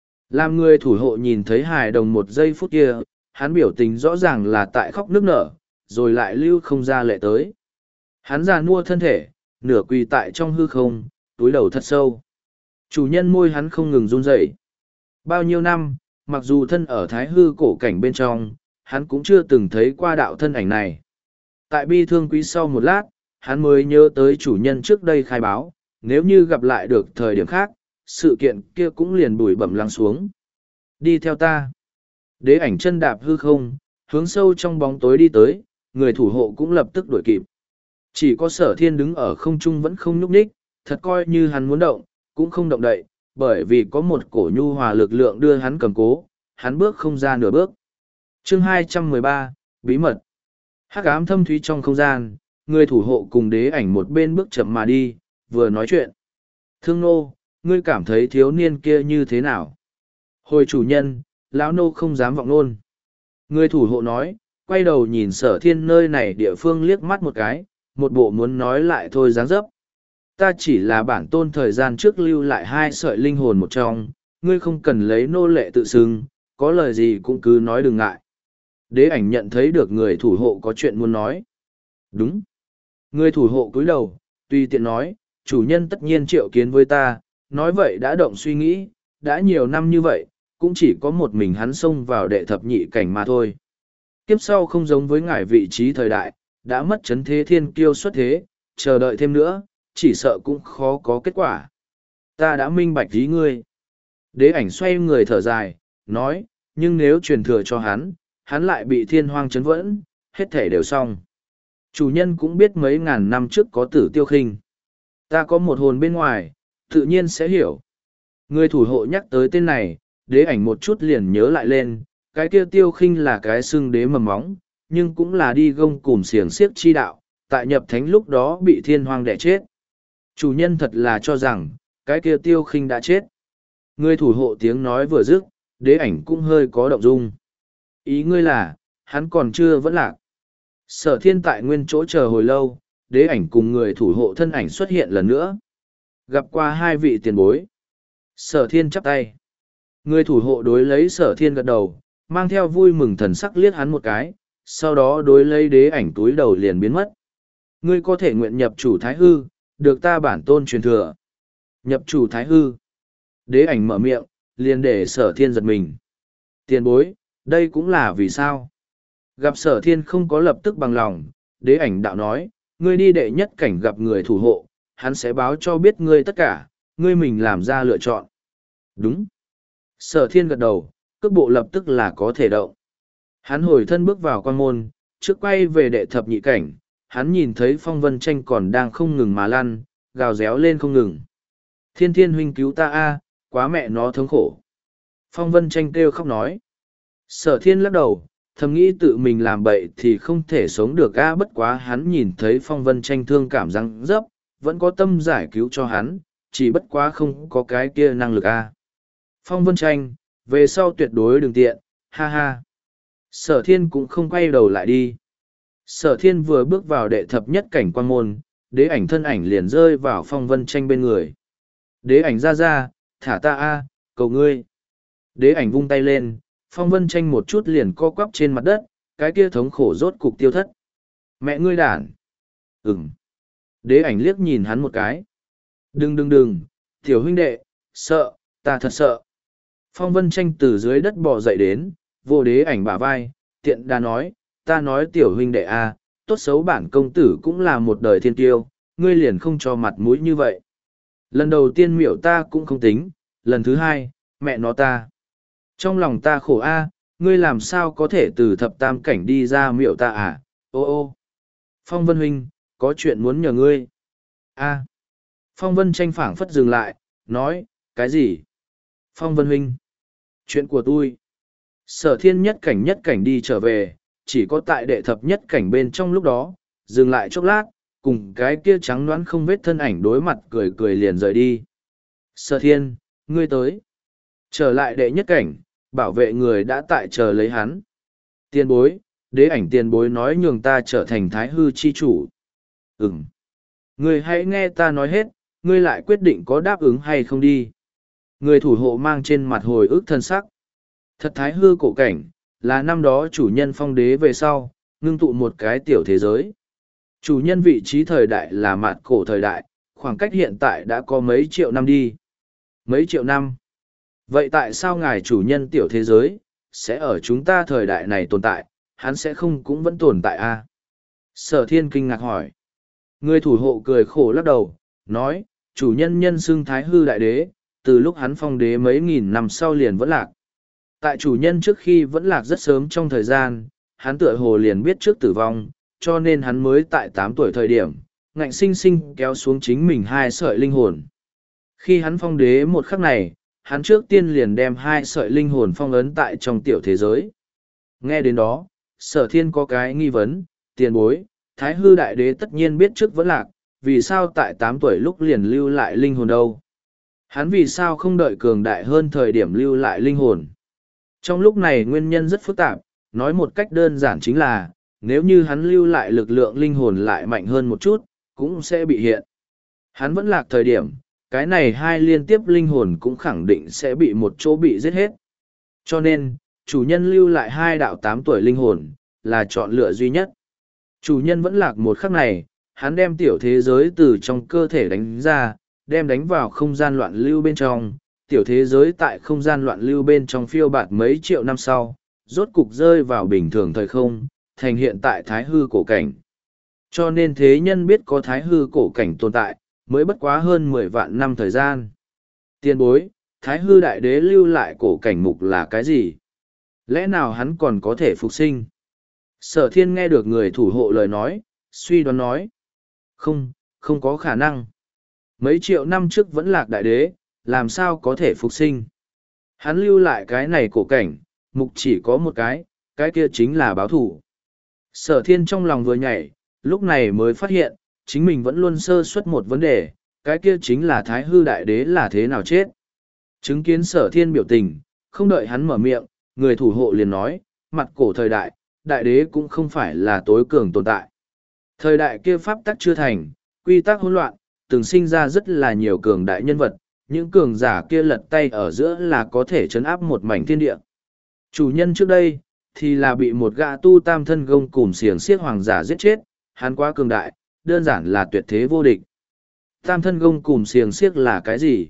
Làm người thủ hộ nhìn thấy hài đồng một giây phút kia, hắn biểu tình rõ ràng là tại khóc nước nở, rồi lại lưu không ra lệ tới. Hắn già nua thân thể, nửa quỳ tại trong hư không, túi đầu thật sâu. Chủ nhân môi hắn không ngừng run rẩy. Bao nhiêu năm, mặc dù thân ở thái hư cổ cảnh bên trong, hắn cũng chưa từng thấy qua đạo thân ảnh này. Tại bi thương quý sau một lát, hắn mới nhớ tới chủ nhân trước đây khai báo, nếu như gặp lại được thời điểm khác, sự kiện kia cũng liền bụi bẩm lắng xuống. Đi theo ta. Đế ảnh chân đạp hư không, hướng sâu trong bóng tối đi tới, người thủ hộ cũng lập tức đuổi kịp. Chỉ có sở thiên đứng ở không trung vẫn không nhúc nhích, thật coi như hắn muốn động, cũng không động đậy, bởi vì có một cổ nhu hòa lực lượng đưa hắn cầm cố, hắn bước không ra nửa bước. Chương hai trăm mười ba, Bí mật. Hắc ám thâm thúy trong không gian, người thủ hộ cùng đế ảnh một bên bước chậm mà đi, vừa nói chuyện. Thương nô, ngươi cảm thấy thiếu niên kia như thế nào? Hồi chủ nhân, lão nô không dám vọng nôn. Người thủ hộ nói, quay đầu nhìn sở thiên nơi này địa phương liếc mắt một cái, một bộ muốn nói lại thôi dáng dấp. Ta chỉ là bản tôn thời gian trước lưu lại hai sợi linh hồn một trong, ngươi không cần lấy nô lệ tự xưng, có lời gì cũng cứ nói đừng ngại. Đế ảnh nhận thấy được người thủ hộ có chuyện muốn nói. Đúng. Người thủ hộ cúi đầu, tùy tiện nói, chủ nhân tất nhiên triệu kiến với ta, nói vậy đã động suy nghĩ, đã nhiều năm như vậy, cũng chỉ có một mình hắn xông vào đệ thập nhị cảnh mà thôi. Kiếp sau không giống với ngài vị trí thời đại, đã mất chấn thế thiên kiêu xuất thế, chờ đợi thêm nữa, chỉ sợ cũng khó có kết quả. Ta đã minh bạch ý ngươi. Đế ảnh xoay người thở dài, nói, nhưng nếu truyền thừa cho hắn, hắn lại bị thiên hoang chấn vẫn, hết thể đều xong. Chủ nhân cũng biết mấy ngàn năm trước có tử tiêu khinh. Ta có một hồn bên ngoài, tự nhiên sẽ hiểu. Người thủ hộ nhắc tới tên này, đế ảnh một chút liền nhớ lại lên, cái kia tiêu khinh là cái xưng đế mầm móng, nhưng cũng là đi gông cùm xiềng xiếc chi đạo, tại nhập thánh lúc đó bị thiên hoang đẻ chết. Chủ nhân thật là cho rằng, cái kia tiêu khinh đã chết. Người thủ hộ tiếng nói vừa dứt, đế ảnh cũng hơi có động dung. Ý ngươi là, hắn còn chưa vẫn lạc. Sở thiên tại nguyên chỗ chờ hồi lâu, đế ảnh cùng người thủ hộ thân ảnh xuất hiện lần nữa. Gặp qua hai vị tiền bối. Sở thiên chắp tay. Người thủ hộ đối lấy sở thiên gật đầu, mang theo vui mừng thần sắc liếc hắn một cái, sau đó đối lấy đế ảnh túi đầu liền biến mất. Ngươi có thể nguyện nhập chủ thái hư, được ta bản tôn truyền thừa. Nhập chủ thái hư. Đế ảnh mở miệng, liền để sở thiên giật mình. Tiền bối, đây cũng là vì sao? Gặp sở thiên không có lập tức bằng lòng, đế ảnh đạo nói, ngươi đi đệ nhất cảnh gặp người thủ hộ, hắn sẽ báo cho biết ngươi tất cả, ngươi mình làm ra lựa chọn. Đúng. Sở thiên gật đầu, cước bộ lập tức là có thể động. Hắn hồi thân bước vào quan môn, trước quay về đệ thập nhị cảnh, hắn nhìn thấy phong vân tranh còn đang không ngừng mà lăn, gào réo lên không ngừng. Thiên thiên huynh cứu ta a, quá mẹ nó thống khổ. Phong vân tranh kêu khóc nói. Sở thiên lắc đầu, thầm nghĩ tự mình làm bậy thì không thể sống được a, bất quá hắn nhìn thấy phong vân tranh thương cảm răng dấp, vẫn có tâm giải cứu cho hắn, chỉ bất quá không có cái kia năng lực a. Phong vân tranh, về sau tuyệt đối đừng tiện, ha ha. Sở thiên cũng không quay đầu lại đi. Sở thiên vừa bước vào đệ thập nhất cảnh quan môn, đế ảnh thân ảnh liền rơi vào phong vân tranh bên người. Đế ảnh ra ra, thả ta a, cầu ngươi. Đế ảnh vung tay lên, phong vân tranh một chút liền co quắp trên mặt đất, cái kia thống khổ rốt cục tiêu thất. Mẹ ngươi đản. Ừm. Đế ảnh liếc nhìn hắn một cái. Đừng đừng đừng, tiểu huynh đệ, sợ, ta thật sợ. Phong vân tranh từ dưới đất bò dậy đến, vô đế ảnh bả vai, tiện đà nói, ta nói tiểu huynh đệ a, tốt xấu bản công tử cũng là một đời thiên tiêu, ngươi liền không cho mặt mũi như vậy. Lần đầu tiên miểu ta cũng không tính, lần thứ hai, mẹ nó ta. Trong lòng ta khổ a, ngươi làm sao có thể từ thập tam cảnh đi ra miểu ta à, ô ô. Phong vân huynh, có chuyện muốn nhờ ngươi. A. Phong vân tranh phảng phất dừng lại, nói, cái gì? Phong vân huynh. Chuyện của tôi. Sở thiên nhất cảnh nhất cảnh đi trở về, chỉ có tại đệ thập nhất cảnh bên trong lúc đó, dừng lại chốc lát, cùng cái kia trắng đoán không vết thân ảnh đối mặt cười cười liền rời đi. Sở thiên, ngươi tới. Trở lại đệ nhất cảnh, bảo vệ người đã tại chờ lấy hắn. Tiền bối, đế ảnh tiền bối nói nhường ta trở thành thái hư chi chủ. Ừm. Ngươi hãy nghe ta nói hết, ngươi lại quyết định có đáp ứng hay không đi. Người thủ hộ mang trên mặt hồi ức thân sắc. Thật thái hư cổ cảnh, là năm đó chủ nhân phong đế về sau, ngưng tụ một cái tiểu thế giới. Chủ nhân vị trí thời đại là mạt cổ thời đại, khoảng cách hiện tại đã có mấy triệu năm đi. Mấy triệu năm. Vậy tại sao ngài chủ nhân tiểu thế giới, sẽ ở chúng ta thời đại này tồn tại, hắn sẽ không cũng vẫn tồn tại a? Sở thiên kinh ngạc hỏi. Người thủ hộ cười khổ lắc đầu, nói, chủ nhân nhân xưng thái hư đại đế, từ lúc hắn phong đế mấy nghìn năm sau liền vẫn lạc. Tại chủ nhân trước khi vẫn lạc rất sớm trong thời gian, hắn tựa hồ liền biết trước tử vong, cho nên hắn mới tại tám tuổi thời điểm, ngạnh sinh sinh kéo xuống chính mình hai sợi linh hồn. Khi hắn phong đế một khắc này, hắn trước tiên liền đem hai sợi linh hồn phong ấn tại trong tiểu thế giới. Nghe đến đó, sở thiên có cái nghi vấn, tiền bối, thái hư đại đế tất nhiên biết trước vẫn lạc, vì sao tại tám tuổi lúc liền lưu lại linh hồn đâu? Hắn vì sao không đợi cường đại hơn thời điểm lưu lại linh hồn? Trong lúc này nguyên nhân rất phức tạp, nói một cách đơn giản chính là, nếu như hắn lưu lại lực lượng linh hồn lại mạnh hơn một chút, cũng sẽ bị hiện. Hắn vẫn lạc thời điểm, cái này hai liên tiếp linh hồn cũng khẳng định sẽ bị một chỗ bị giết hết. Cho nên, chủ nhân lưu lại hai đạo tám tuổi linh hồn, là chọn lựa duy nhất. Chủ nhân vẫn lạc một khắc này, hắn đem tiểu thế giới từ trong cơ thể đánh ra, đem đánh vào không gian loạn lưu bên trong. Tiểu thế giới tại không gian loạn lưu bên trong phiêu bạt mấy triệu năm sau, rốt cục rơi vào bình thường thời không, thành hiện tại thái hư cổ cảnh. Cho nên thế nhân biết có thái hư cổ cảnh tồn tại, mới bất quá hơn mười vạn năm thời gian. Tiên bối, thái hư đại đế lưu lại cổ cảnh mục là cái gì? Lẽ nào hắn còn có thể phục sinh? Sở thiên nghe được người thủ hộ lời nói, suy đoán nói. Không, không có khả năng. Mấy triệu năm trước vẫn lạc đại đế, làm sao có thể phục sinh? Hắn lưu lại cái này cổ cảnh, mục chỉ có một cái, cái kia chính là báo thủ. Sở thiên trong lòng vừa nhảy, lúc này mới phát hiện, chính mình vẫn luôn sơ suất một vấn đề, cái kia chính là thái hư đại đế là thế nào chết. Chứng kiến sở thiên biểu tình, không đợi hắn mở miệng, người thủ hộ liền nói, mặt cổ thời đại, đại đế cũng không phải là tối cường tồn tại. Thời đại kia pháp tắc chưa thành, quy tắc hỗn loạn, từng sinh ra rất là nhiều cường đại nhân vật, những cường giả kia lật tay ở giữa là có thể chấn áp một mảnh thiên địa. Chủ nhân trước đây, thì là bị một gã tu tam thân gông cùm xiềng xiếc hoàng giả giết chết, hắn quá cường đại, đơn giản là tuyệt thế vô địch. Tam thân gông cùm xiềng xiếc là cái gì?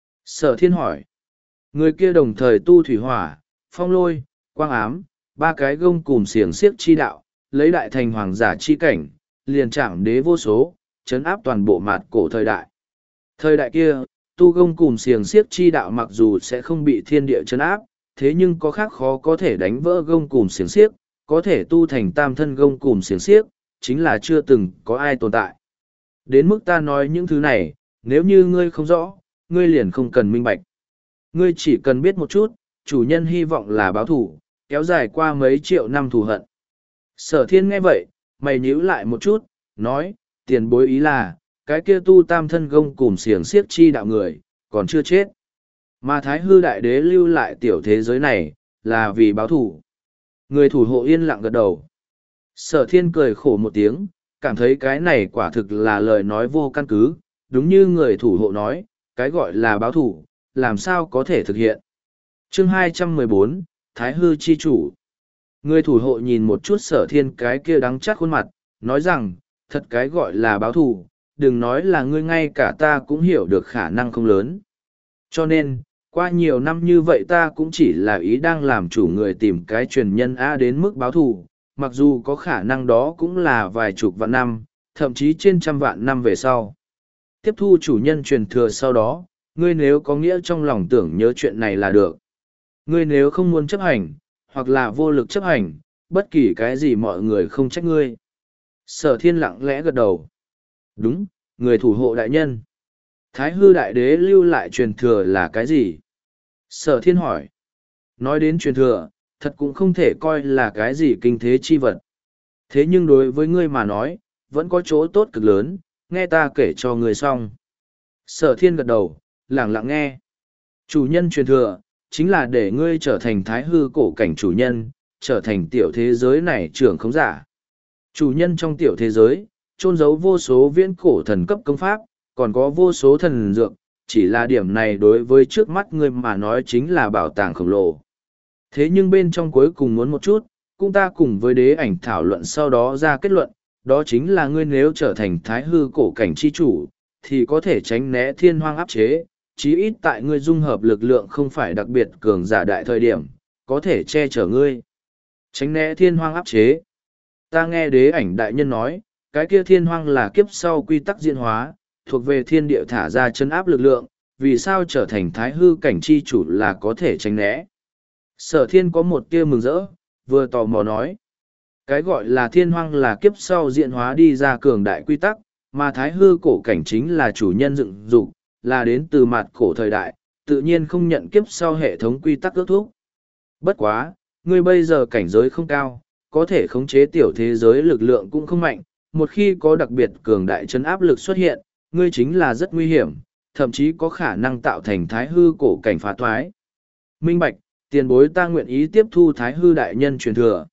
Sở thiên hỏi. Người kia đồng thời tu thủy hỏa, phong lôi, quang ám, ba cái gông cùm xiềng xiếc chi đạo, lấy đại thành hoàng giả chi cảnh, liền chạm đế vô số, chấn áp toàn bộ mạt cổ thời đại. Thời đại kia, tu gông cùm xiềng xiếc chi đạo mặc dù sẽ không bị thiên địa chấn áp, thế nhưng có khác khó có thể đánh vỡ gông cùm xiềng xiếc, có thể tu thành tam thân gông cùm xiềng xiếc, chính là chưa từng có ai tồn tại. Đến mức ta nói những thứ này, nếu như ngươi không rõ, ngươi liền không cần minh bạch. Ngươi chỉ cần biết một chút, chủ nhân hy vọng là báo thủ, kéo dài qua mấy triệu năm thù hận. Sở thiên nghe vậy, mày nhíu lại một chút, nói, tiền bối ý là, cái kia tu tam thân gông cùm xiềng xiếc chi đạo người, còn chưa chết. Mà thái hư đại đế lưu lại tiểu thế giới này, là vì báo thủ. Người thủ hộ yên lặng gật đầu. Sở thiên cười khổ một tiếng, cảm thấy cái này quả thực là lời nói vô căn cứ, đúng như người thủ hộ nói, cái gọi là báo thủ, làm sao có thể thực hiện. Chương hai trăm mười bốn, Thái hư chi chủ. Người thủ hộ nhìn một chút sở thiên cái kia đắng chắc khuôn mặt, nói rằng, thật cái gọi là báo thủ, đừng nói là ngươi ngay cả ta cũng hiểu được khả năng không lớn. Cho nên, qua nhiều năm như vậy ta cũng chỉ là ý đang làm chủ người tìm cái truyền nhân A đến mức báo thù, mặc dù có khả năng đó cũng là vài chục vạn năm, thậm chí trên trăm vạn năm về sau. Tiếp thu chủ nhân truyền thừa sau đó, ngươi nếu có nghĩa trong lòng tưởng nhớ chuyện này là được. Ngươi nếu không muốn chấp hành, hoặc là vô lực chấp hành, bất kỳ cái gì mọi người không trách ngươi. Sở thiên lặng lẽ gật đầu. Đúng, người thủ hộ đại nhân. Thái hư đại đế lưu lại truyền thừa là cái gì? Sở thiên hỏi. Nói đến truyền thừa, thật cũng không thể coi là cái gì kinh thế chi vật. Thế nhưng đối với ngươi mà nói, vẫn có chỗ tốt cực lớn, nghe ta kể cho ngươi xong. Sở thiên gật đầu, lặng lặng nghe. Chủ nhân truyền thừa, chính là để ngươi trở thành thái hư cổ cảnh chủ nhân, trở thành tiểu thế giới này trưởng khống giả. Chủ nhân trong tiểu thế giới, chôn giấu vô số viễn cổ thần cấp công pháp, còn có vô số thần dược, chỉ là điểm này đối với trước mắt ngươi mà nói chính là bảo tàng khổng lồ. Thế nhưng bên trong cuối cùng muốn một chút, cũng ta cùng với đế ảnh thảo luận sau đó ra kết luận, đó chính là ngươi nếu trở thành thái hư cổ cảnh chi chủ, thì có thể tránh né thiên hoang áp chế, chí ít tại ngươi dung hợp lực lượng không phải đặc biệt cường giả đại thời điểm, có thể che chở ngươi. Tránh né thiên hoang áp chế. Ta nghe đế ảnh đại nhân nói, cái kia thiên hoang là kiếp sau quy tắc diễn hóa, thuộc về thiên địa thả ra chân áp lực lượng, vì sao trở thành thái hư cảnh chi chủ là có thể tránh né. Sở thiên có một tia mừng rỡ, vừa tò mò nói. Cái gọi là thiên hoang là kiếp sau diễn hóa đi ra cường đại quy tắc, mà thái hư cổ cảnh chính là chủ nhân dựng dục, là đến từ mặt cổ thời đại, tự nhiên không nhận kiếp sau hệ thống quy tắc ước thúc. Bất quá, ngươi bây giờ cảnh giới không cao, có thể khống chế tiểu thế giới lực lượng cũng không mạnh, một khi có đặc biệt cường đại chân áp lực xuất hiện, ngươi chính là rất nguy hiểm, thậm chí có khả năng tạo thành thái hư cổ cảnh phá thoái. Minh bạch, tiền bối ta nguyện ý tiếp thu thái hư đại nhân truyền thừa.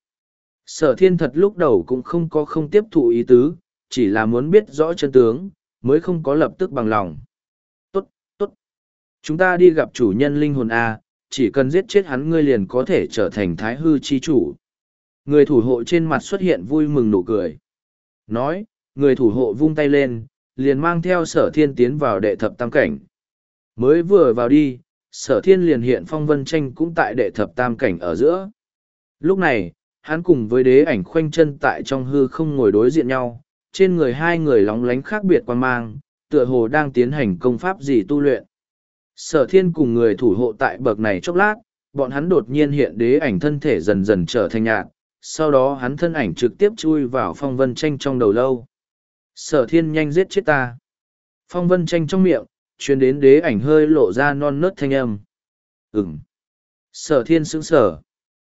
Sở thiên thật lúc đầu cũng không có không tiếp thụ ý tứ, chỉ là muốn biết rõ chân tướng, mới không có lập tức bằng lòng. Tốt, tốt. Chúng ta đi gặp chủ nhân linh hồn A, chỉ cần giết chết hắn ngươi liền có thể trở thành thái hư chi chủ. Người thủ hộ trên mặt xuất hiện vui mừng nụ cười. Nói, người thủ hộ vung tay lên, liền mang theo sở thiên tiến vào đệ thập tam cảnh. Mới vừa vào đi, sở thiên liền hiện phong vân tranh cũng tại đệ thập tam cảnh ở giữa. Lúc này, hắn cùng với đế ảnh khoanh chân tại trong hư không ngồi đối diện nhau, trên người hai người lóng lánh khác biệt quan mang, tựa hồ đang tiến hành công pháp gì tu luyện. Sở thiên cùng người thủ hộ tại bậc này chốc lát, bọn hắn đột nhiên hiện đế ảnh thân thể dần dần trở thành nhạt, sau đó hắn thân ảnh trực tiếp chui vào phong vân tranh trong đầu lâu. Sở thiên nhanh giết chết ta. Phong vân tranh trong miệng, chuyến đến đế ảnh hơi lộ ra non nớt thanh âm. Ừm. Sở thiên sững sở.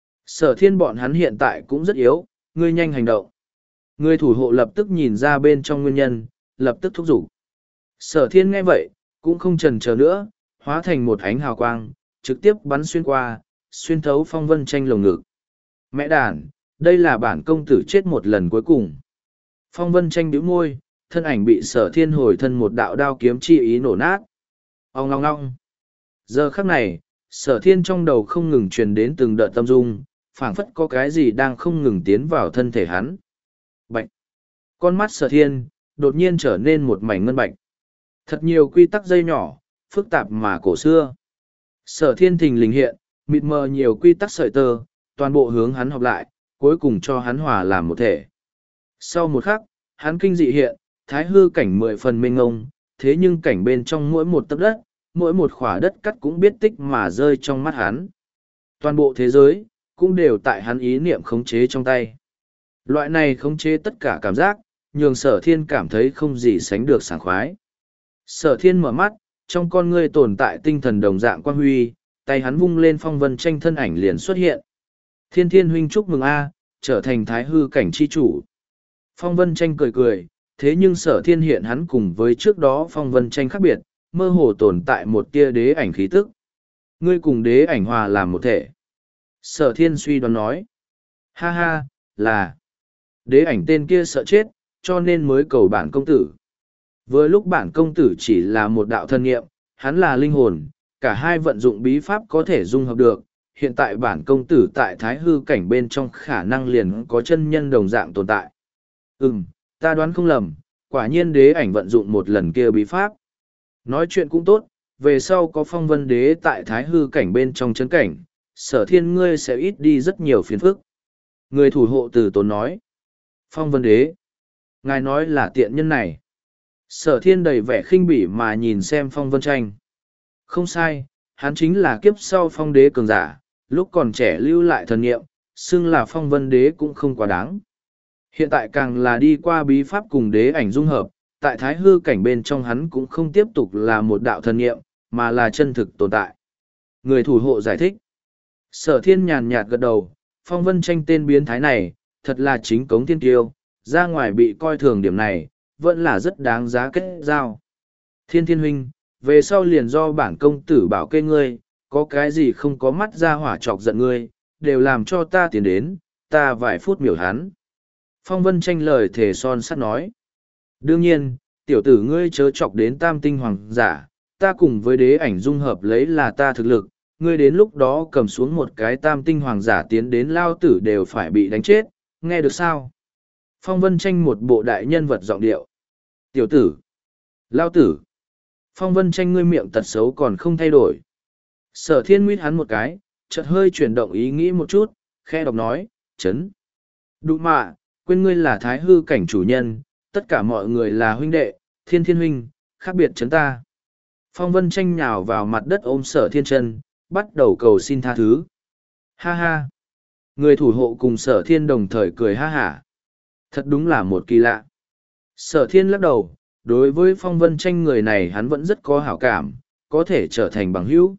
Sở thiên bọn hắn hiện tại cũng rất yếu, ngươi nhanh hành động. Người thủ hộ lập tức nhìn ra bên trong nguyên nhân, lập tức thúc giục. Sở thiên nghe vậy, cũng không chần chờ nữa, hóa thành một ánh hào quang, trực tiếp bắn xuyên qua, xuyên thấu phong vân tranh lồng ngực. Mẹ đàn, đây là bản công tử chết một lần cuối cùng. Phong vân tranh bĩu môi, thân ảnh bị sở thiên hồi thân một đạo đao kiếm chi ý nổ nát. Ông ngong ngong. Giờ khắc này, sở thiên trong đầu không ngừng truyền đến từng đợt tâm dung, phảng phất có cái gì đang không ngừng tiến vào thân thể hắn. Bạch. Con mắt sở thiên, đột nhiên trở nên một mảnh ngân bạch. Thật nhiều quy tắc dây nhỏ, phức tạp mà cổ xưa. Sở thiên thình lình hiện, mịt mờ nhiều quy tắc sợi tơ, toàn bộ hướng hắn hợp lại, cuối cùng cho hắn hòa làm một thể. Sau một khắc, hắn kinh dị hiện, thái hư cảnh mười phần mênh ngông, thế nhưng cảnh bên trong mỗi một tấc đất, mỗi một khỏa đất cắt cũng biết tích mà rơi trong mắt hắn. Toàn bộ thế giới, cũng đều tại hắn ý niệm khống chế trong tay. Loại này khống chế tất cả cảm giác, nhường sở thiên cảm thấy không gì sánh được sảng khoái. Sở thiên mở mắt, trong con ngươi tồn tại tinh thần đồng dạng quang huy, tay hắn vung lên phong vân tranh thân ảnh liền xuất hiện. Thiên thiên huynh chúc mừng A, trở thành thái hư cảnh chi chủ. Phong vân tranh cười cười, thế nhưng sở thiên hiện hắn cùng với trước đó phong vân tranh khác biệt, mơ hồ tồn tại một tia đế ảnh khí tức. Ngươi cùng đế ảnh hòa làm một thể. Sở thiên suy đoán nói. Ha ha, là. Đế ảnh tên kia sợ chết, cho nên mới cầu bản công tử. Với lúc bản công tử chỉ là một đạo thân nghiệm, hắn là linh hồn, cả hai vận dụng bí pháp có thể dung hợp được. Hiện tại bản công tử tại thái hư cảnh bên trong khả năng liền có chân nhân đồng dạng tồn tại. Ừm, ta đoán không lầm, quả nhiên đế ảnh vận dụng một lần kia bí pháp. Nói chuyện cũng tốt, về sau có phong vân đế tại thái hư cảnh bên trong chân cảnh, sở thiên ngươi sẽ ít đi rất nhiều phiền phức. Người thủ hộ từ tốn nói. Phong vân đế. Ngài nói là tiện nhân này. Sở thiên đầy vẻ khinh bỉ mà nhìn xem phong vân tranh. Không sai, hắn chính là kiếp sau phong đế cường giả, lúc còn trẻ lưu lại thần nghiệm, xưng là phong vân đế cũng không quá đáng. Hiện tại càng là đi qua bí pháp cùng đế ảnh dung hợp, tại thái hư cảnh bên trong hắn cũng không tiếp tục là một đạo thần nghiệm, mà là chân thực tồn tại. Người thủ hộ giải thích. Sở thiên nhàn nhạt gật đầu, phong vân tranh tên biến thái này, thật là chính cống thiên tiêu, ra ngoài bị coi thường điểm này, vẫn là rất đáng giá kết giao. Thiên thiên huynh, về sau liền do bản công tử bảo kê ngươi, có cái gì không có mắt ra hỏa chọc giận ngươi, đều làm cho ta tiến đến, ta vài phút miểu hắn. Phong vân tranh lời thề son sắt nói. Đương nhiên, tiểu tử ngươi chớ chọc đến tam tinh hoàng giả, ta cùng với đế ảnh dung hợp lấy là ta thực lực, ngươi đến lúc đó cầm xuống một cái tam tinh hoàng giả tiến đến lao tử đều phải bị đánh chết, nghe được sao? Phong vân tranh một bộ đại nhân vật giọng điệu. Tiểu tử, lao tử, phong vân tranh ngươi miệng tật xấu còn không thay đổi. Sở thiên nguyết hắn một cái, chợt hơi chuyển động ý nghĩ một chút, khe đọc nói, chấn. Đụ mạ, quên ngươi là thái hư cảnh chủ nhân, tất cả mọi người là huynh đệ, thiên thiên huynh, khác biệt chấn ta. Phong vân tranh nhào vào mặt đất ôm sở thiên chân, bắt đầu cầu xin tha thứ. Ha ha. Người thủ hộ cùng sở thiên đồng thời cười ha hả. Thật đúng là một kỳ lạ. Sở thiên lắc đầu, đối với phong vân tranh người này hắn vẫn rất có hảo cảm, có thể trở thành bằng hữu.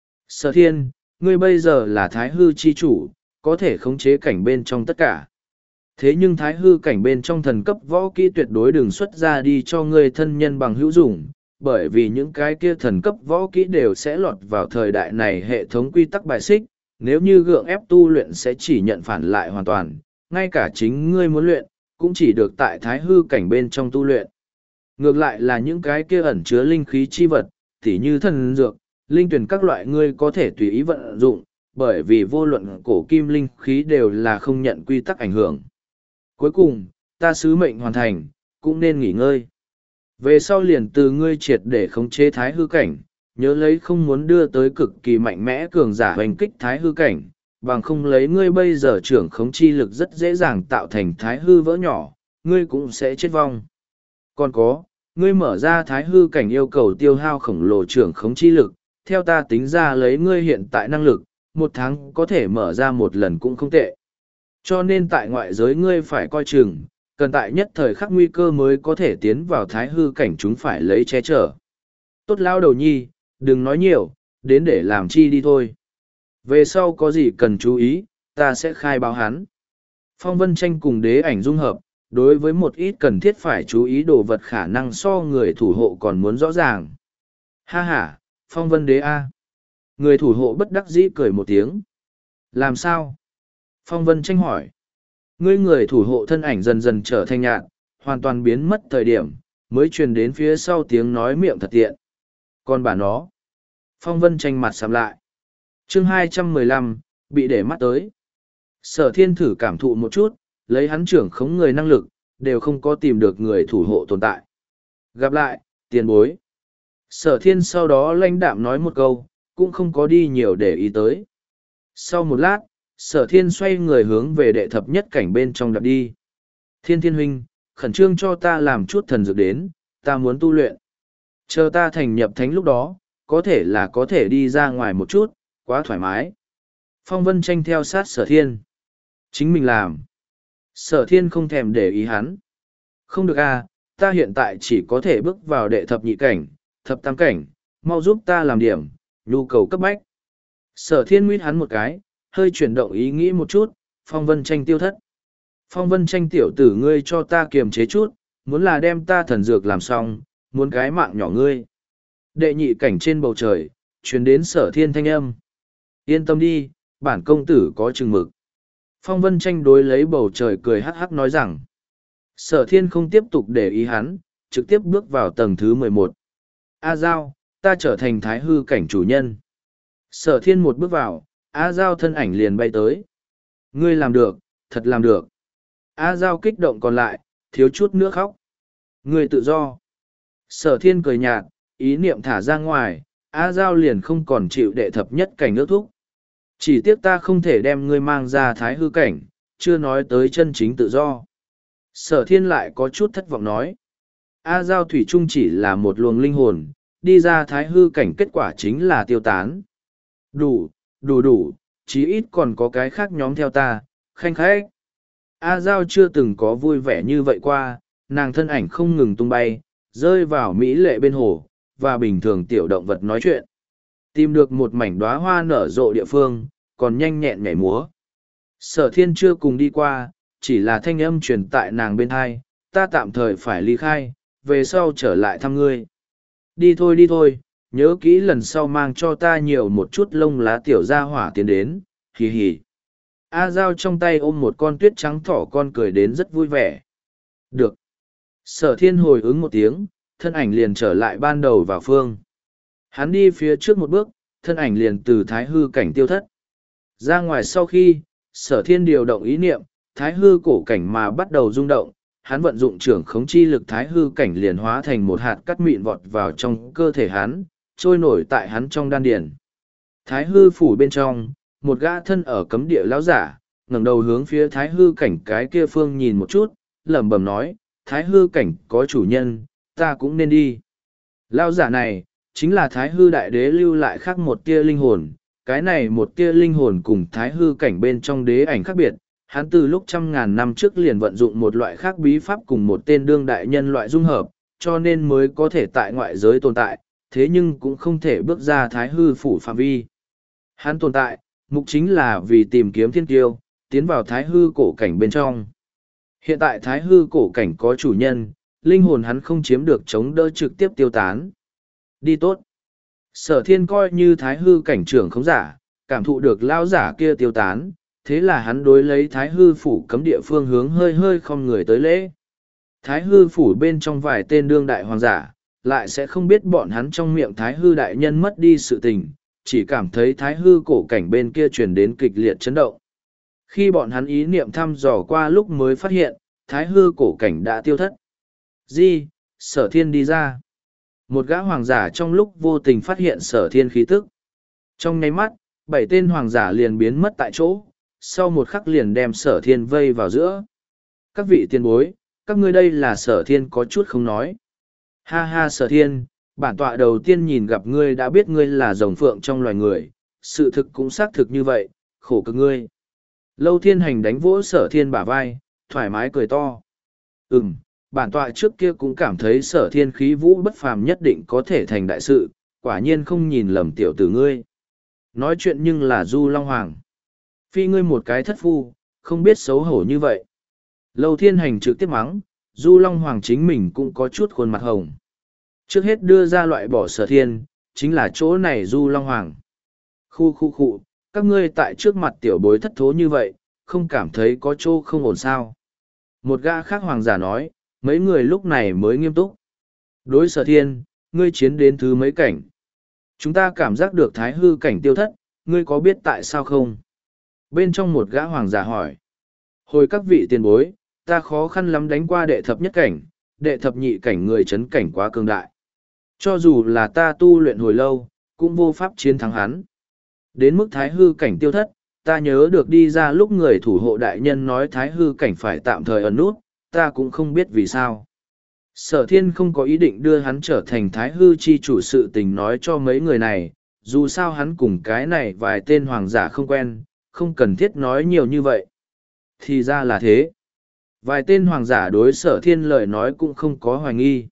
Sở thiên, ngươi bây giờ là thái hư chi chủ, có thể khống chế cảnh bên trong tất cả. Thế nhưng thái hư cảnh bên trong thần cấp võ kỹ tuyệt đối đừng xuất ra đi cho ngươi thân nhân bằng hữu dùng, bởi vì những cái kia thần cấp võ kỹ đều sẽ lọt vào thời đại này hệ thống quy tắc bài xích, nếu như gượng ép tu luyện sẽ chỉ nhận phản lại hoàn toàn, ngay cả chính ngươi muốn luyện, cũng chỉ được tại thái hư cảnh bên trong tu luyện. Ngược lại là những cái kia ẩn chứa linh khí chi vật, tỉ như thần dược, linh tuyển các loại ngươi có thể tùy ý vận dụng, bởi vì vô luận cổ kim linh khí đều là không nhận quy tắc ảnh hưởng. Cuối cùng, ta sứ mệnh hoàn thành, cũng nên nghỉ ngơi. Về sau liền từ ngươi triệt để khống chế thái hư cảnh, nhớ lấy không muốn đưa tới cực kỳ mạnh mẽ cường giả hoành kích thái hư cảnh, bằng không lấy ngươi bây giờ trưởng khống chi lực rất dễ dàng tạo thành thái hư vỡ nhỏ, ngươi cũng sẽ chết vong. Còn có, ngươi mở ra thái hư cảnh yêu cầu tiêu hao khổng lồ trưởng khống chi lực, theo ta tính ra lấy ngươi hiện tại năng lực, một tháng có thể mở ra một lần cũng không tệ. Cho nên tại ngoại giới ngươi phải coi chừng, cần tại nhất thời khắc nguy cơ mới có thể tiến vào thái hư cảnh, chúng phải lấy che chở. Tốt lao đầu nhi, đừng nói nhiều, đến để làm chi đi thôi. Về sau có gì cần chú ý, ta sẽ khai báo hắn. Phong Vân Tranh cùng đế ảnh dung hợp, đối với một ít cần thiết phải chú ý đồ vật khả năng so người thủ hộ còn muốn rõ ràng. Ha ha, Phong Vân đế A. Người thủ hộ bất đắc dĩ cười một tiếng. Làm sao? Phong Vân Tranh hỏi. Ngươi người thủ hộ thân ảnh dần dần trở thành nhạt, hoàn toàn biến mất thời điểm, mới truyền đến phía sau tiếng nói miệng thật tiện. Còn bà nó. Phong Vân Tranh mặt sầm lại. Chương hai trăm mười lăm, bị để mắt tới. Sở thiên thử cảm thụ một chút, lấy hắn trưởng khống người năng lực, đều không có tìm được người thủ hộ tồn tại. Gặp lại, tiền bối. Sở thiên sau đó lãnh đạm nói một câu, cũng không có đi nhiều để ý tới. Sau một lát, sở thiên xoay người hướng về đệ thập nhất cảnh bên trong đập đi. Thiên thiên huynh, khẩn trương cho ta làm chút thần dược đến, ta muốn tu luyện. Chờ ta thành nhập thánh lúc đó, có thể là có thể đi ra ngoài một chút, quá thoải mái. Phong Vân Tranh theo sát sở thiên. Chính mình làm. Sở thiên không thèm để ý hắn. Không được à, ta hiện tại chỉ có thể bước vào đệ thập nhị cảnh, thập tam cảnh, mau giúp ta làm điểm, nhu cầu cấp bách. Sở thiên nguyết hắn một cái, hơi chuyển động ý nghĩ một chút, Phong Vân Tranh tiêu thất. Phong Vân Tranh tiểu tử ngươi cho ta kiềm chế chút, muốn là đem ta thần dược làm xong, muốn cái mạng nhỏ ngươi. Đệ nhị cảnh trên bầu trời, truyền đến sở thiên thanh âm. Yên tâm đi, bản công tử có chừng mực. Phong Vân Tranh đối lấy bầu trời cười hắc hắc nói rằng. Sở thiên không tiếp tục để ý hắn, trực tiếp bước vào tầng thứ mười một. A Giao, ta trở thành thái hư cảnh chủ nhân. Sở thiên một bước vào, A Giao thân ảnh liền bay tới. Ngươi làm được, thật làm được. A Giao kích động còn lại, thiếu chút nữa khóc. Ngươi tự do. Sở thiên cười nhạt, ý niệm thả ra ngoài, A Giao liền không còn chịu đệ thập nhất cảnh ước thúc. Chỉ tiếc ta không thể đem ngươi mang ra thái hư cảnh, chưa nói tới chân chính tự do. Sở thiên lại có chút thất vọng nói. A Giao Thủy Trung chỉ là một luồng linh hồn, đi ra thái hư cảnh kết quả chính là tiêu tán. Đủ, đủ đủ, chí ít còn có cái khác nhóm theo ta, khanh khách. A Giao chưa từng có vui vẻ như vậy qua, nàng thân ảnh không ngừng tung bay, rơi vào mỹ lệ bên hồ, và bình thường tiểu động vật nói chuyện. Tìm được một mảnh đóa hoa nở rộ địa phương, còn nhanh nhẹn nhảy múa. Sở thiên chưa cùng đi qua, chỉ là thanh âm truyền tại nàng bên hai, ta tạm thời phải ly khai, về sau trở lại thăm ngươi. Đi thôi đi thôi, nhớ kỹ lần sau mang cho ta nhiều một chút lông lá tiểu gia hỏa tiến đến, hì hì. A Giao trong tay ôm một con tuyết trắng thỏ con cười đến rất vui vẻ. Được. Sở thiên hồi ứng một tiếng, thân ảnh liền trở lại ban đầu vào phương. Hắn đi phía trước một bước, thân ảnh liền từ thái hư cảnh tiêu thất. Ra ngoài sau khi, sở thiên điều động ý niệm, thái hư cổ cảnh mà bắt đầu rung động, hắn vận dụng trưởng khống chi lực thái hư cảnh liền hóa thành một hạt cắt mịn vọt vào trong cơ thể hắn, trôi nổi tại hắn trong đan điền. Thái hư phủ bên trong, một gã thân ở cấm địa lão giả, ngẩng đầu hướng phía thái hư cảnh cái kia phương nhìn một chút, lẩm bẩm nói, thái hư cảnh có chủ nhân, ta cũng nên đi. Lão giả này, chính là thái hư đại đế lưu lại khác một tia linh hồn, cái này một tia linh hồn cùng thái hư cảnh bên trong đế ảnh khác biệt. Hắn từ lúc trăm ngàn năm trước liền vận dụng một loại khác bí pháp cùng một tên đương đại nhân loại dung hợp, cho nên mới có thể tại ngoại giới tồn tại, thế nhưng cũng không thể bước ra thái hư phủ phạm vi. Hắn tồn tại, mục chính là vì tìm kiếm thiên kiêu, tiến vào thái hư cổ cảnh bên trong. Hiện tại thái hư cổ cảnh có chủ nhân, linh hồn hắn không chiếm được chống đỡ trực tiếp tiêu tán. Đi tốt. Sở thiên coi như thái hư cảnh trưởng không giả, cảm thụ được lao giả kia tiêu tán, thế là hắn đối lấy thái hư phủ cấm địa phương hướng hơi hơi không người tới lễ. Thái hư phủ bên trong vài tên đương đại hoàng giả, lại sẽ không biết bọn hắn trong miệng thái hư đại nhân mất đi sự tình, chỉ cảm thấy thái hư cổ cảnh bên kia truyền đến kịch liệt chấn động. Khi bọn hắn ý niệm thăm dò qua lúc mới phát hiện, thái hư cổ cảnh đã tiêu thất. Di, sở thiên đi ra. Một gã hoàng giả trong lúc vô tình phát hiện sở thiên khí tức. Trong nháy mắt, bảy tên hoàng giả liền biến mất tại chỗ, sau một khắc liền đem sở thiên vây vào giữa. Các vị tiền bối, các ngươi đây là sở thiên có chút không nói. Ha ha sở thiên, bản tọa đầu tiên nhìn gặp ngươi đã biết ngươi là rồng phượng trong loài người, sự thực cũng xác thực như vậy, khổ cực ngươi. Lâu thiên hành đánh vỗ sở thiên bả vai, thoải mái cười to. Ừm, bản tọa trước kia cũng cảm thấy sở thiên khí vũ bất phàm nhất định có thể thành đại sự, quả nhiên không nhìn lầm tiểu tử ngươi. Nói chuyện nhưng là Du Long Hoàng. Phi ngươi một cái thất phu, không biết xấu hổ như vậy. Lâu thiên hành trực tiếp mắng, Du Long Hoàng chính mình cũng có chút khuôn mặt hồng. Trước hết đưa ra loại bỏ sở thiên, chính là chỗ này Du Long Hoàng. Khu khu khu, các ngươi tại trước mặt tiểu bối thất thố như vậy, không cảm thấy có chỗ không ổn sao. Một gã khác hoàng giả nói, mấy người lúc này mới nghiêm túc. Đối sở thiên, ngươi chiến đến thứ mấy cảnh. Chúng ta cảm giác được thái hư cảnh tiêu thất, ngươi có biết tại sao không? Bên trong một gã hoàng giả hỏi. Hồi các vị tiền bối, ta khó khăn lắm đánh qua đệ thập nhất cảnh, đệ thập nhị cảnh người chấn cảnh quá cường đại. Cho dù là ta tu luyện hồi lâu, cũng vô pháp chiến thắng hắn. Đến mức thái hư cảnh tiêu thất, ta nhớ được đi ra lúc người thủ hộ đại nhân nói thái hư cảnh phải tạm thời ẩn nút, ta cũng không biết vì sao. Sở thiên không có ý định đưa hắn trở thành thái hư chi chủ sự tình nói cho mấy người này, dù sao hắn cùng cái này vài tên hoàng giả không quen, không cần thiết nói nhiều như vậy. Thì ra là thế. Vài tên hoàng giả đối sở thiên lời nói cũng không có hoài nghi.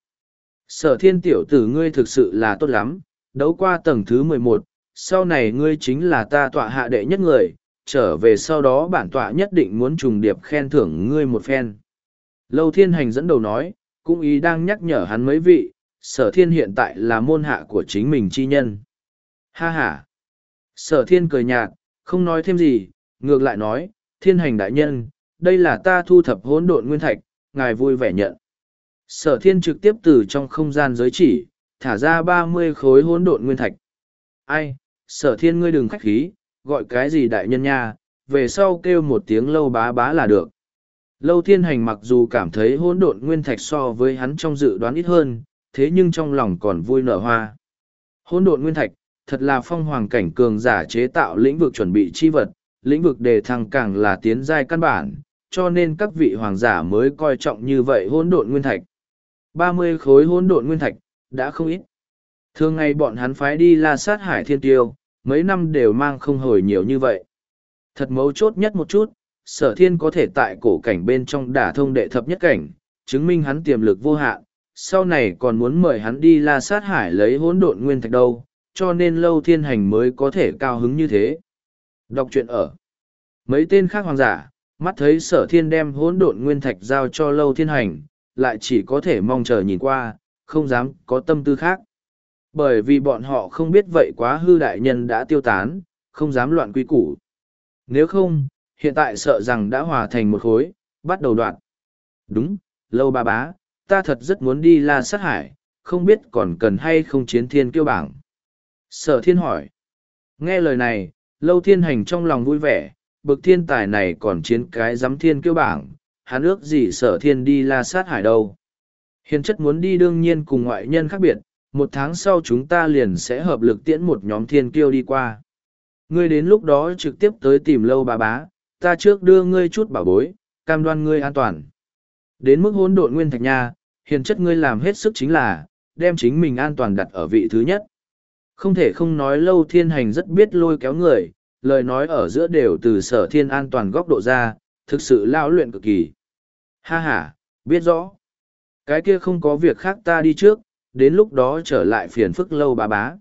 Sở thiên tiểu tử ngươi thực sự là tốt lắm, đấu qua tầng thứ mười một, sau này ngươi chính là ta tọa hạ đệ nhất người, trở về sau đó bản tọa nhất định muốn trùng điệp khen thưởng ngươi một phen. Lâu thiên hành dẫn đầu nói, cũng ý đang nhắc nhở hắn mấy vị, sở thiên hiện tại là môn hạ của chính mình chi nhân. Ha ha! Sở thiên cười nhạt, không nói thêm gì, ngược lại nói, thiên hành đại nhân, đây là ta thu thập hỗn độn nguyên thạch, ngài vui vẻ nhận. Sở thiên trực tiếp từ trong không gian giới chỉ, thả ra ba mươi khối hỗn độn nguyên thạch. Ai, sở thiên ngươi đừng khách khí, gọi cái gì đại nhân nha, về sau kêu một tiếng lâu bá bá là được. Lâu thiên hành mặc dù cảm thấy hỗn độn nguyên thạch so với hắn trong dự đoán ít hơn, thế nhưng trong lòng còn vui nở hoa. Hỗn độn nguyên thạch, thật là phong hoàng cảnh cường giả chế tạo lĩnh vực chuẩn bị chi vật, lĩnh vực đề thăng càng là tiến giai căn bản, cho nên các vị hoàng giả mới coi trọng như vậy hỗn độn nguyên thạch. ba mươi khối hỗn độn nguyên thạch, đã không ít. Thường ngày bọn hắn phái đi la sát hải thiên tiêu, mấy năm đều mang không hồi nhiều như vậy. Thật mấu chốt nhất một chút, sở thiên có thể tại cổ cảnh bên trong đả thông đệ thập nhất cảnh, chứng minh hắn tiềm lực vô hạn, sau này còn muốn mời hắn đi la sát hải lấy hỗn độn nguyên thạch đâu, cho nên lâu thiên hành mới có thể cao hứng như thế. Đọc truyện ở mấy tên khác hoàng giả, mắt thấy sở thiên đem hỗn độn nguyên thạch giao cho lâu thiên hành, lại chỉ có thể mong chờ nhìn qua, không dám có tâm tư khác. Bởi vì bọn họ không biết vậy quá hư đại nhân đã tiêu tán, không dám loạn quy củ. Nếu không, hiện tại sợ rằng đã hòa thành một khối, bắt đầu đoạn. Đúng, lâu ba bá, ta thật rất muốn đi la sát hải, không biết còn cần hay không chiến thiên kiêu bảng. Sở thiên hỏi. Nghe lời này, lâu thiên hành trong lòng vui vẻ, bực thiên tài này còn chiến cái giám thiên kiêu bảng, hắn ước gì sở thiên đi la sát hải đâu. Hiền chất muốn đi đương nhiên cùng ngoại nhân khác biệt, một tháng sau chúng ta liền sẽ hợp lực tiễn một nhóm thiên kiêu đi qua. Ngươi đến lúc đó trực tiếp tới tìm lâu bà bá, ta trước đưa ngươi chút bảo bối, cam đoan ngươi an toàn. Đến mức hỗn độn nguyên thạch nha, hiền chất ngươi làm hết sức chính là, đem chính mình an toàn đặt ở vị thứ nhất. Không thể không nói lâu thiên hành rất biết lôi kéo người, lời nói ở giữa đều từ sở thiên an toàn góc độ ra, thực sự lao luyện cực kỳ. Ha ha, biết rõ. Cái kia không có việc khác ta đi trước, đến lúc đó trở lại phiền phức lâu bá bá.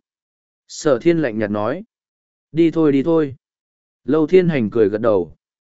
Sở thiên lạnh nhạt nói. Đi thôi đi thôi. Lâu thiên hành cười gật đầu.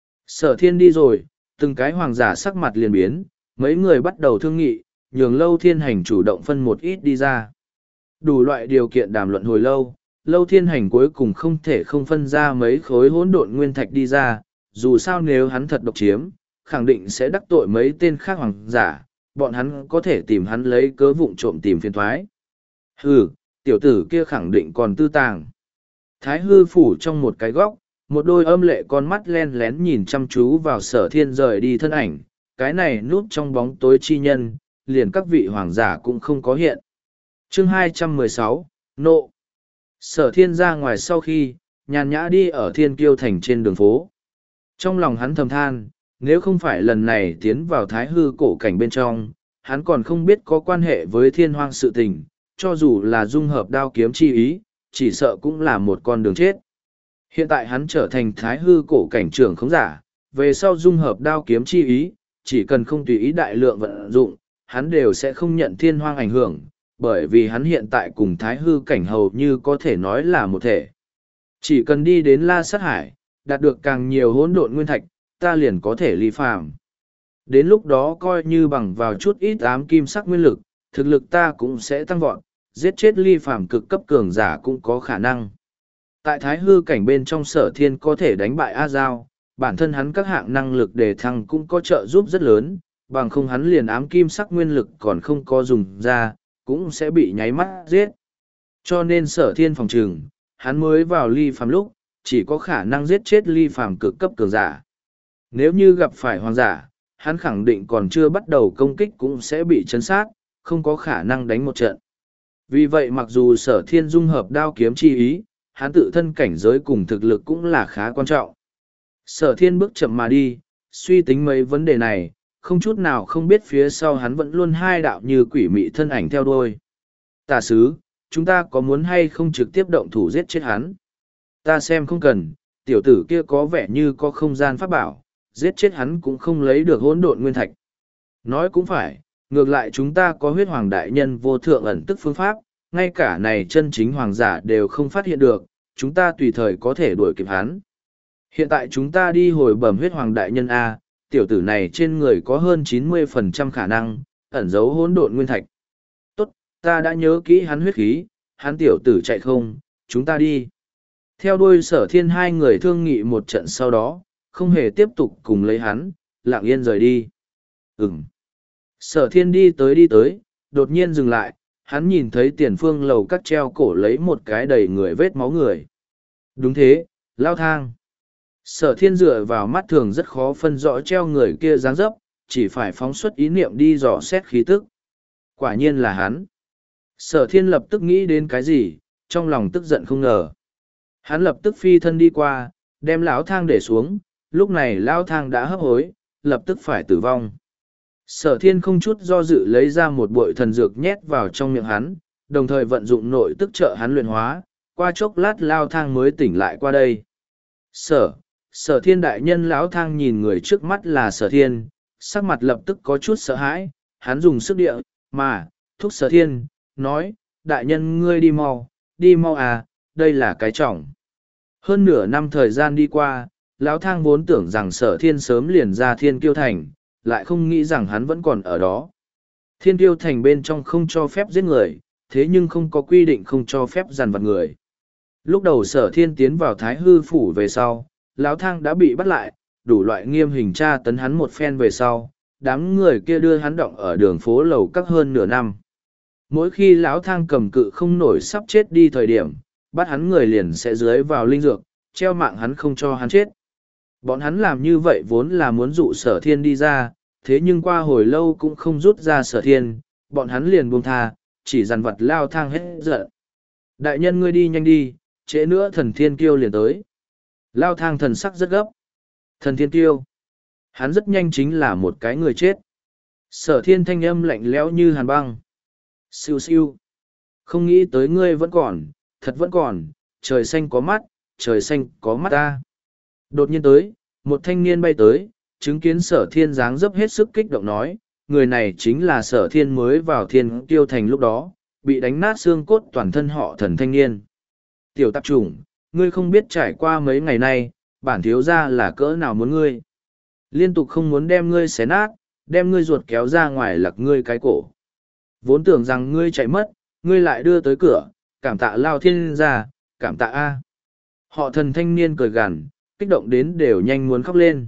Sở thiên đi rồi, từng cái hoàng giả sắc mặt liền biến, mấy người bắt đầu thương nghị, nhường lâu thiên hành chủ động phân một ít đi ra. Đủ loại điều kiện đàm luận hồi lâu, lâu thiên hành cuối cùng không thể không phân ra mấy khối hỗn độn nguyên thạch đi ra, dù sao nếu hắn thật độc chiếm, khẳng định sẽ đắc tội mấy tên khác hoàng giả, bọn hắn có thể tìm hắn lấy cớ vụng trộm tìm phiền thoái. Hừ, tiểu tử kia khẳng định còn tư tàng. Thái hư phủ trong một cái góc, một đôi âm lệ con mắt len lén nhìn chăm chú vào sở thiên rời đi thân ảnh, cái này núp trong bóng tối chi nhân, liền các vị hoàng giả cũng không có hiện. Chương hai trăm mười sáu, Nộ. Sở thiên ra ngoài sau khi, nhàn nhã đi ở thiên kiêu thành trên đường phố. Trong lòng hắn thầm than, nếu không phải lần này tiến vào thái hư cổ cảnh bên trong, hắn còn không biết có quan hệ với thiên hoang sự tình, cho dù là dung hợp đao kiếm chi ý, chỉ sợ cũng là một con đường chết. Hiện tại hắn trở thành thái hư cổ cảnh trưởng khống giả, về sau dung hợp đao kiếm chi ý, chỉ cần không tùy ý đại lượng vận dụng, hắn đều sẽ không nhận thiên hoang ảnh hưởng, bởi vì hắn hiện tại cùng thái hư cảnh hầu như có thể nói là một thể. Chỉ cần đi đến La Sát Hải, đạt được càng nhiều hỗn độn nguyên thạch, ta liền có thể ly phàm. Đến lúc đó coi như bằng vào chút ít ám kim sắc nguyên lực, thực lực ta cũng sẽ tăng vọt, giết chết ly phàm cực cấp cường giả cũng có khả năng. Tại thái hư cảnh bên trong Sở Thiên có thể đánh bại A Giao, bản thân hắn các hạng năng lực đề thăng cũng có trợ giúp rất lớn, bằng không hắn liền ám kim sắc nguyên lực còn không có dùng ra, cũng sẽ bị nháy mắt giết. Cho nên Sở Thiên phòng trừng, hắn mới vào ly phàm lúc, chỉ có khả năng giết chết ly phàm cực cấp cường giả. Nếu như gặp phải hoàng giả, hắn khẳng định còn chưa bắt đầu công kích cũng sẽ bị chấn sát, không có khả năng đánh một trận. Vì vậy mặc dù Sở Thiên dung hợp đao kiếm chi ý, hắn tự thân cảnh giới cùng thực lực cũng là khá quan trọng. Sở Thiên bước chậm mà đi, suy tính mấy vấn đề này, không chút nào không biết phía sau hắn vẫn luôn hai đạo như quỷ mị thân ảnh theo đuôi. Tả sứ, chúng ta có muốn hay không trực tiếp động thủ giết chết hắn? Ta xem không cần, tiểu tử kia có vẻ như có không gian pháp bảo, giết chết hắn cũng không lấy được hỗn độn nguyên thạch. Nói cũng phải, ngược lại chúng ta có huyết hoàng đại nhân vô thượng ẩn tức phương pháp, ngay cả này chân chính hoàng giả đều không phát hiện được, chúng ta tùy thời có thể đuổi kịp hắn. Hiện tại chúng ta đi hồi bẩm huyết hoàng đại nhân A, tiểu tử này trên người có hơn chín mươi phần trăm khả năng, ẩn giấu hỗn độn nguyên thạch. Tốt, ta đã nhớ kỹ hắn huyết khí, hắn tiểu tử chạy không, chúng ta đi. Theo đuôi Sở Thiên hai người thương nghị một trận sau đó, không hề tiếp tục cùng lấy hắn, lặng yên rời đi. Ừm. Sở Thiên đi tới đi tới, đột nhiên dừng lại, hắn nhìn thấy tiền phương lầu các treo cổ lấy một cái đầy người vết máu người. Đúng thế, lao thang. Sở Thiên dựa vào mắt thường rất khó phân rõ treo người kia dáng dấp, chỉ phải phóng xuất ý niệm đi dò xét khí tức. Quả nhiên là hắn. Sở Thiên lập tức nghĩ đến cái gì, trong lòng tức giận không ngờ. Hắn lập tức phi thân đi qua, đem lão thang để xuống, lúc này lão thang đã hấp hối, lập tức phải tử vong. Sở Thiên không chút do dự lấy ra một bội thần dược nhét vào trong miệng hắn, đồng thời vận dụng nội tức trợ hắn luyện hóa, qua chốc lát lao thang mới tỉnh lại qua đây. Sở, Sở Thiên đại nhân lão thang nhìn người trước mắt là Sở Thiên, sắc mặt lập tức có chút sợ hãi, hắn dùng sức địa, mà, thúc Sở Thiên, nói, đại nhân ngươi đi mau, đi mau à, đây là cái trọng. Hơn nửa năm thời gian đi qua, lão thang vốn tưởng rằng Sở Thiên sớm liền ra Thiên Kiêu Thành, lại không nghĩ rằng hắn vẫn còn ở đó. Thiên Kiêu Thành bên trong không cho phép giết người, thế nhưng không có quy định không cho phép giàn vặt người. Lúc đầu Sở Thiên tiến vào Thái Hư Phủ về sau, lão thang đã bị bắt lại, đủ loại nghiêm hình tra tấn hắn một phen về sau, đám người kia đưa hắn động ở đường phố lầu các hơn nửa năm. Mỗi khi lão thang cầm cự không nổi sắp chết đi thời điểm, bắt hắn người liền sẽ dưới vào linh dược, treo mạng hắn không cho hắn chết. Bọn hắn làm như vậy vốn là muốn dụ Sở Thiên đi ra, thế nhưng qua hồi lâu cũng không rút ra Sở Thiên, bọn hắn liền buông tha, chỉ dằn vặt lao thang hết giận. Đại nhân ngươi đi nhanh đi, trễ nữa thần thiên kiêu liền tới. Lao thang thần sắc rất gấp. Thần thiên kiêu. Hắn rất nhanh chính là một cái người chết. Sở Thiên thanh âm lạnh lẽo như hàn băng. Siêu siêu. Không nghĩ tới ngươi vẫn còn, thật vẫn còn, trời xanh có mắt, trời xanh có mắt ta. Đột nhiên tới, một thanh niên bay tới, chứng kiến Sở Thiên dáng dấp hết sức kích động nói, người này chính là Sở Thiên mới vào Thiên Kiêu Thành lúc đó, bị đánh nát xương cốt toàn thân họ thần thanh niên. Tiểu tạp chủng, ngươi không biết trải qua mấy ngày nay, bản thiếu gia là cỡ nào muốn ngươi. Liên tục không muốn đem ngươi xé nát, đem ngươi ruột kéo ra ngoài lặc ngươi cái cổ. Vốn tưởng rằng ngươi chạy mất, ngươi lại đưa tới cửa, cảm tạ lao thiên gia, cảm tạ A. Họ thần thanh niên cười gằn, kích động đến đều nhanh muốn khóc lên.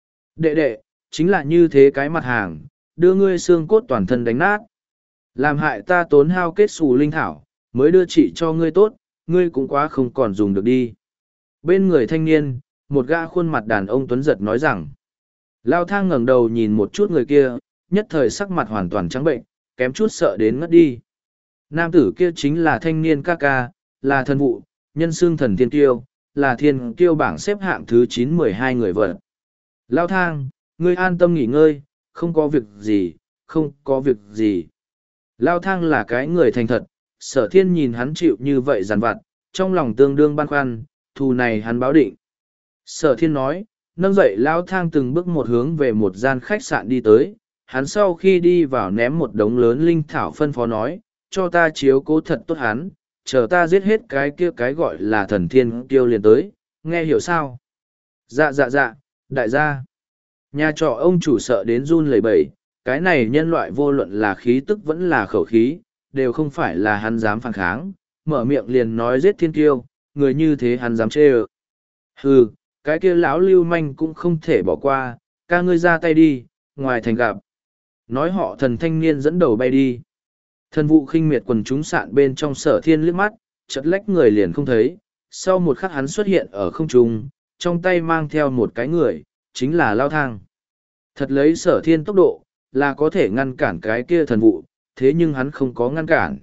Đệ đệ, chính là như thế cái mặt hàng, đưa ngươi xương cốt toàn thân đánh nát. Làm hại ta tốn hao kết xù linh thảo, mới đưa chị cho ngươi tốt, ngươi cũng quá không còn dùng được đi. Bên người thanh niên, một gã khuôn mặt đàn ông tuấn giật nói rằng. Lao thang ngẩng đầu nhìn một chút người kia, nhất thời sắc mặt hoàn toàn trắng bệnh, kém chút sợ đến ngất đi. Nam tử kia chính là thanh niên ca ca, là thần vụ, nhân xương thần thiên tiêu, là thiên kiêu bảng xếp hạng thứ chín mười hai người vật. Lao thang, ngươi an tâm nghỉ ngơi, không có việc gì, không có việc gì. Lao thang là cái người thành thật, sở thiên nhìn hắn chịu như vậy dằn vặt, trong lòng tương đương băn khoăn, thù này hắn báo định. Sở thiên nói, nâng dậy Lao thang từng bước một hướng về một gian khách sạn đi tới, hắn sau khi đi vào ném một đống lớn linh thảo phân phó nói, cho ta chiếu cố thật tốt hắn, chờ ta giết hết cái kia cái gọi là thần thiên kiêu liền tới, nghe hiểu sao? Dạ dạ dạ, đại gia. Nhà trọ ông chủ sợ đến run lẩy bẩy, cái này nhân loại vô luận là khí tức vẫn là khẩu khí, đều không phải là hắn dám phản kháng, mở miệng liền nói giết thiên kiêu, người như thế hắn dám chê ơ. Hừ, cái kia lão lưu manh cũng không thể bỏ qua, ca ngươi ra tay đi, ngoài thành gặp. Nói họ thần thanh niên dẫn đầu bay đi. Thần vụ khinh miệt quần chúng sạn bên trong sở thiên liếc mắt, chật lách người liền không thấy, sau một khắc hắn xuất hiện ở không trung, trong tay mang theo một cái người, chính là Lao Thang. Thật lấy sở thiên tốc độ, là có thể ngăn cản cái kia thần vụ, thế nhưng hắn không có ngăn cản.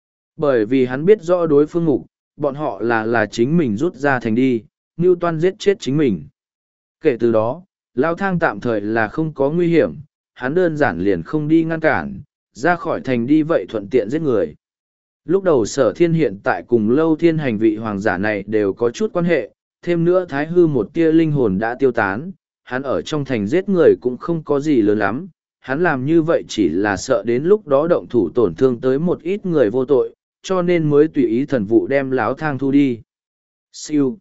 Bởi vì hắn biết rõ đối phương mục, bọn họ là là chính mình rút ra thành đi, Ngưu Toan giết chết chính mình. Kể từ đó, Lao Thang tạm thời là không có nguy hiểm, hắn đơn giản liền không đi ngăn cản, ra khỏi thành đi vậy thuận tiện giết người. Lúc đầu sở thiên hiện tại cùng lâu thiên hành vị hoàng giả này đều có chút quan hệ, thêm nữa thái hư một tia linh hồn đã tiêu tán, hắn ở trong thành giết người cũng không có gì lớn lắm, hắn làm như vậy chỉ là sợ đến lúc đó động thủ tổn thương tới một ít người vô tội, cho nên mới tùy ý thần vụ đem láo thang thu đi. Siêu.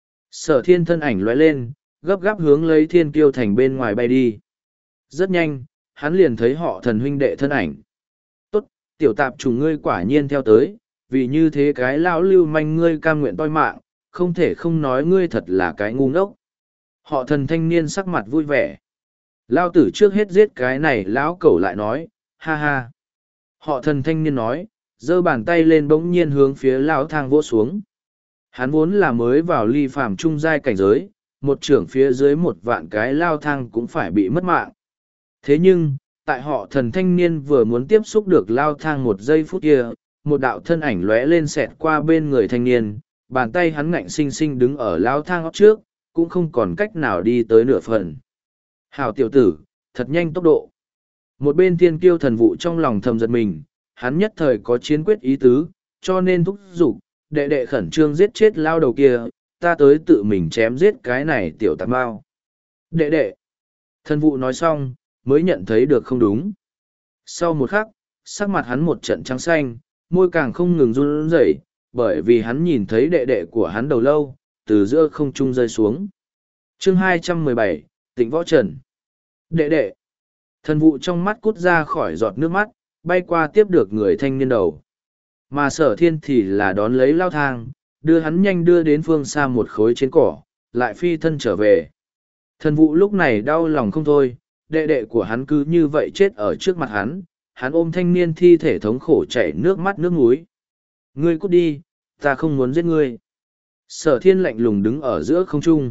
Sở thiên thân ảnh lóe lên, gấp gáp hướng lấy thiên kiêu thành bên ngoài bay đi. Rất nhanh, hắn liền thấy họ thần huynh đệ thân ảnh. Tốt, tiểu tạp trùng ngươi quả nhiên theo tới, vì như thế cái lão lưu manh ngươi cam nguyện toi mạng, không thể không nói ngươi thật là cái ngu ngốc. Họ thần thanh niên sắc mặt vui vẻ. Lao tử trước hết giết cái này lão cẩu lại nói, ha ha. Họ thần thanh niên nói, giơ bàn tay lên bỗng nhiên hướng phía lão thang vỗ xuống. Hắn vốn là mới vào ly phàm trung giai cảnh giới, một trưởng phía dưới một vạn cái lao thang cũng phải bị mất mạng. Thế nhưng, tại họ thần thanh niên vừa muốn tiếp xúc được lao thang một giây phút kia, một đạo thân ảnh lóe lên xẹt qua bên người thanh niên, bàn tay hắn ngạnh xinh xinh đứng ở lao thang óc trước, cũng không còn cách nào đi tới nửa phần. Hảo tiểu tử, thật nhanh tốc độ. Một bên thiên kiêu thần vụ trong lòng thầm giật mình, hắn nhất thời có chiến quyết ý tứ, cho nên thúc giục, đệ đệ khẩn trương giết chết lao đầu kia, ta tới tự mình chém giết cái này tiểu tạp bao. Đệ đệ. Thần vụ nói xong, mới nhận thấy được không đúng. Sau một khắc, sắc mặt hắn một trận trắng xanh, môi càng không ngừng run rẩy, bởi vì hắn nhìn thấy đệ đệ của hắn đầu lâu, từ giữa không trung rơi xuống. Chương hai trăm mười bảy, Tịnh Võ Trần. Đệ đệ. Thần vụ trong mắt cút ra khỏi giọt nước mắt, bay qua tiếp được người thanh niên đầu. Mà sở thiên thì là đón lấy lao thang, đưa hắn nhanh đưa đến phương xa một khối trên cỏ, lại phi thân trở về. Thần vụ lúc này đau lòng không thôi, đệ đệ của hắn cứ như vậy chết ở trước mặt hắn, hắn ôm thanh niên thi thể thống khổ chảy nước mắt nước múi. Ngươi cút đi, ta không muốn giết ngươi. Sở thiên lạnh lùng đứng ở giữa không trung.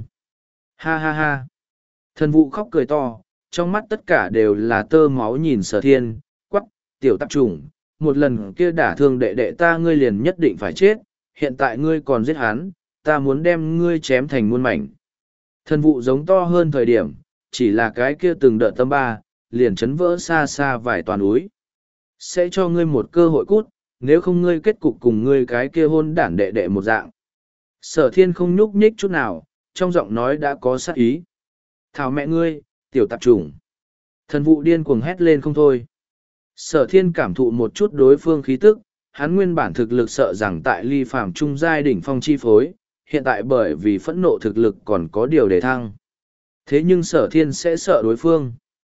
Ha ha ha. Thần vụ khóc cười to, trong mắt tất cả đều là tơ máu nhìn sở thiên, quắc, tiểu tạp trùng, một lần kia đả thương đệ đệ ta ngươi liền nhất định phải chết, hiện tại ngươi còn giết hắn, ta muốn đem ngươi chém thành muôn mảnh. Thần vụ giống to hơn thời điểm, chỉ là cái kia từng đợt tâm ba, liền chấn vỡ xa xa vài toàn úi. Sẽ cho ngươi một cơ hội cút, nếu không ngươi kết cục cùng ngươi cái kia hôn đản đệ đệ một dạng. Sở thiên không nhúc nhích chút nào, trong giọng nói đã có sát ý. Thảo mẹ ngươi, tiểu tạp trùng. Thần vụ điên cuồng hét lên không thôi. Sở thiên cảm thụ một chút đối phương khí tức, hắn nguyên bản thực lực sợ rằng tại ly phàm trung giai đỉnh phong chi phối, hiện tại bởi vì phẫn nộ thực lực còn có điều để thăng. Thế nhưng sở thiên sẽ sợ đối phương.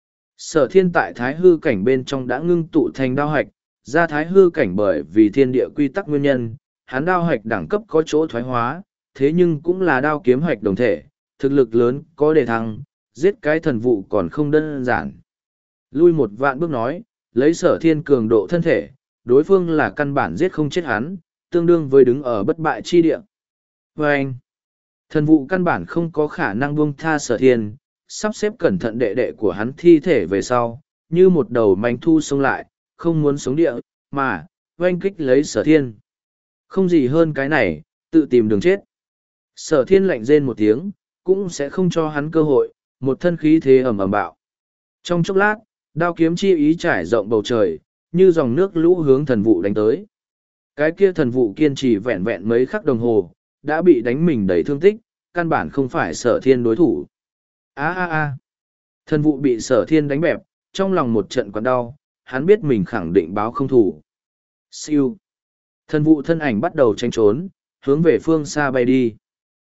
Sở thiên tại thái hư cảnh bên trong đã ngưng tụ thành đao hạch, ra thái hư cảnh bởi vì thiên địa quy tắc nguyên nhân, hắn đao hạch đẳng cấp có chỗ thoái hóa, thế nhưng cũng là đao kiếm hạch đồng thể, thực lực lớn có đề thăng, giết cái thần vụ còn không đơn giản. Lui một vạn bước nói, lấy sở thiên cường độ thân thể, đối phương là căn bản giết không chết hắn, tương đương với đứng ở bất bại chi địa. Và anh, thần vụ căn bản không có khả năng buông tha sở thiên, sắp xếp cẩn thận đệ đệ của hắn thi thể về sau, như một đầu manh thu xông lại, không muốn sống địa, mà, oanh kích lấy sở thiên. Không gì hơn cái này, tự tìm đường chết. Sở thiên lạnh rên một tiếng, cũng sẽ không cho hắn cơ hội, một thân khí thế ầm ầm bạo. Trong chốc lát, đao kiếm chi ý trải rộng bầu trời, như dòng nước lũ hướng thần vụ đánh tới. Cái kia thần vụ kiên trì vẹn vẹn mấy khắc đồng hồ, đã bị đánh mình đầy thương tích, căn bản không phải sở thiên đối thủ. Á á á! Thần vụ bị sở thiên đánh bẹp, trong lòng một trận quặn đau, hắn biết mình khẳng định báo không thủ. Siêu! Thần vụ thân ảnh bắt đầu tranh trốn, hướng về phương xa bay đi.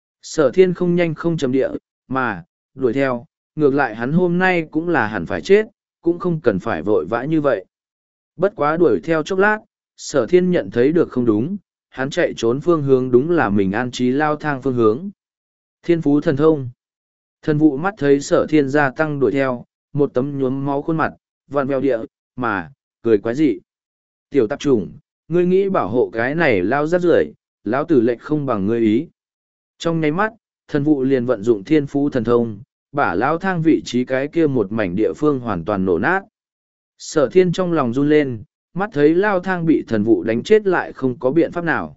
Sở thiên không nhanh không chậm địa, mà, đuổi theo, ngược lại hắn hôm nay cũng là hẳn phải chết, cũng không cần phải vội vã như vậy. Bất quá đuổi theo chốc lát, sở thiên nhận thấy được không đúng, hắn chạy trốn phương hướng đúng là mình an trí lao thang phương hướng. Thiên phú thần thông. Thần vụ mắt thấy sở thiên gia tăng đuổi theo, một tấm nhuốm máu khuôn mặt, vặn vẹo địa, mà, cười quái dị. Tiểu tạp chủng, ngươi nghĩ bảo hộ cái này lao rát rưởi, lão tử lệnh không bằng ngươi ý. Trong nháy mắt, thần vụ liền vận dụng thiên phú thần thông, bả lao thang vị trí cái kia một mảnh địa phương hoàn toàn nổ nát. Sở thiên trong lòng run lên, mắt thấy lao thang bị thần vụ đánh chết lại không có biện pháp nào.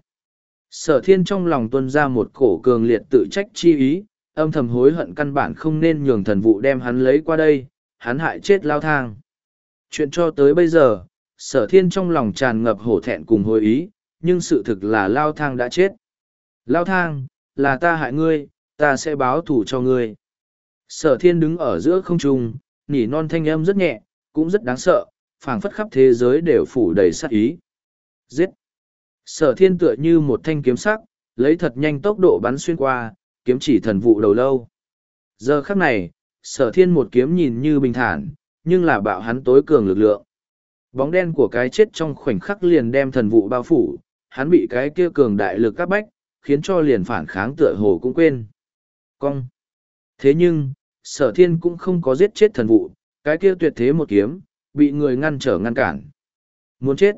Sở thiên trong lòng tuôn ra một cổ cường liệt tự trách chi ý, âm thầm hối hận căn bản không nên nhường thần vụ đem hắn lấy qua đây, hắn hại chết lao thang. Chuyện cho tới bây giờ, sở thiên trong lòng tràn ngập hổ thẹn cùng hối ý, nhưng sự thực là lao thang đã chết. Lao thang, là ta hại ngươi, ta sẽ báo thù cho ngươi. Sở thiên đứng ở giữa không trung, nỉ non thanh âm rất nhẹ, cũng rất đáng sợ, phảng phất khắp thế giới đều phủ đầy sát ý. Giết! Sở thiên tựa như một thanh kiếm sắc, lấy thật nhanh tốc độ bắn xuyên qua, kiếm chỉ thần vụ đầu lâu. Giờ khắc này, sở thiên một kiếm nhìn như bình thản, nhưng là bạo hắn tối cường lực lượng. Bóng đen của cái chết trong khoảnh khắc liền đem thần vụ bao phủ, hắn bị cái kia cường đại lực các bách, khiến cho liền phản kháng tựa hồ cũng quên. Cong! Thế nhưng, sở thiên cũng không có giết chết thần vụ, cái kia tuyệt thế một kiếm, bị người ngăn trở ngăn cản. Muốn chết!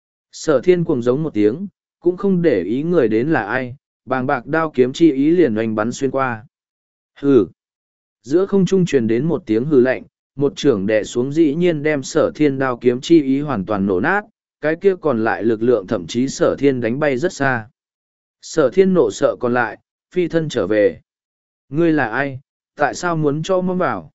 Sở thiên cuồng giống một tiếng, cũng không để ý người đến là ai, bàng bạc đao kiếm chi ý liền oanh bắn xuyên qua. Hừ! Giữa không trung truyền đến một tiếng hừ lạnh, một trưởng đè xuống dĩ nhiên đem sở thiên đao kiếm chi ý hoàn toàn nổ nát, cái kia còn lại lực lượng thậm chí sở thiên đánh bay rất xa. Sở thiên nộ sợ còn lại, phi thân trở về. Ngươi là ai, tại sao muốn cho mâm vào?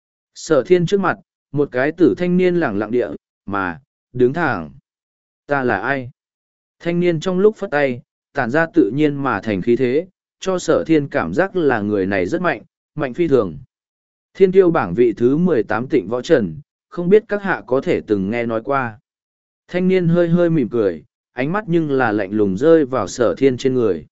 Sở thiên trước mặt, một cái tử thanh niên lẳng lặng địa, mà, đứng thẳng. Ta là ai? Thanh niên trong lúc phất tay, tản ra tự nhiên mà thành khí thế, cho sở thiên cảm giác là người này rất mạnh, mạnh phi thường. Thiên tiêu bảng vị thứ mười tám Tịnh Võ Trần, không biết các hạ có thể từng nghe nói qua. Thanh niên hơi hơi mỉm cười, ánh mắt nhưng là lạnh lùng rơi vào sở thiên trên người.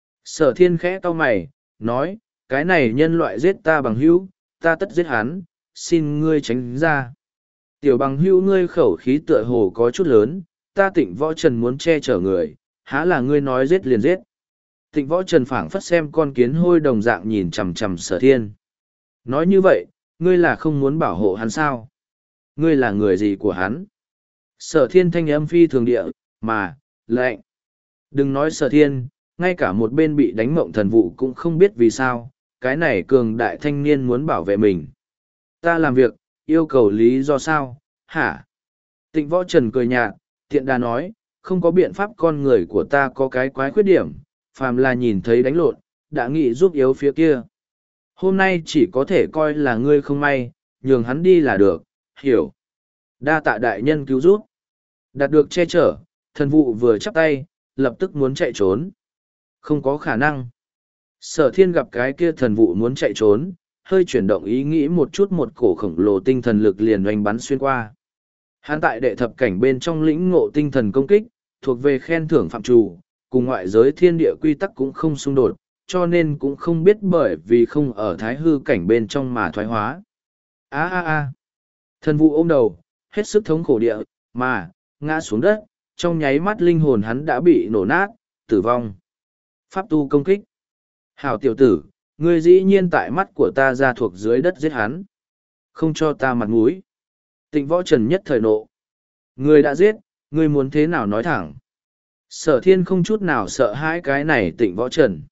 Sở thiên khẽ cau mày, nói, cái này nhân loại giết ta bằng hữu, ta tất giết hắn, xin ngươi tránh ra. Tiểu bằng hữu ngươi khẩu khí tựa hồ có chút lớn, ta Tịnh Võ Trần muốn che chở người, há là ngươi nói giết liền giết. Tịnh Võ Trần phảng phất xem con kiến hôi đồng dạng nhìn chằm chằm sở thiên. Nói như vậy, ngươi là không muốn bảo hộ hắn sao? Ngươi là người gì của hắn? Sở thiên thanh âm phi thường địa, mà, lạnh. Đừng nói sở thiên, ngay cả một bên bị đánh mộng thần vụ cũng không biết vì sao, cái này cường đại thanh niên muốn bảo vệ mình. Ta làm việc, yêu cầu lý do sao, hả? Tịnh Võ Trần cười nhạt, tiện đà nói, không có biện pháp con người của ta có cái quái khuyết điểm, phàm là nhìn thấy đánh lộn, đã nghĩ giúp yếu phía kia. Hôm nay chỉ có thể coi là ngươi không may, nhường hắn đi là được, hiểu. Đa tạ đại nhân cứu giúp. Đạt được che chở, thần vụ vừa chắp tay, lập tức muốn chạy trốn. Không có khả năng. Sở thiên gặp cái kia thần vụ muốn chạy trốn, hơi chuyển động ý nghĩ một chút một cổ khổng lồ tinh thần lực liền oanh bắn xuyên qua. Hắn tại đệ thập cảnh bên trong lĩnh ngộ tinh thần công kích, thuộc về khen thưởng phạm trù, cùng ngoại giới thiên địa quy tắc cũng không xung đột, cho nên cũng không biết bởi vì không ở thái hư cảnh bên trong mà thoái hóa. Á á á! Thần vụ ôm đầu, hết sức thống khổ địa, mà, ngã xuống đất, trong nháy mắt linh hồn hắn đã bị nổ nát, tử vong. Pháp tu công kích. Hảo tiểu tử, ngươi dĩ nhiên tại mắt của ta ra thuộc dưới đất giết hắn. Không cho ta mặt mũi. Tịnh Võ Trần nhất thời nộ. Ngươi đã giết, ngươi muốn thế nào nói thẳng. Sở thiên không chút nào sợ hãi cái này Tịnh Võ Trần.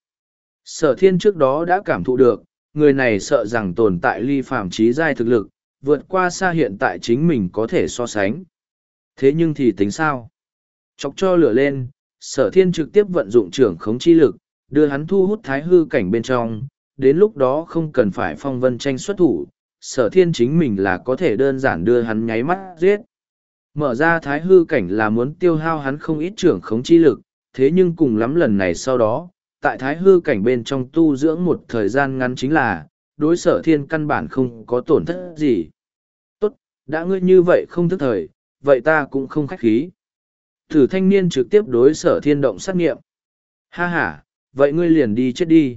Sở thiên trước đó đã cảm thụ được, người này sợ rằng tồn tại ly phàm trí giai thực lực, vượt qua xa hiện tại chính mình có thể so sánh. Thế nhưng thì tính sao? Chọc cho lửa lên, sở thiên trực tiếp vận dụng trưởng khống chi lực, đưa hắn thu hút thái hư cảnh bên trong, đến lúc đó không cần phải phong vân tranh xuất thủ, sở thiên chính mình là có thể đơn giản đưa hắn nháy mắt giết. Mở ra thái hư cảnh là muốn tiêu hao hắn không ít trưởng khống chi lực, thế nhưng cùng lắm lần này sau đó, tại thái hư cảnh bên trong tu dưỡng một thời gian ngắn chính là, đối sở thiên căn bản không có tổn thất gì. Tốt, đã ngươi như vậy không thức thời, vậy ta cũng không khách khí. Thử thanh niên trực tiếp đối sở thiên động sát nghiệm. Ha ha, vậy ngươi liền đi chết đi.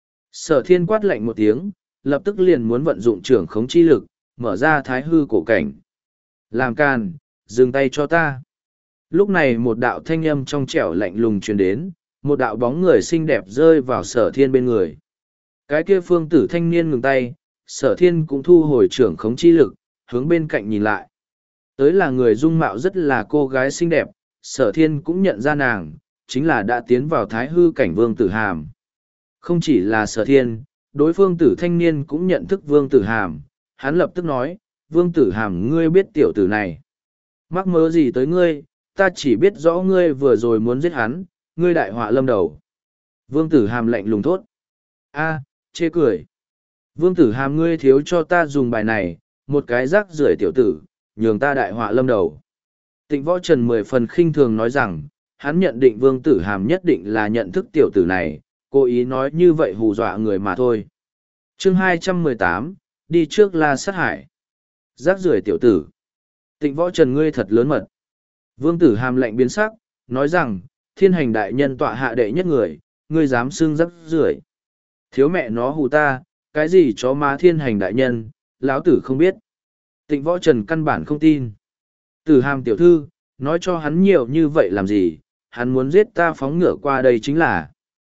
Sở thiên quát lạnh một tiếng, lập tức liền muốn vận dụng trưởng khống chi lực, mở ra thái hư cổ cảnh. Làm càn, dừng tay cho ta. Lúc này một đạo thanh âm trong trẻo lạnh lùng truyền đến, một đạo bóng người xinh đẹp rơi vào sở thiên bên người. Cái kia phương tử thanh niên ngừng tay, sở thiên cũng thu hồi trưởng khống chi lực, hướng bên cạnh nhìn lại. Tới là người dung mạo rất là cô gái xinh đẹp, sở thiên cũng nhận ra nàng, chính là đã tiến vào thái hư cảnh vương tử hàm. Không chỉ là sở thiên, đối phương tử thanh niên cũng nhận thức vương tử hàm, hắn lập tức nói, vương tử hàm ngươi biết tiểu tử này. Mắc mớ gì tới ngươi, ta chỉ biết rõ ngươi vừa rồi muốn giết hắn, ngươi đại họa lâm đầu. Vương tử hàm lạnh lùng thốt. A, chê cười. Vương tử hàm ngươi thiếu cho ta dùng bài này, một cái rác rưởi tiểu tử, nhường ta đại họa lâm đầu. Tịnh võ trần mười phần khinh thường nói rằng, hắn nhận định vương tử hàm nhất định là nhận thức tiểu tử này, cố ý nói như vậy hù dọa người mà thôi. Chương hai trăm mười tám, đi trước là sát hải. Rác rưởi tiểu tử. Tịnh võ trần ngươi thật lớn mật. Vương tử hàm lạnh biến sắc, nói rằng, thiên hành đại nhân tọa hạ đệ nhất người, ngươi dám xưng rác rưởi. Thiếu mẹ nó hù ta, cái gì chó má thiên hành đại nhân, lão tử không biết. Tịnh võ trần căn bản không tin. Tử hàm tiểu thư, nói cho hắn nhiều như vậy làm gì, hắn muốn giết ta phóng ngựa qua đây chính là.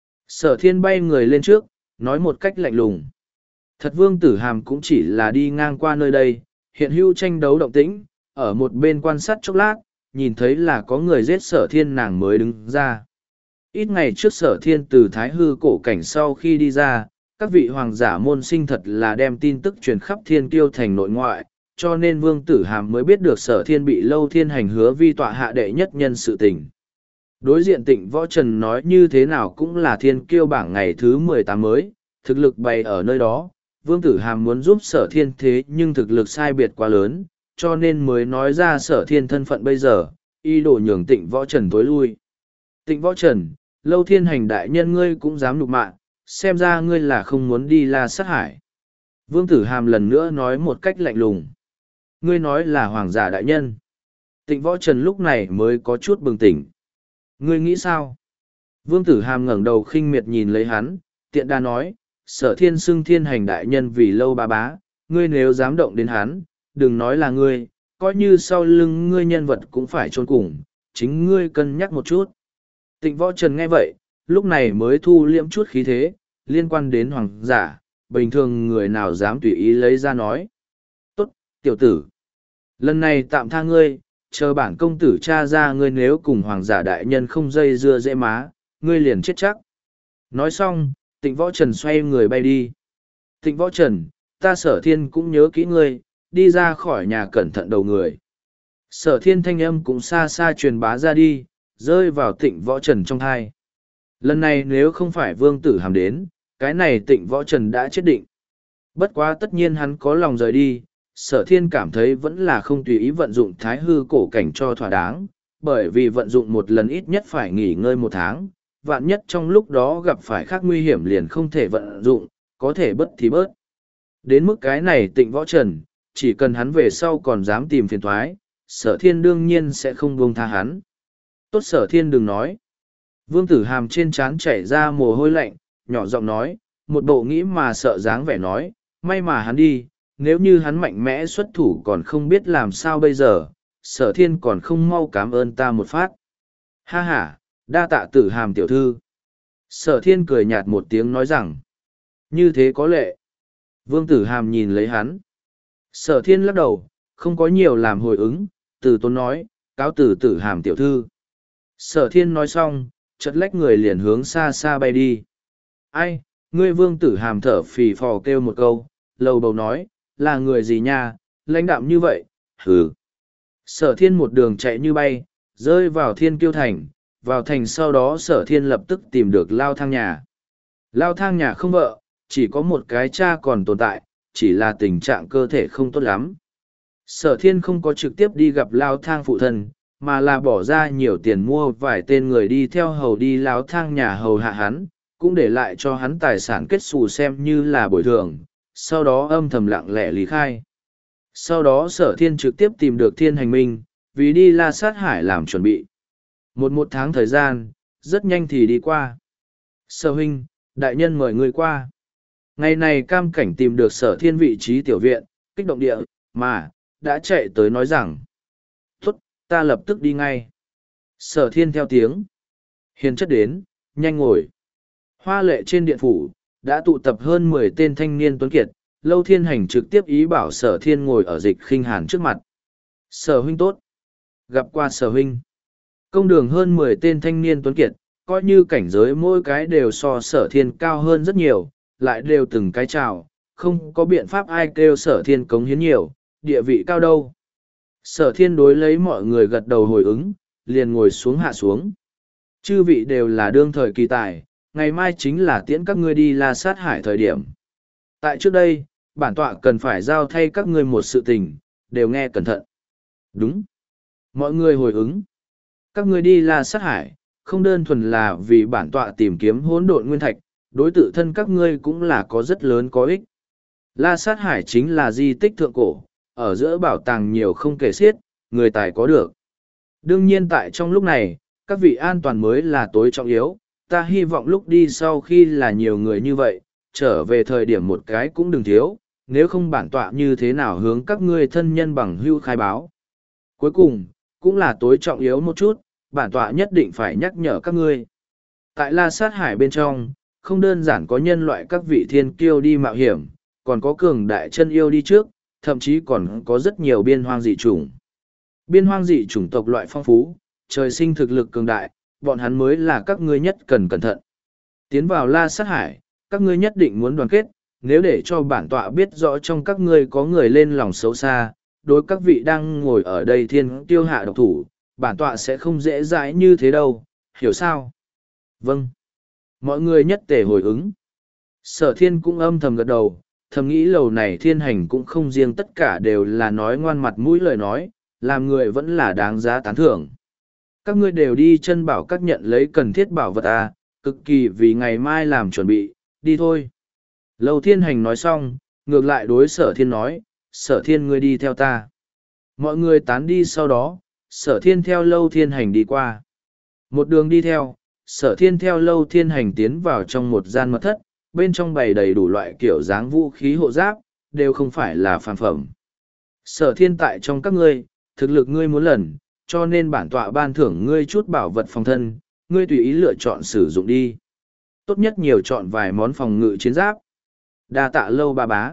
Sở thiên bay người lên trước, nói một cách lạnh lùng. Thật vương tử hàm cũng chỉ là đi ngang qua nơi đây, hiện hữu tranh đấu động tĩnh, ở một bên quan sát chốc lát, nhìn thấy là có người giết sở thiên nàng mới đứng ra. Ít ngày trước sở thiên từ thái hư cổ cảnh sau khi đi ra, các vị hoàng giả môn sinh thật là đem tin tức truyền khắp thiên kiêu thành nội ngoại, cho nên vương tử hàm mới biết được sở thiên bị lâu thiên hành hứa vi tọa hạ đệ nhất nhân sự tình. Đối diện tịnh võ trần nói như thế nào cũng là thiên kiêu bảng ngày thứ mười tám mới, thực lực bày ở nơi đó, vương tử hàm muốn giúp sở thiên thế nhưng thực lực sai biệt quá lớn, cho nên mới nói ra sở thiên thân phận bây giờ, y đổ nhường tịnh võ trần tối lui. Tịnh võ trần, lâu thiên hành đại nhân ngươi cũng dám nhục mạ, xem ra ngươi là không muốn đi la sát hải. Vương tử hàm lần nữa nói một cách lạnh lùng. Ngươi nói là hoàng giả đại nhân. Tịnh võ trần lúc này mới có chút bừng tỉnh. Ngươi nghĩ sao? Vương tử hàm ngẩng đầu khinh miệt nhìn lấy hắn, tiện đa nói, sở thiên xưng thiên hành đại nhân vì lâu ba bá, ngươi nếu dám động đến hắn, đừng nói là ngươi, coi như sau lưng ngươi nhân vật cũng phải trốn cùng, chính ngươi cân nhắc một chút. Tịnh võ trần nghe vậy, lúc này mới thu liễm chút khí thế, liên quan đến hoàng giả, bình thường người nào dám tùy ý lấy ra nói. Tốt, tiểu tử. Lần này tạm tha ngươi, chờ bản công tử tra ra ngươi nếu cùng hoàng giả đại nhân không dây dưa dễ má, ngươi liền chết chắc. Nói xong, tịnh võ trần xoay người bay đi. Tịnh võ trần, ta sở thiên cũng nhớ kỹ ngươi, đi ra khỏi nhà cẩn thận đầu người. Sở thiên thanh âm cũng xa xa truyền bá ra đi, rơi vào tịnh võ trần trong thai. Lần này nếu không phải vương tử hàm đến, cái này tịnh võ trần đã chết định. Bất quá tất nhiên hắn có lòng rời đi, sở thiên cảm thấy vẫn là không tùy ý vận dụng thái hư cổ cảnh cho thỏa đáng, bởi vì vận dụng một lần ít nhất phải nghỉ ngơi một tháng, vạn nhất trong lúc đó gặp phải khác nguy hiểm liền không thể vận dụng, có thể bớt thì bớt. Đến mức cái này tịnh võ trần, chỉ cần hắn về sau còn dám tìm phiền thoái, sở thiên đương nhiên sẽ không buông tha hắn. Tốt sở thiên đừng nói. Vương tử hàm trên trán chảy ra mồ hôi lạnh, nhỏ giọng nói, một bộ nghĩ mà sợ dáng vẻ nói, may mà hắn đi, nếu như hắn mạnh mẽ xuất thủ còn không biết làm sao bây giờ, sở thiên còn không mau cảm ơn ta một phát. Ha ha, đa tạ tử hàm tiểu thư. Sở thiên cười nhạt một tiếng nói rằng, như thế có lệ. Vương tử hàm nhìn lấy hắn. Sở thiên lắc đầu, không có nhiều làm hồi ứng, từ tôn nói, cáo tử tử hàm tiểu thư. Sở thiên nói xong, chật lách người liền hướng xa xa bay đi. Ai, ngươi vương tử hàm thở phì phò kêu một câu, lầu bầu nói, là người gì nha, lãnh đạm như vậy, hừ. Sở thiên một đường chạy như bay, rơi vào thiên kiêu thành, vào thành sau đó sở thiên lập tức tìm được lao thang nhà. Lao thang nhà không vợ, chỉ có một cái cha còn tồn tại, chỉ là tình trạng cơ thể không tốt lắm. Sở thiên không có trực tiếp đi gặp Lao thang phụ thân, mà là bỏ ra nhiều tiền mua vài tên người đi theo hầu đi Lao thang nhà hầu hạ hắn, cũng để lại cho hắn tài sản kết xù xem như là bồi thường, sau đó âm thầm lặng lẽ lý khai. Sau đó sở thiên trực tiếp tìm được thiên hành minh, vì đi La Sát Hải làm chuẩn bị. Một một tháng thời gian, rất nhanh thì đi qua. Sở huynh, đại nhân mời người qua. Ngày này cam cảnh tìm được sở thiên vị trí tiểu viện, kích động địa, mà, đã chạy tới nói rằng. Tốt, ta lập tức đi ngay. Sở thiên theo tiếng. Hiền chất đến, nhanh ngồi. Hoa lệ trên điện phủ, đã tụ tập hơn mười tên thanh niên tuấn kiệt, Lâu Thiên Hành trực tiếp ý bảo sở thiên ngồi ở Dịch Khinh Hàn trước mặt. Sở huynh tốt. Gặp qua sở huynh. Công đường hơn mười tên thanh niên tuấn kiệt, coi như cảnh giới mỗi cái đều so sở thiên cao hơn rất nhiều, lại đều từng cái chào, không có biện pháp ai kêu sở thiên cống hiến nhiều, địa vị cao đâu. Sở thiên đối lấy mọi người gật đầu hồi ứng, liền ngồi xuống hạ xuống. Chư vị đều là đương thời kỳ tài, ngày mai chính là tiễn các ngươi đi La Sát Hải thời điểm. Tại trước đây, bản tọa cần phải giao thay các ngươi một sự tình, đều nghe cẩn thận. Đúng. Mọi người hồi ứng. Các ngươi đi La Sát Hải, không đơn thuần là vì bản tọa tìm kiếm hỗn độn nguyên thạch, đối tự thân các ngươi cũng là có rất lớn có ích. La Sát Hải chính là di tích thượng cổ, ở giữa bảo tàng nhiều không kể xiết, người tài có được. Đương nhiên tại trong lúc này, các vị an toàn mới là tối trọng yếu, ta hy vọng lúc đi sau khi là nhiều người như vậy, trở về thời điểm một cái cũng đừng thiếu, nếu không bản tọa như thế nào hướng các ngươi thân nhân bằng hưu khai báo. Cuối cùng, cũng là tối trọng yếu một chút, bản tọa nhất định phải nhắc nhở các ngươi. Tại La Sát Hải bên trong, không đơn giản có nhân loại các vị thiên kiêu đi mạo hiểm, còn có cường đại chân yêu đi trước, thậm chí còn có rất nhiều biên hoang dị chủng. Biên hoang dị chủng tộc loại phong phú, trời sinh thực lực cường đại, bọn hắn mới là các ngươi nhất cần cẩn thận. Tiến vào La Sát Hải, các ngươi nhất định muốn đoàn kết, nếu để cho bản tọa biết rõ trong các ngươi có người lên lòng xấu xa, đối các vị đang ngồi ở đây thiên tiêu hạ độc thủ, bản tọa sẽ không dễ dãi như thế đâu, hiểu sao? Vâng. Mọi người nhất tề hồi ứng. Sở thiên cũng âm thầm gật đầu, thầm nghĩ lầu này thiên hành cũng không riêng tất cả đều là nói ngoan mặt mũi lời nói, làm người vẫn là đáng giá tán thưởng. Các ngươi đều đi chân bảo các nhận lấy cần thiết bảo vật à, cực kỳ vì ngày mai làm chuẩn bị, đi thôi. Lâu thiên hành nói xong, ngược lại đối sở thiên nói, sở thiên ngươi đi theo ta. Mọi người tán đi sau đó, sở thiên theo lâu thiên hành đi qua. Một đường đi theo, sở thiên theo lâu thiên hành tiến vào trong một gian mật thất, bên trong bày đầy đủ loại kiểu dáng vũ khí hộ giáp, đều không phải là phàm phẩm. Sở thiên tại trong các ngươi, thực lực ngươi muốn lần, cho nên bản tọa ban thưởng ngươi chút bảo vật phòng thân, ngươi tùy ý lựa chọn sử dụng đi. Tốt nhất nhiều chọn vài món phòng ngự chiến giáp. Đa tạ lâu ba bá.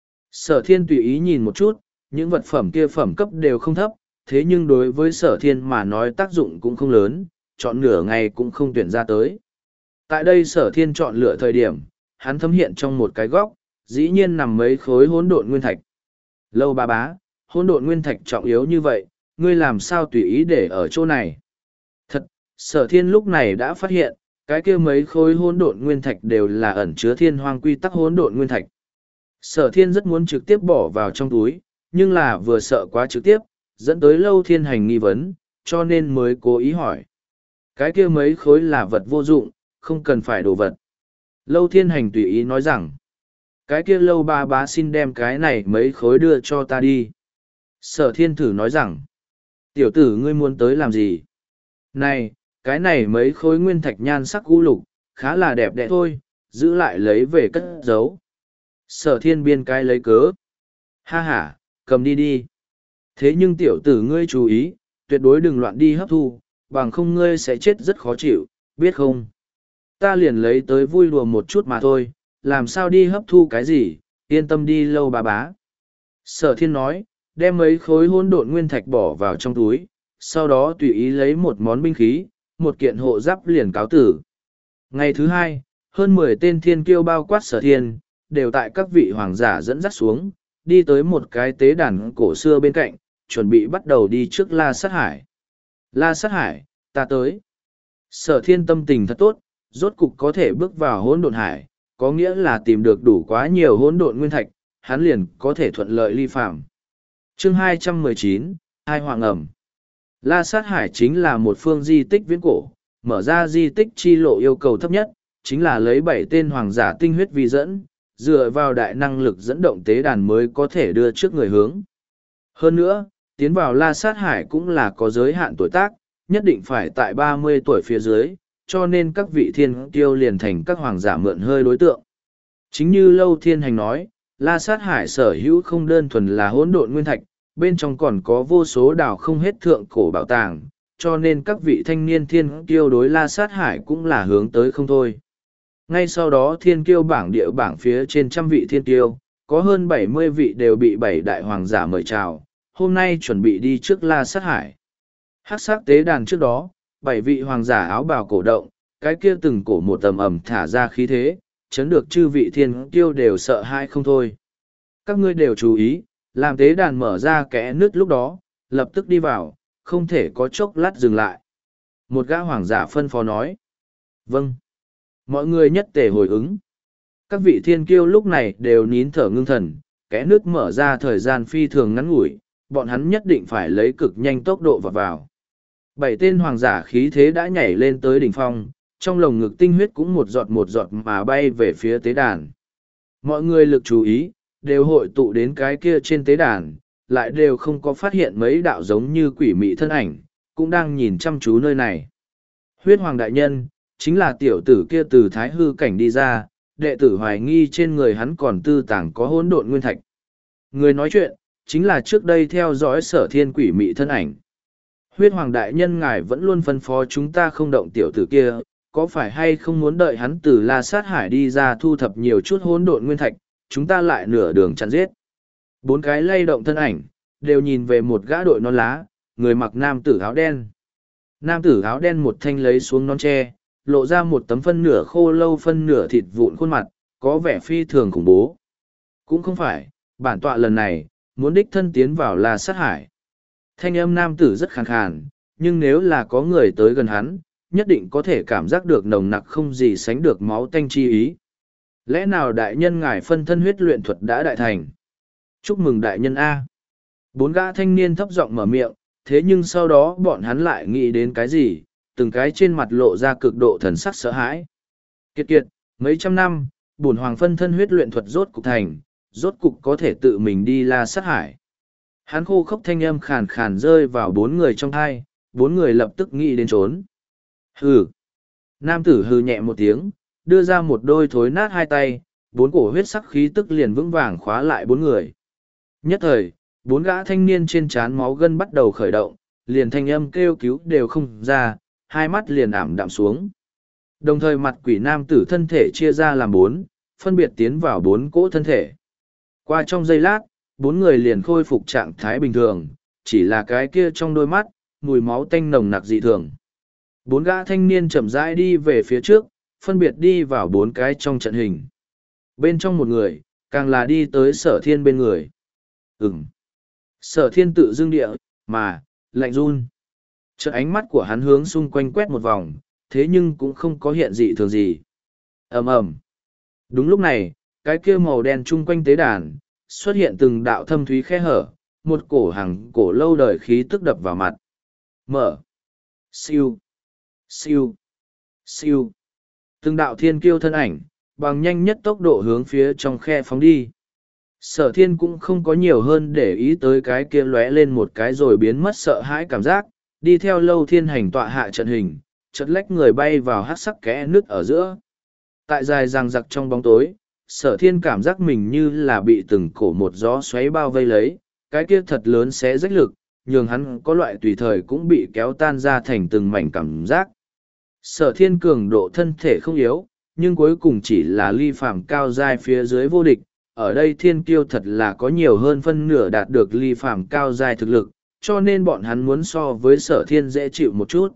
Sở thiên tùy ý nhìn một chút, những vật phẩm kia phẩm cấp đều không thấp, thế nhưng đối với sở thiên mà nói tác dụng cũng không lớn, chọn nửa ngày cũng không tuyển ra tới. Tại đây sở thiên chọn lựa thời điểm, hắn thấm hiện trong một cái góc, dĩ nhiên nằm mấy khối hỗn độn nguyên thạch. Lâu ba bá, hỗn độn nguyên thạch trọng yếu như vậy, ngươi làm sao tùy ý để ở chỗ này? Thật, sở thiên lúc này đã phát hiện, cái kia mấy khối hỗn độn nguyên thạch đều là ẩn chứa thiên hoang quy tắc hỗn độn nguyên thạch. Sở thiên rất muốn trực tiếp bỏ vào trong túi, nhưng là vừa sợ quá trực tiếp, dẫn tới lâu thiên hành nghi vấn, cho nên mới cố ý hỏi. Cái kia mấy khối là vật vô dụng, không cần phải đồ vật. Lâu thiên hành tùy ý nói rằng, cái kia lâu ba bá xin đem cái này mấy khối đưa cho ta đi. Sở thiên thử nói rằng, tiểu tử ngươi muốn tới làm gì? Này, cái này mấy khối nguyên thạch nhan sắc u lục, khá là đẹp đẽ thôi, giữ lại lấy về cất giấu. Sở thiên biên cái lấy cớ. Ha ha, cầm đi đi. Thế nhưng tiểu tử ngươi chú ý, tuyệt đối đừng loạn đi hấp thu, bằng không ngươi sẽ chết rất khó chịu, biết không? Ta liền lấy tới vui đùa một chút mà thôi, làm sao đi hấp thu cái gì, yên tâm đi lâu bà bá. Sở thiên nói, đem mấy khối hỗn độn nguyên thạch bỏ vào trong túi, sau đó tùy ý lấy một món binh khí, một kiện hộ giáp liền cáo tử. Ngày thứ hai, hơn mười tên thiên kiêu bao quát sở thiên, đều tại các vị hoàng giả dẫn dắt xuống, đi tới một cái tế đàn cổ xưa bên cạnh, chuẩn bị bắt đầu đi trước La Sát Hải. La Sát Hải, ta tới. Sở thiên tâm tình thật tốt, rốt cục có thể bước vào hỗn độn hải, có nghĩa là tìm được đủ quá nhiều hỗn độn nguyên thạch, hắn liền có thể thuận lợi ly phàm. Chương hai trăm mười chín, Hai Hoàng ẩm. La Sát Hải chính là một phương di tích viễn cổ, mở ra di tích chi lộ yêu cầu thấp nhất, chính là lấy bảy tên hoàng giả tinh huyết vi dẫn, dựa vào đại năng lực dẫn động tế đàn mới có thể đưa trước người hướng. Hơn nữa, tiến vào La Sát Hải cũng là có giới hạn tuổi tác, nhất định phải tại ba mươi tuổi phía dưới, cho nên các vị thiên kiêu liền thành các hoàng giả mượn hơi đối tượng. Chính như Lâu Thiên Hành nói, La Sát Hải sở hữu không đơn thuần là hỗn độn nguyên thạch, bên trong còn có vô số đào không hết thượng cổ bảo tàng, cho nên các vị thanh niên thiên kiêu đối La Sát Hải cũng là hướng tới không thôi. Ngay sau đó thiên kiêu bảng địa bảng phía trên trăm vị thiên kiêu, có hơn bảy mươi vị đều bị bảy đại hoàng giả mời chào, hôm nay chuẩn bị đi trước La Sát Hải. Hắc sắc tế đàn trước đó, bảy vị hoàng giả áo bào cổ động, cái kia từng cổ một tầm ầm thả ra khí thế, chấn được chư vị thiên kiêu đều sợ hãi không thôi. Các ngươi đều chú ý, làm tế đàn mở ra kẽ nứt lúc đó, lập tức đi vào, không thể có chốc lát dừng lại. Một gã hoàng giả phân phó nói. Vâng. Mọi người nhất tề hồi ứng. Các vị thiên kiêu lúc này đều nín thở ngưng thần, kẽ nứt mở ra thời gian phi thường ngắn ngủi, bọn hắn nhất định phải lấy cực nhanh tốc độ vào vào. Bảy tên hoàng giả khí thế đã nhảy lên tới đỉnh phong, trong lồng ngực tinh huyết cũng một giọt một giọt mà bay về phía tế đàn. Mọi người lực chú ý, đều hội tụ đến cái kia trên tế đàn, lại đều không có phát hiện mấy đạo giống như quỷ mị thân ảnh, cũng đang nhìn chăm chú nơi này. Huyết Hoàng Đại Nhân, chính là tiểu tử kia từ thái hư cảnh đi ra, đệ tử hoài nghi trên người hắn còn tư tàng có hỗn độn nguyên thạch. Người nói chuyện, chính là trước đây theo dõi sở thiên quỷ mị thân ảnh. Huyết Hoàng Đại Nhân ngài vẫn luôn phân phó chúng ta không động tiểu tử kia, có phải hay không muốn đợi hắn từ La Sát Hải đi ra thu thập nhiều chút hỗn độn nguyên thạch, chúng ta lại nửa đường chặn giết. Bốn cái lay động thân ảnh, đều nhìn về một gã đội nón lá, người mặc nam tử áo đen. Nam tử áo đen một thanh lấy xuống nón tre, lộ ra một tấm phân nửa khô lâu phân nửa thịt vụn khuôn mặt, có vẻ phi thường khủng bố. Cũng không phải, bản tọa lần này, muốn đích thân tiến vào La Sát Hải. Thanh âm nam tử rất khàn khàn, nhưng nếu là có người tới gần hắn, nhất định có thể cảm giác được nồng nặc không gì sánh được máu tanh chi ý. Lẽ nào đại nhân ngài phân thân huyết luyện thuật đã đại thành? Chúc mừng đại nhân A. Bốn gã thanh niên thấp giọng mở miệng, thế nhưng sau đó bọn hắn lại nghĩ đến cái gì, từng cái trên mặt lộ ra cực độ thần sắc sợ hãi. Kiệt kiệt, mấy trăm năm, bổn hoàng phân thân huyết luyện thuật rốt cục thành, rốt cục có thể tự mình đi La Sát Hải. Hắn khô khốc thanh âm khàn khàn rơi vào bốn người trong thai, bốn người lập tức nghĩ đến trốn. Hừ. Nam tử hừ nhẹ một tiếng, đưa ra một đôi thối nát hai tay, bốn cổ huyết sắc khí tức liền vững vàng khóa lại bốn người. Nhất thời, bốn gã thanh niên trên trán máu gân bắt đầu khởi động, liền thanh âm kêu cứu đều không ra, hai mắt liền ảm đạm xuống. Đồng thời mặt quỷ nam tử thân thể chia ra làm bốn, phân biệt tiến vào bốn cỗ thân thể. Qua trong giây lát, bốn người liền khôi phục trạng thái bình thường, chỉ là cái kia trong đôi mắt, mùi máu tanh nồng nặc dị thường. Bốn gã thanh niên chậm rãi đi về phía trước, phân biệt đi vào bốn cái trong trận hình. Bên trong một người, càng là đi tới sở thiên bên người. Ừm. Sở thiên tự dưng địa, mà, lạnh run. Chợt ánh mắt của hắn hướng xung quanh quét một vòng, thế nhưng cũng không có hiện dị thường gì. Ầm ầm. Đúng lúc này, cái kia màu đen chung quanh tế đàn, xuất hiện từng đạo thâm thúy khe hở, một cổ hàng cổ lâu đời khí tức đập vào mặt. Mở. Siêu. Siêu. Siêu. Từng đạo thiên kiêu thân ảnh, bằng nhanh nhất tốc độ hướng phía trong khe phóng đi. Sở thiên cũng không có nhiều hơn để ý tới cái kia lóe lên một cái rồi biến mất sợ hãi cảm giác, đi theo Lâu Thiên Hành tọa hạ trận hình, chật lách người bay vào hát sắc kẽ nước ở giữa. Tại dài ràng giặc trong bóng tối, sở thiên cảm giác mình như là bị từng cổ một gió xoáy bao vây lấy, cái kia thật lớn sẽ rách lực, nhường hắn có loại tùy thời cũng bị kéo tan ra thành từng mảnh cảm giác. Sở thiên cường độ thân thể không yếu, nhưng cuối cùng chỉ là ly phàm cao giai phía dưới vô địch. Ở đây thiên kiêu thật là có nhiều hơn phân nửa đạt được ly phàm cao giai thực lực, cho nên bọn hắn muốn so với sở thiên dễ chịu một chút.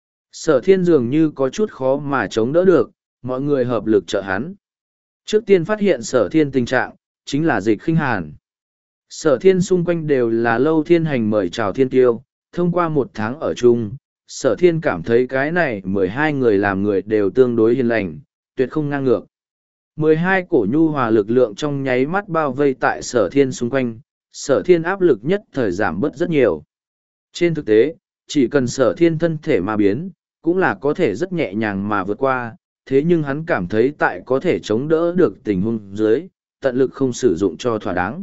Sở thiên dường như có chút khó mà chống đỡ được, mọi người hợp lực trợ hắn. Trước tiên phát hiện sở thiên tình trạng, chính là Dịch Khinh Hàn. Sở thiên xung quanh đều là Lâu Thiên Hành mời chào thiên kiêu, thông qua một tháng ở chung, Sở thiên cảm thấy cái này mười hai người làm người đều tương đối hiền lành, tuyệt không ngang ngược. Mười hai cổ nhu hòa lực lượng trong nháy mắt bao vây tại sở thiên xung quanh, sở thiên áp lực nhất thời giảm bớt rất nhiều. Trên thực tế, chỉ cần sở thiên thân thể mà biến, cũng là có thể rất nhẹ nhàng mà vượt qua, thế nhưng hắn cảm thấy tại có thể chống đỡ được tình huống dưới, tận lực không sử dụng cho thỏa đáng.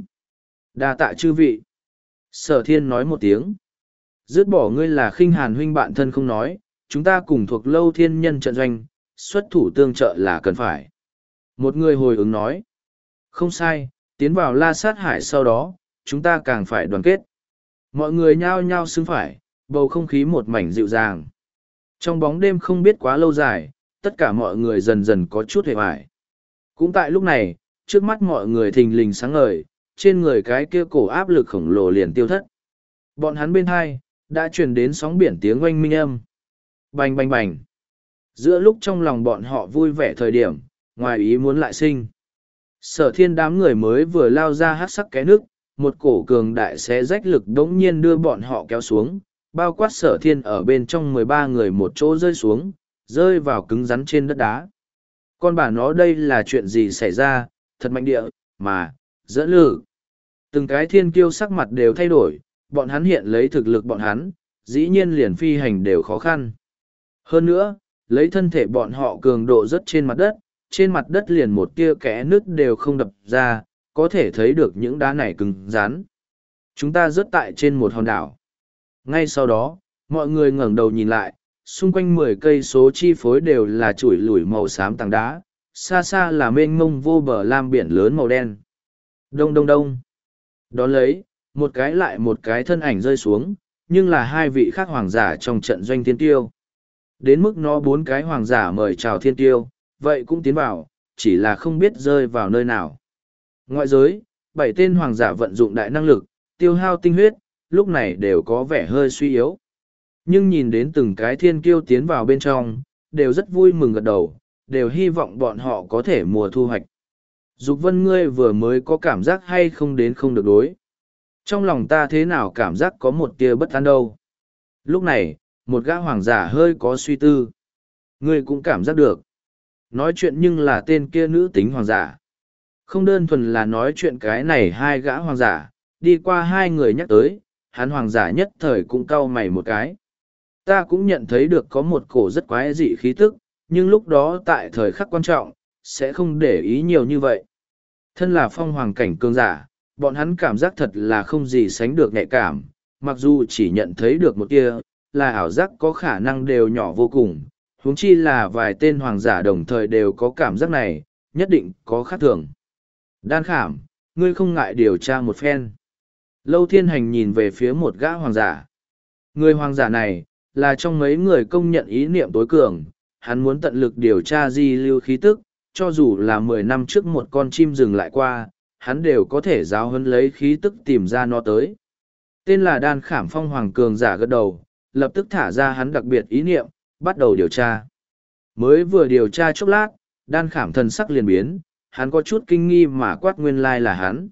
Đa tạ chư vị. Sở thiên nói một tiếng. Dứt bỏ ngươi là khinh hàn huynh bạn thân không nói, chúng ta cùng thuộc lâu thiên nhân trận doanh, xuất thủ tương trợ là cần phải. Một người hồi ứng nói. Không sai, tiến vào la sát hải sau đó, chúng ta càng phải đoàn kết. Mọi người nhao nhao xưng phải, bầu không khí một mảnh dịu dàng. Trong bóng đêm không biết quá lâu dài, tất cả mọi người dần dần có chút hề hoài. Cũng tại lúc này, trước mắt mọi người thình lình sáng ngời, trên người cái kia cổ áp lực khổng lồ liền tiêu thất. Bọn hắn bên hai, đã truyền đến sóng biển tiếng oanh minh âm. Bành bành bành. Giữa lúc trong lòng bọn họ vui vẻ thời điểm, ngoài ý muốn lại sinh. Sở thiên đám người mới vừa lao ra hát sắc cái nước, một cổ cường đại xé rách lực đống nhiên đưa bọn họ kéo xuống, bao quát sở thiên ở bên trong mười ba người một chỗ rơi xuống, rơi vào cứng rắn trên đất đá. Con bà nó đây là chuyện gì xảy ra, thật mạnh địa, mà, dẫn lử. Từng cái thiên kiêu sắc mặt đều thay đổi, bọn hắn hiện lấy thực lực bọn hắn, dĩ nhiên liền phi hành đều khó khăn. Hơn nữa, lấy thân thể bọn họ cường độ rất trên mặt đất, trên mặt đất liền một tia kẽ nứt đều không đập ra, có thể thấy được những đá này cứng rắn. Chúng ta rớt tại trên một hòn đảo. Ngay sau đó, mọi người ngẩng đầu nhìn lại, xung quanh mười cây số chi phối đều là chuỗi lủi màu xám tảng đá, xa xa là mênh mông vô bờ lam biển lớn màu đen. Đông đông đông. Đón lấy, một cái lại một cái thân ảnh rơi xuống, nhưng là hai vị khác hoàng giả trong trận doanh thiên tiêu. Đến mức nó bốn cái hoàng giả mời chào thiên tiêu, vậy cũng tiến vào, chỉ là không biết rơi vào nơi nào. Ngoại giới, bảy tên hoàng giả vận dụng đại năng lực, tiêu hao tinh huyết, lúc này đều có vẻ hơi suy yếu. Nhưng nhìn đến từng cái thiên kiêu tiến vào bên trong, đều rất vui mừng gật đầu, đều hy vọng bọn họ có thể mùa thu hoạch. Dục vân ngươi vừa mới có cảm giác hay không đến không được đối. Trong lòng ta thế nào cảm giác có một tia bất an đâu. Lúc này, một gã hoàng giả hơi có suy tư. Ngươi cũng cảm giác được. Nói chuyện nhưng là tên kia nữ tính hoàng giả. Không đơn thuần là nói chuyện cái này hai gã hoàng giả, đi qua hai người nhắc tới, hắn hoàng giả nhất thời cũng cau mày một cái. Ta cũng nhận thấy được có một cổ rất quái dị khí tức, nhưng lúc đó tại thời khắc quan trọng, sẽ không để ý nhiều như vậy. Thân là phong hoàng cảnh cường giả, bọn hắn cảm giác thật là không gì sánh được nhạy cảm, mặc dù chỉ nhận thấy được một tia, là ảo giác có khả năng đều nhỏ vô cùng, huống chi là vài tên hoàng giả đồng thời đều có cảm giác này, nhất định có khác thường. Đan Khảm, ngươi không ngại điều tra một phen. Lâu Thiên Hành nhìn về phía một gã hoàng giả. Người hoàng giả này, là trong mấy người công nhận ý niệm tối cường, hắn muốn tận lực điều tra di lưu khí tức, cho dù là mười năm trước một con chim rừng lại qua, hắn đều có thể giáo huấn lấy khí tức tìm ra nó tới. Tên là Đan Khảm phong hoàng cường giả gật đầu, lập tức thả ra hắn đặc biệt ý niệm, bắt đầu điều tra. Mới vừa điều tra chốc lát, Đan Khảm thần sắc liền biến, hắn có chút kinh nghi mà quát nguyên lai là hắn.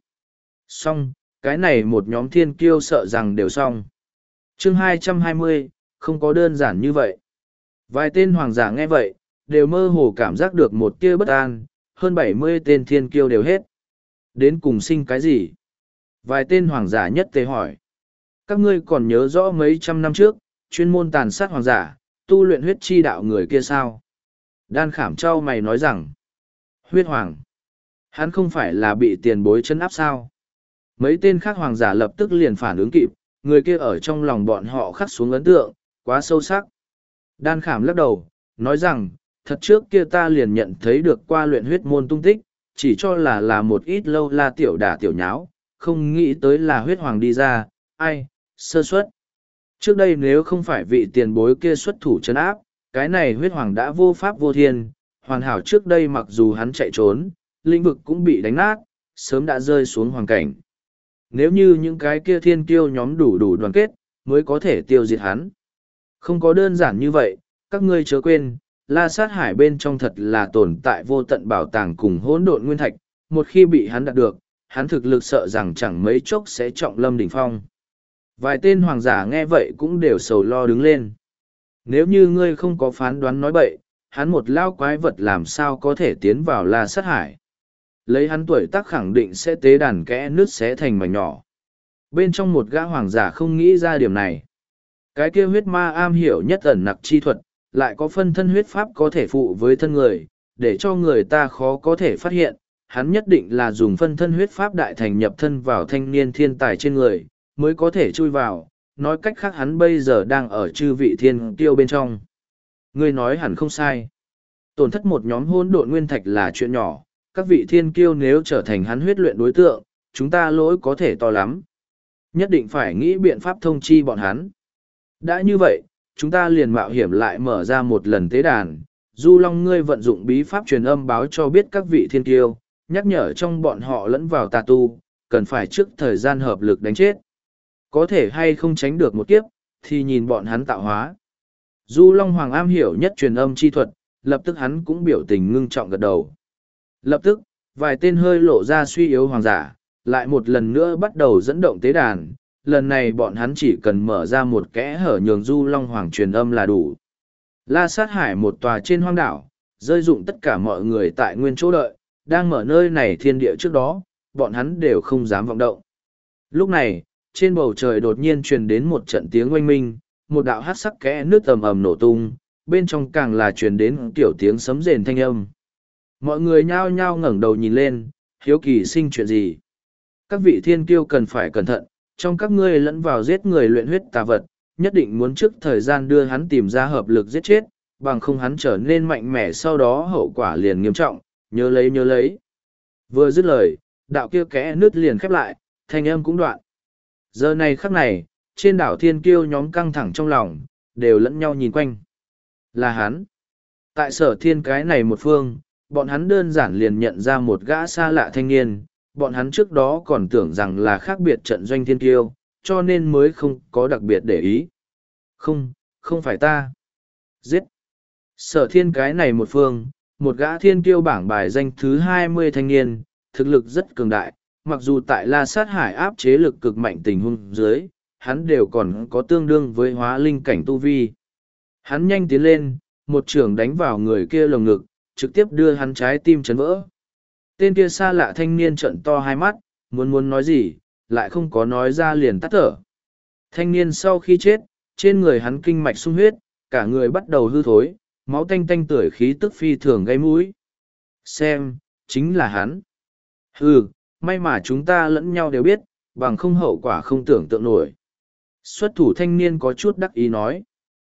Xong, cái này một nhóm thiên kiêu sợ rằng đều xong. Chương hai trăm hai mươi, không có đơn giản như vậy. Vài tên hoàng giả nghe vậy, đều mơ hồ cảm giác được một tia bất an, hơn bảy mươi tên thiên kiêu đều hết. Đến cùng sinh cái gì? Vài tên hoàng giả nhất tề hỏi. Các ngươi còn nhớ rõ mấy trăm năm trước, chuyên môn tàn sát hoàng giả, tu luyện huyết chi đạo người kia sao? Đan Khảm trao mày nói rằng, huyết hoàng. Hắn không phải là bị tiền bối chân áp sao? Mấy tên khác hoàng giả lập tức liền phản ứng kịp, người kia ở trong lòng bọn họ khắc xuống ấn tượng, quá sâu sắc. Đan Khảm lắc đầu, nói rằng, thật trước kia ta liền nhận thấy được qua luyện huyết môn tung tích, chỉ cho là là một ít lâu la tiểu đả tiểu nháo, không nghĩ tới là huyết hoàng đi ra, ai, sơ suất. Trước đây nếu không phải vị tiền bối kia xuất thủ trấn áp, cái này huyết hoàng đã vô pháp vô thiên, hoàn hảo trước đây mặc dù hắn chạy trốn, lĩnh vực cũng bị đánh nát, sớm đã rơi xuống hoàng cảnh. Nếu như những cái kia thiên kiêu nhóm đủ đủ đoàn kết, mới có thể tiêu diệt hắn. Không có đơn giản như vậy, các ngươi chớ quên, La Sát Hải bên trong thật là tồn tại vô tận bảo tàng cùng hỗn độn nguyên thạch, một khi bị hắn đạt được, hắn thực lực sợ rằng chẳng mấy chốc sẽ trọng lâm đỉnh phong. Vài tên hoàng giả nghe vậy cũng đều sầu lo đứng lên. Nếu như ngươi không có phán đoán nói bậy, hắn một lao quái vật làm sao có thể tiến vào La Sát Hải. Lấy hắn tuổi tác khẳng định sẽ tế đàn kẽ nứt xé thành mảnh nhỏ. Bên trong một gã hoàng giả không nghĩ ra điểm này. Cái kia huyết ma am hiểu nhất ẩn nặc chi thuật, lại có phân thân huyết pháp có thể phụ với thân người, để cho người ta khó có thể phát hiện. Hắn nhất định là dùng phân thân huyết pháp đại thành nhập thân vào thanh niên thiên tài trên người, mới có thể chui vào. Nói cách khác hắn bây giờ đang ở chư vị thiên kiêu bên trong. Ngươi nói hẳn không sai. Tổn thất một nhóm hỗn độn nguyên thạch là chuyện nhỏ, các vị thiên kiêu nếu trở thành hắn huyết luyện đối tượng, chúng ta lỗi có thể to lắm. Nhất định phải nghĩ biện pháp thông chi bọn hắn. Đã như vậy, chúng ta liền mạo hiểm lại mở ra một lần tế đàn. Du Long ngươi vận dụng bí pháp truyền âm báo cho biết các vị thiên kiêu, nhắc nhở trong bọn họ lẫn vào tà tu, cần phải trước thời gian hợp lực đánh chết. Có thể hay không tránh được một kiếp, thì nhìn bọn hắn tạo hóa. Du Long Hoàng am hiểu nhất truyền âm chi thuật, lập tức hắn cũng biểu tình ngưng trọng gật đầu. Lập tức, vài tên hơi lộ ra suy yếu hoàng giả, lại một lần nữa bắt đầu dẫn động tế đàn. Lần này bọn hắn chỉ cần mở ra một kẽ hở nhường Du Long Hoàng truyền âm là đủ. La Sát Hải một tòa trên hoang đảo, rơi dụng tất cả mọi người tại nguyên chỗ đợi, đang mở nơi này thiên địa trước đó, bọn hắn đều không dám vọng động. Lúc này, trên bầu trời đột nhiên truyền đến một trận tiếng oanh minh, một đạo hát sắc kẽ nước tầm ầm nổ tung, bên trong càng là truyền đến kiểu tiếng sấm rền thanh âm. Mọi người nhao nhao ngẩng đầu nhìn lên, hiếu kỳ sinh chuyện gì. Các vị thiên kiêu cần phải cẩn thận, trong các ngươi lẫn vào giết người luyện huyết tà vật, nhất định muốn trước thời gian đưa hắn tìm ra hợp lực giết chết, bằng không hắn trở nên mạnh mẽ sau đó hậu quả liền nghiêm trọng, nhớ lấy nhớ lấy. Vừa dứt lời, đạo kia kẽ nước liền khép lại, thanh âm cũng đoạn. Giờ này khắc này, trên đảo thiên kiêu nhóm căng thẳng trong lòng, đều lẫn nhau nhìn quanh. Là hắn. Tại sở thiên cái này một phương, bọn hắn đơn giản liền nhận ra một gã xa lạ thanh niên, bọn hắn trước đó còn tưởng rằng là khác biệt trận doanh thiên kiêu, cho nên mới không có đặc biệt để ý. Không, không phải ta. Giết. Sở thiên cái này một phương, một gã thiên kiêu bảng bài danh thứ hai mươi thanh niên, thực lực rất cường đại, mặc dù tại La Sát Hải áp chế lực cực mạnh tình huống dưới, hắn đều còn có tương đương với hóa linh cảnh tu vi. Hắn nhanh tiến lên, một trường đánh vào người kia lồng ngực, trực tiếp đưa hắn trái tim chấn vỡ. Tên kia xa lạ thanh niên trợn to hai mắt, muốn muốn nói gì, lại không có nói ra liền tắt thở. Thanh niên sau khi chết, trên người hắn kinh mạch sung huyết, cả người bắt đầu hư thối, máu tanh tanh tưởi khí tức phi thường gây mũi. Xem, chính là hắn. Hừ, may mà chúng ta lẫn nhau đều biết, bằng không hậu quả không tưởng tượng nổi. Xuất thủ thanh niên có chút đắc ý nói.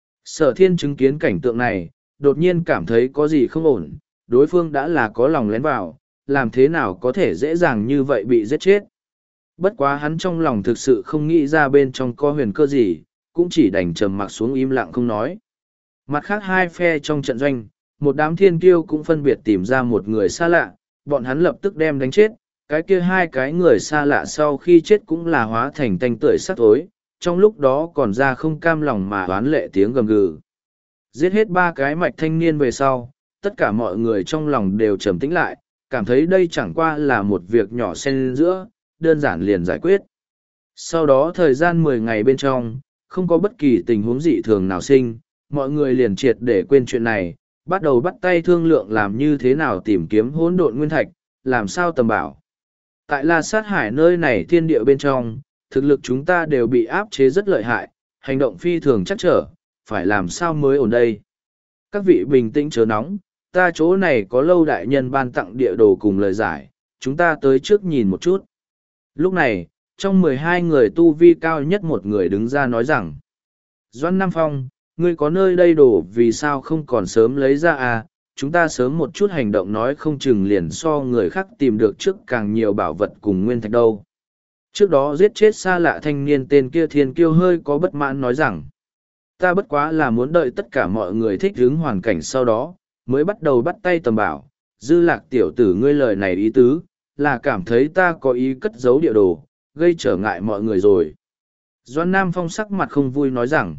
Sở thiên chứng kiến cảnh tượng này, đột nhiên cảm thấy có gì không ổn, đối phương đã là có lòng lén vào, làm thế nào có thể dễ dàng như vậy bị giết chết. Bất quá hắn trong lòng thực sự không nghĩ ra bên trong có huyền cơ gì, cũng chỉ đành trầm mặc xuống im lặng không nói. Mặt khác hai phe trong trận doanh, một đám thiên kiêu cũng phân biệt tìm ra một người xa lạ, bọn hắn lập tức đem đánh chết, cái kia hai cái người xa lạ sau khi chết cũng là hóa thành tanh tưởi sắt thối, trong lúc đó còn ra không cam lòng mà oán lệ tiếng gầm gừ. Giết hết ba cái mạch thanh niên về sau, tất cả mọi người trong lòng đều trầm tĩnh lại, cảm thấy đây chẳng qua là một việc nhỏ xen giữa, đơn giản liền giải quyết. Sau đó thời gian mười ngày bên trong, không có bất kỳ tình huống dị thường nào sinh, mọi người liền triệt để quên chuyện này, bắt đầu bắt tay thương lượng làm như thế nào tìm kiếm hỗn độn nguyên thạch, làm sao tầm bảo. Tại La Sát Hải nơi này thiên địa bên trong, thực lực chúng ta đều bị áp chế rất lợi hại, hành động phi thường chắc trở, phải làm sao mới ổn đây. Các vị bình tĩnh chớ nóng, ta chỗ này có lâu đại nhân ban tặng địa đồ cùng lời giải, chúng ta tới trước nhìn một chút. Lúc này, trong mười hai người tu vi cao nhất một người đứng ra nói rằng, Doãn Nam Phong, ngươi có nơi đây đồ vì sao không còn sớm lấy ra à, chúng ta sớm một chút hành động nói không chừng liền so người khác tìm được trước càng nhiều bảo vật cùng nguyên thạch đâu. Trước đó giết chết xa lạ thanh niên tên kia thiên kiêu hơi có bất mãn nói rằng, ta bất quá là muốn đợi tất cả mọi người thích ứng hoàn cảnh sau đó, mới bắt đầu bắt tay tầm bảo, dư lạc tiểu tử ngươi lời này ý tứ, là cảm thấy ta có ý cất giấu địa đồ, gây trở ngại mọi người rồi. Doãn Nam Phong sắc mặt không vui nói rằng,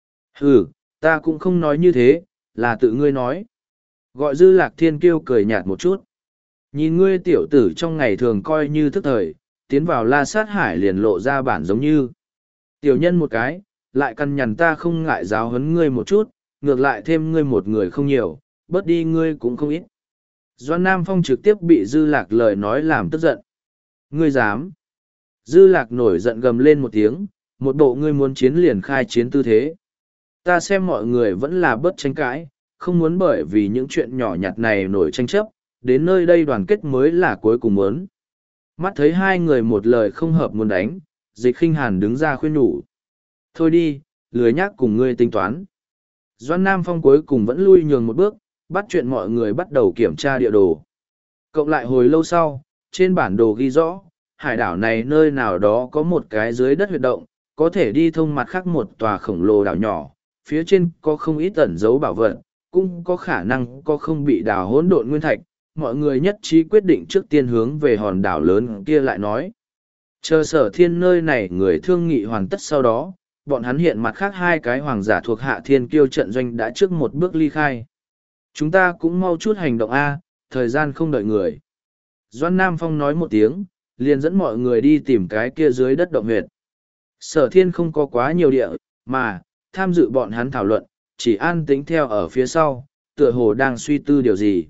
ừ, ta cũng không nói như thế, là tự ngươi nói. Gọi dư lạc thiên kiêu cười nhạt một chút. Nhìn ngươi tiểu tử trong ngày thường coi như thức thời, tiến vào La Sát Hải liền lộ ra bản giống như. Tiểu nhân một cái, lại căn nhằn ta không ngại giáo huấn ngươi một chút, ngược lại thêm ngươi một người không nhiều, bớt đi ngươi cũng không ít. Doan Nam Phong trực tiếp bị Dư Lạc lời nói làm tức giận. Ngươi dám. Dư Lạc nổi giận gầm lên một tiếng, một bộ ngươi muốn chiến liền khai chiến tư thế. Ta xem mọi người vẫn là bớt tranh cãi, không muốn bởi vì những chuyện nhỏ nhặt này nổi tranh chấp, đến nơi đây đoàn kết mới là cuối cùng muốn. Mắt thấy hai người một lời không hợp muốn đánh, Dịch Khinh Hàn đứng ra khuyên nhủ. Thôi đi, lười nhác cùng ngươi tính toán. Doan Nam Phong cuối cùng vẫn lui nhường một bước, bắt chuyện mọi người bắt đầu kiểm tra địa đồ. Cộng lại hồi lâu sau, trên bản đồ ghi rõ, hải đảo này nơi nào đó có một cái dưới đất huyệt động, có thể đi thông mặt khác một tòa khổng lồ đảo nhỏ, phía trên có không ít ẩn dấu bảo vật, cũng có khả năng có không bị đào hỗn độn nguyên thạch. Mọi người nhất trí quyết định trước tiên hướng về hòn đảo lớn kia lại nói. Chờ Sở Thiên nơi này người thương nghị hoàn tất sau đó, bọn hắn hiện mặt khác hai cái hoàng giả thuộc Hạ Thiên Kiêu trận doanh đã trước một bước ly khai. Chúng ta cũng mau chút hành động A, thời gian không đợi người. Doan Nam Phong nói một tiếng, liền dẫn mọi người đi tìm cái kia dưới đất động huyệt. Sở Thiên không có quá nhiều địa, mà, tham dự bọn hắn thảo luận, chỉ an tĩnh theo ở phía sau, tựa hồ đang suy tư điều gì.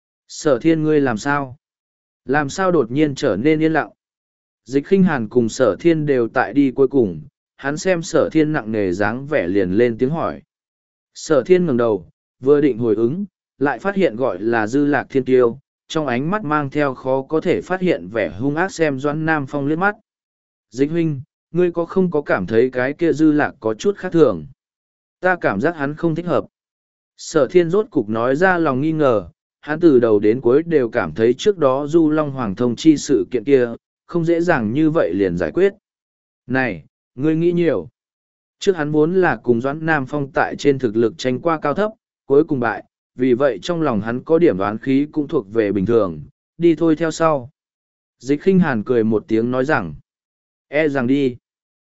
Sở Thiên ngươi làm sao? Làm sao đột nhiên trở nên yên lặng? Dịch Khinh Hàn cùng Sở Thiên đều tại đi cuối cùng, hắn xem Sở Thiên nặng nề dáng vẻ liền lên tiếng hỏi. Sở Thiên ngẩng đầu, vừa định hồi ứng, lại phát hiện gọi là Dư Lạc Thiên Tiêu, trong ánh mắt mang theo khó có thể phát hiện vẻ hung ác xem Doãn Nam Phong liếc mắt. Dịch huynh, ngươi có không có cảm thấy cái kia Dư Lạc có chút khác thường? Ta cảm giác hắn không thích hợp. Sở Thiên rốt cục nói ra lòng nghi ngờ, hắn từ đầu đến cuối đều cảm thấy trước đó Du Long Hoàng thông chi sự kiện kia, không dễ dàng như vậy liền giải quyết. Này, ngươi nghĩ nhiều. Trước hắn vốn là cùng Doãn Nam Phong tại trên thực lực tranh qua cao thấp, cuối cùng bại, vì vậy trong lòng hắn có điểm đoán khí cũng thuộc về bình thường, đi thôi theo sau. Dịch Khinh Hàn cười một tiếng nói rằng, e rằng đi.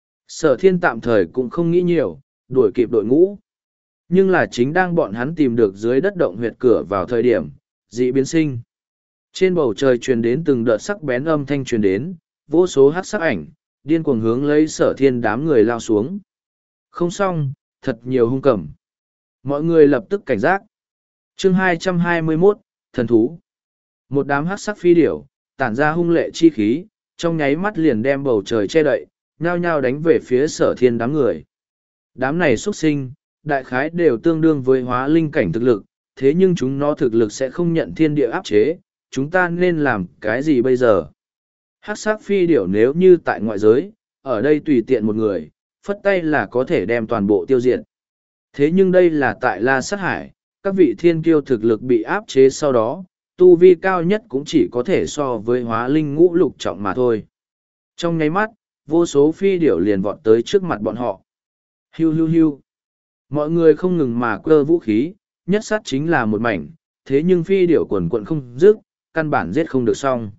Sở Thiên tạm thời cũng không nghĩ nhiều, đuổi kịp đội ngũ. Nhưng là chính đang bọn hắn tìm được dưới đất động huyệt cửa vào thời điểm, dị biến sinh. Trên bầu trời truyền đến từng đợt sắc bén âm thanh truyền đến, vô số hắc sắc ảnh, điên cuồng hướng lấy Sở Thiên đám người lao xuống. Không xong, thật nhiều hung cầm. Mọi người lập tức cảnh giác. Chương hai trăm hai mươi mốt, Thần Thú. Một đám hắc sắc phi điểu, tản ra hung lệ chi khí, trong nháy mắt liền đem bầu trời che đậy, nhao nhao đánh về phía Sở Thiên đám người. Đám này xuất sinh, đại khái đều tương đương với hóa linh cảnh thực lực, thế nhưng chúng nó thực lực sẽ không nhận thiên địa áp chế, chúng ta nên làm cái gì bây giờ? Hắc sắc phi điểu nếu như tại ngoại giới, ở đây tùy tiện một người, phất tay là có thể đem toàn bộ tiêu diệt. Thế nhưng đây là tại La Sát Hải, các vị thiên kiêu thực lực bị áp chế sau đó, tu vi cao nhất cũng chỉ có thể so với hóa linh ngũ lục trọng mà thôi. Trong nháy mắt, vô số phi điểu liền vọt tới trước mặt bọn họ. Hiu hiu hiu. Mọi người không ngừng mà cơ vũ khí, nhất sát chính là một mảnh, thế nhưng phi điểu quần quận không dứt, căn bản giết không được xong.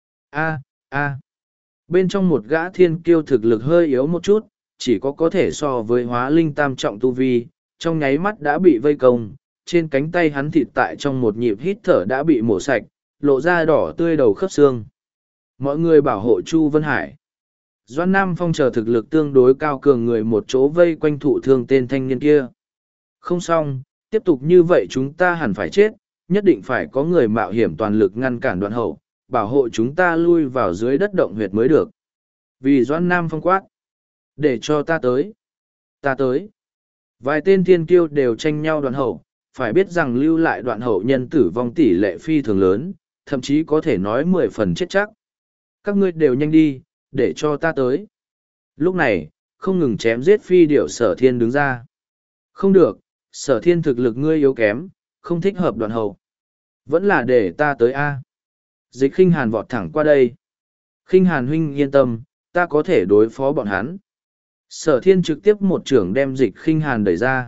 A, a. Bên trong một gã thiên kiêu thực lực hơi yếu một chút, chỉ có có thể so với hóa linh tam trọng tu vi, trong nháy mắt đã bị vây công, trên cánh tay hắn thịt tại trong một nhịp hít thở đã bị mổ sạch, lộ ra đỏ tươi đầu khớp xương. Mọi người bảo hộ Chu Vân Hải. Doãn Nam Phong chờ thực lực tương đối cao cường người một chỗ vây quanh thụ thương tên thanh niên kia. Không xong, tiếp tục như vậy chúng ta hẳn phải chết, nhất định phải có người mạo hiểm toàn lực ngăn cản Đoạn Hậu, bảo hộ chúng ta lui vào dưới đất động huyệt mới được. Vì Doãn Nam Phong quát. Để cho ta tới. Ta tới. Vài tên thiên kiêu đều tranh nhau Đoạn Hậu, phải biết rằng lưu lại Đoạn Hậu nhân tử vong tỷ lệ phi thường lớn, thậm chí có thể nói mười phần chết chắc. Các ngươi đều nhanh đi, để cho ta tới. Lúc này, không ngừng chém giết phi điểu Sở Thiên đứng ra. Không được, Sở Thiên thực lực ngươi yếu kém, không thích hợp Đoạn Hậu. Vẫn là để ta tới A. Dịch Khinh Hàn vọt thẳng qua đây. Khinh Hàn huynh yên tâm, ta có thể đối phó bọn hắn. Sở Thiên trực tiếp một trưởng đem Dịch Khinh Hàn đẩy ra.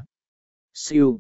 Siêu.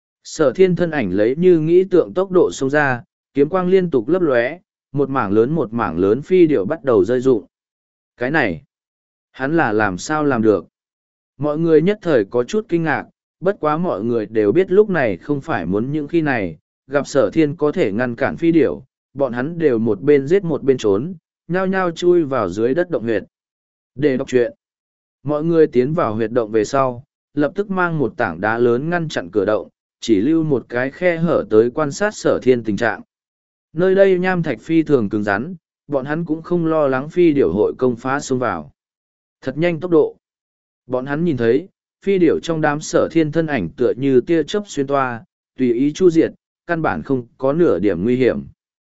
Sở Thiên thân ảnh lấy như nghĩ tượng tốc độ xông ra, kiếm quang liên tục lấp lóe, một mảng lớn một mảng lớn phi điểu bắt đầu rơi rụng. Cái này, hắn là làm sao làm được? Mọi người nhất thời có chút kinh ngạc, bất quá mọi người đều biết lúc này không phải muốn những khi này, gặp Sở Thiên có thể ngăn cản phi điểu, bọn hắn đều một bên giết một bên trốn, nhao nhao chui vào dưới đất động huyệt. Để đọc truyện. Mọi người tiến vào huyệt động về sau, lập tức mang một tảng đá lớn ngăn chặn cửa động, chỉ lưu một cái khe hở tới quan sát sở thiên tình trạng. Nơi đây nham thạch phi thường cứng rắn, bọn hắn cũng không lo lắng phi điểu hội công phá xông vào. Thật nhanh tốc độ. Bọn hắn nhìn thấy, phi điểu trong đám sở thiên thân ảnh tựa như tia chớp xuyên toa, tùy ý chu diệt, căn bản không có nửa điểm nguy hiểm.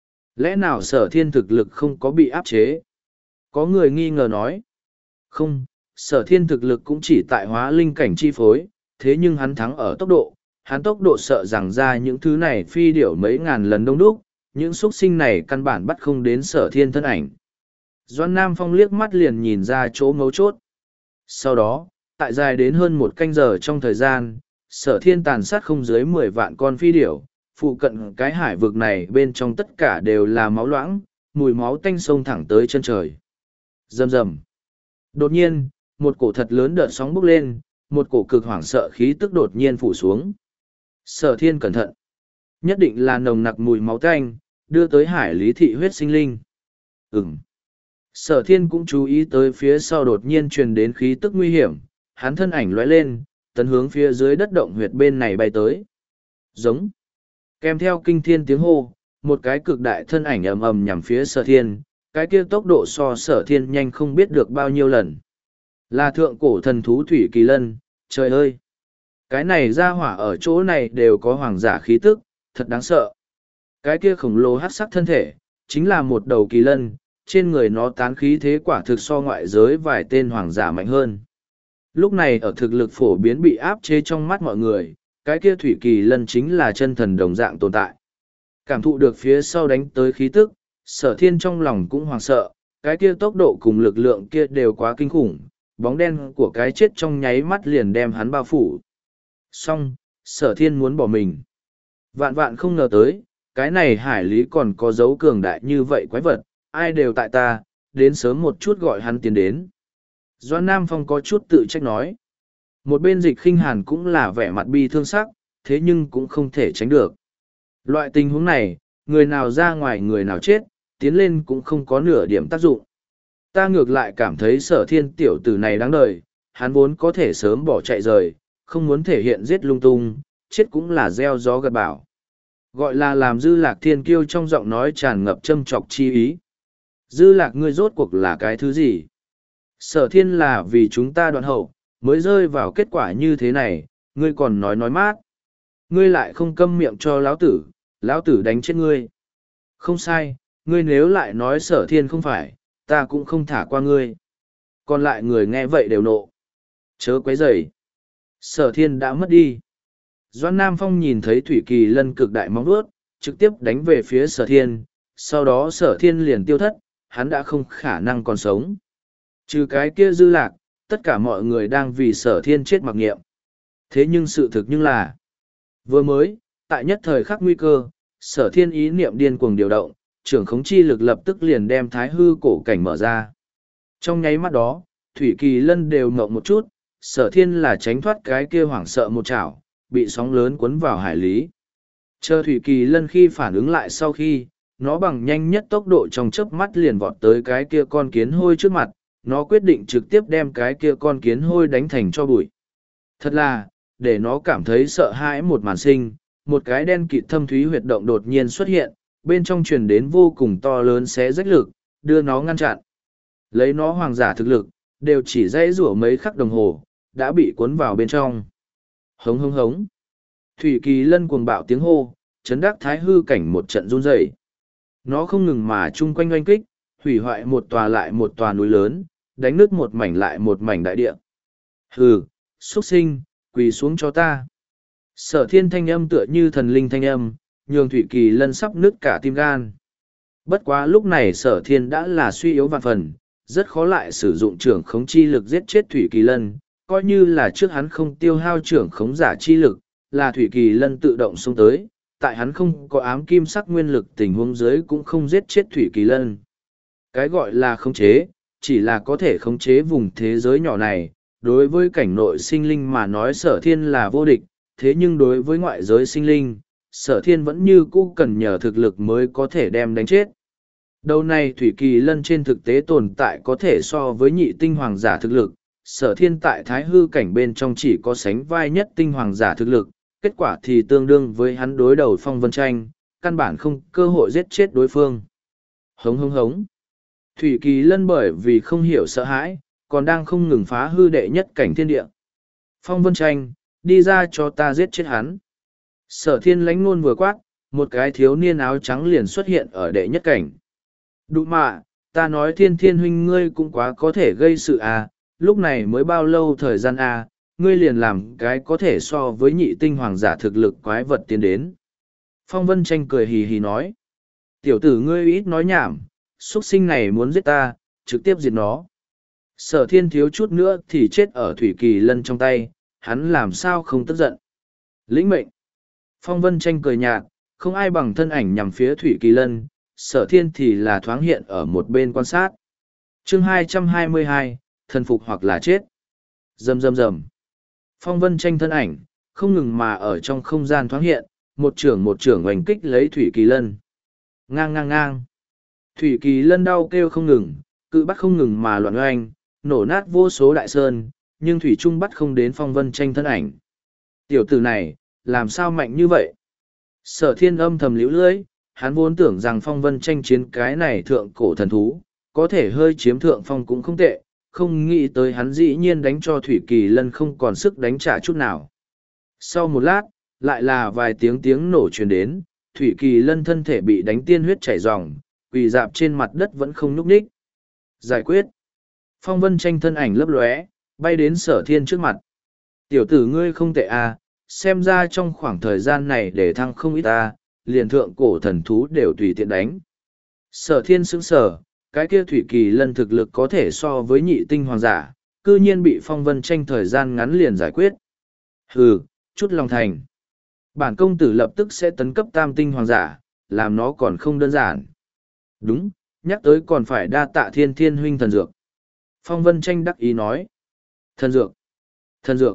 Lẽ nào sở thiên thực lực không có bị áp chế? Có người nghi ngờ nói. Không, sở thiên thực lực cũng chỉ tại hóa linh cảnh chi phối, thế nhưng hắn thắng ở tốc độ. Hắn tốc độ sợ rằng ra những thứ này phi điểu mấy ngàn lần đông đúc, những xuất sinh này căn bản bắt không đến sở thiên thân ảnh. Doan Nam Phong liếc mắt liền nhìn ra chỗ mấu chốt. Sau đó, tại dài đến hơn một canh giờ trong thời gian, sở thiên tàn sát không dưới mười vạn con phi điểu, phụ cận cái hải vực này bên trong tất cả đều là máu loãng, mùi máu tanh sông thẳng tới chân trời. Rầm rầm. Đột nhiên, một cổ thật lớn đợt sóng bốc lên, một cổ cực hoảng sợ khí tức đột nhiên phủ xuống. Sở thiên cẩn thận. Nhất định là nồng nặc mùi máu tanh, đưa tới hải lý thị huyết sinh linh. Ừm. Sở thiên cũng chú ý tới phía sau đột nhiên truyền đến khí tức nguy hiểm, hắn thân ảnh lóe lên, tấn hướng phía dưới đất động huyệt bên này bay tới. Giống. Kèm theo kinh thiên tiếng hô, một cái cực đại thân ảnh ầm ầm nhằm phía sở thiên, cái kia tốc độ so sở thiên nhanh không biết được bao nhiêu lần. Là thượng cổ thần thú Thủy Kỳ Lân, trời ơi! Cái này ra hỏa ở chỗ này đều có hoàng giả khí tức, thật đáng sợ. Cái kia khổng lồ hắc sắc thân thể, chính là một đầu kỳ lân, trên người nó tán khí thế quả thực so ngoại giới vài tên hoàng giả mạnh hơn. Lúc này ở thực lực phổ biến bị áp chế trong mắt mọi người, cái kia thủy kỳ lân chính là chân thần đồng dạng tồn tại. Cảm thụ được phía sau đánh tới khí tức, sở thiên trong lòng cũng hoảng sợ, cái kia tốc độ cùng lực lượng kia đều quá kinh khủng, bóng đen của cái chết trong nháy mắt liền đem hắn bao phủ. Xong, sở thiên muốn bỏ mình. Vạn vạn không ngờ tới, cái này hải lý còn có dấu cường đại như vậy quái vật, ai đều tại ta, đến sớm một chút gọi hắn tiến đến. Doan Nam Phong có chút tự trách nói. Một bên Dịch Khinh Hàn cũng là vẻ mặt bi thương sắc, thế nhưng cũng không thể tránh được. Loại tình huống này, người nào ra ngoài người nào chết, tiến lên cũng không có nửa điểm tác dụng. Ta ngược lại cảm thấy sở thiên tiểu tử này đáng đời, hắn vốn có thể sớm bỏ chạy rời, không muốn thể hiện giết lung tung, chết cũng là gieo gió gặt bão. Gọi là làm Dư Lạc thiên kiêu trong giọng nói tràn ngập châm chọc chi ý. Dư Lạc ngươi rốt cuộc là cái thứ gì? Sở thiên là vì chúng ta đoạn hậu, mới rơi vào kết quả như thế này, ngươi còn nói nói mát. Ngươi lại không câm miệng cho lão tử, lão tử đánh chết ngươi. Không sai, ngươi nếu lại nói sở thiên không phải, ta cũng không thả qua ngươi. Còn lại người nghe vậy đều nộ. Chớ quấy rầy. Sở thiên đã mất đi. Doan Nam Phong nhìn thấy Thủy Kỳ Lân cực đại móng vuốt, trực tiếp đánh về phía sở thiên, sau đó sở thiên liền tiêu thất, hắn đã không khả năng còn sống. Trừ cái kia Dư Lạc, tất cả mọi người đang vì sở thiên chết mặc nghiệm. Thế nhưng sự thực nhưng là, vừa mới, tại nhất thời khắc nguy cơ, sở thiên ý niệm điên cuồng điều động, trưởng khống chi lực lập tức liền đem thái hư cổ cảnh mở ra. Trong nháy mắt đó, Thủy Kỳ Lân đều mộng một chút, sở thiên là tránh thoát cái kia hoảng sợ một chảo, bị sóng lớn cuốn vào hải lý. Chờ Thủy Kỳ Lân khi phản ứng lại sau khi, nó bằng nhanh nhất tốc độ trong chớp mắt liền vọt tới cái kia con kiến hôi trước mặt, nó quyết định trực tiếp đem cái kia con kiến hôi đánh thành cho bụi. Thật là, để nó cảm thấy sợ hãi một màn sinh, một cái đen kịt thâm thúy huyệt động đột nhiên xuất hiện, bên trong truyền đến vô cùng to lớn xé rách lực, đưa nó ngăn chặn. Lấy nó hoàng giả thực lực, đều chỉ dãy rủa mấy khắc đồng hồ, đã bị cuốn vào bên trong. Hống hống hống. Thủy Kỳ Lân cuồng bạo tiếng hô, chấn đắc thái hư cảnh một trận run rẩy. Nó không ngừng mà chung quanh oanh kích, hủy hoại một tòa lại một tòa núi lớn, đánh nứt một mảnh lại một mảnh đại địa. Hừ, xuất sinh, quỳ xuống cho ta. Sở thiên thanh âm tựa như thần linh thanh âm, nhường Thủy Kỳ Lân sắp nứt cả tim gan. Bất quá lúc này sở thiên đã là suy yếu vạn phần, rất khó lại sử dụng trưởng khống chi lực giết chết Thủy Kỳ Lân, coi như là trước hắn không tiêu hao trưởng khống giả chi lực, là Thủy Kỳ Lân tự động xông tới, tại hắn không có ám kim sắc nguyên lực tình huống dưới cũng không giết chết Thủy Kỳ Lân. Cái gọi là khống chế, chỉ là có thể khống chế vùng thế giới nhỏ này, đối với cảnh nội sinh linh mà nói sở thiên là vô địch, thế nhưng đối với ngoại giới sinh linh, sở thiên vẫn như cũ cần nhờ thực lực mới có thể đem đánh chết. Đầu này Thủy Kỳ Lân trên thực tế tồn tại có thể so với nhị tinh hoàng giả thực lực, sở thiên tại thái hư cảnh bên trong chỉ có sánh vai nhất tinh hoàng giả thực lực, kết quả thì tương đương với hắn đối đầu Phong Vân Tranh, căn bản không cơ hội giết chết đối phương. Hống hống hống. Thủy Kỳ Lân bởi vì không hiểu sợ hãi, còn đang không ngừng phá hư đệ nhất cảnh thiên địa. Phong Vân Tranh, đi ra cho ta giết chết hắn. Sở thiên lánh ngôn vừa quát, một cái thiếu niên áo trắng liền xuất hiện ở đệ nhất cảnh. Đụ mạ, ta nói thiên thiên huynh ngươi cũng quá có thể gây sự à, lúc này mới bao lâu thời gian à, ngươi liền làm cái có thể so với nhị tinh hoàng giả thực lực quái vật tiến đến. Phong Vân Tranh cười hì hì nói. Tiểu tử ngươi ít nói nhảm, xuất sinh này muốn giết ta, trực tiếp diệt nó. Sở thiên thiếu chút nữa thì chết ở Thủy Kỳ Lân trong tay, hắn làm sao không tức giận. Lĩnh mệnh. Phong Vân Tranh cười nhạt, không ai bằng thân ảnh nhằm phía Thủy Kỳ Lân, sở thiên thì là thoáng hiện ở một bên quan sát. chương hai trăm hai mươi hai, thần phục hoặc là chết. Rầm rầm rầm. Phong Vân Tranh thân ảnh, không ngừng mà ở trong không gian thoáng hiện, một trưởng một trưởng oanh kích lấy Thủy Kỳ Lân. Ngang ngang ngang. Thủy Kỳ Lân đau kêu không ngừng, cự bắt không ngừng mà loạn oanh, nổ nát vô số đại sơn, nhưng Thủy Trung bắt không đến Phong Vân Tranh thân ảnh. Tiểu tử này, làm sao mạnh như vậy? Sở thiên âm thầm liễu lưỡi, hắn vốn tưởng rằng Phong Vân Tranh chiến cái này thượng cổ thần thú, có thể hơi chiếm thượng phong cũng không tệ, không nghĩ tới hắn dĩ nhiên đánh cho Thủy Kỳ Lân không còn sức đánh trả chút nào. Sau một lát, lại là vài tiếng tiếng nổ truyền đến, Thủy Kỳ Lân thân thể bị đánh tiên huyết chảy ròng, quỳ dạp trên mặt đất vẫn không nhúc nhích. Giải quyết. Phong Vân Tranh thân ảnh lấp lóe, bay đến sở thiên trước mặt. Tiểu tử ngươi không tệ à, xem ra trong khoảng thời gian này để thăng không ít ta, liền thượng cổ thần thú đều tùy tiện đánh. Sở thiên sững sở, cái kia Thủy Kỳ Lân thực lực có thể so với nhị tinh hoàng giả, cư nhiên bị Phong Vân Tranh thời gian ngắn liền giải quyết. Hừ, chút lòng thành. Bản công tử lập tức sẽ tấn cấp tam tinh hoàng giả, làm nó còn không đơn giản. Đúng, nhắc tới còn phải đa tạ thiên thiên huynh thần dược. Phong Vân Tranh đắc ý nói. Thần dược, thần dược.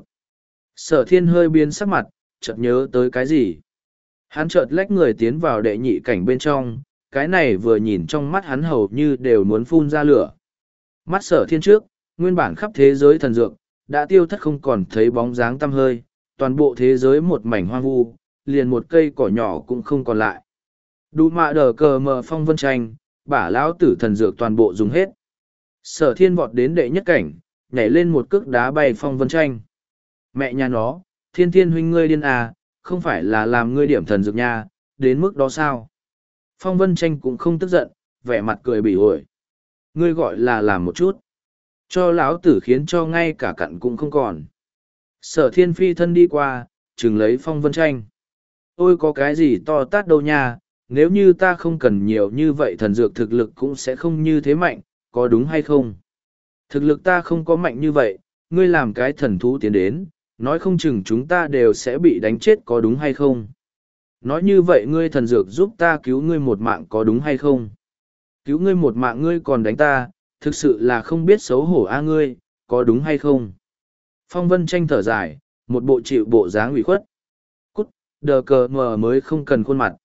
Sở thiên hơi biến sắc mặt, chợt nhớ tới cái gì. Hắn chợt lách người tiến vào đệ nhị cảnh bên trong, cái này vừa nhìn trong mắt hắn hầu như đều muốn phun ra lửa. Mắt sở thiên trước, nguyên bản khắp thế giới thần dược, đã tiêu thất không còn thấy bóng dáng tăm hơi, toàn bộ thế giới một mảnh hoang vu, liền một cây cỏ nhỏ cũng không còn lại. Đủ mạ đờ cờ mờ Phong Vân Tranh, bả lão tử thần dược toàn bộ dùng hết. Sở thiên vọt đến đệ nhất cảnh, nhảy lên một cước đá bay Phong Vân Tranh. Mẹ nhà nó, thiên thiên huynh ngươi điên à, không phải là làm ngươi điểm thần dược nha, đến mức đó sao? Phong Vân Tranh cũng không tức giận, vẻ mặt cười bỉ ổi. Ngươi gọi là làm một chút. Cho lão tử khiến cho ngay cả cặn cũng không còn. Sở thiên phi thân đi qua, chừng lấy Phong Vân Tranh. Ôi có cái gì to tát đâu nha, nếu như ta không cần nhiều như vậy thần dược thực lực cũng sẽ không như thế mạnh, có đúng hay không? Thực lực ta không có mạnh như vậy, ngươi làm cái thần thú tiến đến, nói không chừng chúng ta đều sẽ bị đánh chết có đúng hay không? Nói như vậy ngươi thần dược giúp ta cứu ngươi một mạng có đúng hay không? Cứu ngươi một mạng ngươi còn đánh ta, thực sự là không biết xấu hổ a ngươi, có đúng hay không? Phong Vân Tranh thở dài, một bộ chịu bộ dáng ủy khuất. Cút, đờ cờ mờ mới không cần khuôn mặt.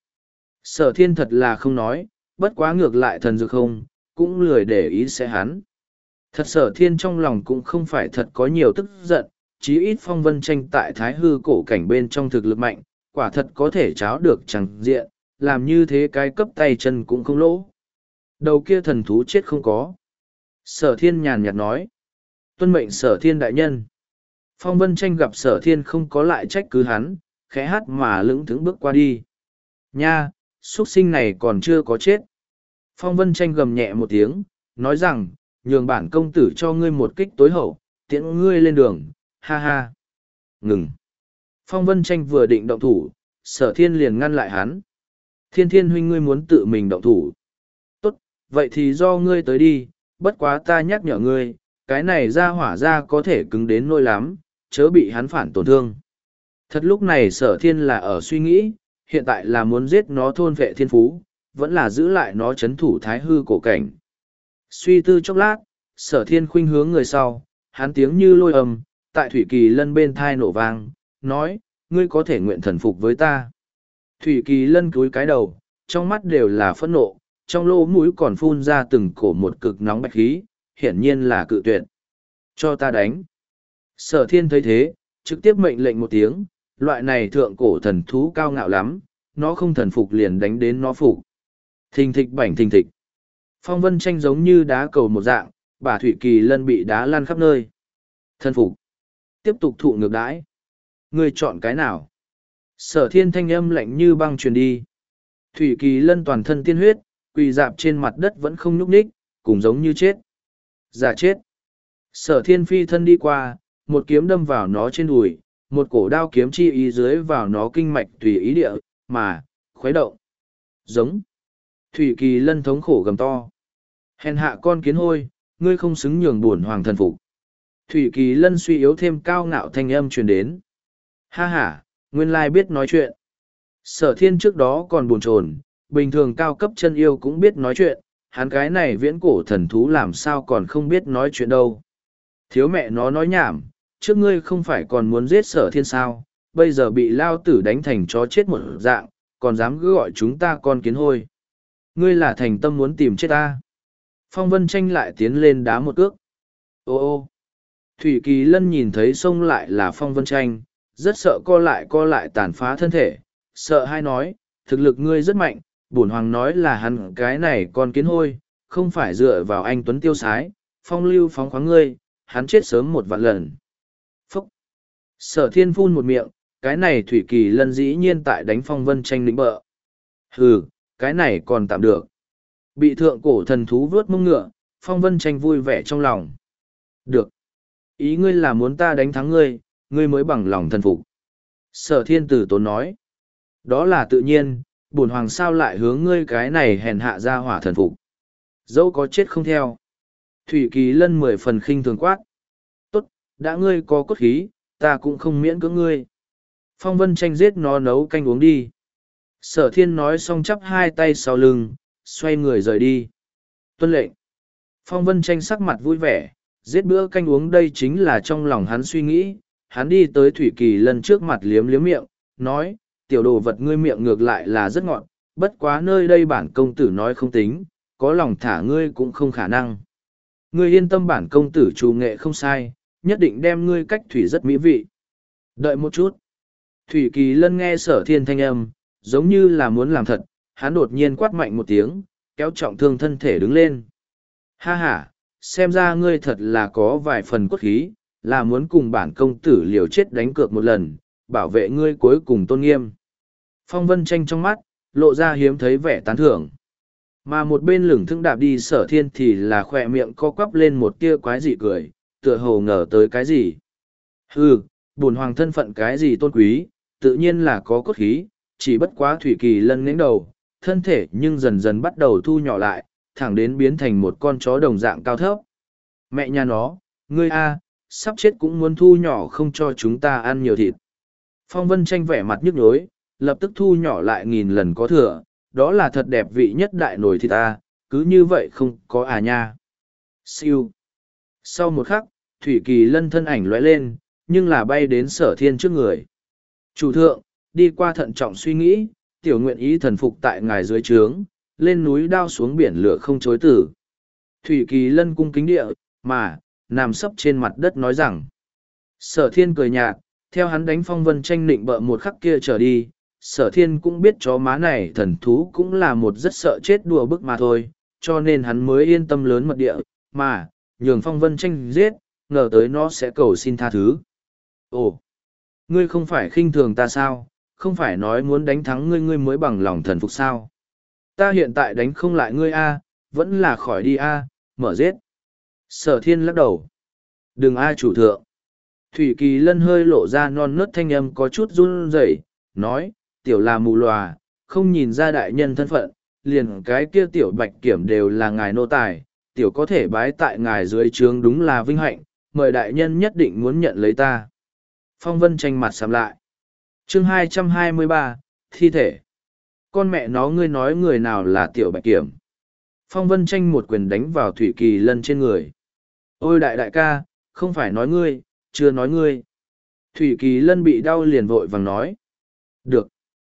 Sở thiên thật là không nói, bất quá ngược lại thần dược không, cũng lười để ý sẽ hắn. Thật sở thiên trong lòng cũng không phải thật có nhiều tức giận, chí ít Phong Vân Tranh tại thái hư cổ cảnh bên trong thực lực mạnh, quả thật có thể cháo được chẳng diện, làm như thế cái cấp tay chân cũng không lỗ. Đầu kia thần thú chết không có. Sở thiên nhàn nhạt nói. Tuân mệnh sở thiên đại nhân. Phong Vân Tranh gặp sở thiên không có lại trách cứ hắn, khẽ hát mà lững thững bước qua đi. Nha, xuất sinh này còn chưa có chết. Phong Vân Tranh gầm nhẹ một tiếng, nói rằng, nhường bản công tử cho ngươi một kích tối hậu, tiễn ngươi lên đường, ha ha. Ngừng. Phong Vân Tranh vừa định động thủ, sở thiên liền ngăn lại hắn. Thiên thiên huynh ngươi muốn tự mình động thủ. Tốt, vậy thì do ngươi tới đi, bất quá ta nhắc nhở ngươi, cái này ra hỏa ra có thể cứng đến nỗi lắm, chớ bị hắn phản tổn thương. Thật lúc này sở thiên là ở suy nghĩ, hiện tại là muốn giết nó thôn vệ thiên phú, vẫn là giữ lại nó chấn thủ thái hư cổ cảnh. Suy tư chốc lát, sở thiên khuynh hướng người sau, hắn tiếng như lôi ầm, tại Thủy Kỳ Lân bên thai nổ vang, nói, ngươi có thể nguyện thần phục với ta. Thủy Kỳ Lân cúi cái đầu, trong mắt đều là phẫn nộ, trong lỗ mũi còn phun ra từng cổ một cực nóng bạch khí, hiển nhiên là cự tuyệt. Cho ta đánh. Sở thiên thấy thế, trực tiếp mệnh lệnh một tiếng, loại này thượng cổ thần thú cao ngạo lắm, nó không thần phục liền đánh đến nó phục. Thình thịch bảnh thình thịch. Phong vân tranh giống như đá cầu một dạng, bà Thủy Kỳ Lân bị đá lăn khắp nơi. Thần phục. Tiếp tục thụ ngược đãi. Ngươi chọn cái nào? Sở thiên thanh âm lạnh như băng truyền đi. Thủy Kỳ Lân toàn thân tiên huyết, quỳ dạp trên mặt đất vẫn không nhúc nhích, cùng giống như chết. Giả chết. Sở thiên phi thân đi qua, một kiếm đâm vào nó trên đùi, một cổ đao kiếm chi ý dưới vào nó kinh mạch tùy ý địa, mà, khuấy động. Giống. Thủy Kỳ Lân thống khổ gầm to. Hèn hạ con kiến hôi, ngươi không xứng nhường buồn hoàng thần phục. Thủy Kỳ Lân suy yếu thêm cao ngạo thanh âm truyền đến. Ha ha, nguyên lai biết nói chuyện. Sở thiên trước đó còn buồn chồn, bình thường cao cấp chân yêu cũng biết nói chuyện, hắn cái này viễn cổ thần thú làm sao còn không biết nói chuyện đâu. Thiếu mẹ nó nói nhảm, trước ngươi không phải còn muốn giết sở thiên sao, bây giờ bị lao tử đánh thành chó chết một dạng, còn dám cứ gọi chúng ta con kiến hôi. Ngươi là thành tâm muốn tìm chết ta. Phong Vân Tranh lại tiến lên đá một cước. Ô ô. Thủy Kỳ Lân nhìn thấy xông lại là Phong Vân Tranh, rất sợ co lại co lại tàn phá thân thể, sợ hay nói, thực lực ngươi rất mạnh, bổn hoàng nói là hắn cái này con kiến hôi, không phải dựa vào anh Tuấn tiêu sái, phong lưu phóng khoáng ngươi, hắn chết sớm một vạn lần. Phúc! Sở thiên phun một miệng, cái này Thủy Kỳ Lân dĩ nhiên tại đánh Phong Vân Tranh lĩnh bợ. Hừ, cái này còn tạm được. Bị thượng cổ thần thú vớt mông ngựa, Phong Vân Tranh vui vẻ trong lòng. Được. Ý ngươi là muốn ta đánh thắng ngươi, ngươi mới bằng lòng thần phục. Sở thiên tử tốn nói. Đó là tự nhiên, bổn hoàng sao lại hướng ngươi cái này hèn hạ ra hỏa thần phục. Dẫu có chết không theo. Thủy Kỳ Lân mười phần khinh thường quát. Tốt, đã ngươi có cốt khí, ta cũng không miễn cưỡng ngươi. Phong Vân Tranh giết nó nấu canh uống đi. Sở thiên nói xong chắp hai tay sau lưng, xoay người rời đi. Tuân lệnh. Phong Vân Tranh sắc mặt vui vẻ, giết bữa canh uống đây chính là trong lòng hắn suy nghĩ. Hắn đi tới Thủy Kỳ Lân trước mặt liếm liếm miệng, nói, tiểu đồ vật ngươi miệng ngược lại là rất ngọt, bất quá nơi đây bản công tử nói không tính, có lòng thả ngươi cũng không khả năng. Ngươi yên tâm bản công tử trù nghệ không sai, nhất định đem ngươi cách thủy rất mỹ vị. Đợi một chút. Thủy Kỳ Lân nghe sở thiên thanh âm, giống như là muốn làm thật, hắn đột nhiên quát mạnh một tiếng, kéo trọng thương thân thể đứng lên. Ha ha, xem ra ngươi thật là có vài phần cốt khí, là muốn cùng bản công tử liều chết đánh cược một lần, bảo vệ ngươi cuối cùng tôn nghiêm. Phong Vân Tranh trong mắt, lộ ra hiếm thấy vẻ tán thưởng. Mà một bên lửng thững đạp đi sở thiên thì là khỏe miệng co quắp lên một tia quái dị cười, tựa hồ ngờ tới cái gì. Hừ, bổn hoàng thân phận cái gì tôn quý, tự nhiên là có cốt khí, chỉ bất quá Thủy Kỳ Lân nghếch đầu, thân thể nhưng dần dần bắt đầu thu nhỏ lại, thẳng đến biến thành một con chó đồng dạng cao thấp. Mẹ nhà nó, ngươi a, sắp chết cũng muốn thu nhỏ không cho chúng ta ăn nhiều thịt. Phong Vân Tranh vẻ mặt nhức nhối, lập tức thu nhỏ lại nghìn lần có thừa, đó là thật đẹp vị nhất đại nổi thịt ta, cứ như vậy không có à nha. Siêu. Sau một khắc, Thủy Kỳ Lân thân ảnh lóe lên, nhưng là bay đến sở thiên trước người. Chủ thượng, đi qua thận trọng suy nghĩ, tiểu nguyện ý thần phục tại ngài dưới trướng, lên núi đao xuống biển lửa không chối tử. Thủy Kỳ Lân cung kính địa, mà, nằm sấp trên mặt đất nói rằng. Sở thiên cười nhạt, theo hắn đánh Phong Vân Tranh nịnh bợ một khắc kia trở đi, sở thiên cũng biết chó má này thần thú cũng là một rất sợ chết đùa bức mà thôi, cho nên hắn mới yên tâm lớn mật địa, mà, nhường Phong Vân Tranh giết, ngờ tới nó sẽ cầu xin tha thứ. Ồ, ngươi không phải khinh thường ta sao, không phải nói muốn đánh thắng ngươi ngươi mới bằng lòng thần phục sao. Ta hiện tại đánh không lại ngươi a, vẫn là khỏi đi a, mở giết. Sở thiên lắc đầu. Đừng ai chủ thượng. Thủy Kỳ Lân hơi lộ ra non nớt thanh âm có chút run rẩy, nói, tiểu là mù lòa, không nhìn ra đại nhân thân phận, liền cái kia tiểu bạch kiểm đều là ngài nô tài, tiểu có thể bái tại ngài dưới trướng đúng là vinh hạnh, mời đại nhân nhất định muốn nhận lấy ta. Phong Vân Tranh mặt sầm lại. Chương hai trăm hai mươi ba, thi thể. Con mẹ nó ngươi nói người nào là tiểu bạch kiểm. Phong Vân Tranh một quyền đánh vào Thủy Kỳ Lân trên người. Ôi đại đại ca, không phải nói ngươi, chưa nói ngươi. Thủy Kỳ Lân bị đau liền vội vàng nói. Được.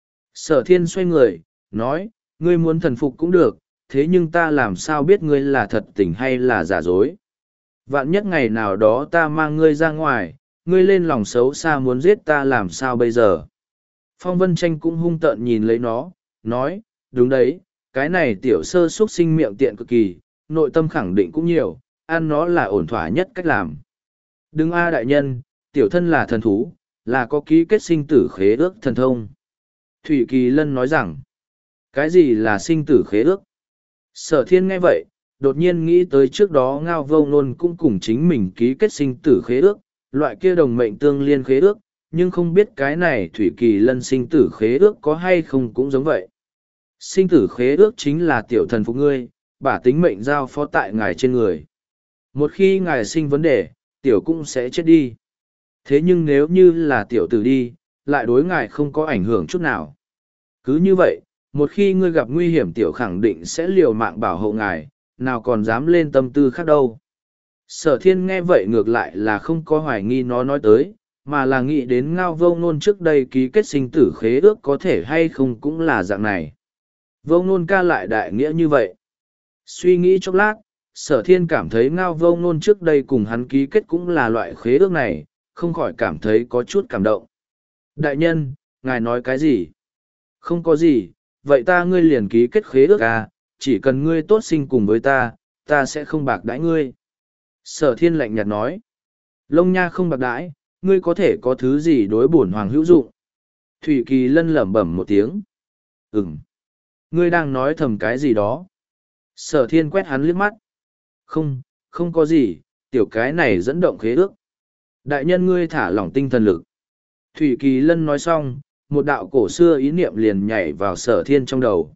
Sở thiên xoay người, nói, ngươi muốn thần phục cũng được, thế nhưng ta làm sao biết ngươi là thật tình hay là giả dối. Vạn nhất ngày nào đó ta mang ngươi ra ngoài, ngươi lên lòng xấu xa muốn giết ta làm sao bây giờ? Phong Vân Tranh cũng hung tợn nhìn lấy nó, nói, đúng đấy, cái này tiểu sơ xuất sinh miệng tiện cực kỳ, nội tâm khẳng định cũng nhiều, ăn nó là ổn thỏa nhất cách làm. Đừng a đại nhân, tiểu thân là thần thú, là có ký kết sinh tử khế ước thần thông. Thủy Kỳ Lân nói rằng, cái gì là sinh tử khế ước? Sở thiên nghe vậy, đột nhiên nghĩ tới trước đó Ngao Vô Nôn cũng cùng chính mình ký kết sinh tử khế ước, loại kia đồng mệnh tương liên khế ước, nhưng không biết cái này Thủy Kỳ Lân sinh tử khế ước có hay không cũng giống vậy. Sinh tử khế ước chính là tiểu thần phục ngươi, bả tính mệnh giao phó tại ngài trên người. Một khi ngài sinh vấn đề, tiểu cũng sẽ chết đi. Thế nhưng nếu như là tiểu tử đi, lại đối ngài không có ảnh hưởng chút nào. Cứ như vậy, một khi ngươi gặp nguy hiểm tiểu khẳng định sẽ liều mạng bảo hộ ngài, nào còn dám lên tâm tư khác đâu. Sở thiên nghe vậy ngược lại là không có hoài nghi nó nói tới, mà là nghĩ đến Ngao Vô Nôn trước đây ký kết sinh tử khế ước có thể hay không cũng là dạng này. Vô Nôn ca lại đại nghĩa như vậy. Suy nghĩ chốc lát, sở thiên cảm thấy Ngao Vô Nôn trước đây cùng hắn ký kết cũng là loại khế ước này, không khỏi cảm thấy có chút cảm động. Đại nhân, ngài nói cái gì? Không có gì, vậy ta ngươi liền ký kết khế ước à, chỉ cần ngươi tốt sinh cùng với ta, ta sẽ không bạc đãi ngươi. Sở thiên lạnh nhạt nói, Lông Nha không bạc đãi, ngươi có thể có thứ gì đối bổn hoàng hữu dụng? Thủy Kỳ Lân lẩm bẩm một tiếng. Ừm. Ngươi đang nói thầm cái gì đó? Sở thiên quét hắn liếc mắt. Không, không có gì, tiểu cái này dẫn động khế ước. Đại nhân ngươi thả lỏng tinh thần lực. Thủy Kỳ Lân nói xong, một đạo cổ xưa ý niệm liền nhảy vào sở thiên trong đầu.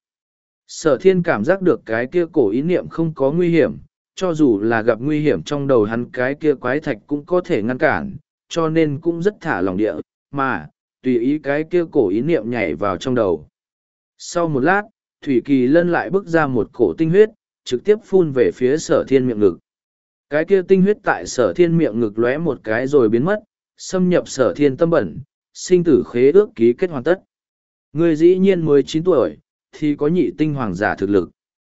Sở thiên cảm giác được cái kia cổ ý niệm không có nguy hiểm, cho dù là gặp nguy hiểm trong đầu hắn cái kia quái thạch cũng có thể ngăn cản, cho nên cũng rất thả lỏng địa, mà, tùy ý cái kia cổ ý niệm nhảy vào trong đầu. Sau một lát, Thủy Kỳ Lân lại bước ra một cổ tinh huyết, trực tiếp phun về phía sở thiên miệng ngực. Cái kia tinh huyết tại sở thiên miệng ngực lóe một cái rồi biến mất, xâm nhập sở thiên tâm bẩn, sinh tử khế ước ký kết hoàn tất. Người dĩ nhiên mới chín tuổi, thì có nhị tinh hoàng giả thực lực.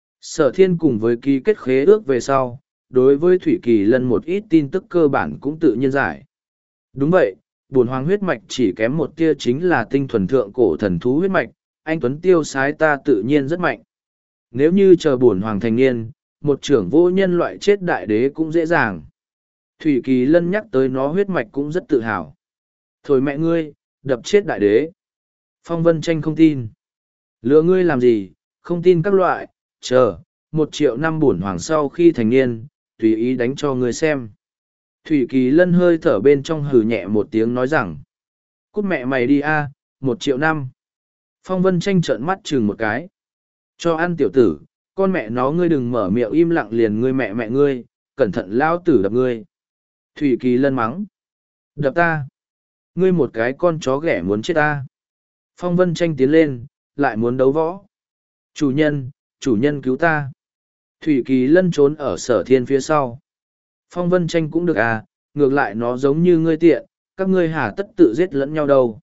Sở thiên cùng với ký kết khế ước về sau, đối với Thủy Kỳ Lân một ít tin tức cơ bản cũng tự nhiên giải. Đúng vậy, bổn hoàng huyết mạch chỉ kém một tia chính là tinh thuần thượng cổ thần thú huyết mạch, anh Tuấn tiêu sái ta tự nhiên rất mạnh. Nếu như chờ bổn hoàng thành niên, một trưởng vô nhân loại chết đại đế cũng dễ dàng. Thủy Kỳ Lân nhắc tới nó huyết mạch cũng rất tự hào. Thôi mẹ ngươi, đập chết đại đế. Phong Vân Tranh không tin. Lừa ngươi làm gì, không tin các loại, chờ, một triệu năm bổn hoàng sau khi thành niên, tùy ý đánh cho ngươi xem. Thủy Kỳ Lân hơi thở bên trong hừ nhẹ một tiếng nói rằng, cút mẹ mày đi a, một triệu năm. Phong Vân Tranh trợn mắt chừng một cái. Cho ăn tiểu tử, con mẹ nó ngươi đừng mở miệng im lặng liền ngươi mẹ mẹ ngươi, cẩn thận lao tử đập ngươi. Thủy Kỳ Lân mắng. Đập ta. Ngươi một cái con chó ghẻ muốn chết ta. Phong Vân Tranh tiến lên, lại muốn đấu võ. Chủ nhân, chủ nhân cứu ta. Thủy Kỳ Lân trốn ở sở thiên phía sau. Phong Vân Tranh cũng được à, ngược lại nó giống như ngươi tiện, các ngươi hà tất tự giết lẫn nhau đâu.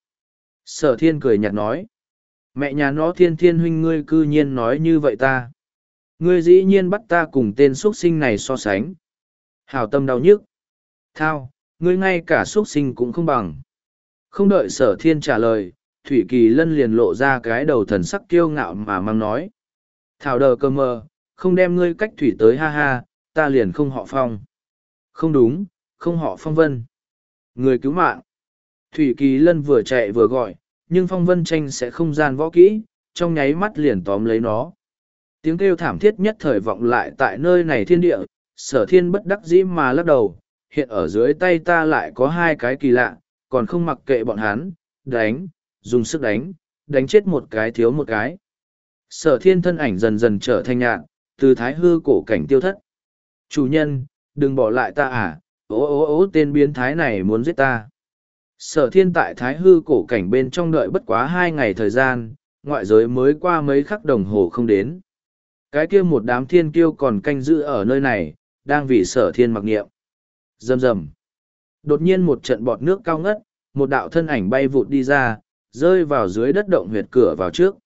Sở thiên cười nhạt nói. Mẹ nhà nó thiên thiên huynh ngươi cư nhiên nói như vậy ta. Ngươi dĩ nhiên bắt ta cùng tên xuất sinh này so sánh. Hảo tâm đau nhức. Thao, ngươi ngay cả xuất sinh cũng không bằng. Không đợi sở thiên trả lời, Thủy Kỳ Lân liền lộ ra cái đầu thần sắc kiêu ngạo mà mang nói. Thảo đờ cơ mờ, không đem ngươi cách thủy tới ha ha, ta liền không họ Phong. Không đúng, không họ Phong Vân. Người cứu mạng. Thủy Kỳ Lân vừa chạy vừa gọi, nhưng Phong Vân Tranh sẽ không gian võ kỹ, trong nháy mắt liền tóm lấy nó. Tiếng kêu thảm thiết nhất thời vọng lại tại nơi này thiên địa, sở thiên bất đắc dĩ mà lắc đầu, hiện ở dưới tay ta lại có hai cái kỳ lạ, còn không mặc kệ bọn hắn, đánh, dùng sức đánh, đánh chết một cái thiếu một cái. Sở thiên thân ảnh dần dần trở thành nhạn, từ thái hư cổ cảnh tiêu thất. Chủ nhân, đừng bỏ lại ta à, ố ố ố tên biến thái này muốn giết ta. Sở thiên tại thái hư cổ cảnh bên trong đợi bất quá hai ngày thời gian, ngoại giới mới qua mấy khắc đồng hồ không đến. Cái kia một đám thiên kiêu còn canh giữ ở nơi này, đang vì sở thiên mặc nghiệm. Rầm rầm. Đột nhiên một trận bọt nước cao ngất, một đạo thân ảnh bay vụt đi ra, rơi vào dưới đất động huyệt cửa vào trước.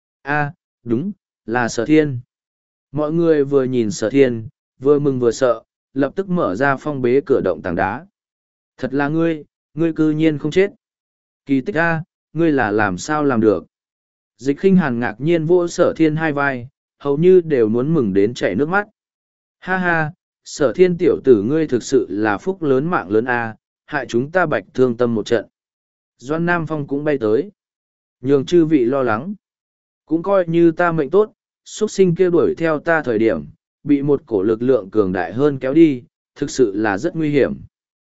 A, đúng, là sở thiên. Mọi người vừa nhìn sở thiên, vừa mừng vừa sợ, lập tức mở ra phong bế cửa động tảng đá. Thật là ngươi, ngươi cư nhiên không chết. Kỳ tích a, ngươi là làm sao làm được. Dịch Khinh Hàn ngạc nhiên vỗ Sở Thiên hai vai, hầu như đều muốn mừng đến chảy nước mắt. Ha ha, Sở Thiên tiểu tử ngươi thực sự là phúc lớn mạng lớn a, hại chúng ta bạch thương tâm một trận. Doan Nam Phong cũng bay tới. Nhường chư vị lo lắng. Cũng coi như ta mệnh tốt, xuất sinh kia đuổi theo ta thời điểm, bị một cổ lực lượng cường đại hơn kéo đi, thực sự là rất nguy hiểm.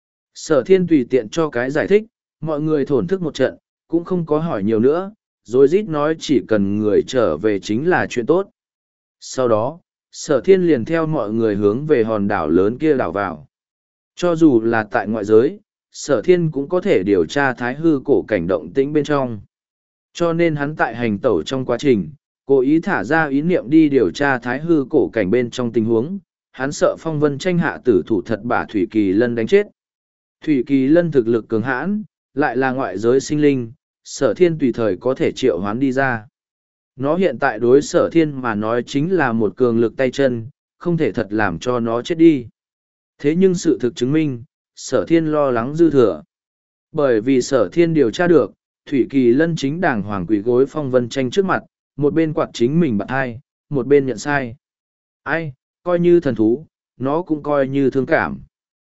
Sở Thiên tùy tiện cho cái giải thích, mọi người thổn thức một trận, cũng không có hỏi nhiều nữa, rồi rít nói chỉ cần người trở về chính là chuyện tốt. Sau đó, Sở Thiên liền theo mọi người hướng về hòn đảo lớn kia đảo vào. Cho dù là tại ngoại giới, Sở Thiên cũng có thể điều tra thái hư cổ cảnh động tĩnh bên trong. Cho nên hắn tại hành tẩu trong quá trình, cố ý thả ra ý niệm đi điều tra thái hư cổ cảnh bên trong tình huống, hắn sợ Phong Vân Tranh hạ tử thủ thật bả Thủy Kỳ Lân đánh chết. Thủy Kỳ Lân thực lực cường hãn, lại là ngoại giới sinh linh, Sở Thiên tùy thời có thể triệu hoán đi ra. Nó hiện tại đối Sở Thiên mà nói chính là một cường lực tay chân, không thể thật làm cho nó chết đi. Thế nhưng sự thực chứng minh, Sở Thiên lo lắng dư thừa. Bởi vì Sở Thiên điều tra được, Thủy Kỳ Lân chính đàng hoàng quỷ gối Phong Vân Tranh trước mặt, một bên quạt chính mình bạn hai, một bên nhận sai. Ai, coi như thần thú, nó cũng coi như thương cảm.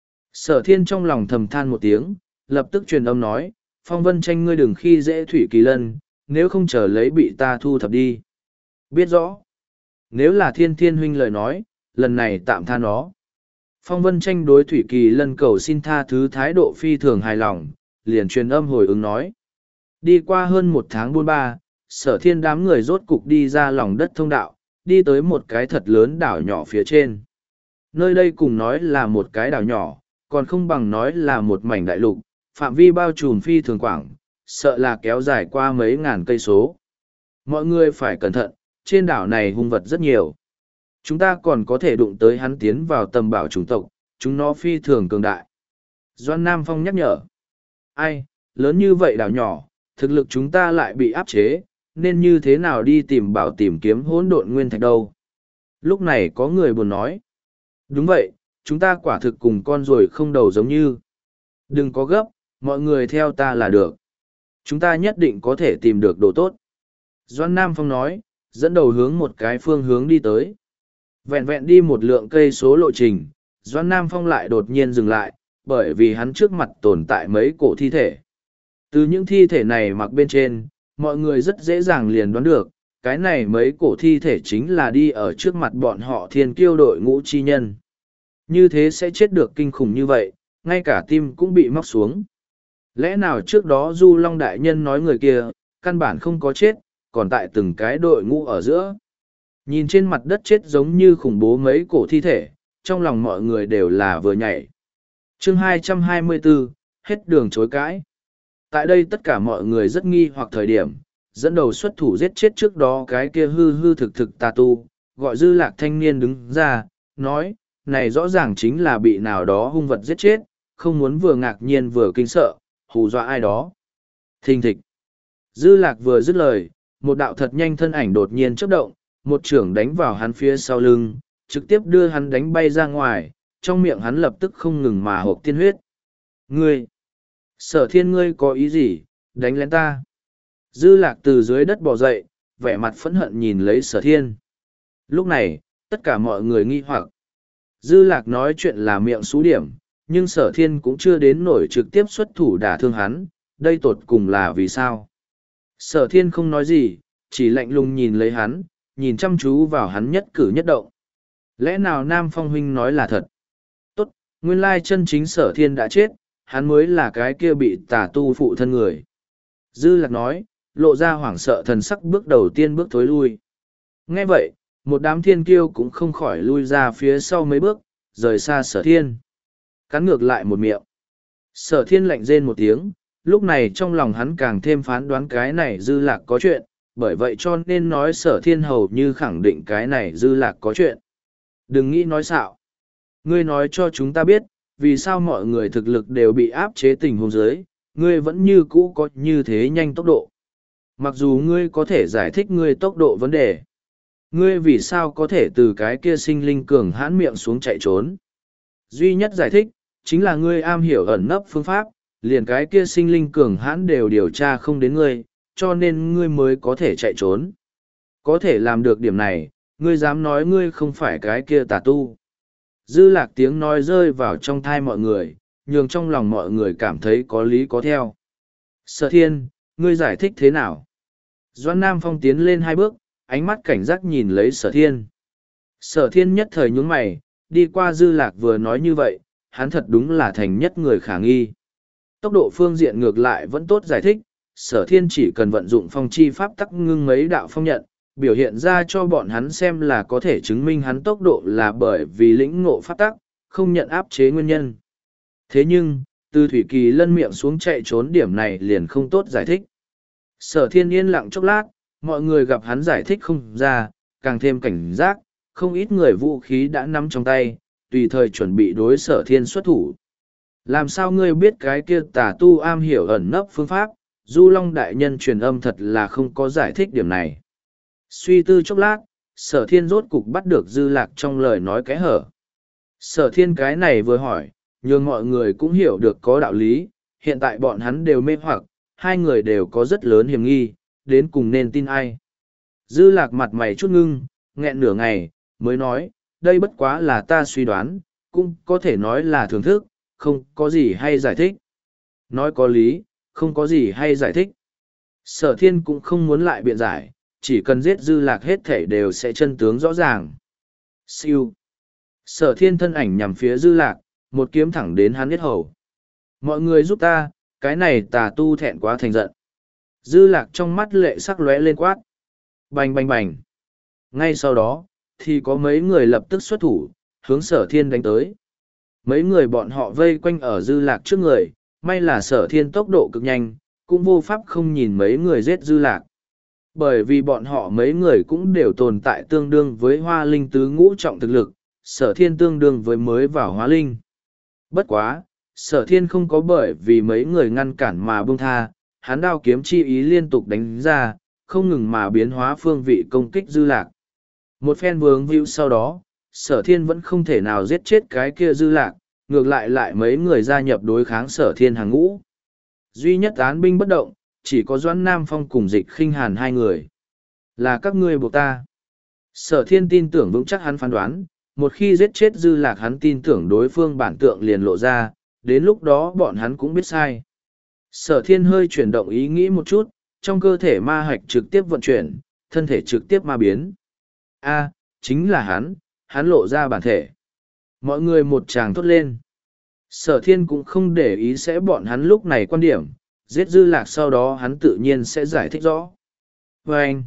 Sở Thiên trong lòng thầm than một tiếng, lập tức truyền âm nói, Phong Vân Tranh ngươi đừng khi dễ Thủy Kỳ Lân, nếu không chờ lấy bị ta thu thập đi. Biết rõ. Nếu là Thiên Thiên huynh lời nói, lần này tạm tha nó. Phong Vân Tranh đối Thủy Kỳ Lân cầu xin tha thứ thái độ phi thường hài lòng, liền truyền âm hồi ứng nói. Đi qua hơn một tháng buôn ba, Sở Thiên đám người rốt cục đi ra lòng đất thông đạo, đi tới một cái thật lớn đảo nhỏ phía trên. Nơi đây cùng nói là một cái đảo nhỏ, còn không bằng nói là một mảnh đại lục, phạm vi bao trùm phi thường quảng, sợ là kéo dài qua mấy ngàn cây số. Mọi người phải cẩn thận, trên đảo này hung vật rất nhiều. Chúng ta còn có thể đụng tới hắn tiến vào tầm bảo chủng tộc, chúng nó phi thường cường đại. Doan Nam Phong nhắc nhở. Ai, lớn như vậy đảo nhỏ, thực lực chúng ta lại bị áp chế, nên như thế nào đi tìm bảo tìm kiếm hỗn độn nguyên thạch đâu. Lúc này có người buồn nói. Đúng vậy, chúng ta quả thực cùng con ruồi không đầu giống như. Đừng có gấp, mọi người theo ta là được. Chúng ta nhất định có thể tìm được đồ tốt. Doan Nam Phong nói, dẫn đầu hướng một cái phương hướng đi tới. Vẹn vẹn đi một lượng cây số lộ trình, Doan Nam Phong lại đột nhiên dừng lại, bởi vì hắn trước mặt tồn tại mấy cổ thi thể. Từ những thi thể này mặc bên trên, mọi người rất dễ dàng liền đoán được, cái này mấy cổ thi thể chính là đi ở trước mặt bọn họ thiên kiêu đội ngũ chi nhân. Như thế sẽ chết được kinh khủng như vậy, ngay cả tim cũng bị móc xuống. Lẽ nào trước đó Du Long Đại Nhân nói người kia, căn bản không có chết, còn tại từng cái đội ngũ ở giữa. Nhìn trên mặt đất chết giống như khủng bố mấy cổ thi thể, trong lòng mọi người đều là vừa nhảy. Chương hai trăm hai mươi bốn, hết đường chối cãi. Tại đây tất cả mọi người rất nghi hoặc thời điểm, dẫn đầu xuất thủ giết chết trước đó cái kia hư hư thực thực tà tu, gọi Dư Lạc thanh niên đứng ra, nói, này rõ ràng chính là bị nào đó hung vật giết chết, không muốn vừa ngạc nhiên vừa kinh sợ, hù dọa ai đó. Thình thịch. Dư Lạc vừa dứt lời, một đạo thật nhanh thân ảnh đột nhiên chớp động, một trưởng đánh vào hắn phía sau lưng, trực tiếp đưa hắn đánh bay ra ngoài, trong miệng hắn lập tức không ngừng mà hộp tiên huyết. Ngươi! Sở Thiên ngươi có ý gì, đánh lén ta? Dư Lạc từ dưới đất bò dậy, vẻ mặt phẫn hận nhìn lấy Sở Thiên. Lúc này, tất cả mọi người nghi hoặc. Dư Lạc nói chuyện là miệng xú điểm, nhưng Sở Thiên cũng chưa đến nổi trực tiếp xuất thủ đả thương hắn, đây tột cùng là vì sao? Sở Thiên không nói gì, chỉ lạnh lùng nhìn lấy hắn, nhìn chăm chú vào hắn nhất cử nhất động. Lẽ nào Nam Phong huynh nói là thật? Tốt, nguyên lai chân chính Sở Thiên đã chết, hắn mới là cái kia bị tà tu phụ thân người. Dư Lạc nói, lộ ra hoảng sợ thần sắc bước đầu tiên bước thối lui. Nghe vậy, một đám thiên kiêu cũng không khỏi lui ra phía sau mấy bước, rời xa Sở Thiên. Cắn ngược lại một miệng. Sở Thiên lạnh rên một tiếng, lúc này trong lòng hắn càng thêm phán đoán cái này Dư Lạc có chuyện, bởi vậy cho nên nói Sở Thiên hầu như khẳng định cái này Dư Lạc có chuyện. Đừng nghĩ nói xạo. Ngươi nói cho chúng ta biết, vì sao mọi người thực lực đều bị áp chế tình huống dưới, ngươi vẫn như cũ có như thế nhanh tốc độ. Mặc dù ngươi có thể giải thích ngươi tốc độ vấn đề, ngươi vì sao có thể từ cái kia sinh linh cường hãn miệng xuống chạy trốn. Duy nhất giải thích, chính là ngươi am hiểu ẩn nấp phương pháp, liền cái kia sinh linh cường hãn đều điều tra không đến ngươi, cho nên ngươi mới có thể chạy trốn. Có thể làm được điểm này, ngươi dám nói ngươi không phải cái kia tà tu. Dư lạc tiếng nói rơi vào trong thai mọi người, nhường trong lòng mọi người cảm thấy có lý có theo. Sở thiên, ngươi giải thích thế nào? Doãn Nam Phong tiến lên hai bước, ánh mắt cảnh giác nhìn lấy sở thiên. Sở thiên nhất thời nhướng mày, đi qua dư lạc vừa nói như vậy, hắn thật đúng là thành nhất người khả nghi. Tốc độ phương diện ngược lại vẫn tốt giải thích, sở thiên chỉ cần vận dụng phong chi pháp tắc ngưng mấy đạo phong nhận, biểu hiện ra cho bọn hắn xem là có thể chứng minh hắn tốc độ là bởi vì lĩnh ngộ pháp tắc, không nhận áp chế nguyên nhân. Thế nhưng, từ Thủy Kỳ Lân miệng xuống chạy trốn điểm này liền không tốt giải thích. Sở thiên yên lặng chốc lát, mọi người gặp hắn giải thích không ra, càng thêm cảnh giác, không ít người vũ khí đã nắm trong tay, tùy thời chuẩn bị đối sở thiên xuất thủ. Làm sao ngươi biết cái kia tà tu am hiểu ẩn nấp phương pháp, Du Long đại nhân truyền âm thật là không có giải thích điểm này. Suy tư chốc lát, sở thiên rốt cục bắt được dư lạc trong lời nói cái hở. Sở thiên cái này vừa hỏi, nhưng mọi người cũng hiểu được có đạo lý, hiện tại bọn hắn đều mê hoặc, hai người đều có rất lớn hiểm nghi, đến cùng nên tin ai. Dư lạc mặt mày chút ngưng, nghẹn nửa ngày, mới nói, đây bất quá là ta suy đoán, cũng có thể nói là thưởng thức, không có gì hay giải thích. Nói có lý, không có gì hay giải thích. Sở thiên cũng không muốn lại biện giải, chỉ cần giết dư lạc hết thể đều sẽ chân tướng rõ ràng. Siêu. Sở thiên thân ảnh nhằm phía dư lạc, một kiếm thẳng đến hắn biết hầu. Mọi người giúp ta, cái này tà tu thẹn quá thành giận. Dư lạc trong mắt lệ sắc lóe lên quát. Bành bành bành. Ngay sau đó, thì có mấy người lập tức xuất thủ, hướng sở thiên đánh tới. Mấy người bọn họ vây quanh ở dư lạc trước người, may là sở thiên tốc độ cực nhanh, cũng vô pháp không nhìn mấy người giết dư lạc. Bởi vì bọn họ mấy người cũng đều tồn tại tương đương với hoa linh tứ ngũ trọng thực lực, sở thiên tương đương với mới vào hóa linh. Bất quá, sở thiên không có bởi vì mấy người ngăn cản mà buông tha, hắn đao kiếm chi ý liên tục đánh ra, không ngừng mà biến hóa phương vị công kích dư lạc. Một phen vướng víu sau đó, sở thiên vẫn không thể nào giết chết cái kia dư lạc, ngược lại lại mấy người gia nhập đối kháng sở thiên hàng ngũ. Duy nhất án binh bất động, chỉ có Doãn Nam Phong cùng Dịch Khinh Hàn hai người. Là các ngươi buộc ta. Sở thiên tin tưởng vững chắc hắn phán đoán, một khi giết chết dư lạc hắn tin tưởng đối phương bản tượng liền lộ ra, đến lúc đó bọn hắn cũng biết sai. Sở thiên hơi chuyển động ý nghĩ một chút, trong cơ thể ma hạch trực tiếp vận chuyển, thân thể trực tiếp ma biến. A, chính là hắn, hắn lộ ra bản thể. Mọi người một tràng thốt lên. Sở thiên cũng không để ý sẽ bọn hắn lúc này quan điểm, giết dư lạc sau đó hắn tự nhiên sẽ giải thích rõ. Và anh,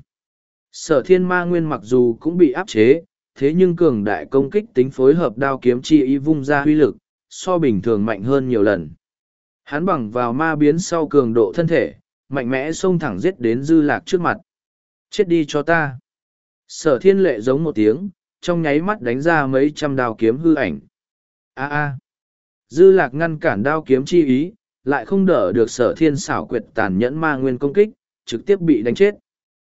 sở thiên ma nguyên mặc dù cũng bị áp chế, thế nhưng cường đại công kích tính phối hợp đao kiếm chi ý vung ra huy lực, so bình thường mạnh hơn nhiều lần. Hắn bằng vào ma biến sau cường độ thân thể, mạnh mẽ xông thẳng giết đến dư lạc trước mặt. Chết đi cho ta. Sở thiên lệ giống một tiếng, trong nháy mắt đánh ra mấy trăm đao kiếm hư ảnh. A a. Dư lạc ngăn cản đao kiếm chi ý, lại không đỡ được sở thiên xảo quyệt tàn nhẫn ma nguyên công kích, trực tiếp bị đánh chết.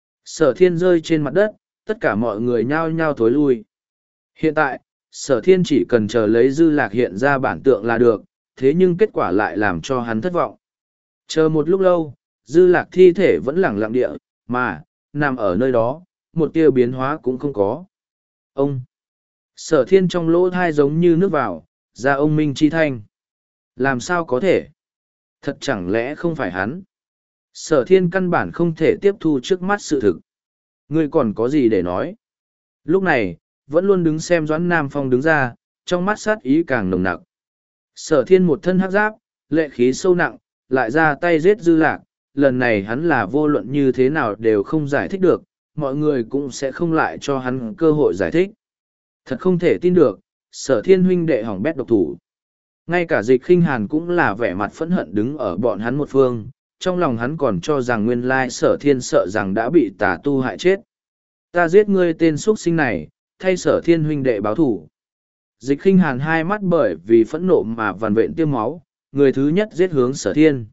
Sở thiên rơi trên mặt đất, tất cả mọi người nhao nhao thối lui. Hiện tại, sở thiên chỉ cần chờ lấy dư lạc hiện ra bản tượng là được, thế nhưng kết quả lại làm cho hắn thất vọng. Chờ một lúc lâu, dư lạc thi thể vẫn lẳng lặng địa, mà, nằm ở nơi đó, một tia biến hóa cũng không có. Ông! Sở thiên trong lỗ thai giống như nước vào, ra ông minh chi thanh. Làm sao có thể? Thật chẳng lẽ không phải hắn? Sở thiên căn bản không thể tiếp thu trước mắt sự thực. Ngươi còn có gì để nói? Lúc này, vẫn luôn đứng xem Doãn Nam Phong đứng ra, trong mắt sát ý càng nồng nặc. Sở thiên một thân hắc giáp, lệ khí sâu nặng, lại ra tay giết dư lạc, lần này hắn là vô luận như thế nào đều không giải thích được, mọi người cũng sẽ không lại cho hắn cơ hội giải thích. Thật không thể tin được, sở thiên huynh đệ hỏng bét độc thủ. Ngay cả Dịch Khinh Hàn cũng là vẻ mặt phẫn hận đứng ở bọn hắn một phương, trong lòng hắn còn cho rằng nguyên lai sở thiên sợ rằng đã bị tà tu hại chết. Ta giết ngươi tên xuất sinh này, thay sở thiên huynh đệ báo thủ. Dịch Khinh Hàn hai mắt bởi vì phẫn nộ mà vằn vện tiêm máu, người thứ nhất giết hướng sở thiên.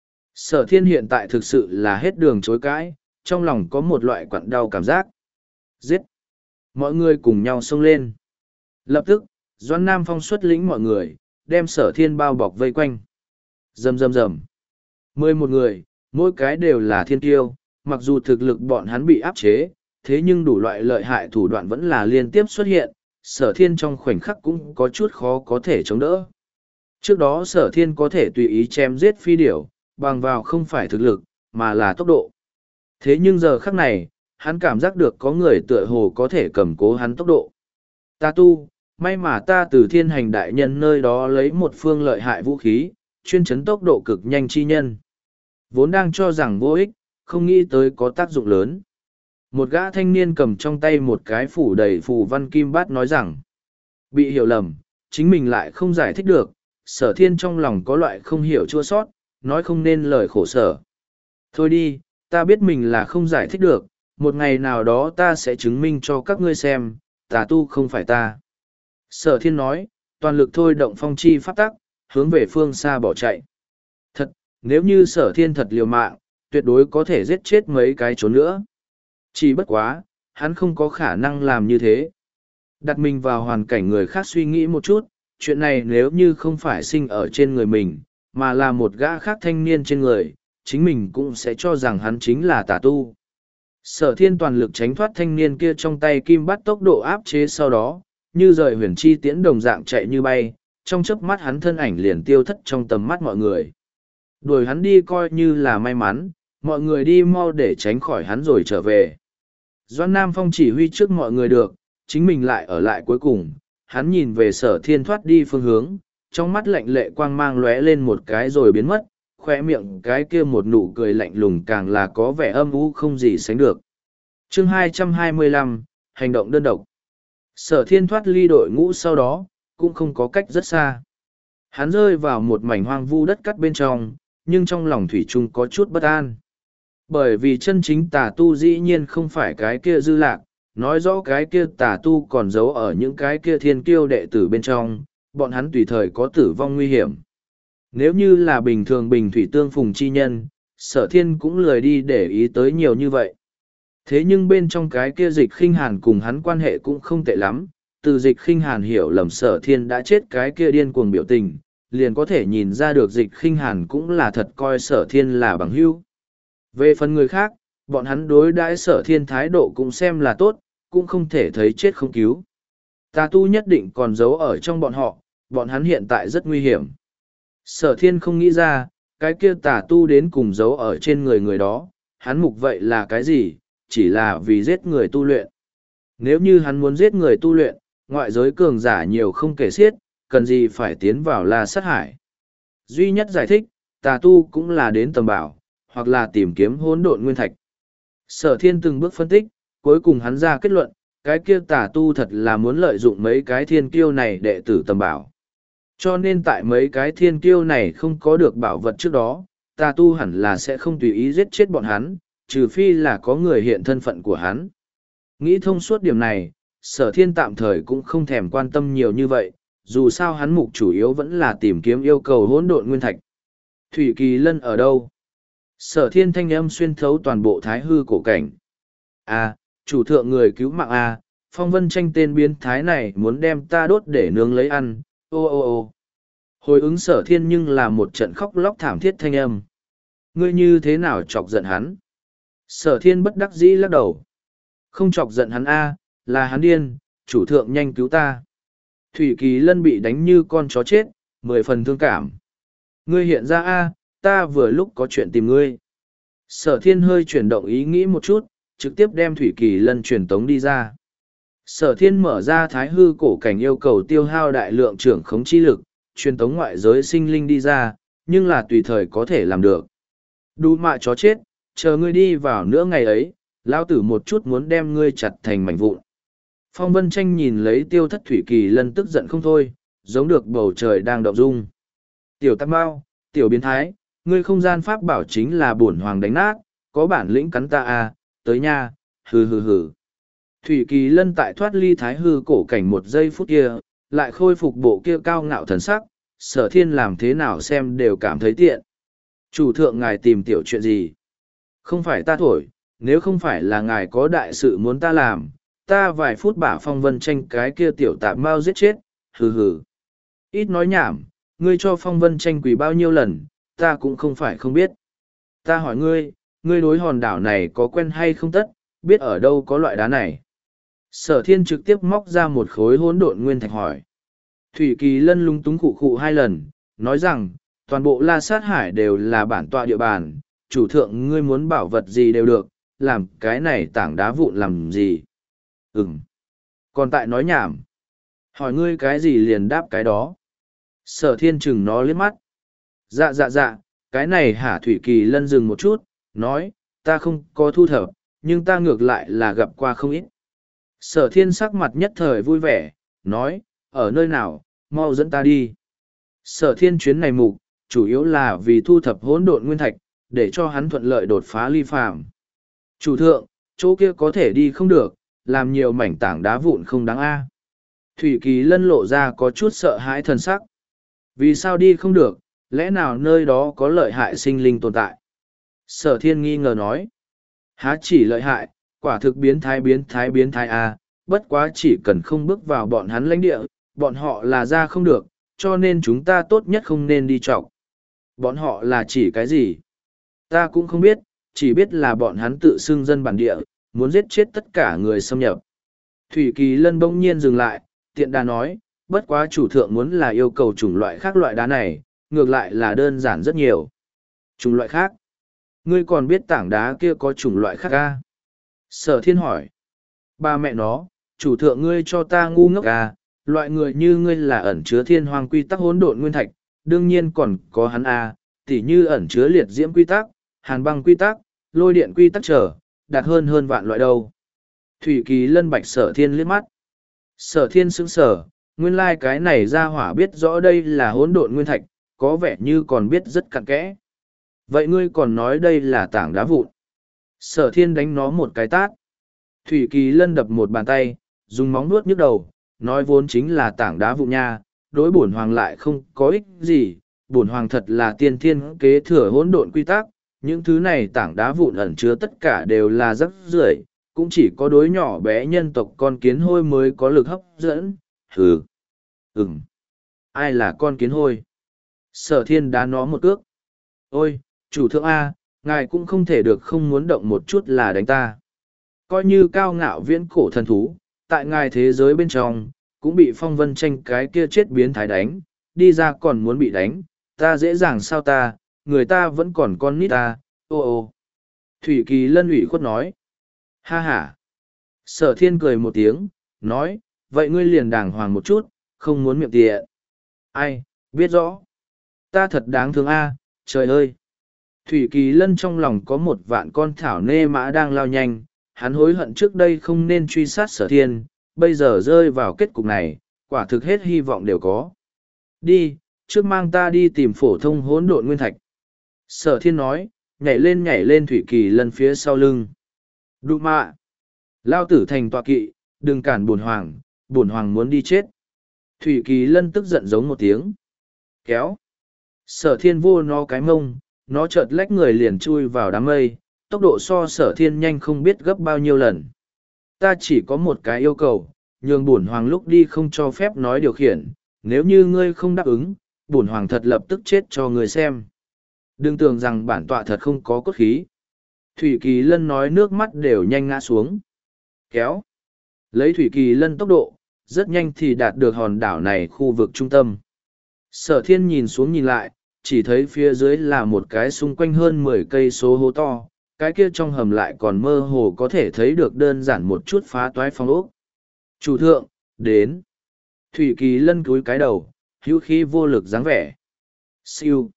Sở thiên hiện tại thực sự là hết đường chối cãi, trong lòng có một loại quặn đau cảm giác. Giết! Mọi người cùng nhau xông lên. Lập tức, Doãn Nam Phong xuất lĩnh mọi người, đem sở thiên bao bọc vây quanh. Rầm rầm rầm. Mười một người, mỗi cái đều là thiên tiêu, mặc dù thực lực bọn hắn bị áp chế, thế nhưng đủ loại lợi hại thủ đoạn vẫn là liên tiếp xuất hiện, sở thiên trong khoảnh khắc cũng có chút khó có thể chống đỡ. Trước đó sở thiên có thể tùy ý chém giết phi điểu, bằng vào không phải thực lực, mà là tốc độ. Thế nhưng giờ khắc này, hắn cảm giác được có người tựa hồ có thể cầm cố hắn tốc độ. Ta tu, may mà ta từ thiên hành đại nhân nơi đó lấy một phương lợi hại vũ khí, chuyên chấn tốc độ cực nhanh chi nhân. Vốn đang cho rằng vô ích, không nghĩ tới có tác dụng lớn. Một gã thanh niên cầm trong tay một cái phủ đầy phù văn kim bát nói rằng, bị hiểu lầm, chính mình lại không giải thích được, sở thiên trong lòng có loại không hiểu chua sót, nói không nên lời khổ sở. Thôi đi, ta biết mình là không giải thích được, một ngày nào đó ta sẽ chứng minh cho các ngươi xem, tà tu không phải ta. Sở thiên nói, toàn lực thôi động phong chi pháp tắc, hướng về phương xa bỏ chạy. Thật, nếu như sở thiên thật liều mạng, tuyệt đối có thể giết chết mấy cái trốn nữa. Chỉ bất quá, hắn không có khả năng làm như thế. Đặt mình vào hoàn cảnh người khác suy nghĩ một chút, chuyện này nếu như không phải sinh ở trên người mình, mà là một gã khác thanh niên trên người, chính mình cũng sẽ cho rằng hắn chính là tà tu. Sở thiên toàn lực tránh thoát thanh niên kia trong tay kim bắt tốc độ áp chế sau đó, như rời huyền chi tiễn đồng dạng chạy như bay, trong chớp mắt hắn thân ảnh liền tiêu thất trong tầm mắt mọi người. Đuổi hắn đi coi như là may mắn, mọi người đi mau để tránh khỏi hắn rồi trở về. Doãn Nam Phong chỉ huy trước mọi người được, chính mình lại ở lại cuối cùng, hắn nhìn về sở thiên thoát đi phương hướng, trong mắt lạnh lệ quang mang lóe lên một cái rồi biến mất, khoe miệng cái kia một nụ cười lạnh lùng càng là có vẻ âm u không gì sánh được. Chương hai trăm hai mươi lăm, hành động đơn độc. Sở thiên thoát ly đội ngũ sau đó, cũng không có cách rất xa. Hắn rơi vào một mảnh hoang vu đất cắt bên trong, nhưng trong lòng thủy chung có chút bất an. Bởi vì chân chính tà tu dĩ nhiên không phải cái kia dư lạc, nói rõ cái kia tà tu còn giấu ở những cái kia thiên kiêu đệ tử bên trong, bọn hắn tùy thời có tử vong nguy hiểm. Nếu như là bình thường bình thủy tương phùng chi nhân, sở thiên cũng lười đi để ý tới nhiều như vậy. Thế nhưng bên trong cái kia dịch khinh hàn cùng hắn quan hệ cũng không tệ lắm, từ dịch khinh hàn hiểu lầm sở thiên đã chết cái kia điên cuồng biểu tình, liền có thể nhìn ra được dịch khinh hàn cũng là thật coi sở thiên là bằng hữu. Về phần người khác, bọn hắn đối đãi sở thiên thái độ cũng xem là tốt, cũng không thể thấy chết không cứu. Tà tu nhất định còn giấu ở trong bọn họ, bọn hắn hiện tại rất nguy hiểm. Sở thiên không nghĩ ra, cái kia tà tu đến cùng giấu ở trên người người đó, hắn mục vậy là cái gì, chỉ là vì giết người tu luyện. Nếu như hắn muốn giết người tu luyện, ngoại giới cường giả nhiều không kể xiết, cần gì phải tiến vào La Sát Hải. Duy nhất giải thích, tà tu cũng là đến tầm bảo, hoặc là tìm kiếm hỗn độn nguyên thạch. Sở thiên từng bước phân tích, cuối cùng hắn ra kết luận, cái kia tà tu thật là muốn lợi dụng mấy cái thiên kiêu này đệ tử tầm bảo. Cho nên tại mấy cái thiên kiêu này không có được bảo vật trước đó, tà tu hẳn là sẽ không tùy ý giết chết bọn hắn, trừ phi là có người hiện thân phận của hắn. Nghĩ thông suốt điểm này, sở thiên tạm thời cũng không thèm quan tâm nhiều như vậy, dù sao hắn mục chủ yếu vẫn là tìm kiếm yêu cầu hỗn độn nguyên thạch. Thủy Kỳ Lân ở đâu? Sở thiên thanh âm xuyên thấu toàn bộ thái hư cổ cảnh. À, chủ thượng người cứu mạng à, phong vân tranh tên biến thái này muốn đem ta đốt để nướng lấy ăn, ô ô ô. Hồi ứng sở thiên nhưng là một trận khóc lóc thảm thiết thanh âm. Ngươi như thế nào chọc giận hắn? Sở thiên bất đắc dĩ lắc đầu. Không chọc giận hắn a, là hắn điên, chủ thượng nhanh cứu ta. Thủy Kỳ Lân bị đánh như con chó chết, mười phần thương cảm. Ngươi hiện ra a, ta vừa lúc có chuyện tìm ngươi. Sở thiên hơi chuyển động ý nghĩ một chút, trực tiếp đem Thủy Kỳ Lân truyền tống đi ra. Sở thiên mở ra thái hư cổ cảnh yêu cầu tiêu hao đại lượng trưởng khống chi lực, truyền tống ngoại giới sinh linh đi ra, nhưng là tùy thời có thể làm được. Đu mạ chó chết, chờ ngươi đi vào nữa ngày ấy, lão tử một chút muốn đem ngươi chặt thành mảnh vụn. Phong Vân Tranh nhìn lấy tiêu thất Thủy Kỳ Lân tức giận không thôi, giống được bầu trời đang động dung. Tiểu Tam Bao, tiểu biến thái, ngươi không gian pháp bảo chính là bổn hoàng đánh nát, có bản lĩnh cắn ta à, tới nha, hừ hừ hừ. Thủy Kỳ Lân tại thoát ly thái hư cổ cảnh một giây phút kia, lại khôi phục bộ kia cao ngạo thần sắc, sở thiên làm thế nào xem đều cảm thấy tiện. Chủ thượng ngài tìm tiểu chuyện gì? Không phải ta thổi, nếu không phải là ngài có đại sự muốn ta làm, ta vài phút bả Phong Vân Tranh cái kia tiểu tạp mau giết chết, hừ hừ. Ít nói nhảm, ngươi cho phong vân tranh quỷ bao nhiêu lần, ta cũng không phải không biết. Ta hỏi ngươi, ngươi đối hòn đảo này có quen hay không tất, biết ở đâu có loại đá này. Sở thiên trực tiếp móc ra một khối hỗn độn nguyên thạch hỏi. Thủy Kỳ Lân lung túng khụ khụ hai lần, nói rằng, toàn bộ La Sát Hải đều là bản tọa địa bàn, chủ thượng ngươi muốn bảo vật gì đều được, làm cái này tảng đá vụn làm gì. Ừm. Còn tại nói nhảm. Hỏi ngươi cái gì liền đáp cái đó. Sở thiên chừng nó liếc mắt. Dạ dạ dạ, cái này hả Thủy Kỳ Lân dừng một chút, nói, ta không có thu thập, nhưng ta ngược lại là gặp qua không ít. Sở thiên sắc mặt nhất thời vui vẻ, nói, ở nơi nào, mau dẫn ta đi. Sở thiên chuyến này mục, chủ yếu là vì thu thập hỗn độn nguyên thạch, để cho hắn thuận lợi đột phá ly phàm. Chủ thượng, chỗ kia có thể đi không được, làm nhiều mảnh tảng đá vụn không đáng a. Thủy Kỳ Lân lộ ra có chút sợ hãi thần sắc. Vì sao đi không được, lẽ nào nơi đó có lợi hại sinh linh tồn tại? Sở thiên nghi ngờ nói. Há chỉ lợi hại, quả thực biến thái biến thái biến thái a, bất quá chỉ cần không bước vào bọn hắn lãnh địa, bọn họ là ra không được, cho nên chúng ta tốt nhất không nên đi trọc. Bọn họ là chỉ cái gì? Ta cũng không biết, chỉ biết là bọn hắn tự xưng dân bản địa, muốn giết chết tất cả người xâm nhập. Thủy Kỳ Lân bỗng nhiên dừng lại, tiện đà nói, bất quá chủ thượng muốn là yêu cầu chủng loại khác loại đá này, ngược lại là đơn giản rất nhiều. Chủng loại khác? Ngươi còn biết tảng đá kia có chủng loại khác à? Sở thiên hỏi. Ba mẹ nó, chủ thượng ngươi cho ta ngu ngốc à, loại người như ngươi là ẩn chứa thiên hoàng quy tắc hỗn độn nguyên thạch, đương nhiên còn có hắn à, tỉ như ẩn chứa liệt diễm quy tắc, hàn băng quy tắc, lôi điện quy tắc trở, đạt hơn hơn vạn loại đâu. Thủy Kỳ Lân bạch sở thiên liếc mắt. Sở thiên sững sở, nguyên lai like cái này ra hỏa biết rõ đây là hỗn độn nguyên thạch, có vẻ như còn biết rất cặn kẽ. Vậy ngươi còn nói đây là tảng đá vụn. Sở thiên đánh nó một cái tát. Thủy Kỳ Lân đập một bàn tay, dùng móng nuốt nhức đầu, nói vốn chính là tảng đá vụn nha, đối bổn hoàng lại không có ích gì, bổn hoàng thật là tiên thiên kế thừa hỗn độn quy tắc, những thứ này tảng đá vụn ẩn chứa tất cả đều là rắc rưởi, cũng chỉ có đối nhỏ bé nhân tộc con kiến hôi mới có lực hấp dẫn. Hừ. Ừm. Ai là con kiến hôi? Sở thiên đá nó một cước. Ôi, chủ thượng A, ngài cũng không thể được không muốn động một chút là đánh ta. Coi như cao ngạo viễn cổ thần thú, tại ngài thế giới bên trong, cũng bị phong vân tranh cái kia chết biến thái đánh, đi ra còn muốn bị đánh, ta dễ dàng sao ta, người ta vẫn còn con nít ta, ô ô. Thủy Kỳ Lân ủy khuất nói. Ha ha. Sở thiên cười một tiếng, nói, vậy ngươi liền đàng hoàng một chút, không muốn miệng tiện. Ai, biết rõ. Ta thật đáng thương a, trời ơi. Thủy Kỳ Lân trong lòng có một vạn con thảo nê mã đang lao nhanh, hắn hối hận trước đây không nên truy sát sở thiên, bây giờ rơi vào kết cục này, quả thực hết hy vọng đều có. Đi, trước mang ta đi tìm phổ thông hỗn độn nguyên thạch. Sở thiên nói, nhảy lên nhảy lên Thủy Kỳ Lân phía sau lưng. Đụ mạ. Lao tử thành tọa kỵ, đừng cản bổn hoàng, bổn hoàng muốn đi chết. Thủy Kỳ Lân tức giận giống một tiếng. Kéo. Sở thiên vô nó cái mông, nó chợt lách người liền chui vào đám mây, tốc độ so sở thiên nhanh không biết gấp bao nhiêu lần. Ta chỉ có một cái yêu cầu, nhường bổn hoàng lúc đi không cho phép nói điều khiển, nếu như ngươi không đáp ứng, bổn hoàng thật lập tức chết cho ngươi xem. Đừng tưởng rằng bản tọa thật không có cốt khí. Thủy Kỳ Lân nói nước mắt đều nhanh ngã xuống. Kéo. Lấy Thủy Kỳ Lân tốc độ, rất nhanh thì đạt được hòn đảo này khu vực trung tâm. Sở thiên nhìn xuống nhìn lại, chỉ thấy phía dưới là một cái xung quanh hơn mười cây số hố to, cái kia trong hầm lại còn mơ hồ có thể thấy được đơn giản một chút phá toái phong ốc. Chủ thượng, đến. Thủy Kỳ Lân cúi cái đầu, hữu khí vô lực dáng vẻ. Siêu.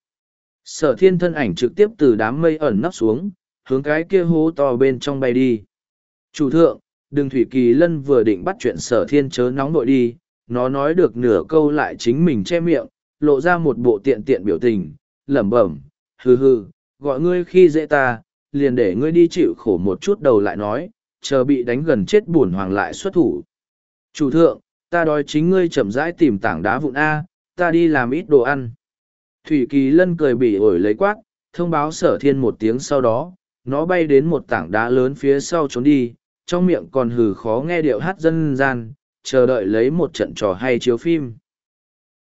Sở thiên thân ảnh trực tiếp từ đám mây ẩn nấp xuống, hướng cái kia hố to bên trong bay đi. Chủ thượng, đừng. Thủy Kỳ Lân vừa định bắt chuyện sở thiên chớ nóng nội đi, nó nói được nửa câu lại chính mình che miệng, lộ ra một bộ tiện tiện biểu tình, lẩm bẩm, hừ hừ, gọi ngươi khi dễ ta, liền để ngươi đi chịu khổ một chút đầu lại nói, chờ bị đánh gần chết bổn hoàng lại xuất thủ. Chủ thượng, ta đói chính ngươi chậm rãi tìm tảng đá vụn A, ta đi làm ít đồ ăn. Thủy Kỳ Lân cười bỉ ổi lấy quát, thông báo sở thiên một tiếng sau đó, nó bay đến một tảng đá lớn phía sau trốn đi, trong miệng còn hừ khó nghe điệu hát dân gian, chờ đợi lấy một trận trò hay chiếu phim.